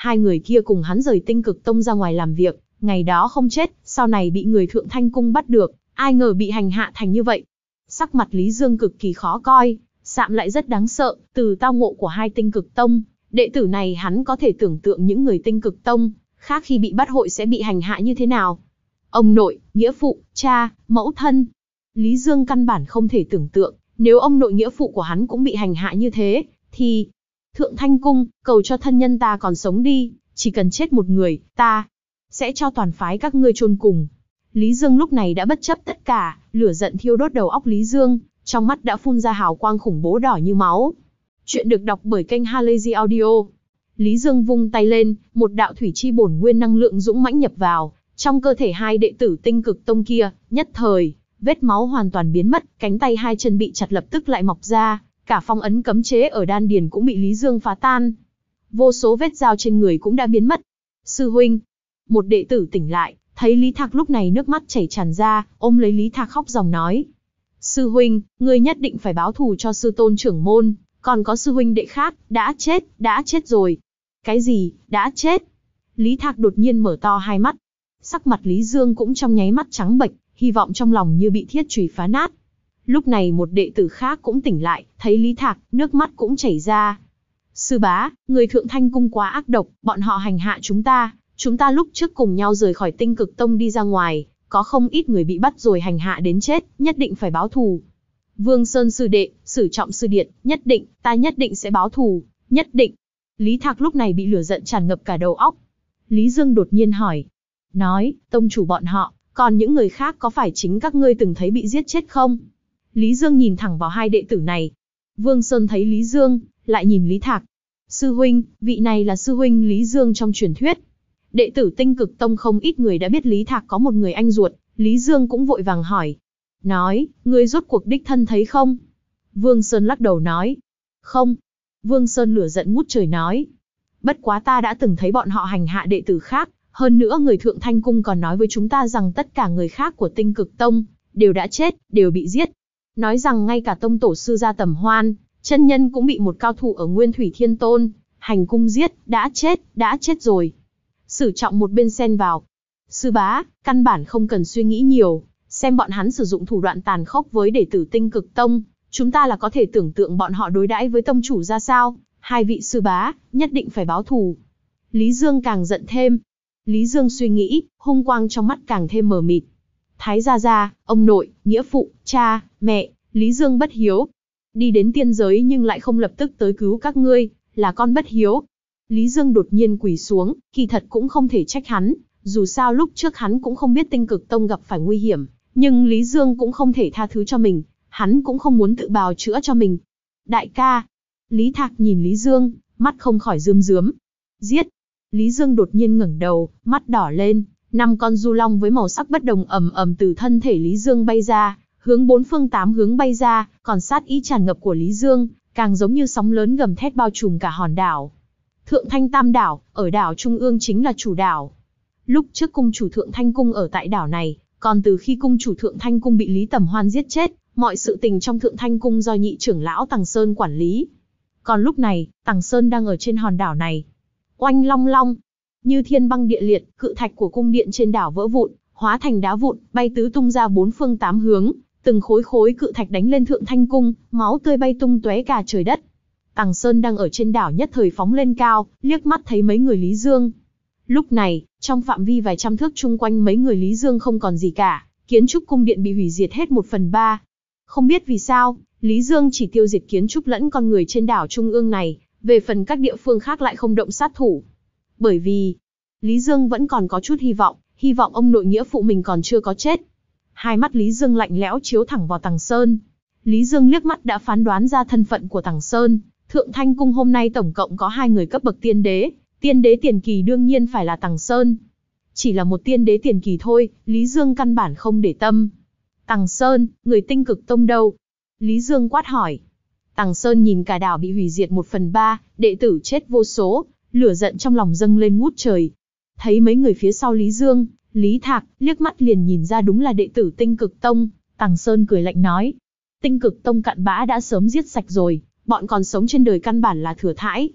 Hai người kia cùng hắn rời Tinh Cực Tông ra ngoài làm việc, ngày đó không chết, sau này bị người Thượng Thanh Cung bắt được, ai ngờ bị hành hạ thành như vậy. Sắc mặt Lý Dương cực kỳ khó coi, sạm lại rất đáng sợ, từ tao ngộ của hai Tinh Cực Tông, đệ tử này hắn có thể tưởng tượng những người Tinh Cực Tông khác khi bị bắt hội sẽ bị hành hạ như thế nào. Ông nội, nghĩa phụ, cha, mẫu thân. Lý Dương căn bản không thể tưởng tượng, nếu ông nội nghĩa phụ của hắn cũng bị hành hạ như thế, thì... Thượng Thanh Cung, cầu cho thân nhân ta còn sống đi, chỉ cần chết một người, ta sẽ cho toàn phái các ngươi chôn cùng. Lý Dương lúc này đã bất chấp tất cả, lửa giận thiêu đốt đầu óc Lý Dương, trong mắt đã phun ra hào quang khủng bố đỏ như máu. Chuyện được đọc bởi kênh Halazy Audio. Lý Dương vung tay lên, một đạo thủy chi bổn nguyên năng lượng dũng mãnh nhập vào trong cơ thể hai đệ tử Tinh Cực Tông kia, nhất thời, vết máu hoàn toàn biến mất, cánh tay hai chân bị chặt lập tức lại mọc ra, cả phong ấn cấm chế ở đan điền cũng bị Lý Dương phá tan. Vô số vết dao trên người cũng đã biến mất. Sư huynh, một đệ tử tỉnh lại, thấy Lý Thạc lúc này nước mắt chảy tràn ra, ôm lấy Lý Thạc khóc ròng nói: Sư huynh, ngươi nhất định phải báo thù cho sư tôn trưởng môn, còn có sư huynh đệ khác, đã chết, đã chết rồi. Cái gì, đã chết? Lý Thạc đột nhiên mở to hai mắt. Sắc mặt Lý Dương cũng trong nháy mắt trắng bệch, hy vọng trong lòng như bị thiết chùy phá nát. Lúc này một đệ tử khác cũng tỉnh lại, thấy Lý Thạc, nước mắt cũng chảy ra. Sư bá, người Thượng Thanh Cung quá ác độc, bọn họ hành hạ chúng ta, chúng ta lúc trước cùng nhau rời khỏi Tinh Cực Tông đi ra ngoài, có không ít người bị bắt rồi hành hạ đến chết, nhất định phải báo thù. Vương Sơn sư đệ, Sử Trọng sư điện, nhất định, ta nhất định sẽ báo thù, nhất định. Lý Thạc lúc này bị lửa giận tràn ngập cả đầu óc. Lý Dương đột nhiên hỏi, nói, tông chủ bọn họ, còn những người khác có phải chính các ngươi từng thấy bị giết chết không? Lý Dương nhìn thẳng vào hai đệ tử này. Vương Sơn thấy Lý Dương, lại nhìn Lý Thạc. Sư huynh, vị này là sư huynh Lý Dương trong truyền thuyết. Đệ tử Tinh Cực Tông không ít người đã biết Lý Thạc có một người anh ruột, Lý Dương cũng vội vàng hỏi. Nói, ngươi rốt cuộc đích thân thấy không? Vương Sơn lắc đầu nói. Không. Vương Sơn lửa giận ngút trời nói. Bất quá ta đã từng thấy bọn họ hành hạ đệ tử khác, hơn nữa người Thượng Thanh Cung còn nói với chúng ta rằng tất cả người khác của Tinh Cực Tông đều đã chết, đều bị giết. Nói rằng ngay cả tông tổ sư gia Tầm Hoan, chân nhân cũng bị một cao thủ ở Nguyên Thủy Thiên Tôn hành cung giết, đã chết, đã chết rồi. Sử Trọng một bên xen vào. Sư bá, căn bản không cần suy nghĩ nhiều, xem bọn hắn sử dụng thủ đoạn tàn khốc với đệ tử Tinh Cực Tông, chúng ta là có thể tưởng tượng bọn họ đối đãi với tông chủ ra sao. Hai vị sư bá, nhất định phải báo thù. Lý Dương càng giận thêm. Lý Dương suy nghĩ, hung quang trong mắt càng thêm mờ mịt. Thái gia gia, ông nội, nghĩa phụ, cha, mẹ, Lý Dương bất hiếu. Đi đến tiên giới nhưng lại không lập tức tới cứu các ngươi, là con bất hiếu. Lý Dương đột nhiên quỳ xuống, kỳ thật cũng không thể trách hắn, dù sao lúc trước hắn cũng không biết Tinh Cực Tông gặp phải nguy hiểm, nhưng Lý Dương cũng không thể tha thứ cho mình, hắn cũng không muốn tự bào chữa cho mình. Đại ca. Lý Thạc nhìn Lý Dương, mắt không khỏi rướm rướm. Giết. Lý Dương đột nhiên ngẩng đầu, mắt đỏ lên, năm con du long với màu sắc bất đồng ầm ầm từ thân thể Lý Dương bay ra, hướng bốn phương tám hướng bay ra, còn sát ý tràn ngập của Lý Dương, càng giống như sóng lớn gầm thét bao trùm cả hòn đảo. Thượng Thanh Tam Đảo, ở đảo Trung ương chính là chủ đảo. Lúc trước cung chủ Thượng Thanh Cung ở tại đảo này, còn từ khi cung chủ Thượng Thanh Cung bị Lý Tầm Hoan giết chết, mọi sự tình trong Thượng Thanh Cung do nhị trưởng lão Tằng Sơn quản lý. Còn lúc này, Tằng Sơn đang ở trên hòn đảo này. Oanh long long, như thiên băng địa liệt, cự thạch của cung điện trên đảo vỡ vụn, hóa thành đá vụn, bay tứ tung ra bốn phương tám hướng, từng khối khối cự thạch đánh lên Thượng Thanh Cung, máu tươi bay tung tóe cả trời đất. Tằng Sơn đang ở trên đảo nhất thời phóng lên cao, liếc mắt thấy mấy người Lý Dương. Lúc này, trong phạm vi vài trăm thước chung quanh mấy người Lý Dương không còn gì cả, kiến trúc cung điện bị hủy diệt hết một phần ba. Không biết vì sao, Lý Dương chỉ tiêu diệt kiến trúc lẫn con người trên đảo Trung ương này, về phần các địa phương khác lại không động sát thủ. Bởi vì, Lý Dương vẫn còn có chút hy vọng, hy vọng ông nội nghĩa phụ mình còn chưa có chết. Hai mắt Lý Dương lạnh lẽo chiếu thẳng vào Tằng Sơn. Lý Dương liếc mắt đã phán đoán ra thân phận của Tằng Sơn. Thượng Thanh Cung hôm nay tổng cộng có hai người cấp bậc tiên đế, tiên đế tiền kỳ đương nhiên phải là Tằng Sơn. Chỉ là một tiên đế tiền kỳ thôi, Lý Dương căn bản không để tâm. Tằng Sơn, người Tinh Cực Tông đâu? Lý Dương quát hỏi. Tằng Sơn nhìn cả đảo bị hủy diệt một phần ba, đệ tử chết vô số, lửa giận trong lòng dâng lên ngút trời. Thấy mấy người phía sau Lý Dương, Lý Thạc, liếc mắt liền nhìn ra đúng là đệ tử Tinh Cực Tông, Tằng Sơn cười lạnh nói. Tinh Cực Tông cặn bã đã sớm giết sạch rồi, bọn còn sống trên đời căn bản là thừa thãi.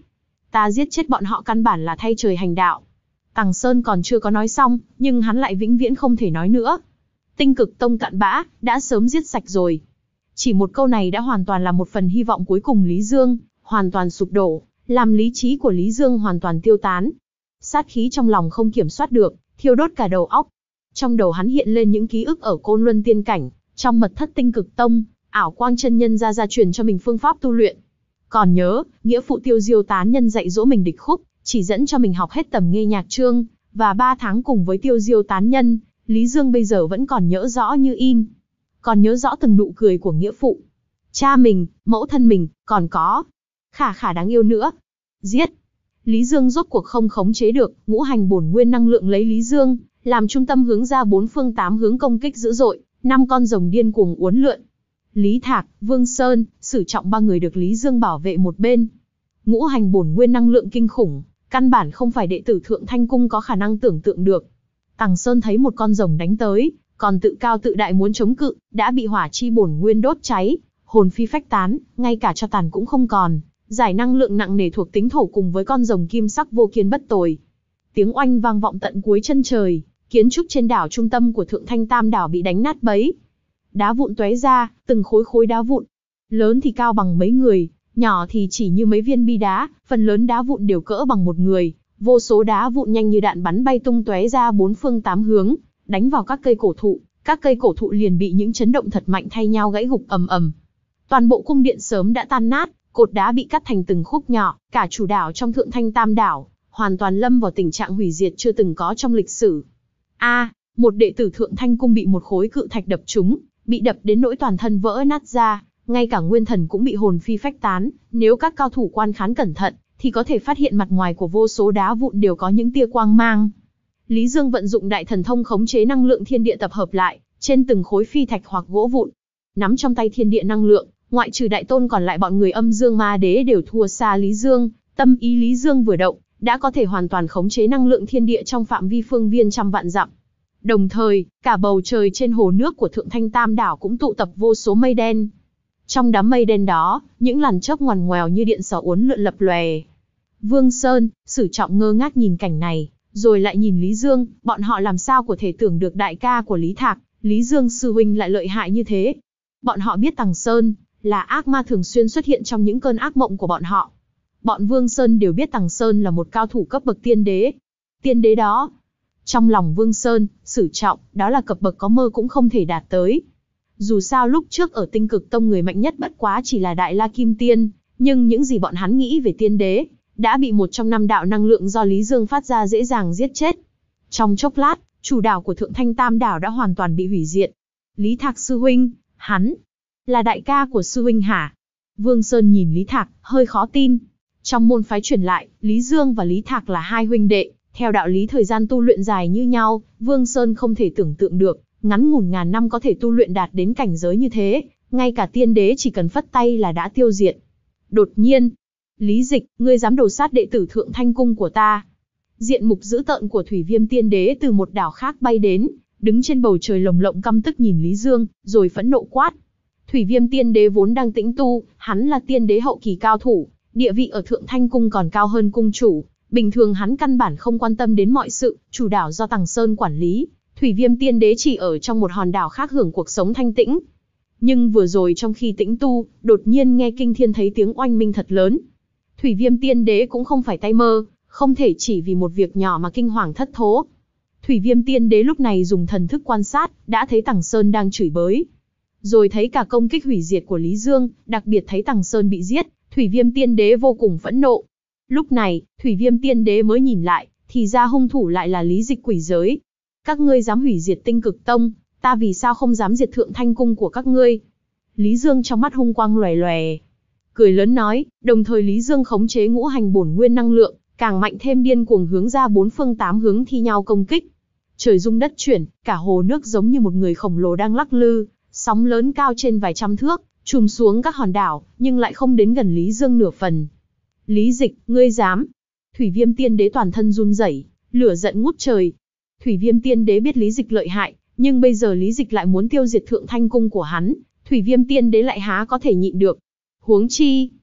Ta giết chết bọn họ căn bản là thay trời hành đạo. Tằng Sơn còn chưa có nói xong, nhưng hắn lại vĩnh viễn không thể nói nữa. Tinh Cực Tông cặn bã, đã sớm giết sạch rồi. Chỉ một câu này đã hoàn toàn là một phần hy vọng cuối cùng Lý Dương, hoàn toàn sụp đổ, làm lý trí của Lý Dương hoàn toàn tiêu tán. Sát khí trong lòng không kiểm soát được, thiêu đốt cả đầu óc. Trong đầu hắn hiện lên những ký ức ở Côn Luân Tiên Cảnh, trong mật thất Tinh Cực Tông, ảo quang chân nhân ra gia truyền cho mình phương pháp tu luyện. Còn nhớ, nghĩa phụ Tiêu Diêu tán nhân dạy dỗ mình địch khúc, chỉ dẫn cho mình học hết tầm nghe nhạc chương, và ba tháng cùng với Tiêu Diêu tán nhân, Lý Dương bây giờ vẫn còn nhớ rõ như in. Còn nhớ rõ từng nụ cười của nghĩa phụ, cha mình, mẫu thân mình, còn có Khả Khả đáng yêu nữa. Giết! Lý Dương rốt cuộc không khống chế được, ngũ hành bổn nguyên năng lượng lấy Lý Dương làm trung tâm hướng ra bốn phương tám hướng công kích dữ dội, năm con rồng điên cuồng uốn lượn. Lý Thạc, Vương Sơn, Sử Trọng ba người được Lý Dương bảo vệ một bên. Ngũ hành bổn nguyên năng lượng kinh khủng, căn bản không phải đệ tử Thượng Thanh Cung có khả năng tưởng tượng được. Tằng Sơn thấy một con rồng đánh tới, còn tự cao tự đại muốn chống cự, đã bị hỏa chi bổn nguyên đốt cháy, hồn phi phách tán, ngay cả cho tàn cũng không còn. Giải năng lượng nặng nề thuộc tính thổ cùng với con rồng kim sắc vô kiên bất tồi. Tiếng oanh vang vọng tận cuối chân trời, kiến trúc trên đảo trung tâm của Thượng Thanh Tam đảo bị đánh nát bấy. Đá vụn tóe ra, từng khối khối đá vụn. Lớn thì cao bằng mấy người, nhỏ thì chỉ như mấy viên bi đá, phần lớn đá vụn đều cỡ bằng một người. Vô số đá vụn nhanh như đạn bắn bay tung tóe ra bốn phương tám hướng, đánh vào các cây cổ thụ. Các cây cổ thụ liền bị những chấn động thật mạnh thay nhau gãy gục ầm ầm. Toàn bộ cung điện sớm đã tan nát, cột đá bị cắt thành từng khúc nhỏ, cả chủ đảo trong Thượng Thanh Tam đảo hoàn toàn lâm vào tình trạng hủy diệt chưa từng có trong lịch sử. A, à, một đệ tử Thượng Thanh Cung bị một khối cự thạch đập trúng, bị đập đến nỗi toàn thân vỡ nát ra, ngay cả nguyên thần cũng bị hồn phi phách tán. Nếu các cao thủ quan khán cẩn thận, thì có thể phát hiện mặt ngoài của vô số đá vụn đều có những tia quang mang. Lý Dương vận dụng đại thần thông khống chế năng lượng thiên địa tập hợp lại trên từng khối phi thạch hoặc gỗ vụn, nắm trong tay thiên địa năng lượng. Ngoại trừ đại tôn còn lại bọn người âm dương ma đế đều thua xa Lý Dương, tâm ý Lý Dương vừa động, đã có thể hoàn toàn khống chế năng lượng thiên địa trong phạm vi phương viên trăm vạn dặm. Đồng thời, cả bầu trời trên hồ nước của Thượng Thanh Tam đảo cũng tụ tập vô số mây đen. Trong đám mây đen đó, những làn chớp ngoằn ngoèo như điện xỏ uốn lượn lập lòe. Vương Sơn, Sử Trọng ngơ ngác nhìn cảnh này, rồi lại nhìn Lý Dương, bọn họ làm sao có thể tưởng được đại ca của Lý Thạc, Lý Dương sư huynh lại lợi hại như thế. Bọn họ biết Tằng Sơn là ác ma thường xuyên xuất hiện trong những cơn ác mộng của bọn họ. Bọn Vương Sơn đều biết Tằng Sơn là một cao thủ cấp bậc tiên đế. Tiên đế đó, trong lòng Vương Sơn, Sử Trọng, đó là cấp bậc có mơ cũng không thể đạt tới. Dù sao lúc trước ở Tinh Cực Tông người mạnh nhất bất quá chỉ là Đại La Kim Tiên, nhưng những gì bọn hắn nghĩ về tiên đế, đã bị một trong năm đạo năng lượng do Lý Dương phát ra dễ dàng giết chết. Trong chốc lát, chủ đảo của Thượng Thanh Tam đảo đã hoàn toàn bị hủy diệt. Lý Thạc sư huynh, hắn là đại ca của sư huynh hả? Vương Sơn nhìn Lý Thạc, hơi khó tin. Trong môn phái truyền lại, Lý Dương và Lý Thạc là hai huynh đệ, theo đạo lý thời gian tu luyện dài như nhau, Vương Sơn không thể tưởng tượng được, ngắn ngủn ngàn năm có thể tu luyện đạt đến cảnh giới như thế, ngay cả tiên đế chỉ cần phất tay là đã tiêu diệt. Đột nhiên, Lý Dịch, ngươi dám đồ sát đệ tử Thượng Thanh Cung của ta? Diện mục dữ tợn của Thủy Viêm tiên đế từ một đảo khác bay đến, đứng trên bầu trời lồng lộng căm tức nhìn Lý Dương, rồi phẫn nộ quát. Thủy Viêm tiên đế vốn đang tĩnh tu, hắn là tiên đế hậu kỳ cao thủ, địa vị ở Thượng Thanh Cung còn cao hơn cung chủ. Bình thường hắn căn bản không quan tâm đến mọi sự, chủ đảo do Tằng Sơn quản lý. Thủy Viêm tiên đế chỉ ở trong một hòn đảo khác hưởng cuộc sống thanh tĩnh. Nhưng vừa rồi trong khi tĩnh tu, đột nhiên nghe kinh thiên thấy tiếng oanh minh thật lớn. Thủy Viêm tiên đế cũng không phải tay mơ, không thể chỉ vì một việc nhỏ mà kinh hoàng thất thố. Thủy Viêm tiên đế lúc này dùng thần thức quan sát, đã thấy Tằng Sơn đang chửi bới. Rồi thấy cả công kích hủy diệt của Lý Dương, đặc biệt thấy Tằng Sơn bị giết, Thủy Viêm tiên đế vô cùng phẫn nộ. Lúc này, Thủy Viêm tiên đế mới nhìn lại, thì ra hung thủ lại là Lý Dịch quỷ giới. Các ngươi dám hủy diệt Tinh Cực Tông, ta vì sao không dám diệt Thượng Thanh Cung của các ngươi? Lý Dương trong mắt hung quang lòe lòe, cười lớn nói, đồng thời Lý Dương khống chế ngũ hành bổn nguyên năng lượng, càng mạnh thêm điên cuồng hướng ra bốn phương tám hướng thi nhau công kích. Trời rung đất chuyển, cả hồ nước giống như một người khổng lồ đang lắc lư, sóng lớn cao trên vài trăm thước, trùm xuống các hòn đảo, nhưng lại không đến gần Lý Dương nửa phần. Lý Dịch, ngươi dám? Thủy Viêm tiên đế toàn thân run rẩy, lửa giận ngút trời. Thủy Viêm tiên đế biết Lý Dịch lợi hại, nhưng bây giờ Lý Dịch lại muốn tiêu diệt Thượng Thanh Cung của hắn, Thủy Viêm tiên đế lại há có thể nhịn được. Huống chi,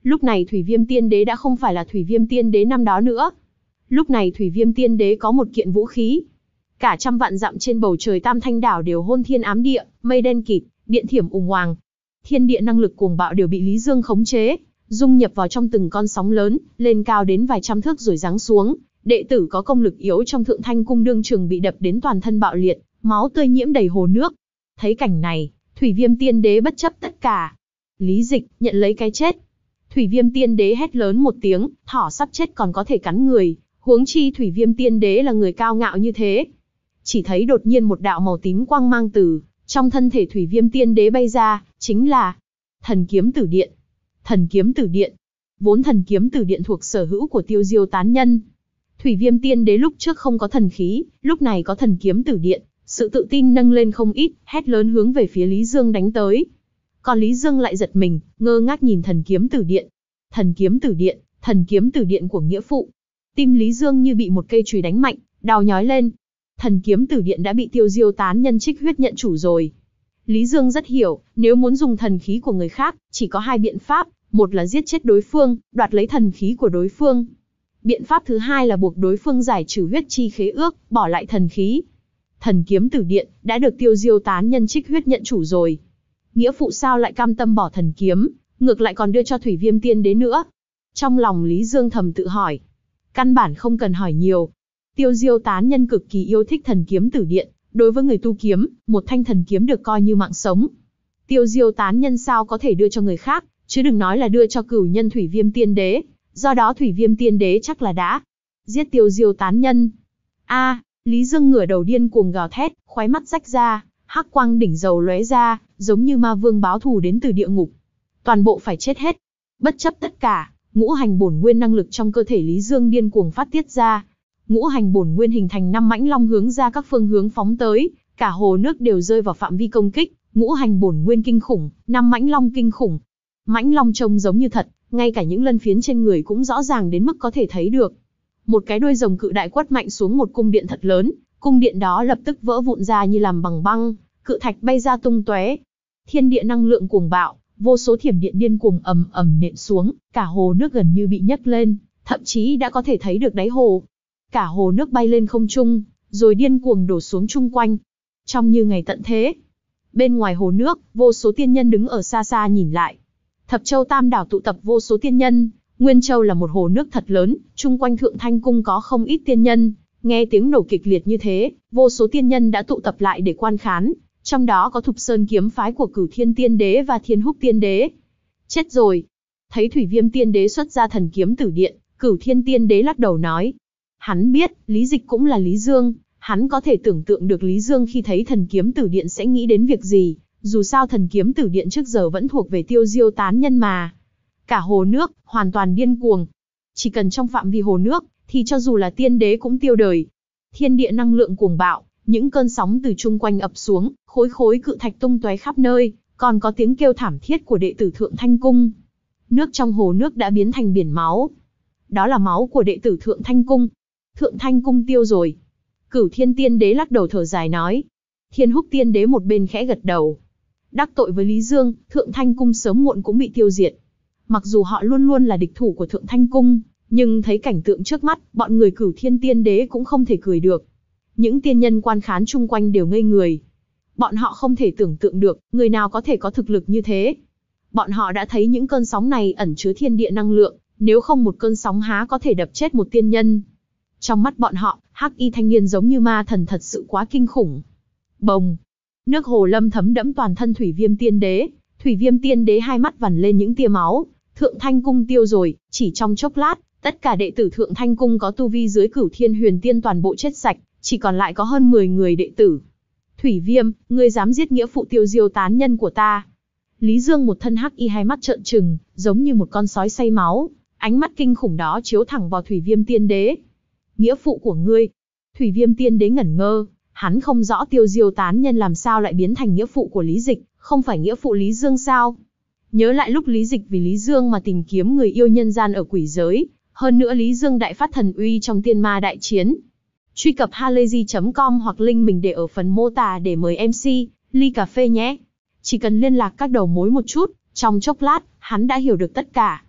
Lúc này Thủy Viêm Tiên Đế đã không phải là Thủy Viêm Tiên Đế năm đó nữa. Lúc này Thủy Viêm Tiên Đế có một kiện vũ khí. Cả trăm vạn dặm trên bầu trời Tam Thanh đảo đều hôn thiên ám địa, mây đen kịt, điện thiểm ùng hoàng. Thiên địa năng lực cuồng bạo đều bị Lý Dương khống chế, dung nhập vào trong từng con sóng lớn, lên cao đến vài trăm thước rồi giáng xuống. Đệ tử có công lực yếu trong Thượng Thanh cung đương trường bị đập đến toàn thân bạo liệt, máu tươi nhiễm đầy hồ nước. Thấy cảnh này, Thủy Viêm Tiên Đế bất chấp tất cả. Lý Dịch, nhận lấy cái chết. Thủy Viêm Tiên Đế hét lớn một tiếng, thỏ sắp chết còn có thể cắn người, huống chi Thủy Viêm Tiên Đế là người cao ngạo như thế. Chỉ thấy đột nhiên một đạo màu tím quang mang từ trong thân thể Thủy Viêm Tiên Đế bay ra, chính là Thần Kiếm Tử Điện. Thần Kiếm Tử Điện. Vốn Thần Kiếm Tử Điện thuộc sở hữu của Tiêu Diêu tán nhân. Thủy Viêm Tiên Đế lúc trước không có thần khí, lúc này có Thần Kiếm Tử Điện, sự tự tin nâng lên không ít, hét lớn hướng về phía Lý Dương đánh tới. Còn Lý Dương lại giật mình, ngơ ngác nhìn Thần Kiếm Tử Điện. Thần Kiếm Tử Điện, Thần Kiếm Tử Điện của nghĩa phụ. Tim Lý Dương như bị một cây chùy đánh mạnh, đau nhói lên. Thần Kiếm Tử Điện đã bị Tiêu Diêu tán nhân trích huyết nhận chủ rồi. Lý Dương rất hiểu, nếu muốn dùng thần khí của người khác, chỉ có hai biện pháp, một là giết chết đối phương, đoạt lấy thần khí của đối phương. Biện pháp thứ hai là buộc đối phương giải trừ huyết chi khế ước, bỏ lại thần khí. Thần Kiếm Tử Điện đã được Tiêu Diêu tán nhân trích huyết nhận chủ rồi. Nghĩa phụ sao lại cam tâm bỏ thần kiếm, ngược lại còn đưa cho Thủy Viêm Tiên Đế nữa? Trong lòng Lý Dương thầm tự hỏi. Căn bản không cần hỏi nhiều. Tiêu Diêu tán nhân cực kỳ yêu thích Thần Kiếm Tử Điện, đối với người tu kiếm, một thanh thần kiếm được coi như mạng sống. Tiêu Diêu tán nhân sao có thể đưa cho người khác, chứ đừng nói là đưa cho cửu nhân Thủy Viêm Tiên Đế, do đó Thủy Viêm Tiên Đế chắc là đã giết Tiêu Diêu tán nhân. A, Lý Dương ngửa đầu điên cuồng gào thét, khóe mắt rách ra, hắc quang đỉnh dầu lóe ra, giống như ma vương báo thù đến từ địa ngục. Toàn bộ phải chết hết. Bất chấp tất cả, ngũ hành bổn nguyên năng lực trong cơ thể Lý Dương điên cuồng phát tiết ra. Ngũ hành bổn nguyên hình thành năm mãnh long hướng ra các phương hướng phóng tới, cả hồ nước đều rơi vào phạm vi công kích. Ngũ hành bổn nguyên kinh khủng, năm mãnh long kinh khủng. Mãnh long trông giống như thật, ngay cả những lân phiến trên người cũng rõ ràng đến mức có thể thấy được. Một cái đuôi rồng cự đại quất mạnh xuống một cung điện thật lớn, cung điện đó lập tức vỡ vụn ra như làm bằng băng, cự thạch bay ra tung tóe. Thiên địa năng lượng cuồng bạo, vô số thiểm điện điên cuồng ầm ầm nện xuống, cả hồ nước gần như bị nhấc lên, thậm chí đã có thể thấy được đáy hồ. Cả hồ nước bay lên không trung, rồi điên cuồng đổ xuống chung quanh. Trông như ngày tận thế. Bên ngoài hồ nước, vô số tiên nhân đứng ở xa xa nhìn lại. Thập Châu Tam đảo tụ tập vô số tiên nhân, Nguyên Châu là một hồ nước thật lớn, chung quanh Thượng Thanh cung có không ít tiên nhân. Nghe tiếng nổ kịch liệt như thế, vô số tiên nhân đã tụ tập lại để quan khán, trong đó có Thục Sơn kiếm phái của Cửu Thiên Tiên Đế và Thiên Húc Tiên Đế. Chết rồi. Thấy Thủy Viêm Tiên Đế xuất ra Thần Kiếm Tử Điện, Cửu Thiên Tiên Đế lắc đầu nói. Hắn biết, Lý Dịch cũng là Lý Dương, hắn có thể tưởng tượng được Lý Dương khi thấy Thần Kiếm Tử Điện sẽ nghĩ đến việc gì, dù sao Thần Kiếm Tử Điện trước giờ vẫn thuộc về Tiêu Diêu tán nhân mà. Cả hồ nước, hoàn toàn điên cuồng. Chỉ cần trong phạm vi hồ nước, thì cho dù là tiên đế cũng tiêu đời. Thiên địa năng lượng cuồng bạo, những cơn sóng từ chung quanh ập xuống, khối khối cự thạch tung tóe khắp nơi, còn có tiếng kêu thảm thiết của đệ tử Thượng Thanh cung. Nước trong hồ nước đã biến thành biển máu. Đó là máu của đệ tử Thượng Thanh cung. Thượng Thanh cung tiêu rồi. Cửu Thiên Tiên Đế lắc đầu thở dài nói. Thiên Húc Tiên Đế một bên khẽ gật đầu. Đắc tội với Lý Dương, Thượng Thanh cung sớm muộn cũng bị tiêu diệt. Mặc dù họ luôn luôn là địch thủ của Thượng Thanh cung, nhưng thấy cảnh tượng trước mắt, bọn người Cửu Thiên Tiên Đế cũng không thể cười được. Những tiên nhân quan khán chung quanh đều ngây người. Bọn họ không thể tưởng tượng được, người nào có thể có thực lực như thế. Bọn họ đã thấy những cơn sóng này ẩn chứa thiên địa năng lượng, nếu không một cơn sóng há có thể đập chết một tiên nhân. Trong mắt bọn họ, hắc y thanh niên giống như ma thần thật sự quá kinh khủng. Bồng! Nước hồ lâm thấm đẫm toàn thân Thủy Viêm Tiên Đế. Thủy Viêm Tiên Đế hai mắt vằn lên những tia máu. Thượng Thanh cung tiêu rồi, chỉ trong chốc lát, tất cả đệ tử Thượng Thanh cung có tu vi dưới Cửu Thiên Huyền Tiên toàn bộ chết sạch, chỉ còn lại có hơn mười người đệ tử. Thủy Viêm, ngươi dám giết nghĩa phụ Tiêu Diêu tán nhân của ta? Lý Dương một thân hắc y hai mắt trợn trừng, giống như một con sói say máu, ánh mắt kinh khủng đó chiếu thẳng vào Thủy Viêm Tiên Đế. Nghĩa phụ của ngươi? Thủy Viêm Tiên Đế ngẩn ngơ, hắn không rõ Tiêu Diêu tán nhân làm sao lại biến thành nghĩa phụ của Lý Dịch, không phải nghĩa phụ Lý Dương sao? Nhớ lại lúc Lý Dịch vì Lý Dương mà tìm kiếm người yêu nhân gian ở quỷ giới, hơn nữa Lý Dương đại phát thần uy trong tiên ma đại chiến. Truy cập halayzi chấm com hoặc link mình để ở phần mô tả để mời em xê, ly cà phê nhé. Chỉ cần liên lạc các đầu mối một chút, trong chốc lát, hắn đã hiểu được tất cả.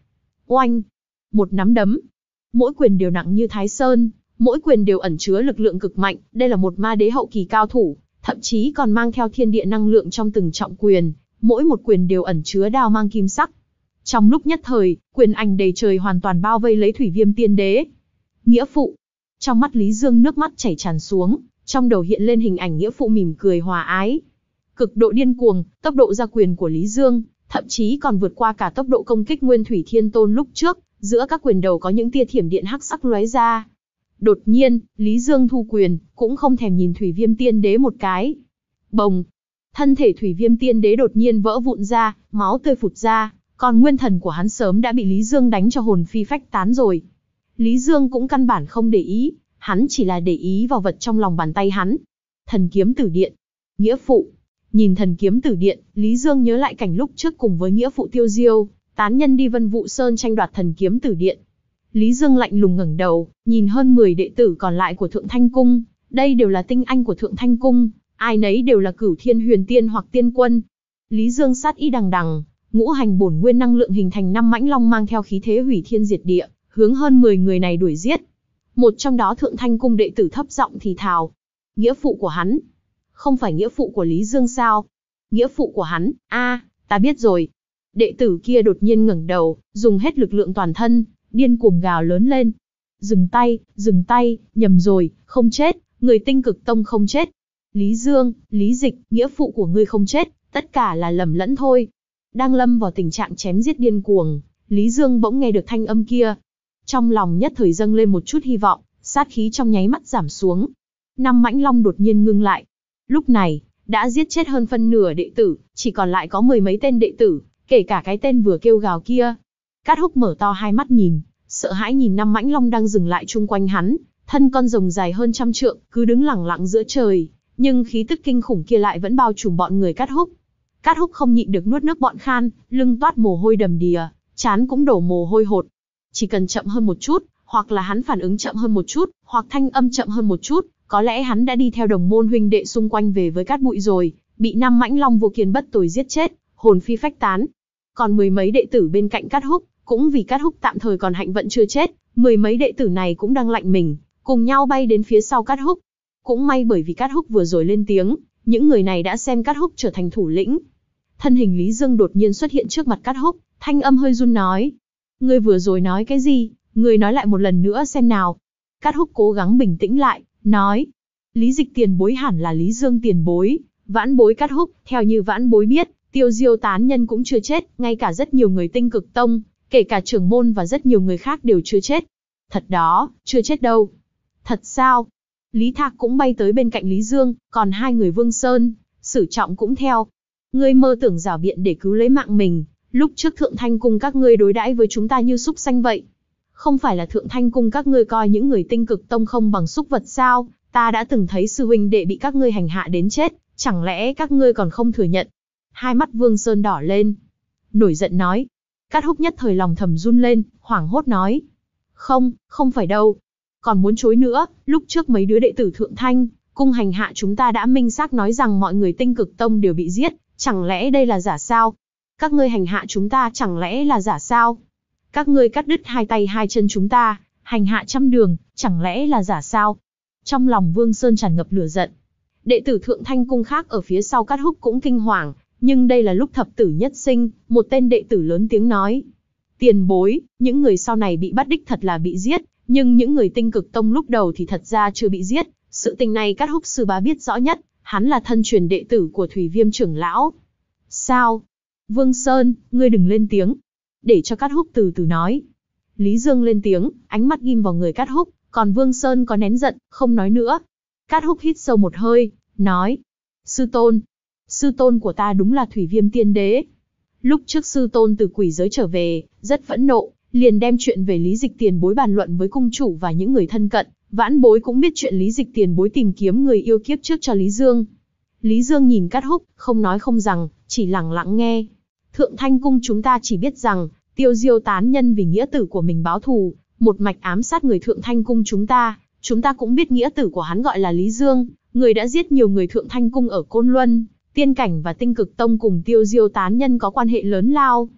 Oanh! Một nắm đấm. Mỗi quyền đều nặng như Thái Sơn, mỗi quyền đều ẩn chứa lực lượng cực mạnh, đây là một ma đế hậu kỳ cao thủ, thậm chí còn mang theo thiên địa năng lượng trong từng trọng quyền, mỗi một quyền đều ẩn chứa đao mang kim sắc. Trong lúc nhất thời, quyền ảnh đầy trời hoàn toàn bao vây lấy Thủy Viêm Tiên Đế. Nghĩa phụ. Trong mắt Lý Dương nước mắt chảy tràn xuống, trong đầu hiện lên hình ảnh nghĩa phụ mỉm cười hòa ái. Cực độ điên cuồng, tốc độ ra quyền của Lý Dương, thậm chí còn vượt qua cả tốc độ công kích Nguyên Thủy Thiên Tôn lúc trước, giữa các quyền đầu có những tia thiểm điện hắc sắc lóe ra. Đột nhiên, Lý Dương thu quyền, cũng không thèm nhìn Thủy Viêm Tiên Đế một cái. Bồng! Thân thể Thủy Viêm Tiên Đế đột nhiên vỡ vụn ra, máu tươi phụt ra, còn nguyên thần của hắn sớm đã bị Lý Dương đánh cho hồn phi phách tán rồi. Lý Dương cũng căn bản không để ý, hắn chỉ là để ý vào vật trong lòng bàn tay hắn. Thần kiếm tử điện. Nghĩa phụ. Nhìn thần kiếm tử điện, Lý Dương nhớ lại cảnh lúc trước cùng với nghĩa phụ Tiêu Diêu, tán nhân đi Vân Vũ Sơn tranh đoạt thần kiếm tử điện. Lý Dương lạnh lùng ngẩng đầu, nhìn hơn mười đệ tử còn lại của Thượng Thanh Cung, đây đều là tinh anh của Thượng Thanh Cung, ai nấy đều là cửu thiên huyền tiên hoặc tiên quân. Lý Dương sát ý đằng đằng, ngũ hành bổn nguyên năng lượng hình thành năm mãnh long mang theo khí thế hủy thiên diệt địa, hướng hơn mười người này đuổi giết. Một trong đó Thượng Thanh Cung đệ tử thấp giọng thì thào. Nghĩa phụ của hắn. Không phải nghĩa phụ của Lý Dương sao? Nghĩa phụ của hắn, a, à, ta biết rồi. Đệ tử kia đột nhiên ngẩng đầu, dùng hết lực lượng toàn thân, điên cuồng gào lớn lên. Dừng tay, dừng tay, nhầm rồi, không chết, người Tinh Cực Tông không chết. Lý Dương, Lý Dịch, nghĩa phụ của ngươi không chết, tất cả là lầm lẫn thôi. Đang lâm vào tình trạng chém giết điên cuồng, Lý Dương bỗng nghe được thanh âm kia. Trong lòng nhất thời dâng lên một chút hy vọng, sát khí trong nháy mắt giảm xuống. Năm mãnh long đột nhiên ngưng lại. Lúc này, đã giết chết hơn phân nửa đệ tử, chỉ còn lại có mười mấy tên đệ tử, kể cả cái tên vừa kêu gào kia. Cát Húc mở to hai mắt nhìn, sợ hãi nhìn năm mãnh long đang dừng lại chung quanh hắn, thân con rồng dài hơn trăm trượng, cứ đứng lẳng lặng giữa trời, nhưng khí tức kinh khủng kia lại vẫn bao trùm bọn người Cát Húc. Cát Húc không nhịn được nuốt nước bọt khan, lưng toát mồ hôi đầm đìa, trán cũng đổ mồ hôi hột. Chỉ cần chậm hơn một chút, hoặc là hắn phản ứng chậm hơn một chút, hoặc thanh âm chậm hơn một chút, có lẽ hắn đã đi theo đồng môn huynh đệ xung quanh về với cát bụi rồi, bị năm mãnh long vô kiên bất tồi giết chết, hồn phi phách tán. Còn mười mấy đệ tử bên cạnh Cát Húc, cũng vì Cát Húc tạm thời còn hạnh vận chưa chết, mười mấy đệ tử này cũng đang lạnh mình, cùng nhau bay đến phía sau Cát Húc. Cũng may bởi vì Cát Húc vừa rồi lên tiếng, những người này đã xem Cát Húc trở thành thủ lĩnh. Thân hình Lý Dương đột nhiên xuất hiện trước mặt Cát Húc, thanh âm hơi run nói: "Ngươi vừa rồi nói cái gì? Ngươi nói lại một lần nữa xem nào." Cát Húc cố gắng bình tĩnh lại, nói: "Lý Dịch tiền bối hẳn là Lý Dương tiền bối, vãn bối Cát Húc, theo như vãn bối biết, Tiêu Diêu tán nhân cũng chưa chết, ngay cả rất nhiều người Tinh Cực Tông, kể cả trưởng môn và rất nhiều người khác đều chưa chết." "Thật đó, chưa chết đâu." "Thật sao?" Lý Thạc cũng bay tới bên cạnh Lý Dương, còn hai người Vương Sơn, Sử Trọng cũng theo. "Ngươi mơ tưởng rảo biện để cứu lấy mạng mình, lúc trước Thượng Thanh Cung các ngươi đối đãi với chúng ta như súc sanh vậy. Không phải là Thượng Thanh Cung các ngươi coi những người Tinh Cực Tông không bằng súc vật sao? Ta đã từng thấy sư huynh đệ bị các ngươi hành hạ đến chết, chẳng lẽ các ngươi còn không thừa nhận?" Hai mắt Vương Sơn đỏ lên, nổi giận nói. Cát Húc nhất thời lòng thầm run lên, hoảng hốt nói: "Không, không phải đâu. Còn muốn chối nữa, lúc trước mấy đứa đệ tử Thượng Thanh Cung hành hạ chúng ta đã minh xác nói rằng mọi người Tinh Cực Tông đều bị giết, chẳng lẽ đây là giả sao? Các ngươi hành hạ chúng ta chẳng lẽ là giả sao? Các ngươi cắt đứt hai tay hai chân chúng ta, hành hạ trăm đường, chẳng lẽ là giả sao?" Trong lòng Vương Sơn tràn ngập lửa giận. Đệ tử Thượng Thanh Cung khác ở phía sau Cát Húc cũng kinh hoàng, nhưng đây là lúc thập tử nhất sinh, một tên đệ tử lớn tiếng nói: "Tiền bối, những người sau này bị bắt đích thật là bị giết, nhưng những người Tinh Cực Tông lúc đầu thì thật ra chưa bị giết, sự tình này Cát Húc sư bá biết rõ nhất, hắn là thân truyền đệ tử của Thủy Viêm trưởng lão." "Sao? Vương Sơn, ngươi đừng lên tiếng, để cho Cát Húc từ từ nói." Lý Dương lên tiếng, ánh mắt ghim vào người Cát Húc, còn Vương Sơn có nén giận, không nói nữa. Cát Húc hít sâu một hơi, nói: "Sư tôn, sư tôn của ta đúng là Thủy Viêm Tiên Đế. Lúc trước sư tôn từ quỷ giới trở về, rất phẫn nộ, liền đem chuyện về Lý Dịch tiền bối bàn luận với cung chủ và những người thân cận, vãn bối cũng biết chuyện Lý Dịch tiền bối tìm kiếm người yêu kiếp trước cho Lý Dương." Lý Dương nhìn Cát Húc, không nói không rằng, chỉ lặng lặng nghe. "Thượng Thanh Cung chúng ta chỉ biết rằng, Tiêu Diêu tán nhân vì nghĩa tử của mình báo thù, một mạch ám sát người Thượng Thanh Cung chúng ta, chúng ta cũng biết nghĩa tử của hắn gọi là Lý Dương, người đã giết nhiều người Thượng Thanh Cung ở Côn Luân, Tiên Cảnh và Tinh Cực Tông cùng Tiêu Diêu tán nhân có quan hệ lớn lao.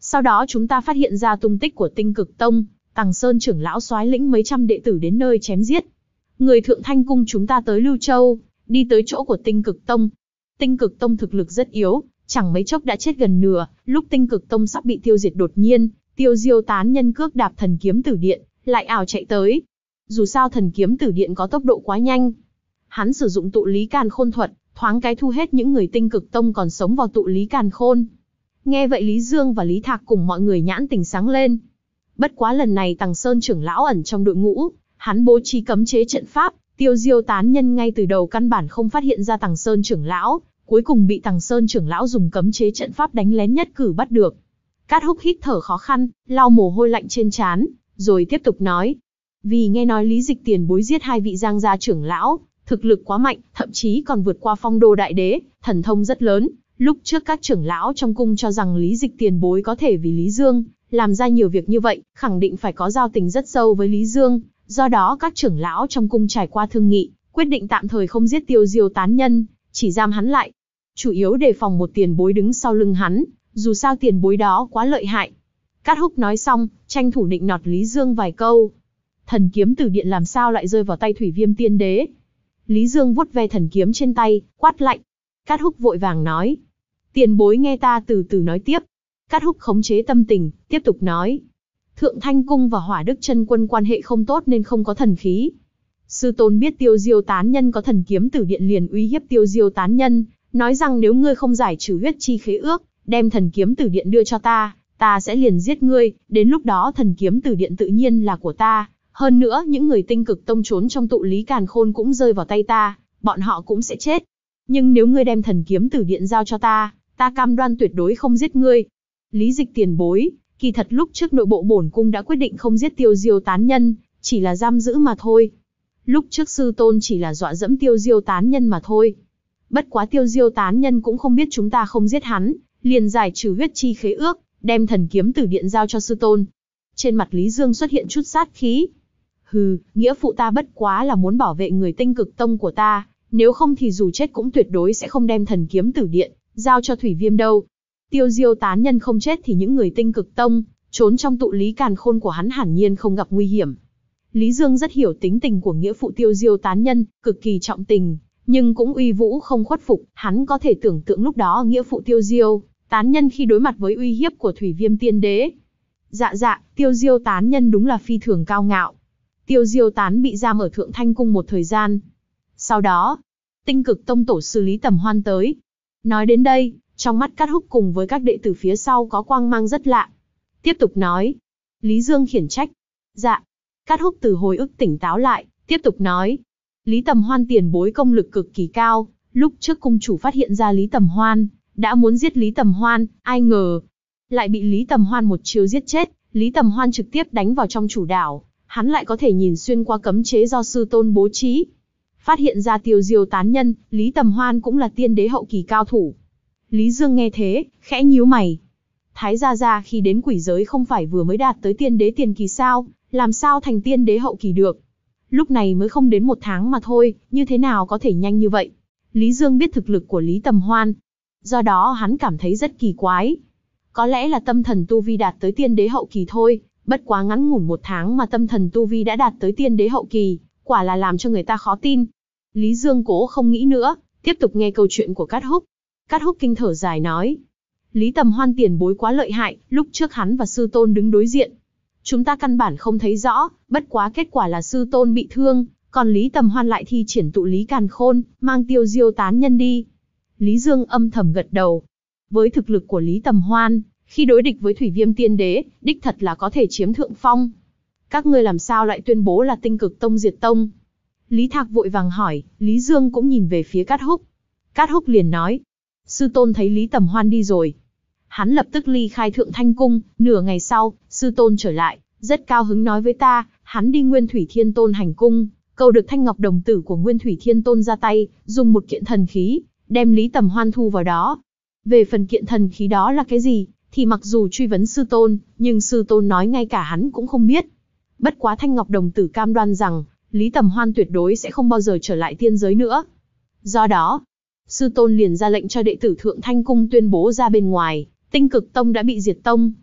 Sau đó chúng ta phát hiện ra tung tích của Tinh Cực Tông, Tằng Sơn trưởng lão soái lĩnh mấy trăm đệ tử đến nơi chém giết. Người Thượng Thanh cung chúng ta tới Lưu Châu, đi tới chỗ của Tinh Cực Tông. Tinh Cực Tông thực lực rất yếu, chẳng mấy chốc đã chết gần nửa, lúc Tinh Cực Tông sắp bị tiêu diệt đột nhiên, Tiêu Diêu tán nhân cước đạp thần kiếm tử điện, lại ảo chạy tới. Dù sao thần kiếm tử điện có tốc độ quá nhanh. Hắn sử dụng tụ lý càn khôn thuật, thoáng cái thu hết những người Tinh Cực Tông còn sống vào tụ lý càn khôn. Nghe vậy Lý Dương và Lý Thạc cùng mọi người nhãn tình sáng lên. Bất quá lần này Tằng Sơn trưởng lão ẩn trong đội ngũ, hắn bố trí cấm chế trận pháp, Tiêu Diêu tán nhân ngay từ đầu căn bản không phát hiện ra Tằng Sơn trưởng lão, cuối cùng bị Tằng Sơn trưởng lão dùng cấm chế trận pháp đánh lén nhất cử bắt được. Cát Húc hít thở khó khăn, lau mồ hôi lạnh trên trán, rồi tiếp tục nói: vì nghe nói Lý Dịch tiền bối giết hai vị Giang gia trưởng lão, thực lực quá mạnh, thậm chí còn vượt qua Phong Đô đại đế, thần thông rất lớn. Lúc trước các trưởng lão trong cung cho rằng Lý Dịch tiền bối có thể vì Lý Dương làm ra nhiều việc như vậy, khẳng định phải có giao tình rất sâu với Lý Dương. Do đó các trưởng lão trong cung trải qua thương nghị, quyết định tạm thời không giết Tiêu Diêu tán nhân, chỉ giam hắn lại. Chủ yếu đề phòng một tiền bối đứng sau lưng hắn, dù sao tiền bối đó quá lợi hại. Cát Húc nói xong, tranh thủ nịnh nọt Lý Dương vài câu. Thần kiếm tử điện làm sao lại rơi vào tay Thủy Viêm tiên đế? Lý Dương vuốt ve thần kiếm trên tay, quát lạnh. Cát Húc vội vàng nói: tiền bối nghe ta từ từ nói tiếp. Cát Húc khống chế tâm tình, tiếp tục nói: Thượng Thanh cung và Hỏa Đức Chân Quân quan hệ không tốt nên không có thần khí. Sư tôn biết Tiêu Diêu tán nhân có thần kiếm tử điện liền uy hiếp Tiêu Diêu tán nhân, nói rằng nếu ngươi không giải trừ huyết chi khế ước, đem thần kiếm tử điện đưa cho ta, ta sẽ liền giết ngươi, đến lúc đó thần kiếm tử điện tự nhiên là của ta. Hơn nữa những người Tinh Cực Tông trốn trong tụ lý càn khôn cũng rơi vào tay ta, bọn họ cũng sẽ chết. Nhưng nếu ngươi đem thần kiếm tử điện giao cho ta, ta cam đoan tuyệt đối không giết ngươi. Lý Dịch tiền bối, kỳ thật lúc trước nội bộ bổn cung đã quyết định không giết Tiêu Diêu tán nhân, chỉ là giam giữ mà thôi. Lúc trước sư tôn chỉ là dọa dẫm Tiêu Diêu tán nhân mà thôi. Bất quá Tiêu Diêu tán nhân cũng không biết chúng ta không giết hắn, liền giải trừ huyết chi khế ước, đem thần kiếm tử điện giao cho sư tôn. Trên mặt Lý Dương xuất hiện chút sát khí. Hừ, nghĩa phụ ta bất quá là muốn bảo vệ người Tinh Cực Tông của ta, nếu không thì dù chết cũng tuyệt đối sẽ không đem thần kiếm tử điện giao cho Thủy Viêm đâu. Tiêu Diêu tán nhân không chết thì những người Tinh Cực Tông trốn trong tụ lý càn khôn của hắn hẳn nhiên không gặp nguy hiểm. Lý Dương rất hiểu tính tình của nghĩa phụ Tiêu Diêu tán nhân, cực kỳ trọng tình, nhưng cũng uy vũ không khuất phục. Hắn có thể tưởng tượng lúc đó nghĩa phụ Tiêu Diêu tán nhân khi đối mặt với uy hiếp của Thủy Viêm tiên đế. Dạ dạ, Tiêu Diêu tán nhân đúng là phi thường cao ngạo. Tiêu Diêu tán bị giam ở Thượng Thanh cung một thời gian. Sau đó, Tinh Cực Tông tổ sư Lý Tầm Hoan tới. Nói đến đây, trong mắt Cát Húc cùng với các đệ tử phía sau có quang mang rất lạ. Tiếp tục nói. Lý Dương khiển trách. Dạ. Cát Húc từ hồi ức tỉnh táo lại, tiếp tục nói. Lý Tầm Hoan tiền bối công lực cực kỳ cao, lúc trước cung chủ phát hiện ra Lý Tầm Hoan, đã muốn giết Lý Tầm Hoan, ai ngờ lại bị Lý Tầm Hoan một chiêu giết chết. Lý Tầm Hoan trực tiếp đánh vào trong chủ đảo, hắn lại có thể nhìn xuyên qua cấm chế do sư tôn bố trí. Phát hiện ra Tiêu Diêu tán nhân, Lý Tầm Hoan cũng là tiên đế hậu kỳ cao thủ. Lý Dương nghe thế, khẽ nhíu mày. Thái gia gia khi đến quỷ giới không phải vừa mới đạt tới tiên đế tiền kỳ sao, làm sao thành tiên đế hậu kỳ được? Lúc này mới không đến một tháng mà thôi, như thế nào có thể nhanh như vậy? Lý Dương biết thực lực của Lý Tầm Hoan, do đó hắn cảm thấy rất kỳ quái. Có lẽ là tâm thần tu vi đạt tới tiên đế hậu kỳ thôi, bất quá ngắn ngủn một tháng mà tâm thần tu vi đã đạt tới tiên đế hậu kỳ, quả là làm cho người ta khó tin. Lý Dương cố không nghĩ nữa, tiếp tục nghe câu chuyện của Cát Húc. Cát Húc kinh thở dài nói. Lý Tầm Hoan tiền bối quá lợi hại, lúc trước hắn và sư tôn đứng đối diện. Chúng ta căn bản không thấy rõ, bất quá kết quả là sư tôn bị thương, còn Lý Tầm Hoan lại thi triển tụ lý càn khôn, mang Tiêu Diêu tán nhân đi. Lý Dương âm thầm gật đầu. Với thực lực của Lý Tầm Hoan, khi đối địch với Thủy Viêm tiên đế, đích thật là có thể chiếm thượng phong. Các ngươi làm sao lại tuyên bố là Tinh Cực Tông diệt tông? Lý Thạc vội vàng hỏi, Lý Dương cũng nhìn về phía Cát Húc. Cát Húc liền nói, sư tôn thấy Lý Tầm Hoan đi rồi. Hắn lập tức ly khai Thượng Thanh cung, nửa ngày sau, sư tôn trở lại, rất cao hứng nói với ta, hắn đi Nguyên Thủy Thiên Tôn hành cung, cầu được thanh ngọc đồng tử của Nguyên Thủy Thiên Tôn ra tay, dùng một kiện thần khí, đem Lý Tầm Hoan thu vào đó. Về phần kiện thần khí đó là cái gì, thì mặc dù truy vấn sư tôn, nhưng sư tôn nói ngay cả hắn cũng không biết. Bất quá thanh ngọc đồng tử cam đoan rằng, Lý Tầm Hoan tuyệt đối sẽ không bao giờ trở lại tiên giới nữa. Do đó, sư tôn liền ra lệnh cho đệ tử Thượng Thanh cung tuyên bố ra bên ngoài, Tinh Cực Tông đã bị diệt tông.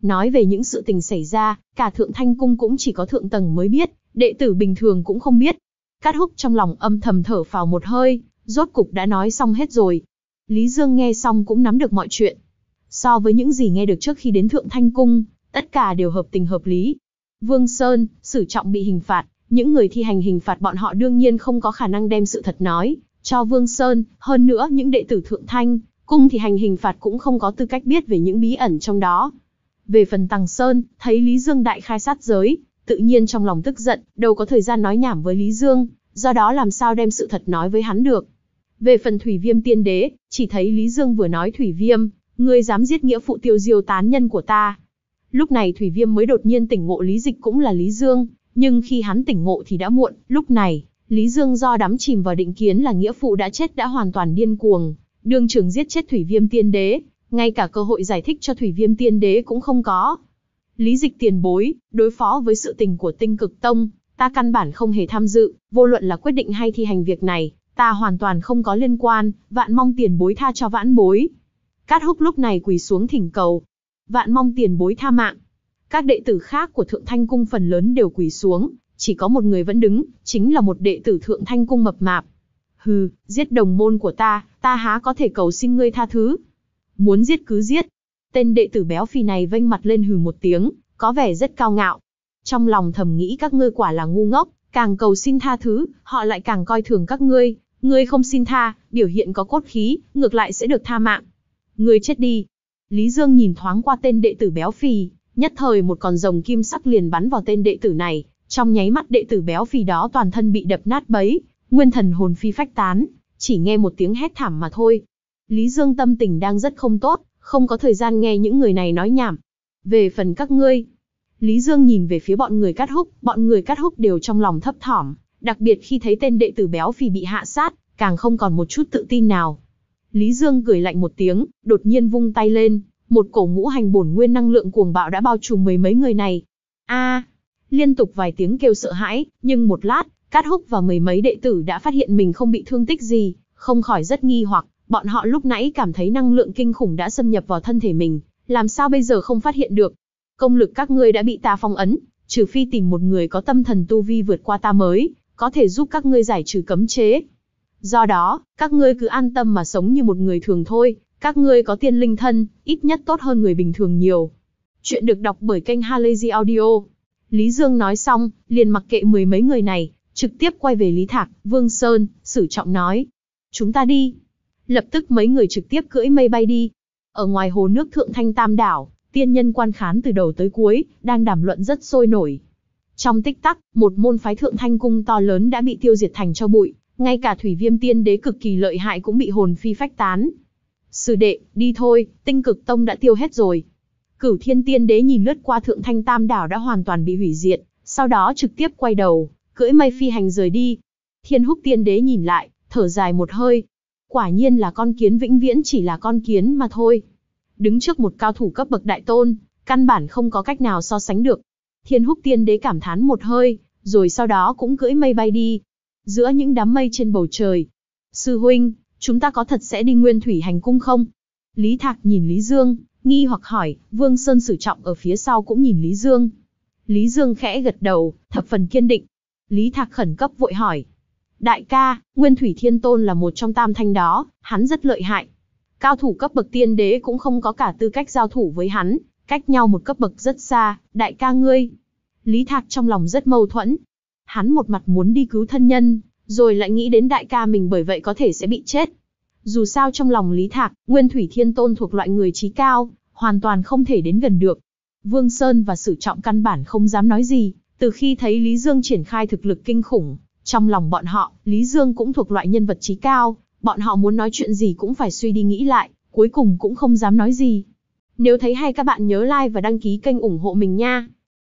Nói về những sự tình xảy ra, cả Thượng Thanh Cung cũng chỉ có thượng tầng mới biết, đệ tử bình thường cũng không biết. Cát Húc trong lòng âm thầm thở phào một hơi, rốt cục đã nói xong hết rồi. Lý Dương nghe xong cũng nắm được mọi chuyện. So với những gì nghe được trước khi đến Thượng Thanh Cung, tất cả đều hợp tình hợp lý. Vương Sơn, Sử Trọng bị hình phạt, những người thi hành hình phạt bọn họ đương nhiên không có khả năng đem sự thật nói cho Vương Sơn, hơn nữa những đệ tử Thượng Thanh Cung thì hành hình phạt cũng không có tư cách biết về những bí ẩn trong đó. Về phần Tằng Sơn, thấy Lý Dương đại khai sát giới, tự nhiên trong lòng tức giận, đâu có thời gian nói nhảm với Lý Dương, do đó làm sao đem sự thật nói với hắn được. Về phần Thủy Viêm Tiên Đế, chỉ thấy Lý Dương vừa nói Thủy Viêm, ngươi dám giết nghĩa phụ tiêu diêu tán nhân của ta. Lúc này Thủy Viêm mới đột nhiên tỉnh ngộ Lý Dịch cũng là Lý Dương, nhưng khi hắn tỉnh ngộ thì đã muộn. Lúc này, Lý Dương do đắm chìm vào định kiến là nghĩa phụ đã chết đã hoàn toàn điên cuồng, đương trường giết chết Thủy Viêm Tiên Đế, ngay cả cơ hội giải thích cho Thủy Viêm Tiên Đế cũng không có. Lý Dịch tiền bối, đối phó với sự tình của Tinh Cực Tông, ta căn bản không hề tham dự, vô luận là quyết định hay thi hành việc này, ta hoàn toàn không có liên quan, vạn mong tiền bối tha cho vãn bối. Cát Húc lúc này quỳ xuống thỉnh cầu, vạn mong tiền bối tha mạng. Các đệ tử khác của Thượng Thanh Cung phần lớn đều quỳ xuống, chỉ có một người vẫn đứng, chính là một đệ tử Thượng Thanh Cung mập mạp. Hừ, giết đồng môn của ta, ta há có thể cầu xin ngươi tha thứ. Muốn giết cứ giết. Tên đệ tử béo phì này vênh mặt lên hừ một tiếng, có vẻ rất cao ngạo. Trong lòng thầm nghĩ các ngươi quả là ngu ngốc, càng cầu xin tha thứ, họ lại càng coi thường các ngươi. Ngươi không xin tha, biểu hiện có cốt khí, ngược lại sẽ được tha mạng. Ngươi chết đi. Lý Dương nhìn thoáng qua tên đệ tử béo phì, nhất thời một con rồng kim sắc liền bắn vào tên đệ tử này. Trong nháy mắt đệ tử béo phì đó toàn thân bị đập nát bấy, nguyên thần hồn phi phách tán, chỉ nghe một tiếng hét thảm mà thôi. Lý Dương tâm tình đang rất không tốt, không có thời gian nghe những người này nói nhảm. Về phần các ngươi, Lý Dương nhìn về phía bọn người Cát Húc, bọn người Cát Húc đều trong lòng thấp thỏm, đặc biệt khi thấy tên đệ tử béo phì bị hạ sát, càng không còn một chút tự tin nào. Lý Dương cười lạnh một tiếng, đột nhiên vung tay lên, một cổ ngũ hành bổn nguyên năng lượng cuồng bạo đã bao trùm mười mấy người này. A! Liên tục vài tiếng kêu sợ hãi, nhưng một lát, Cát Húc và mười mấy đệ tử đã phát hiện mình không bị thương tích gì, không khỏi rất nghi hoặc, bọn họ lúc nãy cảm thấy năng lượng kinh khủng đã xâm nhập vào thân thể mình, làm sao bây giờ không phát hiện được? Công lực các ngươi đã bị ta phong ấn, trừ phi tìm một người có tâm thần tu vi vượt qua ta mới có thể giúp các ngươi giải trừ cấm chế. Do đó, các ngươi cứ an tâm mà sống như một người thường thôi, các ngươi có tiên linh thân, ít nhất tốt hơn người bình thường nhiều. Chuyện được đọc bởi kênh Halazy Audio. Lý Dương nói xong, liền mặc kệ mười mấy người này, trực tiếp quay về Lý Thạc, Vương Sơn, Sử Trọng nói. Chúng ta đi. Lập tức mấy người trực tiếp cưỡi mây bay đi. Ở ngoài hồ nước Thượng Thanh Tam Đảo, tiên nhân quan khán từ đầu tới cuối, đang đàm luận rất sôi nổi. Trong tích tắc, một môn phái Thượng Thanh Cung to lớn đã bị tiêu diệt thành tro bụi, ngay cả Thủy Viêm Tiên Đế cực kỳ lợi hại cũng bị hồn phi phách tán. Sư đệ, đi thôi, Tinh Cực Tông đã tiêu hết rồi. Cửu Thiên Tiên Đế nhìn lướt qua Thượng Thanh Tam Đảo đã hoàn toàn bị hủy diệt, sau đó trực tiếp quay đầu, cưỡi mây phi hành rời đi. Thiên Húc Tiên Đế nhìn lại, thở dài một hơi. Quả nhiên là con kiến vĩnh viễn chỉ là con kiến mà thôi. Đứng trước một cao thủ cấp bậc đại tôn, căn bản không có cách nào so sánh được. Thiên Húc Tiên Đế cảm thán một hơi, rồi sau đó cũng cưỡi mây bay đi. Giữa những đám mây trên bầu trời. Sư huynh, chúng ta có thật sẽ đi Nguyên Thủy Hành Cung không? Lý Thạc nhìn Lý Dương, nghi hoặc hỏi, Vương Sơn Sử Trọng ở phía sau cũng nhìn Lý Dương. Lý Dương khẽ gật đầu, thập phần kiên định. Lý Thạc khẩn cấp vội hỏi. Đại ca, Nguyên Thủy Thiên Tôn là một trong tam thanh đó, hắn rất lợi hại. Cao thủ cấp bậc tiên đế cũng không có cả tư cách giao thủ với hắn, cách nhau một cấp bậc rất xa, đại ca ngươi. Lý Thạc trong lòng rất mâu thuẫn. Hắn một mặt muốn đi cứu thân nhân, rồi lại nghĩ đến đại ca mình bởi vậy có thể sẽ bị chết. Dù sao trong lòng Lý Thạc, Nguyên Thủy Thiên Tôn thuộc loại người trí cao, hoàn toàn không thể đến gần được. Vương Sơn và Sử Trọng căn bản không dám nói gì, từ khi thấy Lý Dương triển khai thực lực kinh khủng, trong lòng bọn họ, Lý Dương cũng thuộc loại nhân vật trí cao, bọn họ muốn nói chuyện gì cũng phải suy đi nghĩ lại, cuối cùng cũng không dám nói gì. Nếu thấy hay các bạn nhớ like và đăng ký kênh ủng hộ mình nha.